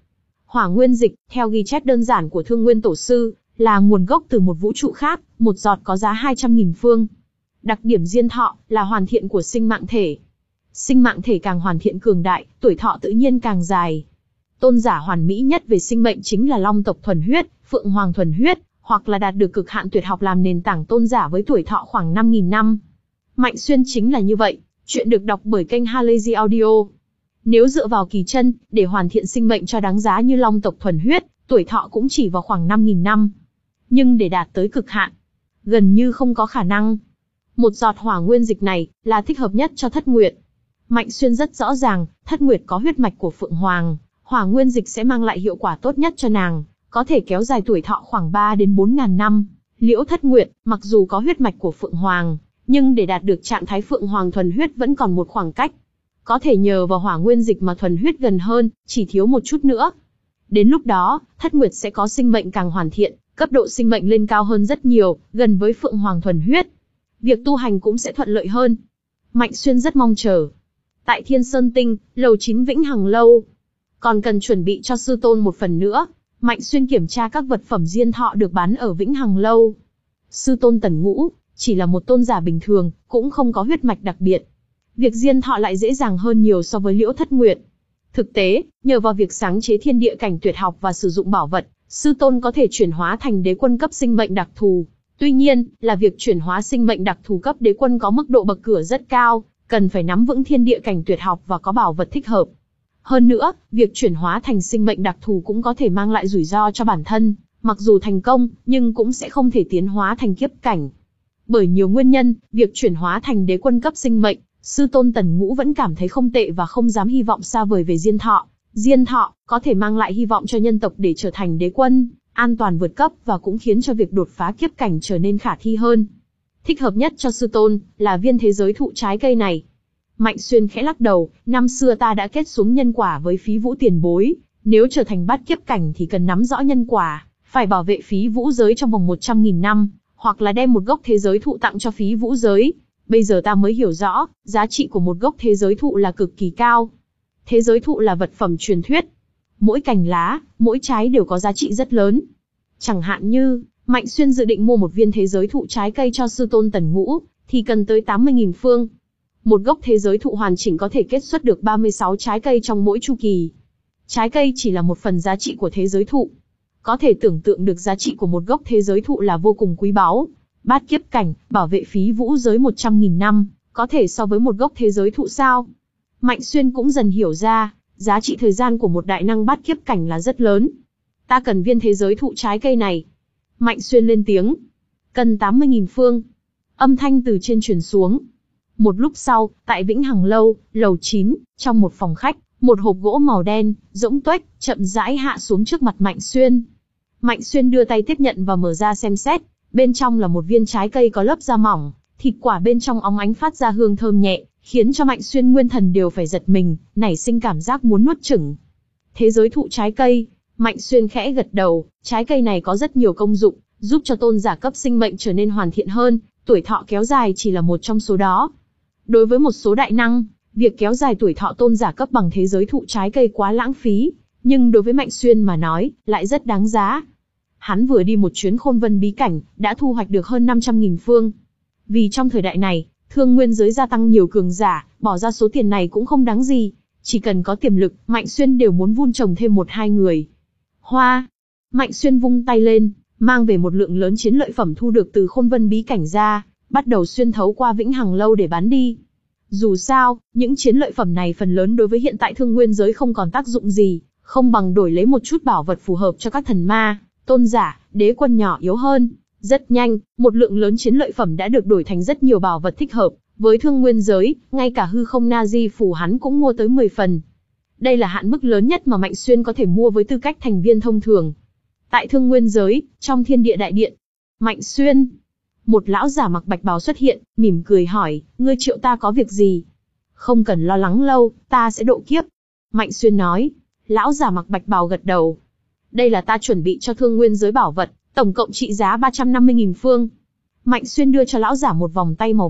Hỏa nguyên dịch, theo ghi chép đơn giản của Thương Nguyên Tổ sư, là nguồn gốc từ một vũ trụ khác, một giọt có giá hai trăm nghìn phương. Đặc điểm diên thọ là hoàn thiện của sinh mạng thể. Sinh mạng thể càng hoàn thiện cường đại, tuổi thọ tự nhiên càng dài. Tôn giả hoàn mỹ nhất về sinh mệnh chính là Long tộc thuần huyết, Phượng Hoàng thuần huyết, hoặc là đạt được cực hạn tuyệt học làm nền tảng tôn giả với tuổi thọ khoảng năm nghìn năm. Mạnh Xuyên chính là như vậy. Chuyện được đọc bởi kênh Halazy Audio. Nếu dựa vào kỳ chân, để hoàn thiện sinh mệnh cho đáng giá như Long tộc thuần huyết, tuổi thọ cũng chỉ vào khoảng năm nghìn năm. Nhưng để đạt tới cực hạn, gần như không có khả năng. Một giọt hỏa nguyên dịch này, là thích hợp nhất cho Thất Nguyệt. Mạnh Xuyên rất rõ ràng, Thất Nguyệt có huyết mạch của Phượng Hoàng, hỏa nguyên dịch sẽ mang lại hiệu quả tốt nhất cho nàng, có thể kéo dài tuổi thọ khoảng ba đến bốn ngàn năm. Liễu Thất Nguyệt, mặc dù có huyết mạch của Phượng Hoàng, nhưng để đạt được trạng thái Phượng Hoàng thuần huyết vẫn còn một khoảng cách. Có thể nhờ vào hỏa nguyên dịch mà thuần huyết gần hơn, chỉ thiếu một chút nữa. Đến lúc đó, Thất Nguyệt sẽ có sinh mệnh càng hoàn thiện, cấp độ sinh mệnh lên cao hơn rất nhiều, gần với Phượng Hoàng thuần huyết. Việc tu hành cũng sẽ thuận lợi hơn. Mạnh Xuyên rất mong chờ. Tại Thiên Sơn Tinh, lầu chín Vĩnh Hằng Lâu. Còn cần chuẩn bị cho sư tôn một phần nữa. Mạnh Xuyên kiểm tra các vật phẩm diên thọ được bán ở Vĩnh Hằng Lâu. Sư tôn Tần Ngũ, chỉ là một tôn giả bình thường, cũng không có huyết mạch đặc biệt. Việc diên thọ lại dễ dàng hơn nhiều so với Liễu Thất Nguyệt. Thực tế, nhờ vào việc sáng chế thiên địa cảnh tuyệt học và sử dụng bảo vật, sư tôn có thể chuyển hóa thành đế quân cấp sinh mệnh đặc thù. Tuy nhiên, là việc chuyển hóa sinh mệnh đặc thù cấp đế quân có mức độ bậc cửa rất cao, cần phải nắm vững thiên địa cảnh tuyệt học và có bảo vật thích hợp. Hơn nữa, việc chuyển hóa thành sinh mệnh đặc thù cũng có thể mang lại rủi ro cho bản thân, mặc dù thành công, nhưng cũng sẽ không thể tiến hóa thành kiếp cảnh. Bởi nhiều nguyên nhân, việc chuyển hóa thành đế quân cấp sinh mệnh, sư tôn Tần Ngũ vẫn cảm thấy không tệ và không dám hy vọng xa vời về diên thọ. Diên thọ có thể mang lại hy vọng cho nhân tộc để trở thành đế quân, an toàn vượt cấp và cũng khiến cho việc đột phá kiếp cảnh trở nên khả thi hơn. Thích hợp nhất cho sư tôn là viên thế giới thụ trái cây này. Mạnh Xuyên khẽ lắc đầu, năm xưa ta đã kết xuống nhân quả với Phí Vũ tiền bối, nếu trở thành bát kiếp cảnh thì cần nắm rõ nhân quả, phải bảo vệ Phí Vũ giới trong vòng một trăm nghìn năm, hoặc là đem một gốc thế giới thụ tặng cho Phí Vũ giới. Bây giờ ta mới hiểu rõ, giá trị của một gốc thế giới thụ là cực kỳ cao. Thế giới thụ là vật phẩm truyền thuyết. Mỗi cành lá, mỗi trái đều có giá trị rất lớn. Chẳng hạn như, Mạnh Xuyên dự định mua một viên thế giới thụ trái cây cho sư tôn Tần Ngũ, thì cần tới tám mươi nghìn phương. Một gốc thế giới thụ hoàn chỉnh có thể kết xuất được ba mươi sáu trái cây trong mỗi chu kỳ. Trái cây chỉ là một phần giá trị của thế giới thụ. Có thể tưởng tượng được giá trị của một gốc thế giới thụ là vô cùng quý báu. Bát kiếp cảnh, bảo vệ Phí Vũ giới một trăm nghìn năm, có thể so với một gốc thế giới thụ sao? Mạnh Xuyên cũng dần hiểu ra, giá trị thời gian của một đại năng bát kiếp cảnh là rất lớn. Ta cần viên thế giới thụ trái cây này. Mạnh Xuyên lên tiếng. Cần tám mươi nghìn phương. Âm thanh từ trên truyền xuống. Một lúc sau, tại Vĩnh Hằng Lâu, lầu chín, trong một phòng khách, một hộp gỗ màu đen, rỗng tuếch, chậm rãi hạ xuống trước mặt Mạnh Xuyên. Mạnh Xuyên đưa tay tiếp nhận và mở ra xem xét. Bên trong là một viên trái cây có lớp da mỏng, thịt quả bên trong óng ánh phát ra hương thơm nhẹ, khiến cho Mạnh Xuyên nguyên thần đều phải giật mình, nảy sinh cảm giác muốn nuốt chửng. Thế giới thụ trái cây. Mạnh Xuyên khẽ gật đầu, trái cây này có rất nhiều công dụng, giúp cho tôn giả cấp sinh mệnh trở nên hoàn thiện hơn, tuổi thọ kéo dài chỉ là một trong số đó. Đối với một số đại năng, việc kéo dài tuổi thọ tôn giả cấp bằng thế giới thụ trái cây quá lãng phí, nhưng đối với Mạnh Xuyên mà nói, lại rất đáng giá. Hắn vừa đi một chuyến Khôn Vân bí cảnh, đã thu hoạch được hơn năm trăm nghìn phương. Vì trong thời đại này, thương nguyên giới gia tăng nhiều cường giả, bỏ ra số tiền này cũng không đáng gì. Chỉ cần có tiềm lực, Mạnh Xuyên đều muốn vun trồng thêm một hai người. Hoa! Mạnh Xuyên vung tay lên, mang về một lượng lớn chiến lợi phẩm thu được từ Khôn Vân bí cảnh ra, bắt đầu xuyên thấu qua Vĩnh Hằng Lâu để bán đi. Dù sao, những chiến lợi phẩm này phần lớn đối với hiện tại thương nguyên giới không còn tác dụng gì, không bằng đổi lấy một chút bảo vật phù hợp cho các thần ma, tôn giả, đế quân nhỏ yếu hơn. Rất nhanh, một lượng lớn chiến lợi phẩm đã được đổi thành rất nhiều bảo vật thích hợp với thương nguyên giới, ngay cả hư không na di phủ hắn cũng mua tới mười phần. Đây là hạn mức lớn nhất mà Mạnh Xuyên có thể mua với tư cách thành viên thông thường. Tại thương nguyên giới, trong thiên địa đại điện, Mạnh Xuyên, một lão giả mặc bạch bào xuất hiện, mỉm cười hỏi, ngươi triệu ta có việc gì? Không cần lo lắng lâu, ta sẽ độ kiếp. Mạnh Xuyên nói. Lão giả mặc bạch bào gật đầu. Đây là ta chuẩn bị cho thương nguyên giới bảo vật, tổng cộng trị giá ba trăm năm mươi nghìn phương. Mạnh Xuyên đưa cho lão giả một vòng tay màu bạc,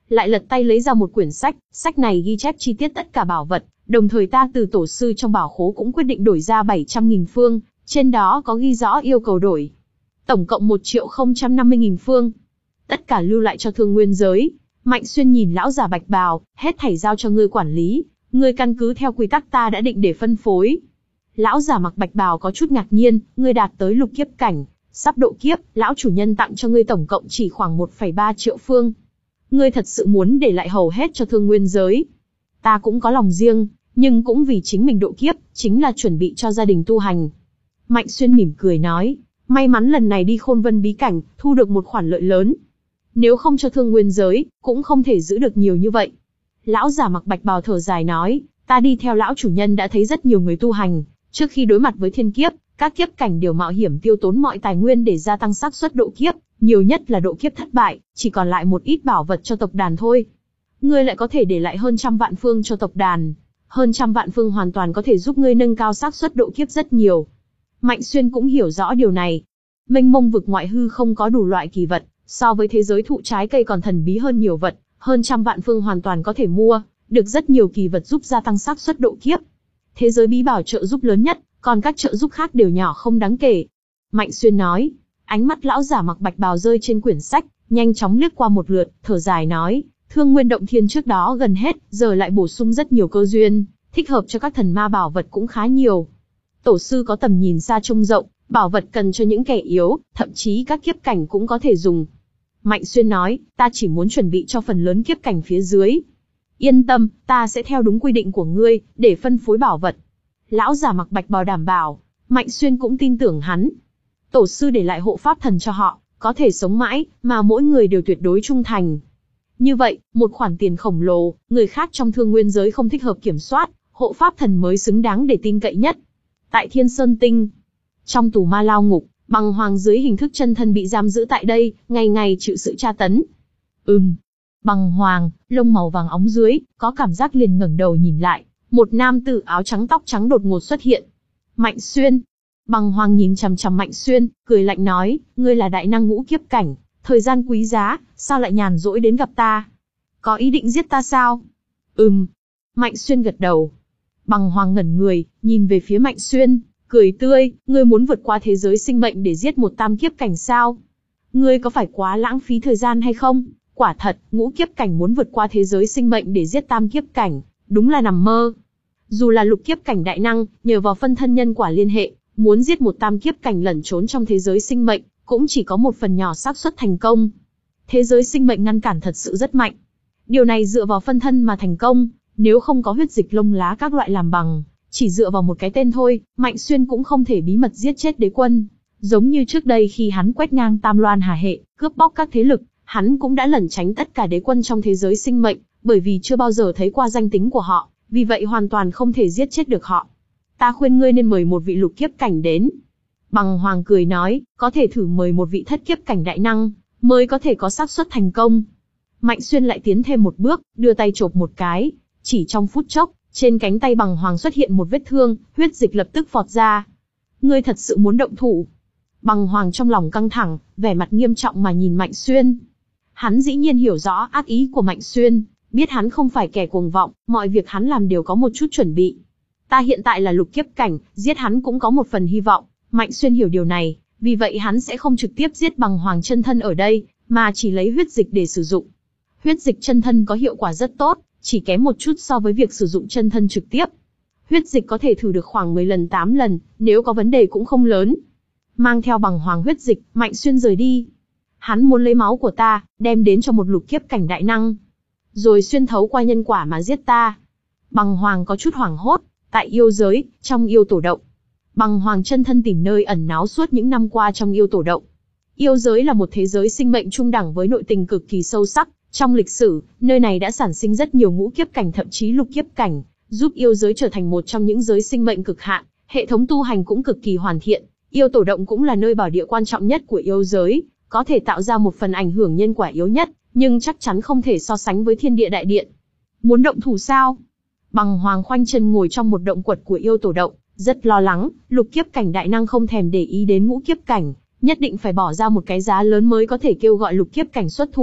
lại lật tay lấy ra một quyển sách, sách này ghi chép chi tiết tất cả bảo vật, đồng thời ta từ tổ sư trong bảo khố cũng quyết định đổi ra bảy trăm nghìn phương, trên đó có ghi rõ yêu cầu đổi. Tổng cộng một triệu không trăm năm mươi nghìn phương. Tất cả lưu lại cho Thương Nguyên giới. Mạnh Xuyên nhìn lão già bạch bào, hết thảy giao cho ngươi quản lý, ngươi căn cứ theo quy tắc ta đã định để phân phối. Lão già mặc bạch bào có chút ngạc nhiên, ngươi đạt tới lục kiếp cảnh, sắp độ kiếp, lão chủ nhân tặng cho ngươi tổng cộng chỉ khoảng một phẩy ba triệu phương. Ngươi thật sự muốn để lại hầu hết cho Thương Nguyên giới? Ta cũng có lòng riêng, nhưng cũng vì chính mình độ kiếp, chính là chuẩn bị cho gia đình tu hành. Mạnh Xuyên mỉm cười nói, may mắn lần này đi Khôn Vân bí cảnh, thu được một khoản lợi lớn. Nếu không cho Thương Nguyên giới, cũng không thể giữ được nhiều như vậy. Lão già mặc bạch bào thở dài nói, ta đi theo lão chủ nhân đã thấy rất nhiều người tu hành, trước khi đối mặt với thiên kiếp, các kiếp cảnh đều mạo hiểm tiêu tốn mọi tài nguyên để gia tăng xác suất độ kiếp, nhiều nhất là độ kiếp thất bại, chỉ còn lại một ít bảo vật cho tộc đàn thôi. Ngươi lại có thể để lại hơn trăm vạn phương cho tộc đàn, hơn trăm vạn phương hoàn toàn có thể giúp ngươi nâng cao xác suất độ kiếp rất nhiều. Mạnh Xuyên cũng hiểu rõ điều này. Mênh mông vực ngoại hư không có đủ loại kỳ vật, so với thế giới thụ trái cây còn thần bí hơn nhiều vật, hơn trăm vạn phương hoàn toàn có thể mua, được rất nhiều kỳ vật giúp gia tăng xác suất độ kiếp. Thế giới bí bảo trợ giúp lớn nhất, còn các trợ giúp khác đều nhỏ không đáng kể. Mạnh Xuyên nói, ánh mắt lão giả mặc bạch bào rơi trên quyển sách, nhanh chóng liếc qua một lượt, thở dài nói, Thương Nguyên động thiên trước đó gần hết, giờ lại bổ sung rất nhiều cơ duyên, thích hợp cho các thần ma bảo vật cũng khá nhiều. Tổ sư có tầm nhìn xa trông rộng, bảo vật cần cho những kẻ yếu, thậm chí các kiếp cảnh cũng có thể dùng. Mạnh Xuyên nói, ta chỉ muốn chuẩn bị cho phần lớn kiếp cảnh phía dưới. Yên tâm, ta sẽ theo đúng quy định của ngươi, để phân phối bảo vật. Lão già mặc bạch bào đảm bảo, Mạnh Xuyên cũng tin tưởng hắn. Tổ sư để lại hộ pháp thần cho họ, có thể sống mãi, mà mỗi người đều tuyệt đối trung thành. Như vậy, một khoản tiền khổng lồ, người khác trong Thương Nguyên giới không thích hợp kiểm soát, hộ pháp thần mới xứng đáng để tin cậy nhất. Tại Thiên Sơn Tinh, trong tù ma lao ngục, Bằng Hoàng dưới hình thức chân thân bị giam giữ tại đây, ngày ngày chịu sự tra tấn. Ừm. Bằng Hoàng, lông màu vàng óng dưới, có cảm giác liền ngẩng đầu nhìn lại, một nam tử áo trắng tóc trắng đột ngột xuất hiện. Mạnh Xuyên. Bằng Hoàng nhìn chằm chằm Mạnh Xuyên, cười lạnh nói, ngươi là đại năng ngũ kiếp cảnh, thời gian quý giá, sao lại nhàn rỗi đến gặp ta? Có ý định giết ta sao? Ừm. Mạnh Xuyên gật đầu. Bằng Hoàng ngẩn người, nhìn về phía Mạnh Xuyên, cười tươi, ngươi muốn vượt qua thế giới sinh mệnh để giết một tam kiếp cảnh sao? Ngươi có phải quá lãng phí thời gian hay không? Quả thật, ngũ kiếp cảnh muốn vượt qua thế giới sinh mệnh để giết tam kiếp cảnh, đúng là nằm mơ. Dù là lục kiếp cảnh đại năng, nhờ vào phân thân nhân quả liên hệ, muốn giết một tam kiếp cảnh lẩn trốn trong thế giới sinh mệnh, cũng chỉ có một phần nhỏ xác suất thành công. Thế giới sinh mệnh ngăn cản thật sự rất mạnh. Điều này dựa vào phân thân mà thành công, nếu không có huyết dịch lông lá các loại làm bằng, chỉ dựa vào một cái tên thôi, Mạnh Xuyên cũng không thể bí mật giết chết đế quân. Giống như trước đây khi hắn quét ngang Tam Loan Hà Hệ, cướp bóc các thế lực, hắn cũng đã lẩn tránh tất cả đế quân trong thế giới sinh mệnh, bởi vì chưa bao giờ thấy qua danh tính của họ, vì vậy hoàn toàn không thể giết chết được họ. Ta khuyên ngươi nên mời một vị lục kiếp cảnh đến. Bằng Hoàng cười nói, có thể thử mời một vị thất kiếp cảnh đại năng, mới có thể có xác suất thành công. Mạnh Xuyên lại tiến thêm một bước, đưa tay chộp một cái, chỉ trong phút chốc, trên cánh tay Bằng Hoàng xuất hiện một vết thương, huyết dịch lập tức phọt ra. Ngươi thật sự muốn động thủ? Bằng Hoàng trong lòng căng thẳng, vẻ mặt nghiêm trọng mà nhìn Mạnh Xuyên. Hắn dĩ nhiên hiểu rõ ác ý của Mạnh Xuyên, biết hắn không phải kẻ cuồng vọng, mọi việc hắn làm đều có một chút chuẩn bị. Ta hiện tại là lục kiếp cảnh, giết hắn cũng có một phần hy vọng. Mạnh Xuyên hiểu điều này, vì vậy hắn sẽ không trực tiếp giết Bằng Hoàng chân thân ở đây, mà chỉ lấy huyết dịch để sử dụng. Huyết dịch chân thân có hiệu quả rất tốt, chỉ kém một chút so với việc sử dụng chân thân trực tiếp. Huyết dịch có thể thử được khoảng mười lần tám lần, nếu có vấn đề cũng không lớn. Mang theo Bằng Hoàng huyết dịch, Mạnh Xuyên rời đi. Hắn muốn lấy máu của ta, đem đến cho một lục kiếp cảnh đại năng, rồi xuyên thấu qua nhân quả mà giết ta. Bằng Hoàng có chút hoảng hốt, tại yêu giới, trong yêu tổ động. Bằng Hoàng chân thân tìm nơi ẩn náu suốt những năm qua trong yêu tổ động. Yêu giới là một thế giới sinh mệnh trung đẳng với nội tình cực kỳ sâu sắc. Trong lịch sử, nơi này đã sản sinh rất nhiều ngũ kiếp cảnh thậm chí lục kiếp cảnh, giúp yêu giới trở thành một trong những giới sinh mệnh cực hạn. Hệ thống tu hành cũng cực kỳ hoàn thiện. Yêu tổ động cũng là nơi bảo địa quan trọng nhất của yêu giới, có thể tạo ra một phần ảnh hưởng nhân quả yếu nhất, nhưng chắc chắn không thể so sánh với thiên địa đại điện. Muốn động thủ sao? Bằng Hoàng khoanh chân ngồi trong một động quật của yêu tổ động, rất lo lắng, lục kiếp cảnh đại năng không thèm để ý đến ngũ kiếp cảnh, nhất định phải bỏ ra một cái giá lớn mới có thể kêu gọi lục kiếp cảnh xuất thủ.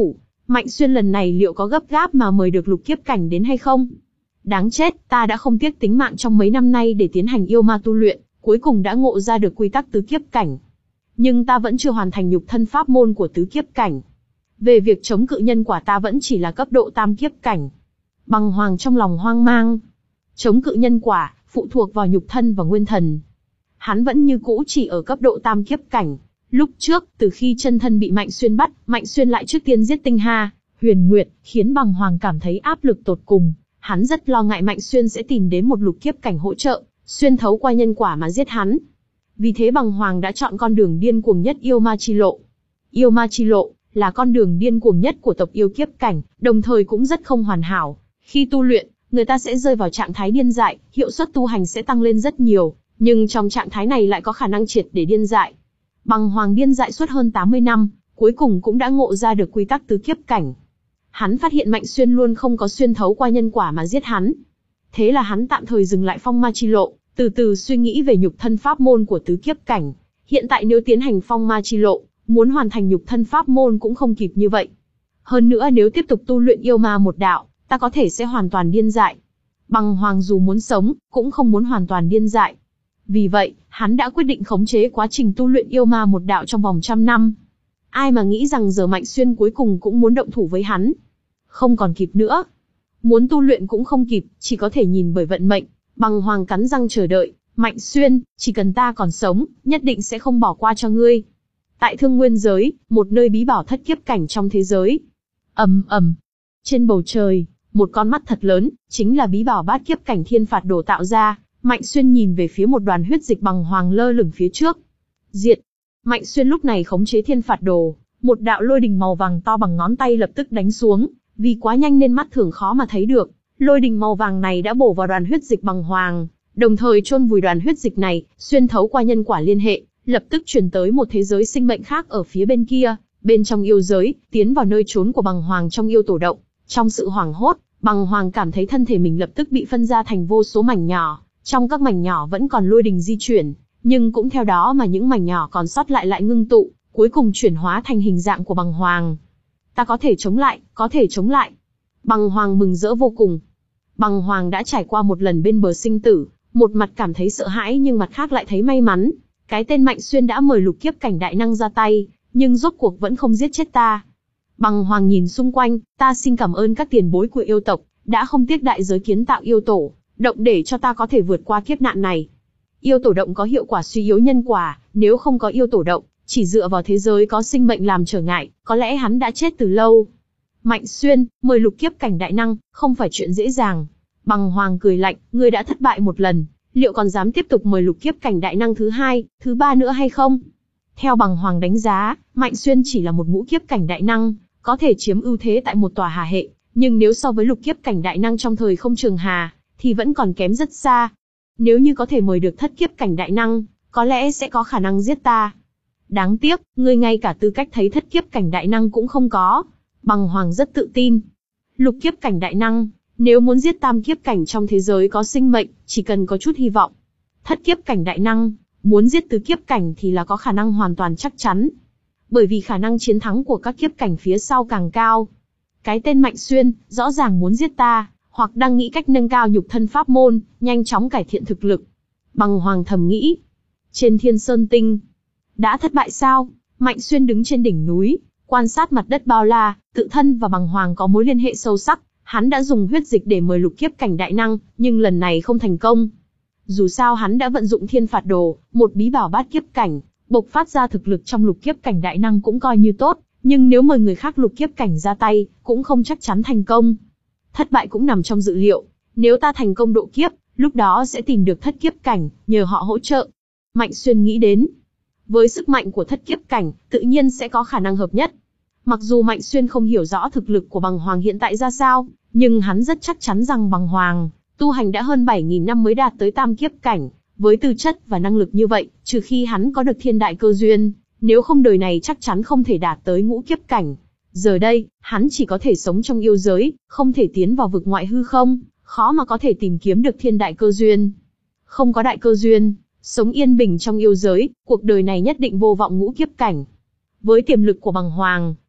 Mạnh Xuyên lần này liệu có gấp gáp mà mời được lục kiếp cảnh đến hay không? Đáng chết, ta đã không tiếc tính mạng trong mấy năm nay để tiến hành yêu ma tu luyện, cuối cùng đã ngộ ra được quy tắc tứ kiếp cảnh. Nhưng ta vẫn chưa hoàn thành nhục thân pháp môn của tứ kiếp cảnh. Về việc chống cự nhân quả ta vẫn chỉ là cấp độ tam kiếp cảnh. Bàng Hoàng trong lòng hoang mang. Chống cự nhân quả, phụ thuộc vào nhục thân và nguyên thần. Hắn vẫn như cũ chỉ ở cấp độ tam kiếp cảnh. Lúc trước, từ khi chân thân bị Mạnh Xuyên bắt, Mạnh Xuyên lại trước tiên giết Tinh Ha, Huyền Nguyệt, khiến Bàng Hoàng cảm thấy áp lực tột cùng. Hắn rất lo ngại Mạnh Xuyên sẽ tìm đến một lục kiếp cảnh hỗ trợ, xuyên thấu qua nhân quả mà giết hắn. Vì thế Bàng Hoàng đã chọn con đường điên cuồng nhất yêu ma chi lộ. Yêu ma chi lộ là con đường điên cuồng nhất của tộc yêu kiếp cảnh, đồng thời cũng rất không hoàn hảo. Khi tu luyện, người ta sẽ rơi vào trạng thái điên dại, hiệu suất tu hành sẽ tăng lên rất nhiều, nhưng trong trạng thái này lại có khả năng triệt để điên dại. Bàng Hoàng điên dại suốt hơn tám mươi năm, cuối cùng cũng đã ngộ ra được quy tắc tứ kiếp cảnh. Hắn phát hiện Mạnh Xuyên luôn không có xuyên thấu qua nhân quả mà giết hắn. Thế là hắn tạm thời dừng lại phong ma chi lộ, từ từ suy nghĩ về nhục thân pháp môn của tứ kiếp cảnh. Hiện tại nếu tiến hành phong ma chi lộ, muốn hoàn thành nhục thân pháp môn cũng không kịp như vậy. Hơn nữa nếu tiếp tục tu luyện yêu ma một đạo, ta có thể sẽ hoàn toàn điên dại. Bàng Hoàng dù muốn sống, cũng không muốn hoàn toàn điên dại. Vì vậy, hắn đã quyết định khống chế quá trình tu luyện yêu ma một đạo trong vòng trăm năm. Ai mà nghĩ rằng giờ Mạnh Xuyên cuối cùng cũng muốn động thủ với hắn. Không còn kịp nữa. Muốn tu luyện cũng không kịp, chỉ có thể nhìn bởi vận mệnh. Bàng Hoàng cắn răng chờ đợi. Mạnh Xuyên, chỉ cần ta còn sống, nhất định sẽ không bỏ qua cho ngươi. Tại Thương Nguyên giới, một nơi bí bảo thất kiếp cảnh trong thế giới. Ầm ầm. Trên bầu trời, một con mắt thật lớn, chính là bí bảo bát kiếp cảnh Thiên Phạt Đồ tạo ra. Mạnh Xuyên nhìn về phía một đoàn huyết dịch Bàng Hoàng lơ lửng phía trước. Diệt. Mạnh Xuyên lúc này khống chế Thiên Phạt Đồ, một đạo lôi đình màu vàng to bằng ngón tay lập tức đánh xuống, vì quá nhanh nên mắt thường khó mà thấy được. Lôi đình màu vàng này đã bổ vào đoàn huyết dịch Bàng Hoàng, đồng thời chôn vùi đoàn huyết dịch này, xuyên thấu qua nhân quả liên hệ, lập tức chuyển tới một thế giới sinh mệnh khác ở phía bên kia, bên trong yêu giới, tiến vào nơi trốn của Bàng Hoàng trong yêu tổ động. Trong sự hoảng hốt, Bàng Hoàng cảm thấy thân thể mình lập tức bị phân ra thành vô số mảnh nhỏ, trong các mảnh nhỏ vẫn còn lôi đình di chuyển, nhưng cũng theo đó mà những mảnh nhỏ còn sót lại lại ngưng tụ, cuối cùng chuyển hóa thành hình dạng của Bàng Hoàng. Ta có thể chống lại, có thể chống lại. Bàng Hoàng mừng rỡ vô cùng. Bàng Hoàng đã trải qua một lần bên bờ sinh tử, một mặt cảm thấy sợ hãi nhưng mặt khác lại thấy may mắn. Cái tên Mạnh Xuyên đã mời lục kiếp cảnh đại năng ra tay, nhưng rốt cuộc vẫn không giết chết ta. Bàng Hoàng nhìn xung quanh, ta xin cảm ơn các tiền bối của yêu tộc, đã không tiếc đại giới kiến tạo yêu tổ động để cho ta có thể vượt qua kiếp nạn này. Yêu tổ động có hiệu quả suy yếu nhân quả, nếu không có yêu tổ động, chỉ dựa vào thế giới có sinh mệnh làm trở ngại, có lẽ hắn đã chết từ lâu. Mạnh Xuyên, mời lục kiếp cảnh đại năng, không phải chuyện dễ dàng. Bàng Hoàng cười lạnh, ngươi đã thất bại một lần, liệu còn dám tiếp tục mời lục kiếp cảnh đại năng thứ hai, thứ ba nữa hay không? Theo Bàng Hoàng đánh giá, Mạnh Xuyên chỉ là một ngũ kiếp cảnh đại năng, có thể chiếm ưu thế tại một tòa hà hệ, nhưng nếu so với lục kiếp cảnh đại năng trong thời không trường hà, thì vẫn còn kém rất xa. Nếu như có thể mời được thất kiếp cảnh đại năng, có lẽ sẽ có khả năng giết ta. Đáng tiếc, ngươi ngay cả tư cách thấy thất kiếp cảnh đại năng cũng không có. Bàng Hoàng rất tự tin. Lục kiếp cảnh đại năng, nếu muốn giết tam kiếp cảnh trong thế giới có sinh mệnh, chỉ cần có chút hy vọng. Thất kiếp cảnh đại năng, muốn giết tứ kiếp cảnh thì là có khả năng hoàn toàn chắc chắn. Bởi vì khả năng chiến thắng của các kiếp cảnh phía sau càng cao. Cái tên Mạnh Xuyên, rõ ràng muốn giết ta, hoặc đang nghĩ cách nâng cao nhục thân pháp môn, nhanh chóng cải thiện thực lực. Bàng Hoàng thầm nghĩ. Trên Thiên Sơn Tinh, đã thất bại sao? Mạnh Xuyên đứng trên đỉnh núi, quan sát mặt đất bao la, tự thân và Bàng Hoàng có mối liên hệ sâu sắc. Hắn đã dùng huyết dịch để mời lục kiếp cảnh đại năng, nhưng lần này không thành công. Dù sao hắn đã vận dụng Thiên Phạt Đồ, một bí bảo bát kiếp cảnh, bộc phát ra thực lực trong lục kiếp cảnh đại năng cũng coi như tốt, nhưng nếu mời người khác lục kiếp cảnh ra tay, cũng không chắc chắn thành công. Thất bại cũng nằm trong dự liệu, nếu ta thành công độ kiếp, lúc đó sẽ tìm được thất kiếp cảnh, nhờ họ hỗ trợ. Mạnh Xuyên nghĩ đến, với sức mạnh của thất kiếp cảnh, tự nhiên sẽ có khả năng hợp nhất. Mặc dù Mạnh Xuyên không hiểu rõ thực lực của Bàng Hoàng hiện tại ra sao, nhưng hắn rất chắc chắn rằng Bàng Hoàng tu hành đã hơn bảy nghìn năm mới đạt tới tam kiếp cảnh, với tư chất và năng lực như vậy, trừ khi hắn có được thiên đại cơ duyên, nếu không đời này chắc chắn không thể đạt tới ngũ kiếp cảnh. Giờ đây, hắn chỉ có thể sống trong yêu giới, không thể tiến vào vực ngoại hư không, khó mà có thể tìm kiếm được thiên đại cơ duyên. Không có đại cơ duyên, sống yên bình trong yêu giới, cuộc đời này nhất định vô vọng ngũ kiếp cảnh. Với tiềm lực của Bàng Hoàng,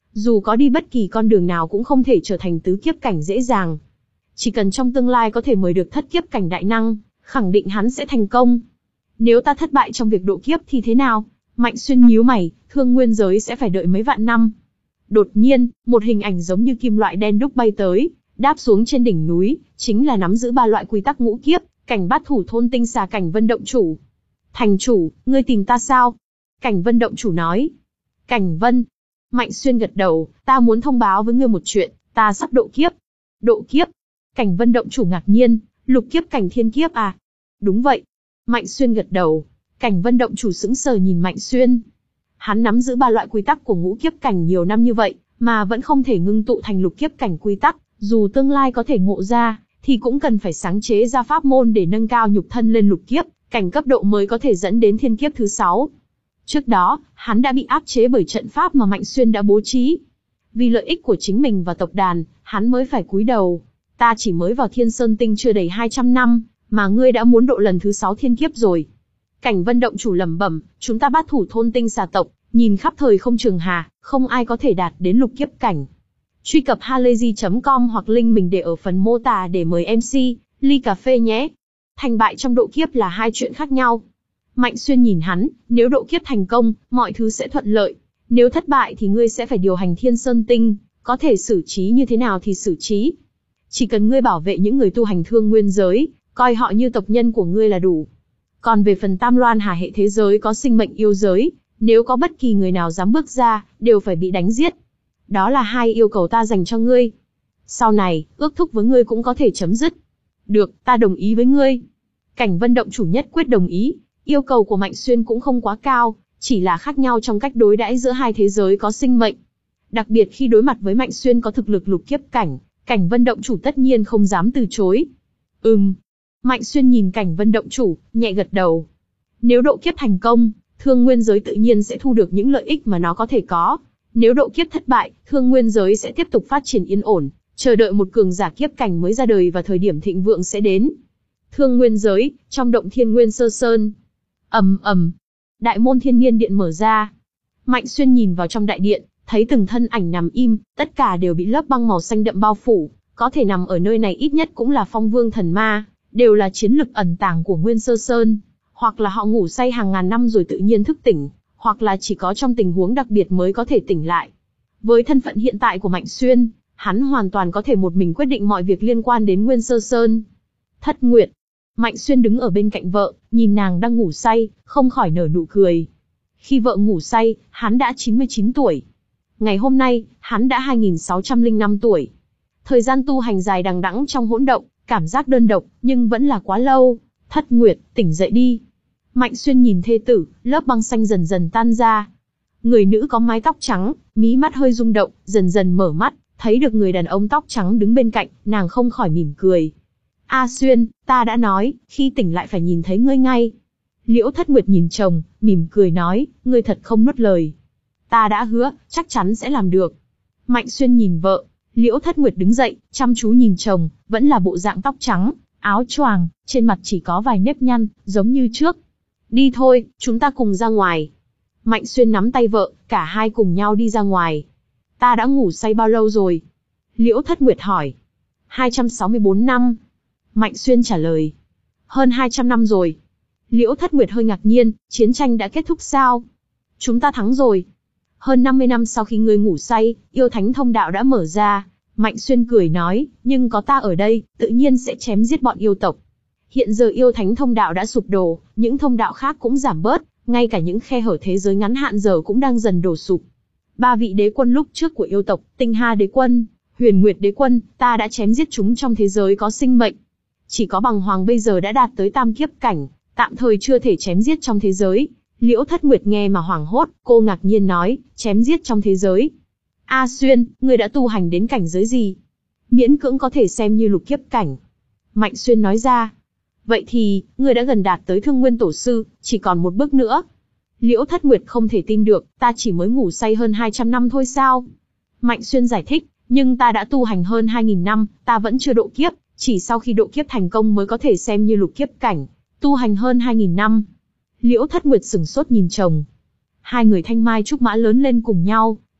Dù có đi bất kỳ con đường nào cũng không thể trở thành tứ kiếp cảnh dễ dàng. Chỉ cần trong tương lai có thể mời được thất kiếp cảnh đại năng, khẳng định hắn sẽ thành công. Nếu ta thất bại trong việc độ kiếp thì thế nào? Mạnh Xuyên nhíu mày, Thương Nguyên giới sẽ phải đợi mấy vạn năm. Đột nhiên, một hình ảnh giống như kim loại đen đúc bay tới, đáp xuống trên đỉnh núi, chính là nắm giữ ba loại quy tắc ngũ kiếp, Cảnh Bát Thủ Thôn Tinh Xà Cảnh Vân Động Chủ. Thành chủ, ngươi tìm ta sao? Cảnh Vân Động Chủ nói. Cảnh Vân. Mạnh Xuyên gật đầu, ta muốn thông báo với ngươi một chuyện, ta sắp độ kiếp. Độ kiếp? Cảnh Vân Động Chủ ngạc nhiên, lục kiếp cảnh thiên kiếp à? Đúng vậy. Mạnh Xuyên gật đầu. Cảnh Vân Động Chủ sững sờ nhìn Mạnh Xuyên. Hắn nắm giữ ba loại quy tắc của ngũ kiếp cảnh nhiều năm như vậy, mà vẫn không thể ngưng tụ thành lục kiếp cảnh quy tắc, dù tương lai có thể ngộ ra, thì cũng cần phải sáng chế ra pháp môn để nâng cao nhục thân lên lục kiếp cảnh cấp độ mới có thể dẫn đến thiên kiếp thứ sáu. Trước đó, hắn đã bị áp chế bởi trận pháp mà Mạnh Xuyên đã bố trí. Vì lợi ích của chính mình và tộc đàn, hắn mới phải cúi đầu. Ta chỉ mới vào Thiên Sơn Tinh chưa đầy hai trăm năm, mà ngươi đã muốn độ lần thứ sáu thiên kiếp rồi. Cảnh Vân Động Chủ lẩm bẩm, chúng ta Bát Thủ Thôn Tinh Xà tộc, nhìn khắp thời không trường hà, không ai có thể đạt đến lục kiếp cảnh. Truy cập halayzi chấm com hoặc link mình để ở phần mô tả để mời em xê, ly cà phê nhé. Thành bại trong độ kiếp là hai chuyện khác nhau. Mạnh Xuyên nhìn hắn, nếu độ kiếp thành công, mọi thứ sẽ thuận lợi. Nếu thất bại thì ngươi sẽ phải điều hành Thiên Sơn Tinh, có thể xử trí như thế nào thì xử trí. Chỉ cần ngươi bảo vệ những người tu hành Thương Nguyên giới, coi họ như tộc nhân của ngươi là đủ. Còn về phần Tam Loan Hà hệ thế giới có sinh mệnh yêu giới, nếu có bất kỳ người nào dám bước ra, đều phải bị đánh giết. Đó là hai yêu cầu ta dành cho ngươi. Sau này, ước thúc với ngươi cũng có thể chấm dứt. Được, ta đồng ý với ngươi. Cảnh Vân Động Chủ nhất quyết đồng ý. Yêu cầu của Mạnh Xuyên cũng không quá cao, chỉ là khác nhau trong cách đối đãi giữa hai thế giới có sinh mệnh. Đặc biệt khi đối mặt với Mạnh Xuyên có thực lực lục kiếp cảnh, Cảnh Vân Động Chủ tất nhiên không dám từ chối. Ừm. Mạnh Xuyên nhìn Cảnh Vân Động Chủ, nhẹ gật đầu. Nếu độ kiếp thành công, Thương Nguyên giới tự nhiên sẽ thu được những lợi ích mà nó có thể có. Nếu độ kiếp thất bại, Thương Nguyên giới sẽ tiếp tục phát triển yên ổn, chờ đợi một cường giả kiếp cảnh mới ra đời và thời điểm thịnh vượng sẽ đến. Thương Nguyên giới, trong động Thiên Nguyên Sơ Sơn. Ầm ầm, đại môn Thiên Niên Điện mở ra. Mạnh Xuyên nhìn vào trong đại điện, thấy từng thân ảnh nằm im, tất cả đều bị lớp băng màu xanh đậm bao phủ, có thể nằm ở nơi này ít nhất cũng là Phong Vương Thần Ma, đều là chiến lực ẩn tàng của Nguyên Sơ Sơn, hoặc là họ ngủ say hàng ngàn năm rồi tự nhiên thức tỉnh, hoặc là chỉ có trong tình huống đặc biệt mới có thể tỉnh lại. Với thân phận hiện tại của Mạnh Xuyên, hắn hoàn toàn có thể một mình quyết định mọi việc liên quan đến Nguyên Sơ Sơn. Thất Nguyệt. Mạnh Xuyên đứng ở bên cạnh vợ, nhìn nàng đang ngủ say, không khỏi nở nụ cười. Khi vợ ngủ say, hắn đã chín mươi chín tuổi. Ngày hôm nay, hắn đã hai nghìn sáu trăm lẻ năm tuổi. Thời gian tu hành dài đằng đẵng trong hỗn động, cảm giác đơn độc, nhưng vẫn là quá lâu. Thất Nguyệt, tỉnh dậy đi. Mạnh Xuyên nhìn thê tử, lớp băng xanh dần dần tan ra. Người nữ có mái tóc trắng, mí mắt hơi rung động, dần dần mở mắt, thấy được người đàn ông tóc trắng đứng bên cạnh, nàng không khỏi mỉm cười. A Xuyên, ta đã nói, khi tỉnh lại phải nhìn thấy ngươi ngay. Liễu Thất Nguyệt nhìn chồng, mỉm cười nói, ngươi thật không nuốt lời. Ta đã hứa, chắc chắn sẽ làm được. Mạnh Xuyên nhìn vợ, Liễu Thất Nguyệt đứng dậy, chăm chú nhìn chồng, vẫn là bộ dạng tóc trắng, áo choàng, trên mặt chỉ có vài nếp nhăn, giống như trước. Đi thôi, chúng ta cùng ra ngoài. Mạnh Xuyên nắm tay vợ, cả hai cùng nhau đi ra ngoài. Ta đã ngủ say bao lâu rồi? Liễu Thất Nguyệt hỏi. hai trăm sáu mươi bốn năm. Mạnh Xuyên trả lời. Hơn hai trăm năm rồi. Liễu Thất Nguyệt hơi ngạc nhiên, chiến tranh đã kết thúc sao? Chúng ta thắng rồi. Hơn năm mươi năm sau khi ngươi ngủ say, yêu thánh thông đạo đã mở ra. Mạnh Xuyên cười nói, nhưng có ta ở đây, tự nhiên sẽ chém giết bọn yêu tộc. Hiện giờ yêu thánh thông đạo đã sụp đổ, những thông đạo khác cũng giảm bớt, ngay cả những khe hở thế giới ngắn hạn giờ cũng đang dần đổ sụp. Ba vị đế quân lúc trước của yêu tộc, Tinh Hà đế quân, Huyền Nguyệt đế quân, ta đã chém giết chúng trong thế giới có sinh mệnh. Chỉ có Bằng Hoàng bây giờ đã đạt tới tam kiếp cảnh, tạm thời chưa thể chém giết trong thế giới. Liễu Thất Nguyệt nghe mà hoảng hốt, cô ngạc nhiên nói, chém giết trong thế giới. A Xuyên, ngươi đã tu hành đến cảnh giới gì? Miễn cưỡng có thể xem như lục kiếp cảnh. Mạnh Xuyên nói ra. Vậy thì, ngươi đã gần đạt tới Thương Nguyên Tổ Sư, chỉ còn một bước nữa. Liễu Thất Nguyệt không thể tin được, ta chỉ mới ngủ say hơn hai trăm năm thôi sao? Mạnh Xuyên giải thích, nhưng ta đã tu hành hơn hai nghìn năm, ta vẫn chưa độ kiếp, chỉ sau khi độ kiếp thành công mới có thể xem như lục kiếp cảnh, tu hành hơn hai nghìn năm. Liễu Thất Nguyệt sửng sốt nhìn chồng. Hai người thanh mai trúc mã lớn lên cùng nhau,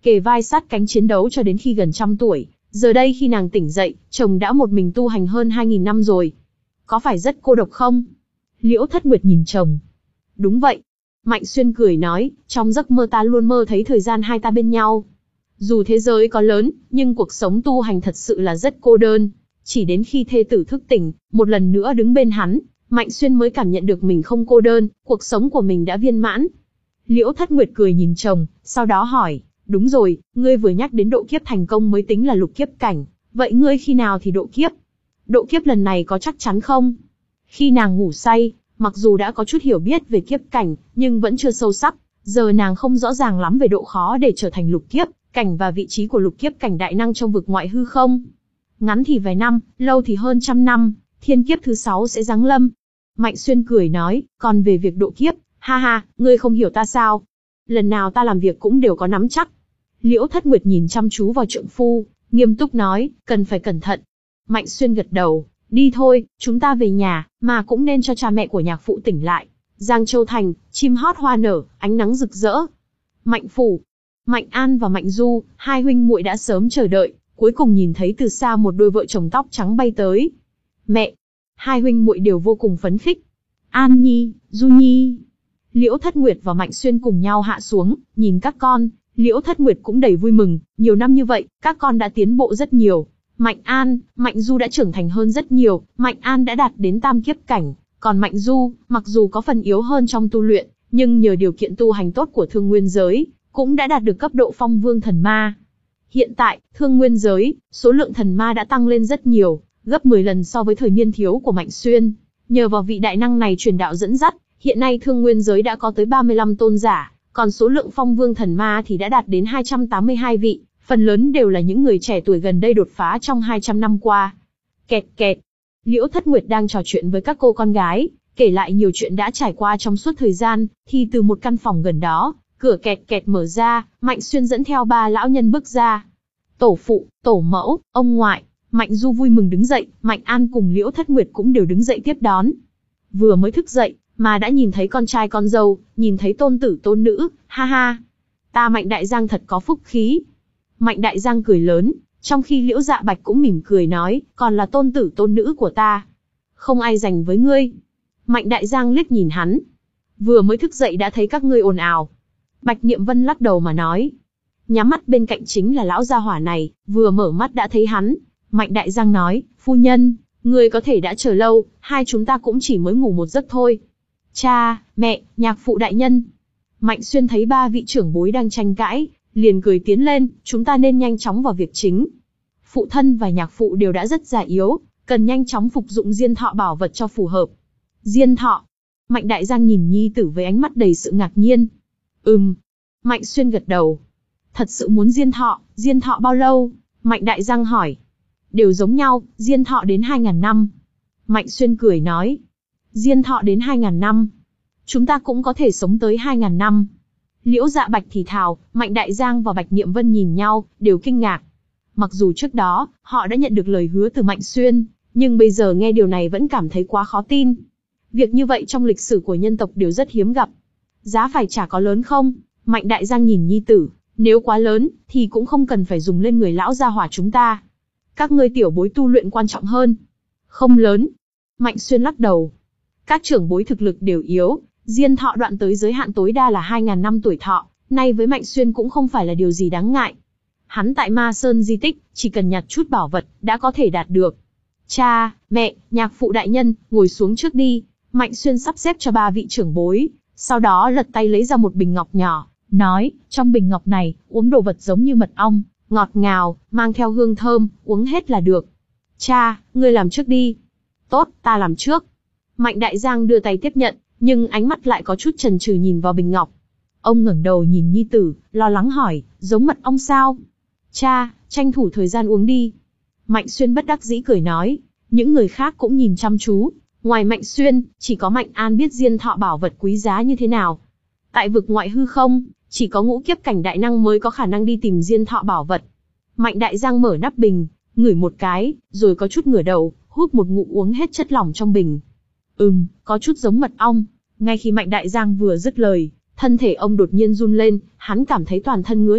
kề vai sát cánh chiến đấu cho đến khi gần trăm tuổi. Giờ đây khi nàng tỉnh dậy, chồng đã một mình tu hành hơn hai nghìn năm rồi. Có phải rất cô độc không? Liễu Thất Nguyệt nhìn chồng. Đúng vậy. Mạnh Xuyên cười nói, trong giấc mơ ta luôn mơ thấy thời gian hai ta bên nhau. Dù thế giới có lớn, nhưng cuộc sống tu hành thật sự là rất cô đơn. Chỉ đến khi thê tử thức tỉnh, một lần nữa đứng bên hắn, Mạnh Xuyên mới cảm nhận được mình không cô đơn, cuộc sống của mình đã viên mãn. Liễu Thất Nguyệt cười nhìn chồng, sau đó hỏi, đúng rồi, ngươi vừa nhắc đến độ kiếp thành công mới tính là lục kiếp cảnh, vậy ngươi khi nào thì độ kiếp? Độ kiếp lần này có chắc chắn không? Khi nàng ngủ say, mặc dù đã có chút hiểu biết về kiếp cảnh, nhưng vẫn chưa sâu sắc, giờ nàng không rõ ràng lắm về độ khó để trở thành lục kiếp cảnh và vị trí của lục kiếp cảnh đại năng trong vực ngoại hư không. Ngắn thì vài năm, lâu thì hơn trăm năm, thiên kiếp thứ sáu sẽ giáng lâm. Mạnh Xuyên cười nói, còn về việc độ kiếp, ha ha, ngươi không hiểu ta sao? Lần nào ta làm việc cũng đều có nắm chắc. Liễu Thất Nguyệt nhìn chăm chú vào trượng phu, nghiêm túc nói, cần phải cẩn thận. Mạnh Xuyên gật đầu, đi thôi, chúng ta về nhà, mà cũng nên cho cha mẹ của nhạc phụ tỉnh lại. Giang Châu Thành, chim hót hoa nở, ánh nắng rực rỡ. Mạnh Phủ, Mạnh An và Mạnh Du, hai huynh muội đã sớm chờ đợi, cuối cùng nhìn thấy từ xa một đôi vợ chồng tóc trắng bay tới. Mẹ, hai huynh muội đều vô cùng phấn khích. An Nhi, Du Nhi. Liễu Thất Nguyệt và Mạnh Xuyên cùng nhau hạ xuống, nhìn các con, Liễu Thất Nguyệt cũng đầy vui mừng, nhiều năm như vậy, các con đã tiến bộ rất nhiều. Mạnh An, Mạnh Du đã trưởng thành hơn rất nhiều, Mạnh An đã đạt đến tam kiếp cảnh, còn Mạnh Du, mặc dù có phần yếu hơn trong tu luyện, nhưng nhờ điều kiện tu hành tốt của Thương Nguyên giới, cũng đã đạt được cấp độ Phong Vương thần ma. Hiện tại, Thương Nguyên giới, số lượng thần ma đã tăng lên rất nhiều, gấp mười lần so với thời niên thiếu của Mạnh Xuyên. Nhờ vào vị đại năng này truyền đạo dẫn dắt, hiện nay Thương Nguyên giới đã có tới ba mươi lăm tôn giả, còn số lượng Phong Vương thần ma thì đã đạt đến hai trăm tám mươi hai vị, phần lớn đều là những người trẻ tuổi gần đây đột phá trong hai trăm năm qua. Kẹt kẹt. Liễu Thất Nguyệt đang trò chuyện với các cô con gái, kể lại nhiều chuyện đã trải qua trong suốt thời gian, thì từ một căn phòng gần đó, cửa kẹt kẹt mở ra, Mạnh Xuyên dẫn theo ba lão nhân bước ra. Tổ phụ, tổ mẫu, ông ngoại. Mạnh Du vui mừng đứng dậy, Mạnh An cùng Liễu Thất Nguyệt cũng đều đứng dậy tiếp đón. Vừa mới thức dậy, mà đã nhìn thấy con trai con dâu, nhìn thấy tôn tử tôn nữ, ha ha. Ta Mạnh Đại Giang thật có phúc khí. Mạnh Đại Giang cười lớn, trong khi Liễu Dạ Bạch cũng mỉm cười nói, còn là tôn tử tôn nữ của ta. Không ai giành với ngươi. Mạnh Đại Giang liếc nhìn hắn. Vừa mới thức dậy đã thấy các ngươi ồn ào. Bạch Niệm Vân lắc đầu mà nói. Nhắm mắt bên cạnh chính là lão gia hỏa này, vừa mở mắt đã thấy hắn. Mạnh Đại Giang nói, phu nhân, người có thể đã chờ lâu, hai chúng ta cũng chỉ mới ngủ một giấc thôi. Cha, mẹ, nhạc phụ đại nhân. Mạnh Xuyên thấy ba vị trưởng bối đang tranh cãi, liền cười tiến lên, chúng ta nên nhanh chóng vào việc chính. Phụ thân và nhạc phụ đều đã rất già yếu, cần nhanh chóng phục dụng diên thọ bảo vật cho phù hợp. Diên thọ. Mạnh Đại Giang nhìn nhi tử với ánh mắt đầy sự ngạc nhiên. Ừm. Mạnh Xuyên gật đầu. Thật sự muốn diên thọ, diên thọ bao lâu? Mạnh Đại Giang hỏi. Đều giống nhau, diên thọ đến hai ngàn năm. Mạnh Xuyên cười nói. Diên thọ đến hai ngàn năm. Chúng ta cũng có thể sống tới hai ngàn năm. Liễu Dạ Bạch thì thào, Mạnh Đại Giang và Bạch Niệm Vân nhìn nhau, đều kinh ngạc. Mặc dù trước đó, họ đã nhận được lời hứa từ Mạnh Xuyên, nhưng bây giờ nghe điều này vẫn cảm thấy quá khó tin. Việc như vậy trong lịch sử của nhân tộc đều rất hiếm gặp. Giá phải trả có lớn không? Mạnh Đại Giang nhìn nhi tử, nếu quá lớn, thì cũng không cần phải dùng lên người lão gia hỏa chúng ta. Các ngươi tiểu bối tu luyện quan trọng hơn. Không lớn. Mạnh Xuyên lắc đầu. Các trưởng bối thực lực đều yếu, diên thọ đoạn tới giới hạn tối đa là hai ngàn năm tuổi thọ, nay với Mạnh Xuyên cũng không phải là điều gì đáng ngại. Hắn tại Ma Sơn di tích, chỉ cần nhặt chút bảo vật, đã có thể đạt được. Cha, mẹ, nhạc phụ đại nhân, ngồi xuống trước đi. Mạnh Xuyên sắp xếp cho ba vị trưởng bối, sau đó lật tay lấy ra một bình ngọc nhỏ, nói, trong bình ngọc này, uống đồ vật giống như mật ong, ngọt ngào, mang theo hương thơm, uống hết là được. Cha, ngươi làm trước đi. Tốt, ta làm trước. Mạnh Đại Giang đưa tay tiếp nhận, nhưng ánh mắt lại có chút chần chừ nhìn vào bình ngọc. Ông ngẩng đầu nhìn nhi tử, lo lắng hỏi, giống mật ong sao? Cha, tranh thủ thời gian uống đi. Mạnh Xuyên bất đắc dĩ cười nói, những người khác cũng nhìn chăm chú. Ngoài Mạnh Xuyên, chỉ có Mạnh An biết diên thọ bảo vật quý giá như thế nào. Tại vực ngoại hư không, chỉ có ngũ kiếp cảnh đại năng mới có khả năng đi tìm diên thọ bảo vật. Mạnh Đại Giang mở nắp bình, ngửi một cái, rồi có chút ngửa đầu, hút một ngụm uống hết chất lỏng trong bình. Ừm, có chút giống mật ong. Ngay khi Mạnh Đại Giang vừa dứt lời, thân thể ông đột nhiên run lên, hắn cảm thấy toàn thân ngứa nhẹ,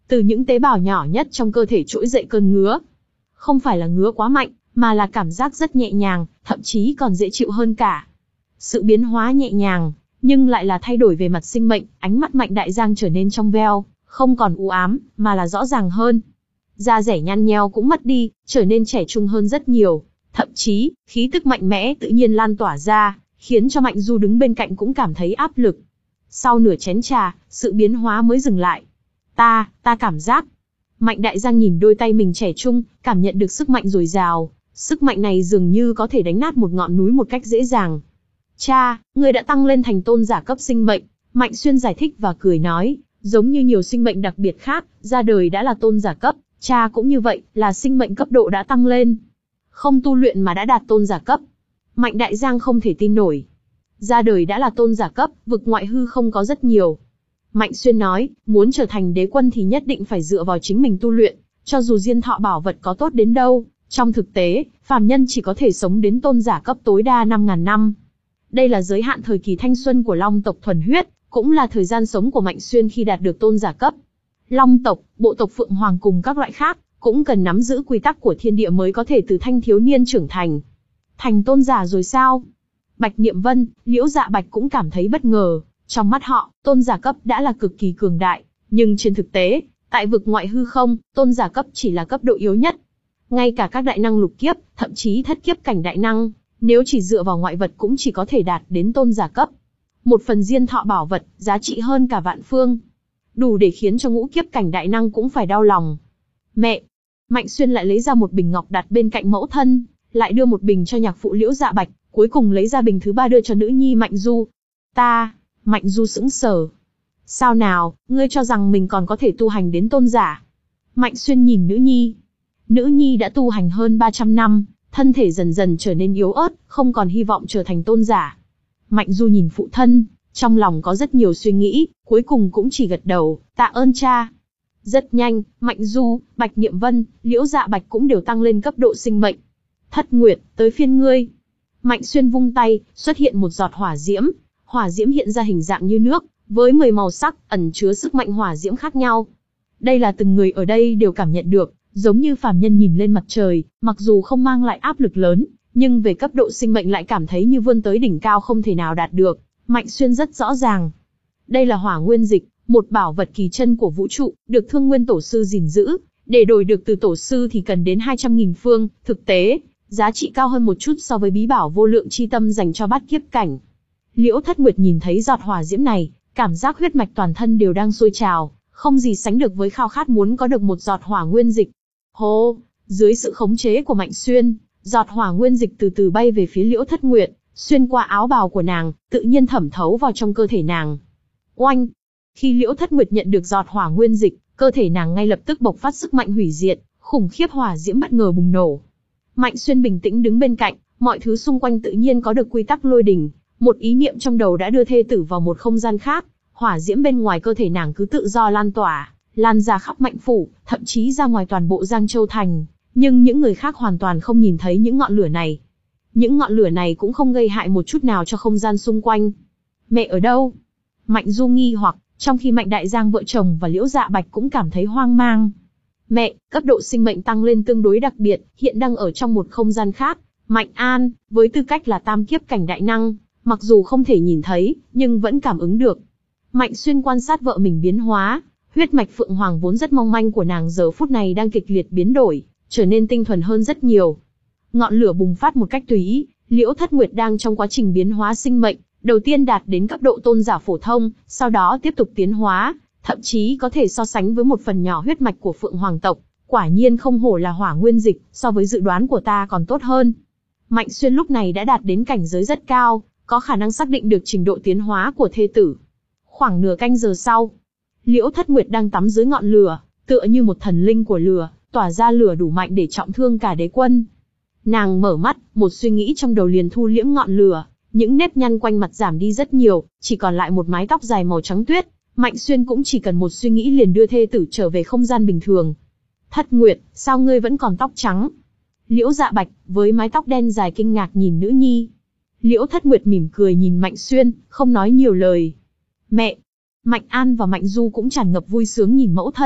từ những tế bào nhỏ nhất trong cơ thể trỗi dậy cơn ngứa. Không phải là ngứa quá mạnh, mà là cảm giác rất nhẹ nhàng, thậm chí còn dễ chịu hơn cả. Sự biến hóa nhẹ nhàng, nhưng lại là thay đổi về mặt sinh mệnh, ánh mắt Mạnh Đại Giang trở nên trong veo, không còn u ám, mà là rõ ràng hơn. Da dẻ nhăn nheo cũng mất đi, trở nên trẻ trung hơn rất nhiều. Thậm chí, khí tức mạnh mẽ tự nhiên lan tỏa ra, khiến cho Mạnh Du đứng bên cạnh cũng cảm thấy áp lực. Sau nửa chén trà, sự biến hóa mới dừng lại. Ta, ta cảm giác. Mạnh Đại Giang nhìn đôi tay mình trẻ trung, cảm nhận được sức mạnh dồi dào. Sức mạnh này dường như có thể đánh nát một ngọn núi một cách dễ dàng. Cha, người đã tăng lên thành tôn giả cấp sinh mệnh. Mạnh Xuyên giải thích và cười nói, giống như nhiều sinh mệnh đặc biệt khác, ra đời đã là tôn giả cấp, cha cũng như vậy, là sinh mệnh cấp độ đã tăng lên. Không tu luyện mà đã đạt tôn giả cấp. Mạnh Đại Giang không thể tin nổi. Ra đời đã là tôn giả cấp, vực ngoại hư không có rất nhiều. Mạnh Xuyên nói, muốn trở thành đế quân thì nhất định phải dựa vào chính mình tu luyện, cho dù diên thọ bảo vật có tốt đến đâu, trong thực tế, phàm nhân chỉ có thể sống đến tôn giả cấp tối đa năm ngàn năm. Đây là giới hạn thời kỳ thanh xuân của Long tộc thuần huyết, cũng là thời gian sống của Mạnh Xuyên khi đạt được tôn giả cấp. Long tộc, bộ tộc Phượng Hoàng cùng các loại khác, cũng cần nắm giữ quy tắc của thiên địa mới có thể từ thanh thiếu niên trưởng thành. Thành tôn giả rồi sao? Bạch Niệm Vân, Liễu Dạ Bạch cũng cảm thấy bất ngờ. Trong mắt họ, tôn giả cấp đã là cực kỳ cường đại, nhưng trên thực tế, tại vực ngoại hư không, tôn giả cấp chỉ là cấp độ yếu nhất. Ngay cả các đại năng lục kiếp, thậm chí thất kiếp cảnh đại năng, nếu chỉ dựa vào ngoại vật cũng chỉ có thể đạt đến tôn giả cấp. Một phần diên thọ bảo vật, giá trị hơn cả vạn phương. Đủ để khiến cho ngũ kiếp cảnh đại năng cũng phải đau lòng. Mẹ! Mạnh Xuyên lại lấy ra một bình ngọc đặt bên cạnh mẫu thân, lại đưa một bình cho nhạc phụ Liễu Dạ Bạch, cuối cùng lấy ra bình thứ ba đưa cho nữ nhi Mạnh Du. Ta! Mạnh Du sững sờ. Sao nào, ngươi cho rằng mình còn có thể tu hành đến tôn giả? Mạnh Xuyên nhìn nữ nhi. Nữ nhi đã tu hành hơn ba trăm năm, thân thể dần dần trở nên yếu ớt, không còn hy vọng trở thành tôn giả. Mạnh Du nhìn phụ thân, trong lòng có rất nhiều suy nghĩ, cuối cùng cũng chỉ gật đầu, tạ ơn cha. Rất nhanh, Mạnh Du, Bạch Niệm Vân, Liễu Dạ Bạch cũng đều tăng lên cấp độ sinh mệnh. Thất Nguyệt, tới phiên ngươi. Mạnh Xuyên vung tay, xuất hiện một giọt hỏa diễm. Hỏa diễm hiện ra hình dạng như nước, với mười màu sắc, ẩn chứa sức mạnh hỏa diễm khác nhau. Đây là từng người ở đây đều cảm nhận được, giống như phàm nhân nhìn lên mặt trời, mặc dù không mang lại áp lực lớn, nhưng về cấp độ sinh mệnh lại cảm thấy như vươn tới đỉnh cao không thể nào đạt được. Mạnh Xuyên rất rõ ràng. Đây là hỏa nguyên dịch, một bảo vật kỳ chân của vũ trụ, được Thương Nguyên Tổ Sư gìn giữ. Để đổi được từ Tổ Sư thì cần đến hai trăm nghìn phương, thực tế, giá trị cao hơn một chút so với bí bảo vô lượng chi tâm dành cho bát kiếp cảnh. Liễu Thất Nguyệt nhìn thấy giọt hỏa diễm này, cảm giác huyết mạch toàn thân đều đang sôi trào, không gì sánh được với khao khát muốn có được một giọt hỏa nguyên dịch. Hô, dưới sự khống chế của Mạnh Xuyên, giọt hỏa nguyên dịch từ từ bay về phía Liễu Thất Nguyệt, xuyên qua áo bào của nàng, tự nhiên thẩm thấu vào trong cơ thể nàng. Oanh! Khi Liễu Thất Nguyệt nhận được giọt hỏa nguyên dịch, cơ thể nàng ngay lập tức bộc phát sức mạnh hủy diệt, khủng khiếp hỏa diễm bất ngờ bùng nổ. Mạnh Xuyên bình tĩnh đứng bên cạnh, mọi thứ xung quanh tự nhiên có được quy tắc lôi đình. Một ý niệm trong đầu đã đưa thê tử vào một không gian khác, hỏa diễm bên ngoài cơ thể nàng cứ tự do lan tỏa, lan ra khắp Mạnh phủ, thậm chí ra ngoài toàn bộ Giang Châu Thành, nhưng những người khác hoàn toàn không nhìn thấy những ngọn lửa này. Những ngọn lửa này cũng không gây hại một chút nào cho không gian xung quanh. Mẹ ở đâu? Mạnh Du nghi hoặc, trong khi Mạnh Đại Giang vợ chồng và Liễu Dạ Bạch cũng cảm thấy hoang mang. Mẹ, cấp độ sinh mệnh tăng lên tương đối đặc biệt, hiện đang ở trong một không gian khác. Mạnh An, với tư cách là tam kiếp cảnh đại năng, mặc dù không thể nhìn thấy, nhưng vẫn cảm ứng được. Mạnh Xuyên quan sát vợ mình biến hóa, huyết mạch Phượng Hoàng vốn rất mong manh của nàng giờ phút này đang kịch liệt biến đổi, trở nên tinh thuần hơn rất nhiều. Ngọn lửa bùng phát một cách tùy ý, Liễu Thất Nguyệt đang trong quá trình biến hóa sinh mệnh, đầu tiên đạt đến cấp độ tôn giả phổ thông, sau đó tiếp tục tiến hóa, thậm chí có thể so sánh với một phần nhỏ huyết mạch của Phượng Hoàng tộc. Quả nhiên không hổ là hỏa nguyên dịch, so với dự đoán của ta còn tốt hơn. Mạnh Xuyên lúc này đã đạt đến cảnh giới rất cao, có khả năng xác định được trình độ tiến hóa của thê tử. Khoảng nửa canh giờ sau, Liễu Thất Nguyệt đang tắm dưới ngọn lửa, tựa như một thần linh của lửa, tỏa ra lửa đủ mạnh để trọng thương cả đế quân. Nàng mở mắt, một suy nghĩ trong đầu liền thu liễm ngọn lửa, những nếp nhăn quanh mặt giảm đi rất nhiều, chỉ còn lại một mái tóc dài màu trắng tuyết. Mạnh Xuyên cũng chỉ cần một suy nghĩ liền đưa thê tử trở về không gian bình thường. Thất Nguyệt, sao ngươi vẫn còn tóc trắng? Liễu Dạ Bạch, với mái tóc đen dài kinh ngạc nhìn nữ nhi. Liễu Thất Nguyệt mỉm cười nhìn Mạnh Xuyên, không nói nhiều lời. Mẹ! Mạnh An và Mạnh Du cũng tràn ngập vui sướng nhìn mẫu thân,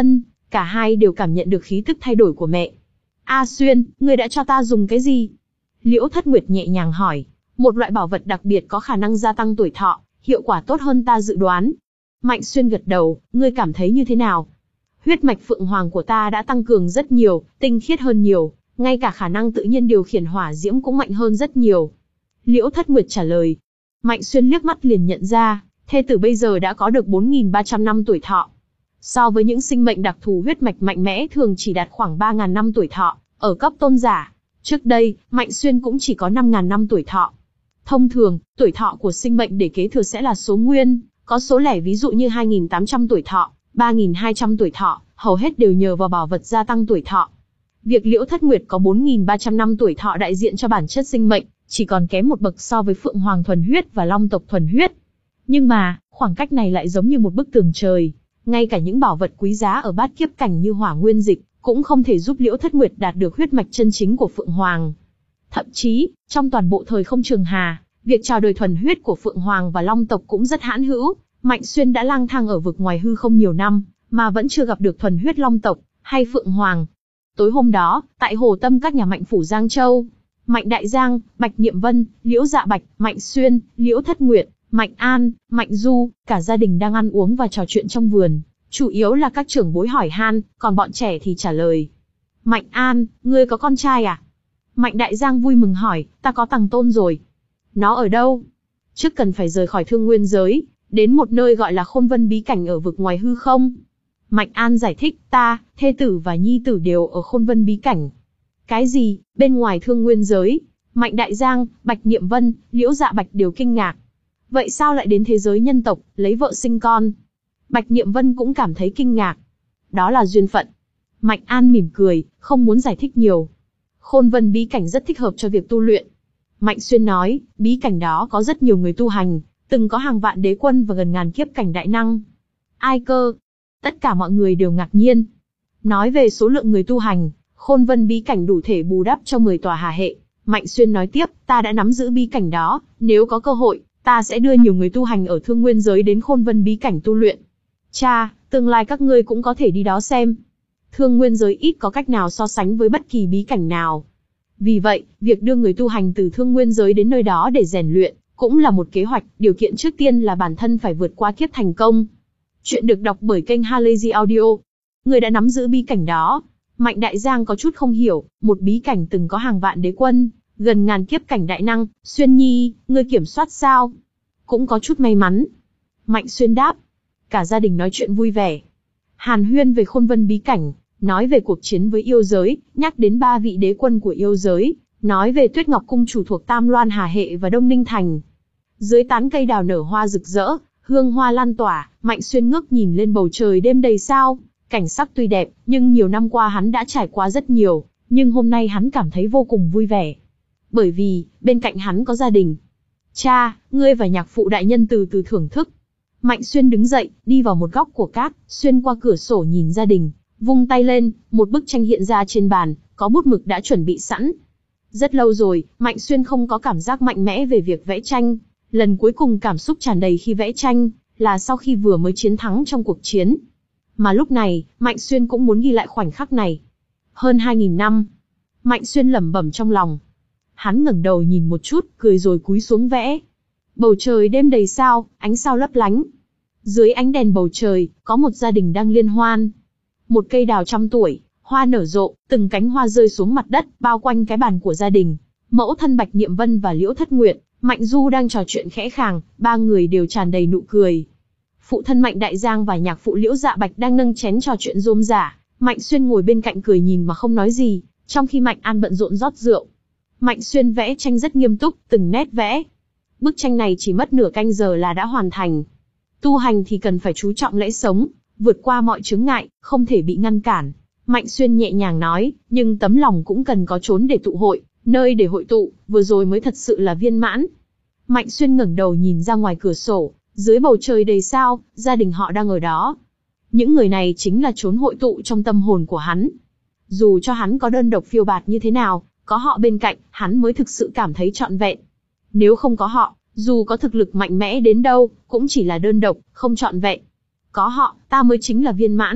cả hai đều cảm nhận được khí tức thay đổi của mẹ. A Xuyên, ngươi đã cho ta dùng cái gì? Liễu Thất Nguyệt nhẹ nhàng hỏi. Một loại bảo vật đặc biệt có khả năng gia tăng tuổi thọ, hiệu quả tốt hơn ta dự đoán. Mạnh Xuyên gật đầu, ngươi cảm thấy như thế nào? Huyết mạch Phượng Hoàng của ta đã tăng cường rất nhiều, tinh khiết hơn nhiều, ngay cả khả năng tự nhiên điều khiển hỏa diễm cũng mạnh hơn rất nhiều. Liễu Thất Nguyệt trả lời. Mạnh Xuyên liếc mắt liền nhận ra, thê tử bây giờ đã có được bốn nghìn ba trăm năm tuổi thọ. So với những sinh mệnh đặc thù huyết mạch mạnh mẽ thường chỉ đạt khoảng ba nghìn năm tuổi thọ, ở cấp tôn giả. Trước đây, Mạnh Xuyên cũng chỉ có năm nghìn năm tuổi thọ. Thông thường, tuổi thọ của sinh mệnh để kế thừa sẽ là số nguyên, có số lẻ ví dụ như hai nghìn tám trăm tuổi thọ, ba nghìn hai trăm tuổi thọ, hầu hết đều nhờ vào bảo vật gia tăng tuổi thọ. Việc Liễu Thất Nguyệt có bốn nghìn ba trăm năm tuổi thọ đại diện cho bản chất sinh mệnh, chỉ còn kém một bậc so với Phượng Hoàng thuần huyết và Long tộc thuần huyết. Nhưng mà, khoảng cách này lại giống như một bức tường trời. Ngay cả những bảo vật quý giá ở bát kiếp cảnh như hỏa nguyên dịch, cũng không thể giúp Liễu Thất Nguyệt đạt được huyết mạch chân chính của Phượng Hoàng. Thậm chí, trong toàn bộ thời không trường hà, việc chào đời thuần huyết của Phượng Hoàng và Long tộc cũng rất hãn hữu. Mạnh Xuyên đã lang thang ở vực ngoài hư không nhiều năm, mà vẫn chưa gặp được thuần huyết Long tộc, hay Phượng Hoàng. Tối hôm đó, tại hồ tâm các nhà Mạnh phủ Giang Châu, Mạnh Đại Giang, Bạch Niệm Vân, Liễu Dạ Bạch, Mạnh Xuyên, Liễu Thất Nguyệt, Mạnh An, Mạnh Du, cả gia đình đang ăn uống và trò chuyện trong vườn. Chủ yếu là các trưởng bối hỏi han, còn bọn trẻ thì trả lời. Mạnh An, ngươi có con trai à? Mạnh Đại Giang vui mừng hỏi, ta có tằng tôn rồi. Nó ở đâu? Trước cần phải rời khỏi thương nguyên giới, đến một nơi gọi là Khôn Vân bí cảnh ở vực ngoài hư không. Mạnh An giải thích, ta, thê tử và nhi tử đều ở Khôn Vân bí cảnh. Cái gì, bên ngoài thương nguyên giới? Mạnh Đại Giang, Bạch Niệm Vân, Liễu Dạ Bạch đều kinh ngạc. Vậy sao lại đến thế giới nhân tộc, lấy vợ sinh con? Bạch Niệm Vân cũng cảm thấy kinh ngạc. Đó là duyên phận. Mạnh An mỉm cười, không muốn giải thích nhiều. Khôn Vân bí cảnh rất thích hợp cho việc tu luyện. Mạnh Xuyên nói, bí cảnh đó có rất nhiều người tu hành, từng có hàng vạn đế quân và gần ngàn kiếp cảnh đại năng. Ai cơ? Tất cả mọi người đều ngạc nhiên. Nói về số lượng người tu hành, Khôn Vân bí cảnh đủ thể bù đắp cho mười tòa hà hệ. Mạnh Xuyên nói tiếp, ta đã nắm giữ bí cảnh đó, nếu có cơ hội, ta sẽ đưa nhiều người tu hành ở thương nguyên giới đến Khôn Vân bí cảnh tu luyện. Cha, tương lai các ngươi cũng có thể đi đó xem. Thương nguyên giới ít có cách nào so sánh với bất kỳ bí cảnh nào. Vì vậy, việc đưa người tu hành từ thương nguyên giới đến nơi đó để rèn luyện, cũng là một kế hoạch, điều kiện trước tiên là bản thân phải vượt qua kiếp thành công. Chuyện được đọc bởi kênh Halazy Audio. Người đã nắm giữ bí cảnh đó. Mạnh Đại Giang có chút không hiểu, một bí cảnh từng có hàng vạn đế quân, gần ngàn kiếp cảnh đại năng, Xuyên Nhi, ngươi kiểm soát sao? Cũng có chút may mắn. Mạnh Xuyên đáp. Cả gia đình nói chuyện vui vẻ. Hàn huyên về Khôn Vân bí cảnh, nói về cuộc chiến với yêu giới, nhắc đến ba vị đế quân của yêu giới, nói về Tuyết Ngọc Cung chủ thuộc Tam Loan Hà Hệ và Đông Ninh Thành. Dưới tán cây đào nở hoa rực rỡ, hương hoa lan tỏa, Mạnh Xuyên ngước nhìn lên bầu trời đêm đầy sao. Cảnh sắc tuy đẹp, nhưng nhiều năm qua hắn đã trải qua rất nhiều, nhưng hôm nay hắn cảm thấy vô cùng vui vẻ. Bởi vì, bên cạnh hắn có gia đình. Cha, ngươi và nhạc phụ đại nhân từ từ thưởng thức. Mạnh Xuyên đứng dậy, đi vào một góc của cát, xuyên qua cửa sổ nhìn gia đình, vung tay lên, một bức tranh hiện ra trên bàn, có bút mực đã chuẩn bị sẵn. Rất lâu rồi, Mạnh Xuyên không có cảm giác mạnh mẽ về việc vẽ tranh. Lần cuối cùng cảm xúc tràn đầy khi vẽ tranh, là sau khi vừa mới chiến thắng trong cuộc chiến. Mà lúc này, Mạnh Xuyên cũng muốn ghi lại khoảnh khắc này. Hơn hai nghìn năm. Mạnh Xuyên lẩm bẩm trong lòng. Hắn ngẩng đầu nhìn một chút, cười rồi cúi xuống vẽ. Bầu trời đêm đầy sao, ánh sao lấp lánh. Dưới ánh đèn bầu trời, có một gia đình đang liên hoan. Một cây đào trăm tuổi, hoa nở rộ, từng cánh hoa rơi xuống mặt đất, bao quanh cái bàn của gia đình. Mẫu thân Bạch Niệm Vân và Liễu Thất Nguyệt, Mạnh Du đang trò chuyện khẽ khàng, ba người đều tràn đầy nụ cười. Phụ thân Mạnh Đại Giang và nhạc phụ Liễu Dạ Bạch đang nâng chén trò chuyện rôm rả. Mạnh Xuyên ngồi bên cạnh cười nhìn mà không nói gì, trong khi Mạnh An bận rộn rót rượu. Mạnh Xuyên vẽ tranh rất nghiêm túc, từng nét vẽ. Bức tranh này chỉ mất nửa canh giờ là đã hoàn thành. Tu hành thì cần phải chú trọng lẽ sống, vượt qua mọi chướng ngại, không thể bị ngăn cản. Mạnh Xuyên nhẹ nhàng nói, nhưng tấm lòng cũng cần có chốn để tụ hội, nơi để hội tụ, vừa rồi mới thật sự là viên mãn. Mạnh Xuyên ngẩng đầu nhìn ra ngoài cửa sổ, dưới bầu trời đầy sao, gia đình họ đang ở đó. Những người này chính là chốn hội tụ trong tâm hồn của hắn. Dù cho hắn có đơn độc phiêu bạt như thế nào, có họ bên cạnh, hắn mới thực sự cảm thấy trọn vẹn. Nếu không có họ, dù có thực lực mạnh mẽ đến đâu, cũng chỉ là đơn độc, không trọn vẹn. Có họ, ta mới chính là viên mãn.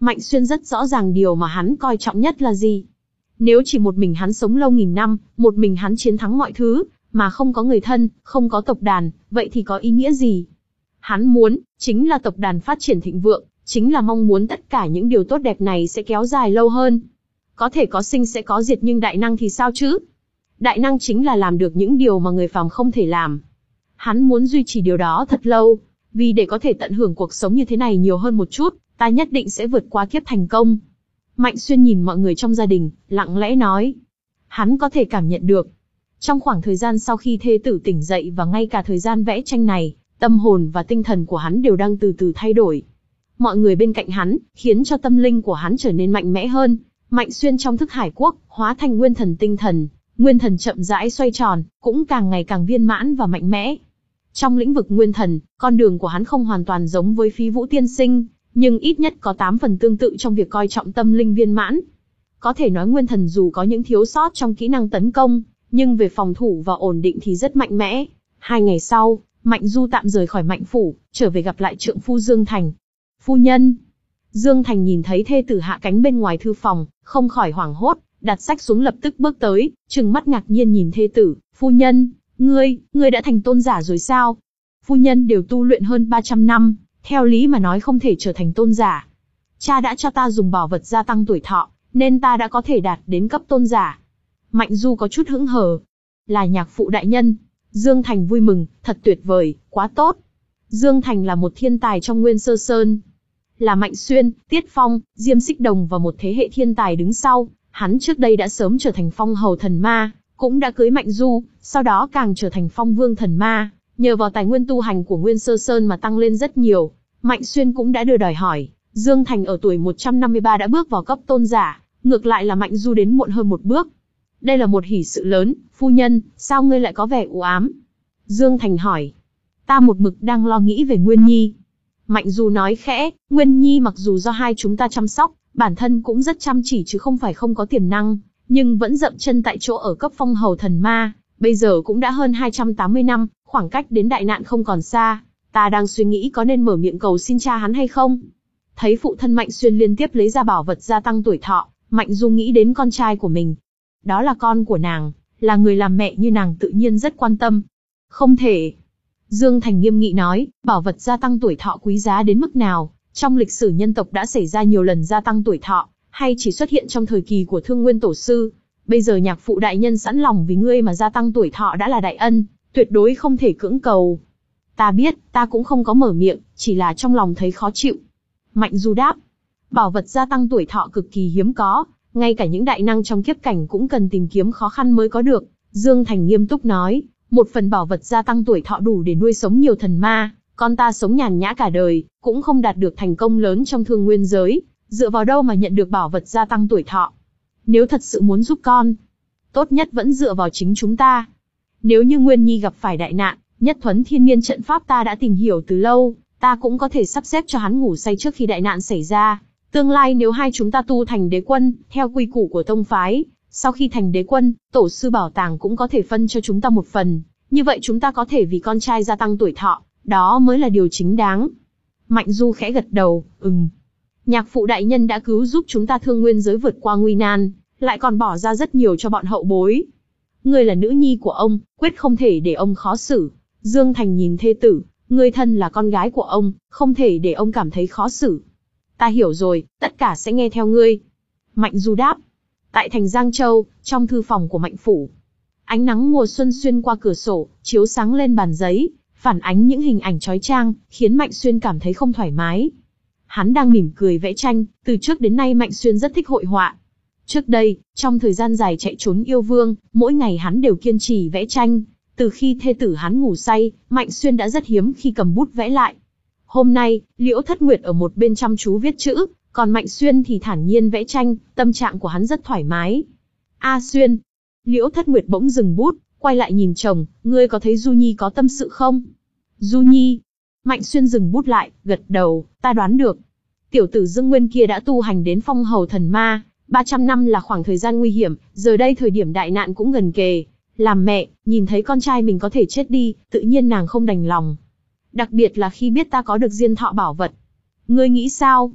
Mạnh Xuyên rất rõ ràng điều mà hắn coi trọng nhất là gì. Nếu chỉ một mình hắn sống lâu nghìn năm, một mình hắn chiến thắng mọi thứ, mà không có người thân, không có tộc đàn, vậy thì có ý nghĩa gì? Hắn muốn, chính là tộc đàn phát triển thịnh vượng, chính là mong muốn tất cả những điều tốt đẹp này sẽ kéo dài lâu hơn. Có thể có sinh sẽ có diệt nhưng đại năng thì sao chứ? Đại năng chính là làm được những điều mà người phàm không thể làm. Hắn muốn duy trì điều đó thật lâu, vì để có thể tận hưởng cuộc sống như thế này nhiều hơn một chút, ta nhất định sẽ vượt qua kiếp thành công. Mạnh Xuyên nhìn mọi người trong gia đình, lặng lẽ nói. Hắn có thể cảm nhận được. Trong khoảng thời gian sau khi thê tử tỉnh dậy và ngay cả thời gian vẽ tranh này, tâm hồn và tinh thần của hắn đều đang từ từ thay đổi. Mọi người bên cạnh hắn, khiến cho tâm linh của hắn trở nên mạnh mẽ hơn. Mạnh Xuyên trong thức hải quốc, hóa thành nguyên thần tinh thần. Nguyên thần chậm rãi xoay tròn, cũng càng ngày càng viên mãn và mạnh mẽ. Trong lĩnh vực nguyên thần, con đường của hắn không hoàn toàn giống với Phí Vũ tiên sinh, nhưng ít nhất có tám phần tương tự trong việc coi trọng tâm linh viên mãn. Có thể nói nguyên thần dù có những thiếu sót trong kỹ năng tấn công, nhưng về phòng thủ và ổn định thì rất mạnh mẽ. Hai ngày sau, Mạnh Du tạm rời khỏi Mạnh phủ, trở về gặp lại trượng phu Dương Thành. Phu nhân. Dương Thành nhìn thấy thê tử hạ cánh bên ngoài thư phòng, không khỏi hoảng hốt, đặt sách xuống lập tức bước tới, trừng mắt ngạc nhiên nhìn thê tử. Phu nhân, ngươi, ngươi đã thành tôn giả rồi sao? Phu nhân đều tu luyện hơn ba trăm năm, theo lý mà nói không thể trở thành tôn giả. Cha đã cho ta dùng bảo vật gia tăng tuổi thọ, nên ta đã có thể đạt đến cấp tôn giả. Mạnh Du có chút hững hờ. Là nhạc phụ đại nhân. Dương Thành vui mừng, thật tuyệt vời, quá tốt. Dương Thành là một thiên tài trong Nguyên Sơ Sơn. Là Mạnh Xuyên, Tiết Phong, Diêm Xích Đồng và một thế hệ thiên tài đứng sau. Hắn trước đây đã sớm trở thành phong hầu thần ma, cũng đã cưới Mạnh Du, sau đó càng trở thành phong vương thần ma. Nhờ vào tài nguyên tu hành của Nguyên Sơ Sơn mà tăng lên rất nhiều. Mạnh Xuyên cũng đã đưa đòi hỏi. Dương Thành ở tuổi một trăm năm mươi ba đã bước vào cấp tôn giả, ngược lại là Mạnh Du đến muộn hơn một bước. Đây là một hỷ sự lớn, phu nhân, sao ngươi lại có vẻ u ám? Dương Thành hỏi. Ta một mực đang lo nghĩ về Nguyên Nhi. Mạnh Du nói khẽ, Nguyên Nhi mặc dù do hai chúng ta chăm sóc, bản thân cũng rất chăm chỉ chứ không phải không có tiềm năng, nhưng vẫn dậm chân tại chỗ ở cấp phong hầu thần ma, bây giờ cũng đã hơn hai trăm tám mươi năm, khoảng cách đến đại nạn không còn xa. Ta đang suy nghĩ có nên mở miệng cầu xin cha hắn hay không? Thấy phụ thân Mạnh Xuyên liên tiếp lấy ra bảo vật gia tăng tuổi thọ, Mạnh Du nghĩ đến con trai của mình. Đó là con của nàng, là người làm mẹ như nàng tự nhiên rất quan tâm. Không thể. Dương Thành nghiêm nghị nói, bảo vật gia tăng tuổi thọ quý giá đến mức nào, trong lịch sử nhân tộc đã xảy ra nhiều lần gia tăng tuổi thọ, hay chỉ xuất hiện trong thời kỳ của Thương Nguyên Tổ Sư. Bây giờ nhạc phụ đại nhân sẵn lòng vì ngươi mà gia tăng tuổi thọ đã là đại ân, tuyệt đối không thể cưỡng cầu. Ta biết, ta cũng không có mở miệng, chỉ là trong lòng thấy khó chịu. Mạnh Du đáp, bảo vật gia tăng tuổi thọ cực kỳ hiếm có, ngay cả những đại năng trong kiếp cảnh cũng cần tìm kiếm khó khăn mới có được. Dương Thành nghiêm túc nói, một phần bảo vật gia tăng tuổi thọ đủ để nuôi sống nhiều thần ma, con ta sống nhàn nhã cả đời, cũng không đạt được thành công lớn trong thương nguyên giới, dựa vào đâu mà nhận được bảo vật gia tăng tuổi thọ? Nếu thật sự muốn giúp con, tốt nhất vẫn dựa vào chính chúng ta. Nếu như Nguyên Nhi gặp phải đại nạn, Nhất Thuấn Thiên Niên trận pháp ta đã tìm hiểu từ lâu, ta cũng có thể sắp xếp cho hắn ngủ say trước khi đại nạn xảy ra. Tương lai nếu hai chúng ta tu thành đế quân, theo quy củ của tông phái, sau khi thành đế quân, tổ sư bảo tàng cũng có thể phân cho chúng ta một phần. Như vậy chúng ta có thể vì con trai gia tăng tuổi thọ, đó mới là điều chính đáng. Mạnh Du khẽ gật đầu, ừm. Nhạc phụ đại nhân đã cứu giúp chúng ta thương nguyên giới vượt qua nguy nan, lại còn bỏ ra rất nhiều cho bọn hậu bối. Ngươi là nữ nhi của ông, quyết không thể để ông khó xử. Dương Thành nhìn thê tử, ngươi thân là con gái của ông, không thể để ông cảm thấy khó xử. Ta hiểu rồi, tất cả sẽ nghe theo ngươi. Mạnh Du đáp. Tại thành Giang Châu, trong thư phòng của Mạnh phủ, ánh nắng mùa xuân xuyên qua cửa sổ, chiếu sáng lên bàn giấy, phản ánh những hình ảnh chói chang, khiến Mạnh Xuyên cảm thấy không thoải mái. Hắn đang mỉm cười vẽ tranh, từ trước đến nay Mạnh Xuyên rất thích hội họa. Trước đây, trong thời gian dài chạy trốn yêu vương, mỗi ngày hắn đều kiên trì vẽ tranh. Từ khi thê tử hắn ngủ say, Mạnh Xuyên đã rất hiếm khi cầm bút vẽ lại. Hôm nay, Liễu Thất Nguyệt ở một bên chăm chú viết chữ, còn Mạnh Xuyên thì thản nhiên vẽ tranh, tâm trạng của hắn rất thoải mái. A Xuyên. Liễu Thất Nguyệt bỗng dừng bút, quay lại nhìn chồng, ngươi có thấy Du Nhi có tâm sự không? Du Nhi. Mạnh Xuyên dừng bút lại, gật đầu, ta đoán được. Tiểu tử Dương Nguyên kia đã tu hành đến phong hầu thần ma, ba trăm năm là khoảng thời gian nguy hiểm, giờ đây thời điểm đại nạn cũng gần kề. Làm mẹ, nhìn thấy con trai mình có thể chết đi, tự nhiên nàng không đành lòng. Đặc biệt là khi biết ta có được diên thọ bảo vật. Ngươi nghĩ sao?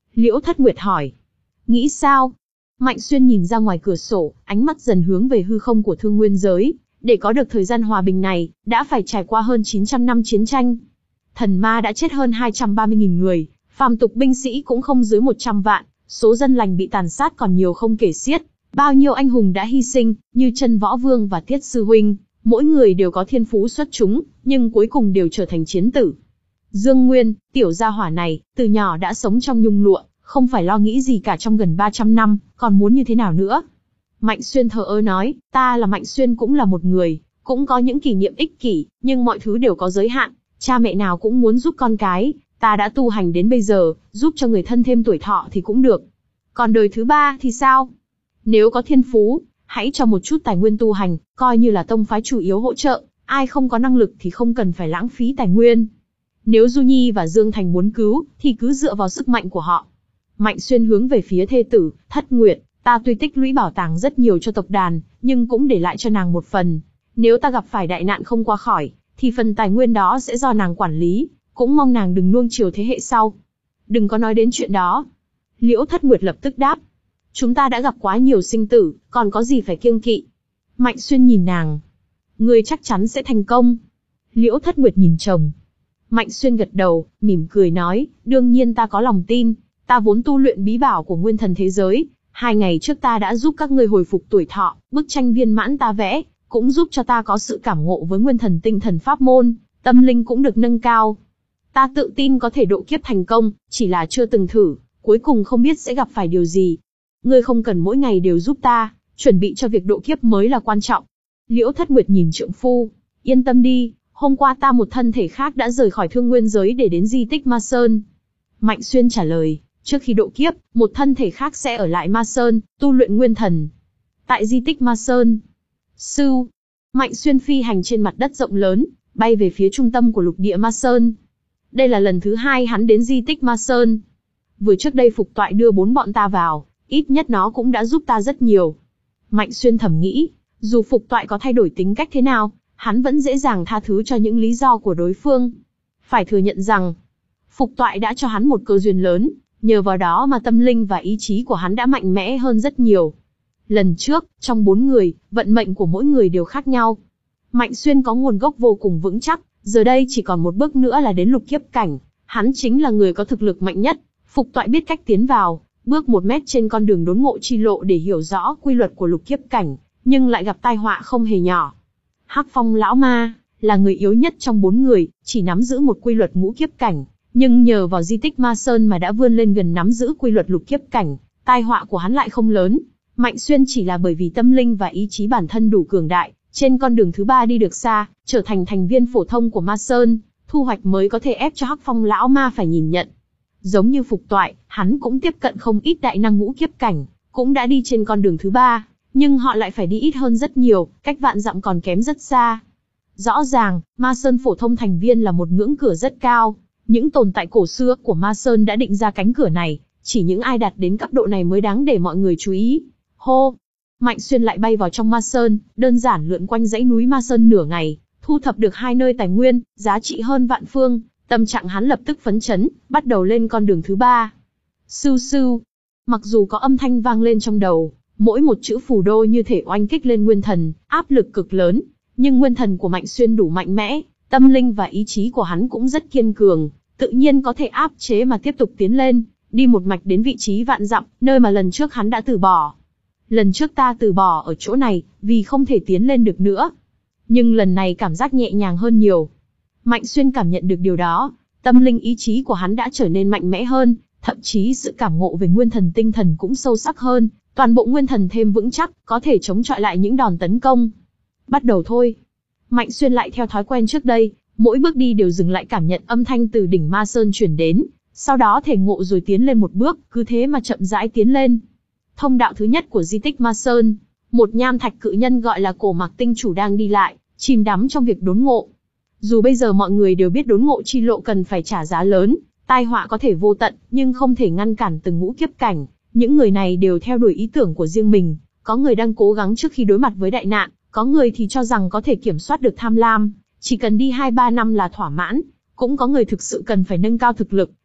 Liễu Thất Nguyệt hỏi. Nghĩ sao? Mạnh Xuyên nhìn ra ngoài cửa sổ, ánh mắt dần hướng về hư không của thương nguyên giới. Để có được thời gian hòa bình này, đã phải trải qua hơn chín trăm năm chiến tranh. Thần ma đã chết hơn hai trăm ba mươi nghìn người, phàm tục binh sĩ cũng không dưới một trăm vạn, số dân lành bị tàn sát còn nhiều không kể xiết. Bao nhiêu anh hùng đã hy sinh, như Chân Võ Vương và Tiết Sư Huynh, mỗi người đều có thiên phú xuất chúng, nhưng cuối cùng đều trở thành chiến tử. Dương Nguyên, tiểu gia hỏa này, từ nhỏ đã sống trong nhung lụa, không phải lo nghĩ gì cả trong gần ba trăm năm, còn muốn như thế nào nữa? Mạnh Xuyên thờ ơ nói, ta là Mạnh Xuyên cũng là một người, cũng có những kỷ niệm ích kỷ, nhưng mọi thứ đều có giới hạn, cha mẹ nào cũng muốn giúp con cái, ta đã tu hành đến bây giờ, giúp cho người thân thêm tuổi thọ thì cũng được. Còn đời thứ ba thì sao? Nếu có thiên phú, hãy cho một chút tài nguyên tu hành, coi như là tông phái chủ yếu hỗ trợ, ai không có năng lực thì không cần phải lãng phí tài nguyên. Nếu Du Nhi và Dương Thành muốn cứu, thì cứ dựa vào sức mạnh của họ. Mạnh Xuyên hướng về phía thê tử, Thất Nguyệt, ta tuy tích lũy bảo tàng rất nhiều cho tộc đàn, nhưng cũng để lại cho nàng một phần. Nếu ta gặp phải đại nạn không qua khỏi, thì phần tài nguyên đó sẽ do nàng quản lý, cũng mong nàng đừng nuông chiều thế hệ sau. Đừng có nói đến chuyện đó. Liễu Thất Nguyệt lập tức đáp. Chúng ta đã gặp quá nhiều sinh tử, còn có gì phải kiêng kỵ. Mạnh Xuyên nhìn nàng. Ngươi chắc chắn sẽ thành công. Liễu Thất Nguyệt nhìn chồng. Mạnh Xuyên gật đầu, mỉm cười nói, đương nhiên ta có lòng tin, ta vốn tu luyện bí bảo của nguyên thần thế giới, hai ngày trước ta đã giúp các ngươi hồi phục tuổi thọ, bức tranh viên mãn ta vẽ, cũng giúp cho ta có sự cảm ngộ với nguyên thần tinh thần pháp môn, tâm linh cũng được nâng cao. Ta tự tin có thể độ kiếp thành công, chỉ là chưa từng thử, cuối cùng không biết sẽ gặp phải điều gì. Ngươi không cần mỗi ngày đều giúp ta, chuẩn bị cho việc độ kiếp mới là quan trọng. Liễu Thất Nguyệt nhìn trượng phu, yên tâm đi, hôm qua ta một thân thể khác đã rời khỏi thương nguyên giới để đến di tích Ma Sơn. Mạnh Xuyên trả lời, trước khi độ kiếp, một thân thể khác sẽ ở lại Ma Sơn, tu luyện nguyên thần. Tại di tích Ma Sơn, Sưu, Mạnh Xuyên phi hành trên mặt đất rộng lớn, bay về phía trung tâm của lục địa Ma Sơn. Đây là lần thứ hai hắn đến di tích Ma Sơn. Vừa trước đây Phục Toại đưa bốn bọn ta vào, ít nhất nó cũng đã giúp ta rất nhiều. Mạnh Xuyên thầm nghĩ, dù Phục Toại có thay đổi tính cách thế nào, hắn vẫn dễ dàng tha thứ cho những lý do của đối phương. Phải thừa nhận rằng, Phục Toại đã cho hắn một cơ duyên lớn, nhờ vào đó mà tâm linh và ý chí của hắn đã mạnh mẽ hơn rất nhiều. Lần trước, trong bốn người, vận mệnh của mỗi người đều khác nhau. Mạnh Xuyên có nguồn gốc vô cùng vững chắc, giờ đây chỉ còn một bước nữa là đến lục kiếp cảnh, hắn chính là người có thực lực mạnh nhất. Phục Toại biết cách tiến vào, bước một mét trên con đường đốn ngộ chi lộ để hiểu rõ quy luật của lục kiếp cảnh, nhưng lại gặp tai họa không hề nhỏ. Hắc Phong lão ma là người yếu nhất trong bốn người, chỉ nắm giữ một quy luật ngũ kiếp cảnh, nhưng nhờ vào di tích Ma Sơn mà đã vươn lên gần nắm giữ quy luật lục kiếp cảnh, tai họa của hắn lại không lớn. Mạnh Xuyên chỉ là bởi vì tâm linh và ý chí bản thân đủ cường đại, trên con đường thứ ba đi được xa, trở thành thành viên phổ thông của Ma Sơn, thu hoạch mới có thể ép cho Hắc Phong lão ma phải nhìn nhận. Giống như Phục Toại, hắn cũng tiếp cận không ít đại năng ngũ kiếp cảnh, cũng đã đi trên con đường thứ ba, nhưng họ lại phải đi ít hơn rất nhiều, cách vạn dặm còn kém rất xa. Rõ ràng, Ma Sơn phổ thông thành viên là một ngưỡng cửa rất cao, những tồn tại cổ xưa của Ma Sơn đã định ra cánh cửa này, chỉ những ai đạt đến cấp độ này mới đáng để mọi người chú ý. Hô! Mạnh Xuyên lại bay vào trong Ma Sơn, đơn giản lượn quanh dãy núi Ma Sơn nửa ngày, thu thập được hai nơi tài nguyên, giá trị hơn vạn phương, tâm trạng hắn lập tức phấn chấn, bắt đầu lên con đường thứ ba. Sưu sưu! Mặc dù có âm thanh vang lên trong đầu, mỗi một chữ phù đô như thể oanh kích lên nguyên thần, áp lực cực lớn, nhưng nguyên thần của Mạnh Xuyên đủ mạnh mẽ, tâm linh và ý chí của hắn cũng rất kiên cường, tự nhiên có thể áp chế mà tiếp tục tiến lên, đi một mạch đến vị trí vạn dặm, nơi mà lần trước hắn đã từ bỏ. Lần trước ta từ bỏ ở chỗ này, vì không thể tiến lên được nữa. Nhưng lần này cảm giác nhẹ nhàng hơn nhiều. Mạnh Xuyên cảm nhận được điều đó, tâm linh ý chí của hắn đã trở nên mạnh mẽ hơn, thậm chí sự cảm ngộ về nguyên thần tinh thần cũng sâu sắc hơn, toàn bộ nguyên thần thêm vững chắc, có thể chống chọi lại những đòn tấn công. Bắt đầu thôi. Mạnh Xuyên lại theo thói quen trước đây, mỗi bước đi đều dừng lại cảm nhận âm thanh từ đỉnh Ma Sơn truyền đến, sau đó thể ngộ rồi tiến lên một bước, cứ thế mà chậm rãi tiến lên. Thông đạo thứ nhất của di tích Ma Sơn, một nham thạch cự nhân gọi là Cổ Mạc Tinh Chủ đang đi lại, chìm đắm trong việc đốn ngộ. Dù bây giờ mọi người đều biết đốn ngộ chi lộ cần phải trả giá lớn, tai họa có thể vô tận, nhưng không thể ngăn cản từng ngũ kiếp cảnh. Những người này đều theo đuổi ý tưởng của riêng mình, có người đang cố gắng trước khi đối mặt với đại nạn, có người thì cho rằng có thể kiểm soát được tham lam, chỉ cần đi hai ba năm là thỏa mãn, cũng có người thực sự cần phải nâng cao thực lực,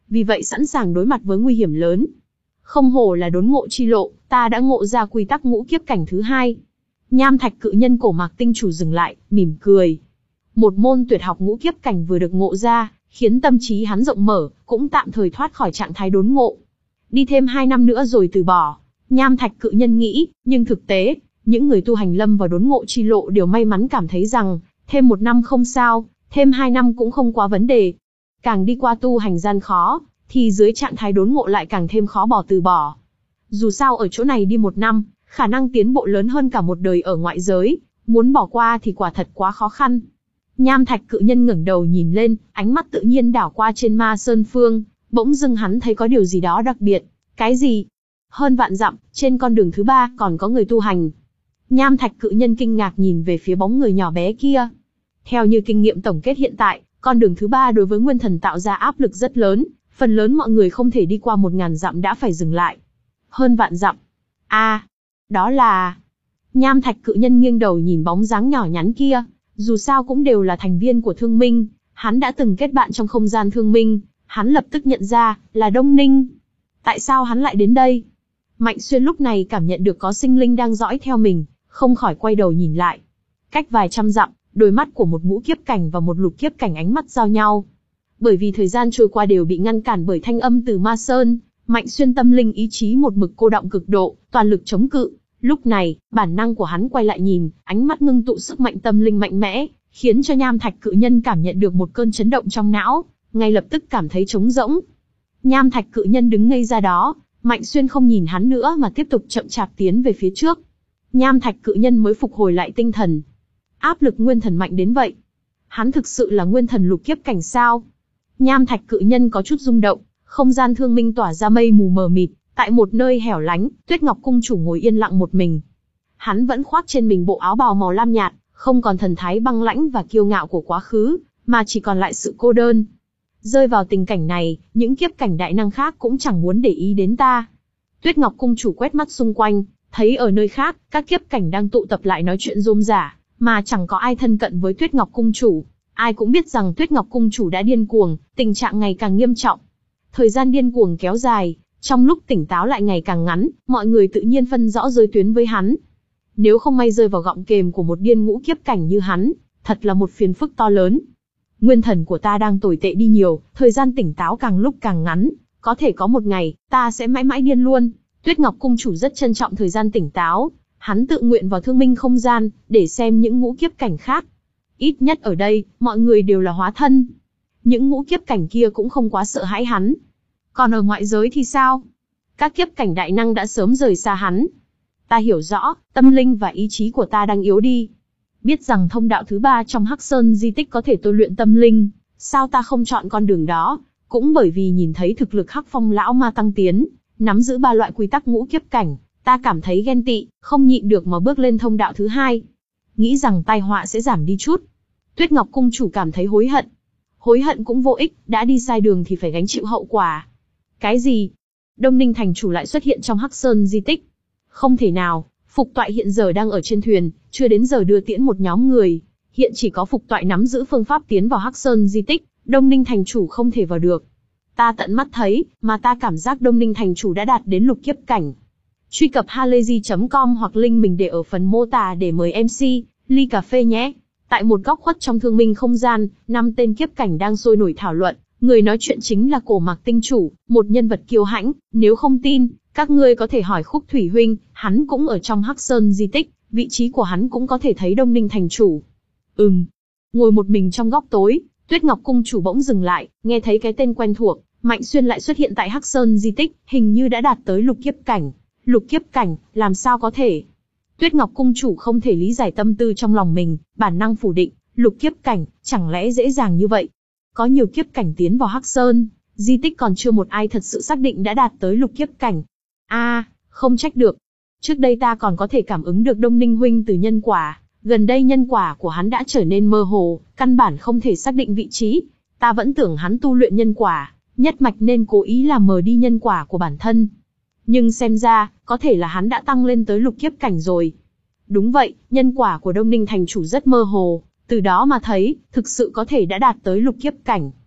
vì vậy sẵn sàng đối mặt với nguy hiểm lớn. Không hổ là đốn ngộ chi lộ, ta đã ngộ ra quy tắc ngũ kiếp cảnh thứ hai. Nham thạch cự nhân cổ mạc tinh chủ dừng lại, mỉm cười. Một môn tuyệt học ngũ kiếp cảnh vừa được ngộ ra, khiến tâm trí hắn rộng mở, cũng tạm thời thoát khỏi trạng thái đốn ngộ. Đi thêm hai năm nữa rồi từ bỏ. Nham thạch cự nhân nghĩ, nhưng thực tế, những người tu hành lâm vào đốn ngộ chi lộ đều may mắn cảm thấy rằng, thêm một năm không sao, thêm hai năm cũng không quá vấn đề. Càng đi qua tu hành gian khó, thì dưới trạng thái đốn ngộ lại càng thêm khó bỏ từ bỏ. Dù sao ở chỗ này đi một năm, khả năng tiến bộ lớn hơn cả một đời ở ngoại giới, muốn bỏ qua thì quả thật quá khó khăn. Nham thạch cự nhân ngẩng đầu nhìn lên, ánh mắt tự nhiên đảo qua trên Ma Sơn Phương, bỗng dưng hắn thấy có điều gì đó đặc biệt. Cái gì? Hơn vạn dặm, trên con đường thứ ba còn có người tu hành. Nham thạch cự nhân kinh ngạc nhìn về phía bóng người nhỏ bé kia. Theo như kinh nghiệm tổng kết hiện tại, con đường thứ ba đối với nguyên thần tạo ra áp lực rất lớn, phần lớn mọi người không thể đi qua một ngàn dặm đã phải dừng lại. Hơn vạn dặm. À, đó là... Nham thạch cự nhân nghiêng đầu nhìn bóng dáng nhỏ nhắn kia, dù sao cũng đều là thành viên của Thương Minh, hắn đã từng kết bạn trong không gian Thương Minh, hắn lập tức nhận ra, là Đông Ninh. Tại sao hắn lại đến đây? Mạnh Xuyên lúc này cảm nhận được có sinh linh đang dõi theo mình, không khỏi quay đầu nhìn lại. Cách vài trăm dặm, đôi mắt của một ngũ kiếp cảnh và một lục kiếp cảnh ánh mắt giao nhau. Bởi vì thời gian trôi qua đều bị ngăn cản bởi thanh âm từ Ma Sơn, Mạnh Xuyên tâm linh ý chí một mực cô đọng cực độ, toàn lực chống cự. Lúc này, bản năng của hắn quay lại nhìn, ánh mắt ngưng tụ sức mạnh tâm linh mạnh mẽ, khiến cho Nham thạch cự nhân cảm nhận được một cơn chấn động trong não, ngay lập tức cảm thấy trống rỗng. Nham thạch cự nhân đứng ngây ra đó, Mạnh Xuyên không nhìn hắn nữa mà tiếp tục chậm chạp tiến về phía trước. Nham thạch cự nhân mới phục hồi lại tinh thần. Áp lực nguyên thần mạnh đến vậy. Hắn thực sự là nguyên thần lục kiếp cảnh sao? Nham thạch cự nhân có chút rung động, không gian Thương Minh tỏa ra mây mù mờ mịt, tại một nơi hẻo lánh, Tuyết Ngọc cung chủ ngồi yên lặng một mình. Hắn vẫn khoác trên mình bộ áo bào màu lam nhạt, không còn thần thái băng lãnh và kiêu ngạo của quá khứ, mà chỉ còn lại sự cô đơn. Rơi vào tình cảnh này, những kiếp cảnh đại năng khác cũng chẳng muốn để ý đến ta. Tuyết Ngọc cung chủ quét mắt xung quanh, thấy ở nơi khác, các kiếp cảnh đang tụ tập lại nói chuyện rôm rả, mà chẳng có ai thân cận với Tuyết Ngọc cung chủ. Ai cũng biết rằng Tuyết Ngọc cung chủ đã điên cuồng, tình trạng ngày càng nghiêm trọng. Thời gian điên cuồng kéo dài, trong lúc tỉnh táo lại ngày càng ngắn, mọi người tự nhiên phân rõ giới tuyến với hắn. Nếu không may rơi vào gọng kềm của một điên ngũ kiếp cảnh như hắn, thật là một phiền phức to lớn. Nguyên thần của ta đang tồi tệ đi nhiều, thời gian tỉnh táo càng lúc càng ngắn, có thể có một ngày, ta sẽ mãi mãi điên luôn. Tuyết Ngọc cung chủ rất trân trọng thời gian tỉnh táo, hắn tự nguyện vào Thương Minh không gian, để xem những ngũ kiếp cảnh khác. Ít nhất ở đây, mọi người đều là hóa thân. Những ngũ kiếp cảnh kia cũng không quá sợ hãi hắn. Còn ở ngoại giới thì sao? Các kiếp cảnh đại năng đã sớm rời xa hắn. Ta hiểu rõ, tâm linh và ý chí của ta đang yếu đi. Biết rằng thông đạo thứ ba trong Hắc Sơn di tích có thể tôi luyện tâm linh, sao ta không chọn con đường đó? Cũng bởi vì nhìn thấy thực lực Hắc Phong lão ma tăng tiến, nắm giữ ba loại quy tắc ngũ kiếp cảnh, ta cảm thấy ghen tị, không nhịn được mà bước lên thông đạo thứ hai. Nghĩ rằng tai họa sẽ giảm đi chút. Tuyết Ngọc cung chủ cảm thấy hối hận. Hối hận cũng vô ích, đã đi sai đường thì phải gánh chịu hậu quả. Cái gì? Đông Ninh thành chủ lại xuất hiện trong Hắc Sơn di tích? Không thể nào, Phục Toại hiện giờ đang ở trên thuyền, chưa đến giờ đưa tiễn một nhóm người. Hiện chỉ có Phục Toại nắm giữ phương pháp tiến vào Hắc Sơn di tích, Đông Ninh thành chủ không thể vào được. Ta tận mắt thấy, mà ta cảm giác Đông Ninh thành chủ đã đạt đến lục kiếp cảnh. Truy cập halayzi chấm com hoặc link mình để ở phần mô tả để mời em xê, ly cà phê nhé. Tại một góc khuất trong Thương Minh không gian, năm tên kiếp cảnh đang sôi nổi thảo luận. Người nói chuyện chính là Cổ Mạc tinh chủ, một nhân vật kiêu hãnh. Nếu không tin, các ngươi có thể hỏi Khúc Thủy huynh, hắn cũng ở trong Hắc Sơn di tích, vị trí của hắn cũng có thể thấy Đông Ninh thành chủ. Ừm. Ngồi một mình trong góc tối, Tuyết Ngọc cung chủ bỗng dừng lại, nghe thấy cái tên quen thuộc, Mạnh Xuyên lại xuất hiện tại Hắc Sơn di tích, hình như đã đạt tới lục kiếp cảnh. Lục kiếp cảnh, làm sao có thể? Tuyết Ngọc cung chủ không thể lý giải tâm tư trong lòng mình, bản năng phủ định, lục kiếp cảnh, chẳng lẽ dễ dàng như vậy? Có nhiều kiếp cảnh tiến vào Hắc Sơn, di tích còn chưa một ai thật sự xác định đã đạt tới lục kiếp cảnh. A, à, không trách được. Trước đây ta còn có thể cảm ứng được Đông Ninh huynh từ nhân quả, gần đây nhân quả của hắn đã trở nên mơ hồ, căn bản không thể xác định vị trí. Ta vẫn tưởng hắn tu luyện nhân quả, nhất mạch nên cố ý làm mờ đi nhân quả của bản thân. Nhưng xem ra, có thể là hắn đã tăng lên tới lục kiếp cảnh rồi. Đúng vậy, nhân quả của Đông Ninh thành chủ rất mơ hồ, từ đó mà thấy, thực sự có thể đã đạt tới lục kiếp cảnh.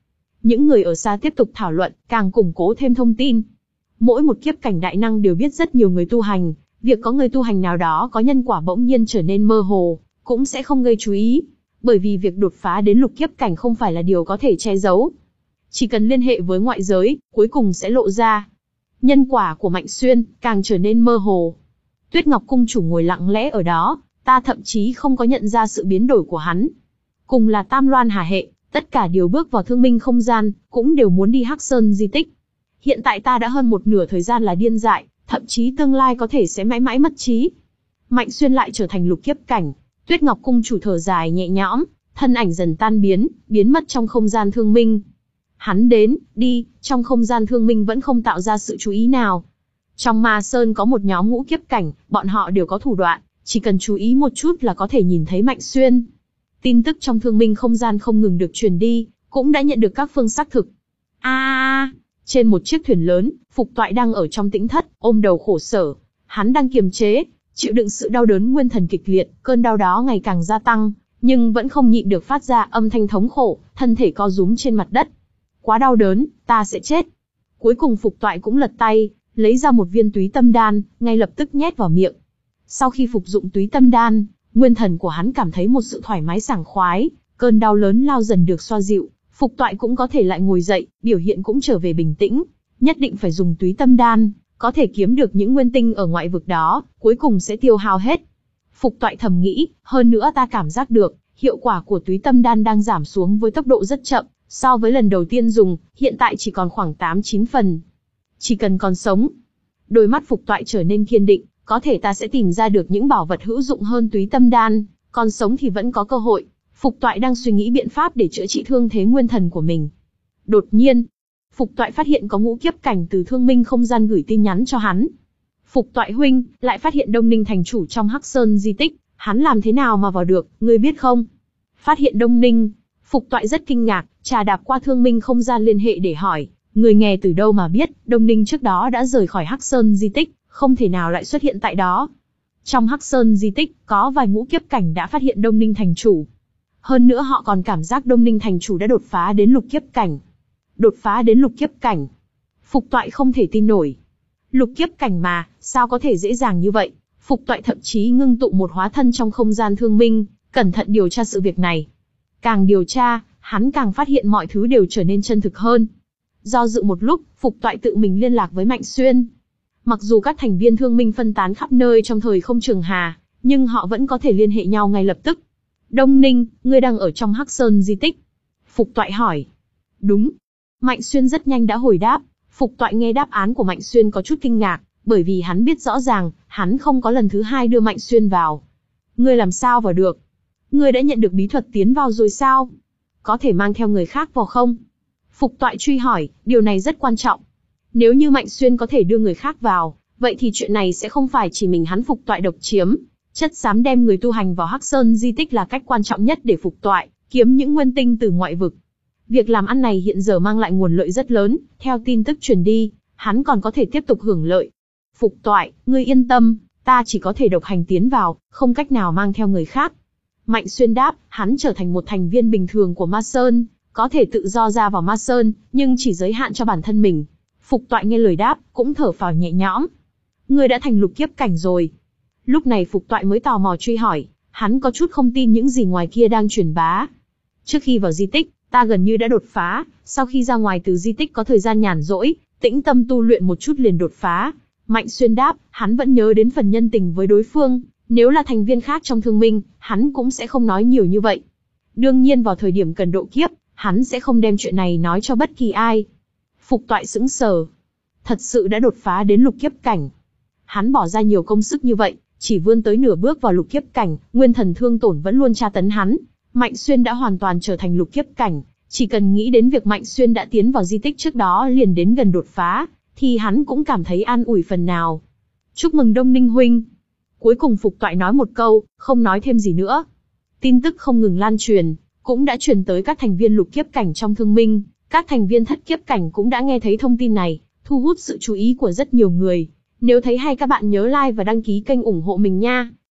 Những người ở xa tiếp tục thảo luận, càng củng cố thêm thông tin. Mỗi một kiếp cảnh đại năng đều biết rất nhiều người tu hành, việc có người tu hành nào đó có nhân quả bỗng nhiên trở nên mơ hồ, cũng sẽ không gây chú ý. Bởi vì việc đột phá đến lục kiếp cảnh không phải là điều có thể che giấu. Chỉ cần liên hệ với ngoại giới, cuối cùng sẽ lộ ra. Nhân quả của Mạnh Xuyên càng trở nên mơ hồ. Tuyết Ngọc Cung chủ ngồi lặng lẽ ở đó, ta thậm chí không có nhận ra sự biến đổi của hắn. Cùng là Tam Loan Hà hệ, tất cả đều bước vào thương minh không gian, cũng đều muốn đi Hắc Sơn di tích. Hiện tại ta đã hơn một nửa thời gian là điên dại, thậm chí tương lai có thể sẽ mãi mãi mất trí. Mạnh Xuyên lại trở thành lục kiếp cảnh. Tuyết Ngọc Cung chủ thở dài nhẹ nhõm, thân ảnh dần tan biến, biến mất trong không gian thương minh. Hắn đến, đi, trong không gian thương minh vẫn không tạo ra sự chú ý nào. Trong Ma Sơn có một nhóm ngũ kiếp cảnh, bọn họ đều có thủ đoạn, chỉ cần chú ý một chút là có thể nhìn thấy Mạnh Xuyên. Tin tức trong thương minh không gian không ngừng được truyền đi, cũng đã nhận được các phương xác thực. A, à, trên một chiếc thuyền lớn, Phục Toại đang ở trong tĩnh thất, ôm đầu khổ sở. Hắn đang kiềm chế, chịu đựng sự đau đớn nguyên thần kịch liệt, cơn đau đó ngày càng gia tăng, nhưng vẫn không nhịn được phát ra âm thanh thống khổ, thân thể co rúm trên mặt đất. Quá đau đớn, ta sẽ chết. Cuối cùng Phục Toại cũng lật tay, lấy ra một viên túy tâm đan, ngay lập tức nhét vào miệng. Sau khi phục dụng túy tâm đan, nguyên thần của hắn cảm thấy một sự thoải mái sảng khoái, cơn đau lớn lao dần được xoa dịu, Phục Toại cũng có thể lại ngồi dậy, biểu hiện cũng trở về bình tĩnh. Nhất định phải dùng túy tâm đan, có thể kiếm được những nguyên tinh ở ngoại vực đó, cuối cùng sẽ tiêu hao hết. Phục Toại thầm nghĩ, hơn nữa ta cảm giác được, hiệu quả của túy tâm đan đang giảm xuống với tốc độ rất chậm, so với lần đầu tiên dùng, hiện tại chỉ còn khoảng tám chín phần. Chỉ cần còn sống. Đôi mắt Phục Toại trở nên kiên định, có thể ta sẽ tìm ra được những bảo vật hữu dụng hơn túy tâm đan, còn sống thì vẫn có cơ hội. Phục Toại đang suy nghĩ biện pháp để chữa trị thương thế nguyên thần của mình. Đột nhiên, Phục Toại phát hiện có ngũ kiếp cảnh từ thương minh không gian gửi tin nhắn cho hắn. Phục Toại huynh, lại phát hiện Đông Ninh thành chủ trong Hắc Sơn di tích, hắn làm thế nào mà vào được, ngươi biết không? Phát hiện Đông Ninh, Phục Toại rất kinh ngạc, trà đạp qua thương minh không gian liên hệ để hỏi, người nghe từ đâu mà biết, Đông Ninh trước đó đã rời khỏi Hắc Sơn di tích, không thể nào lại xuất hiện tại đó. Trong Hắc Sơn di tích, có vài ngũ kiếp cảnh đã phát hiện Đông Ninh thành chủ. Hơn nữa họ còn cảm giác Đông Ninh thành chủ đã đột phá đến lục kiếp cảnh. Đột phá đến lục kiếp cảnh. Phục Toại không thể tin nổi. Lục kiếp cảnh mà, sao có thể dễ dàng như vậy? Phục Toại thậm chí ngưng tụ một hóa thân trong không gian thương minh, cẩn thận điều tra sự việc này. Càng điều tra, hắn càng phát hiện mọi thứ đều trở nên chân thực hơn. Do dự một lúc, Phục Toại tự mình liên lạc với Mạnh Xuyên. Mặc dù các thành viên thương minh phân tán khắp nơi trong thời không trường hà, nhưng họ vẫn có thể liên hệ nhau ngay lập tức. Đông Ninh, ngươi đang ở trong Hắc Sơn di tích. Phục Toại hỏi. Đúng. Mạnh Xuyên rất nhanh đã hồi đáp. Phục Toại nghe đáp án của Mạnh Xuyên có chút kinh ngạc, bởi vì hắn biết rõ ràng, hắn không có lần thứ hai đưa Mạnh Xuyên vào. Ngươi làm sao vào được? Ngươi đã nhận được bí thuật tiến vào rồi sao? Có thể mang theo người khác vào không? Phục Toại truy hỏi, điều này rất quan trọng. Nếu như Mạnh Xuyên có thể đưa người khác vào, vậy thì chuyện này sẽ không phải chỉ mình hắn Phục Toại độc chiếm. Chất xám đem người tu hành vào Hắc Sơn di tích là cách quan trọng nhất để Phục Toại kiếm những nguyên tinh từ ngoại vực. Việc làm ăn này hiện giờ mang lại nguồn lợi rất lớn, theo tin tức truyền đi, hắn còn có thể tiếp tục hưởng lợi. Phục Toại, ngươi yên tâm, ta chỉ có thể độc hành tiến vào, không cách nào mang theo người khác. Mạnh Xuyên đáp, hắn trở thành một thành viên bình thường của Ma Sơn, có thể tự do ra vào Ma Sơn, nhưng chỉ giới hạn cho bản thân mình. Phục Toại nghe lời đáp, cũng thở phào nhẹ nhõm. Ngươi đã thành lục kiếp cảnh rồi. Lúc này Phục Toại mới tò mò truy hỏi, hắn có chút không tin những gì ngoài kia đang truyền bá. Trước khi vào di tích, ta gần như đã đột phá, sau khi ra ngoài từ di tích có thời gian nhàn rỗi, tĩnh tâm tu luyện một chút liền đột phá. Mạnh Xuyên đáp, hắn vẫn nhớ đến phần nhân tình với đối phương, nếu là thành viên khác trong thương minh, hắn cũng sẽ không nói nhiều như vậy. Đương nhiên vào thời điểm cần độ kiếp, hắn sẽ không đem chuyện này nói cho bất kỳ ai. Phục Toại sững sờ. Thật sự đã đột phá đến lục kiếp cảnh. Hắn bỏ ra nhiều công sức như vậy, chỉ vươn tới nửa bước vào lục kiếp cảnh, nguyên thần thương tổn vẫn luôn tra tấn hắn. Mạnh Xuyên đã hoàn toàn trở thành lục kiếp cảnh, chỉ cần nghĩ đến việc Mạnh Xuyên đã tiến vào di tích trước đó liền đến gần đột phá, thì hắn cũng cảm thấy an ủi phần nào. Chúc mừng Đông Ninh huynh. Cuối cùng Phục Toại nói một câu, không nói thêm gì nữa. Tin tức không ngừng lan truyền, cũng đã truyền tới các thành viên lục kiếp cảnh trong thương minh, các thành viên thất kiếp cảnh cũng đã nghe thấy thông tin này, thu hút sự chú ý của rất nhiều người. Nếu thấy hay các bạn nhớ like và đăng ký kênh ủng hộ mình nha.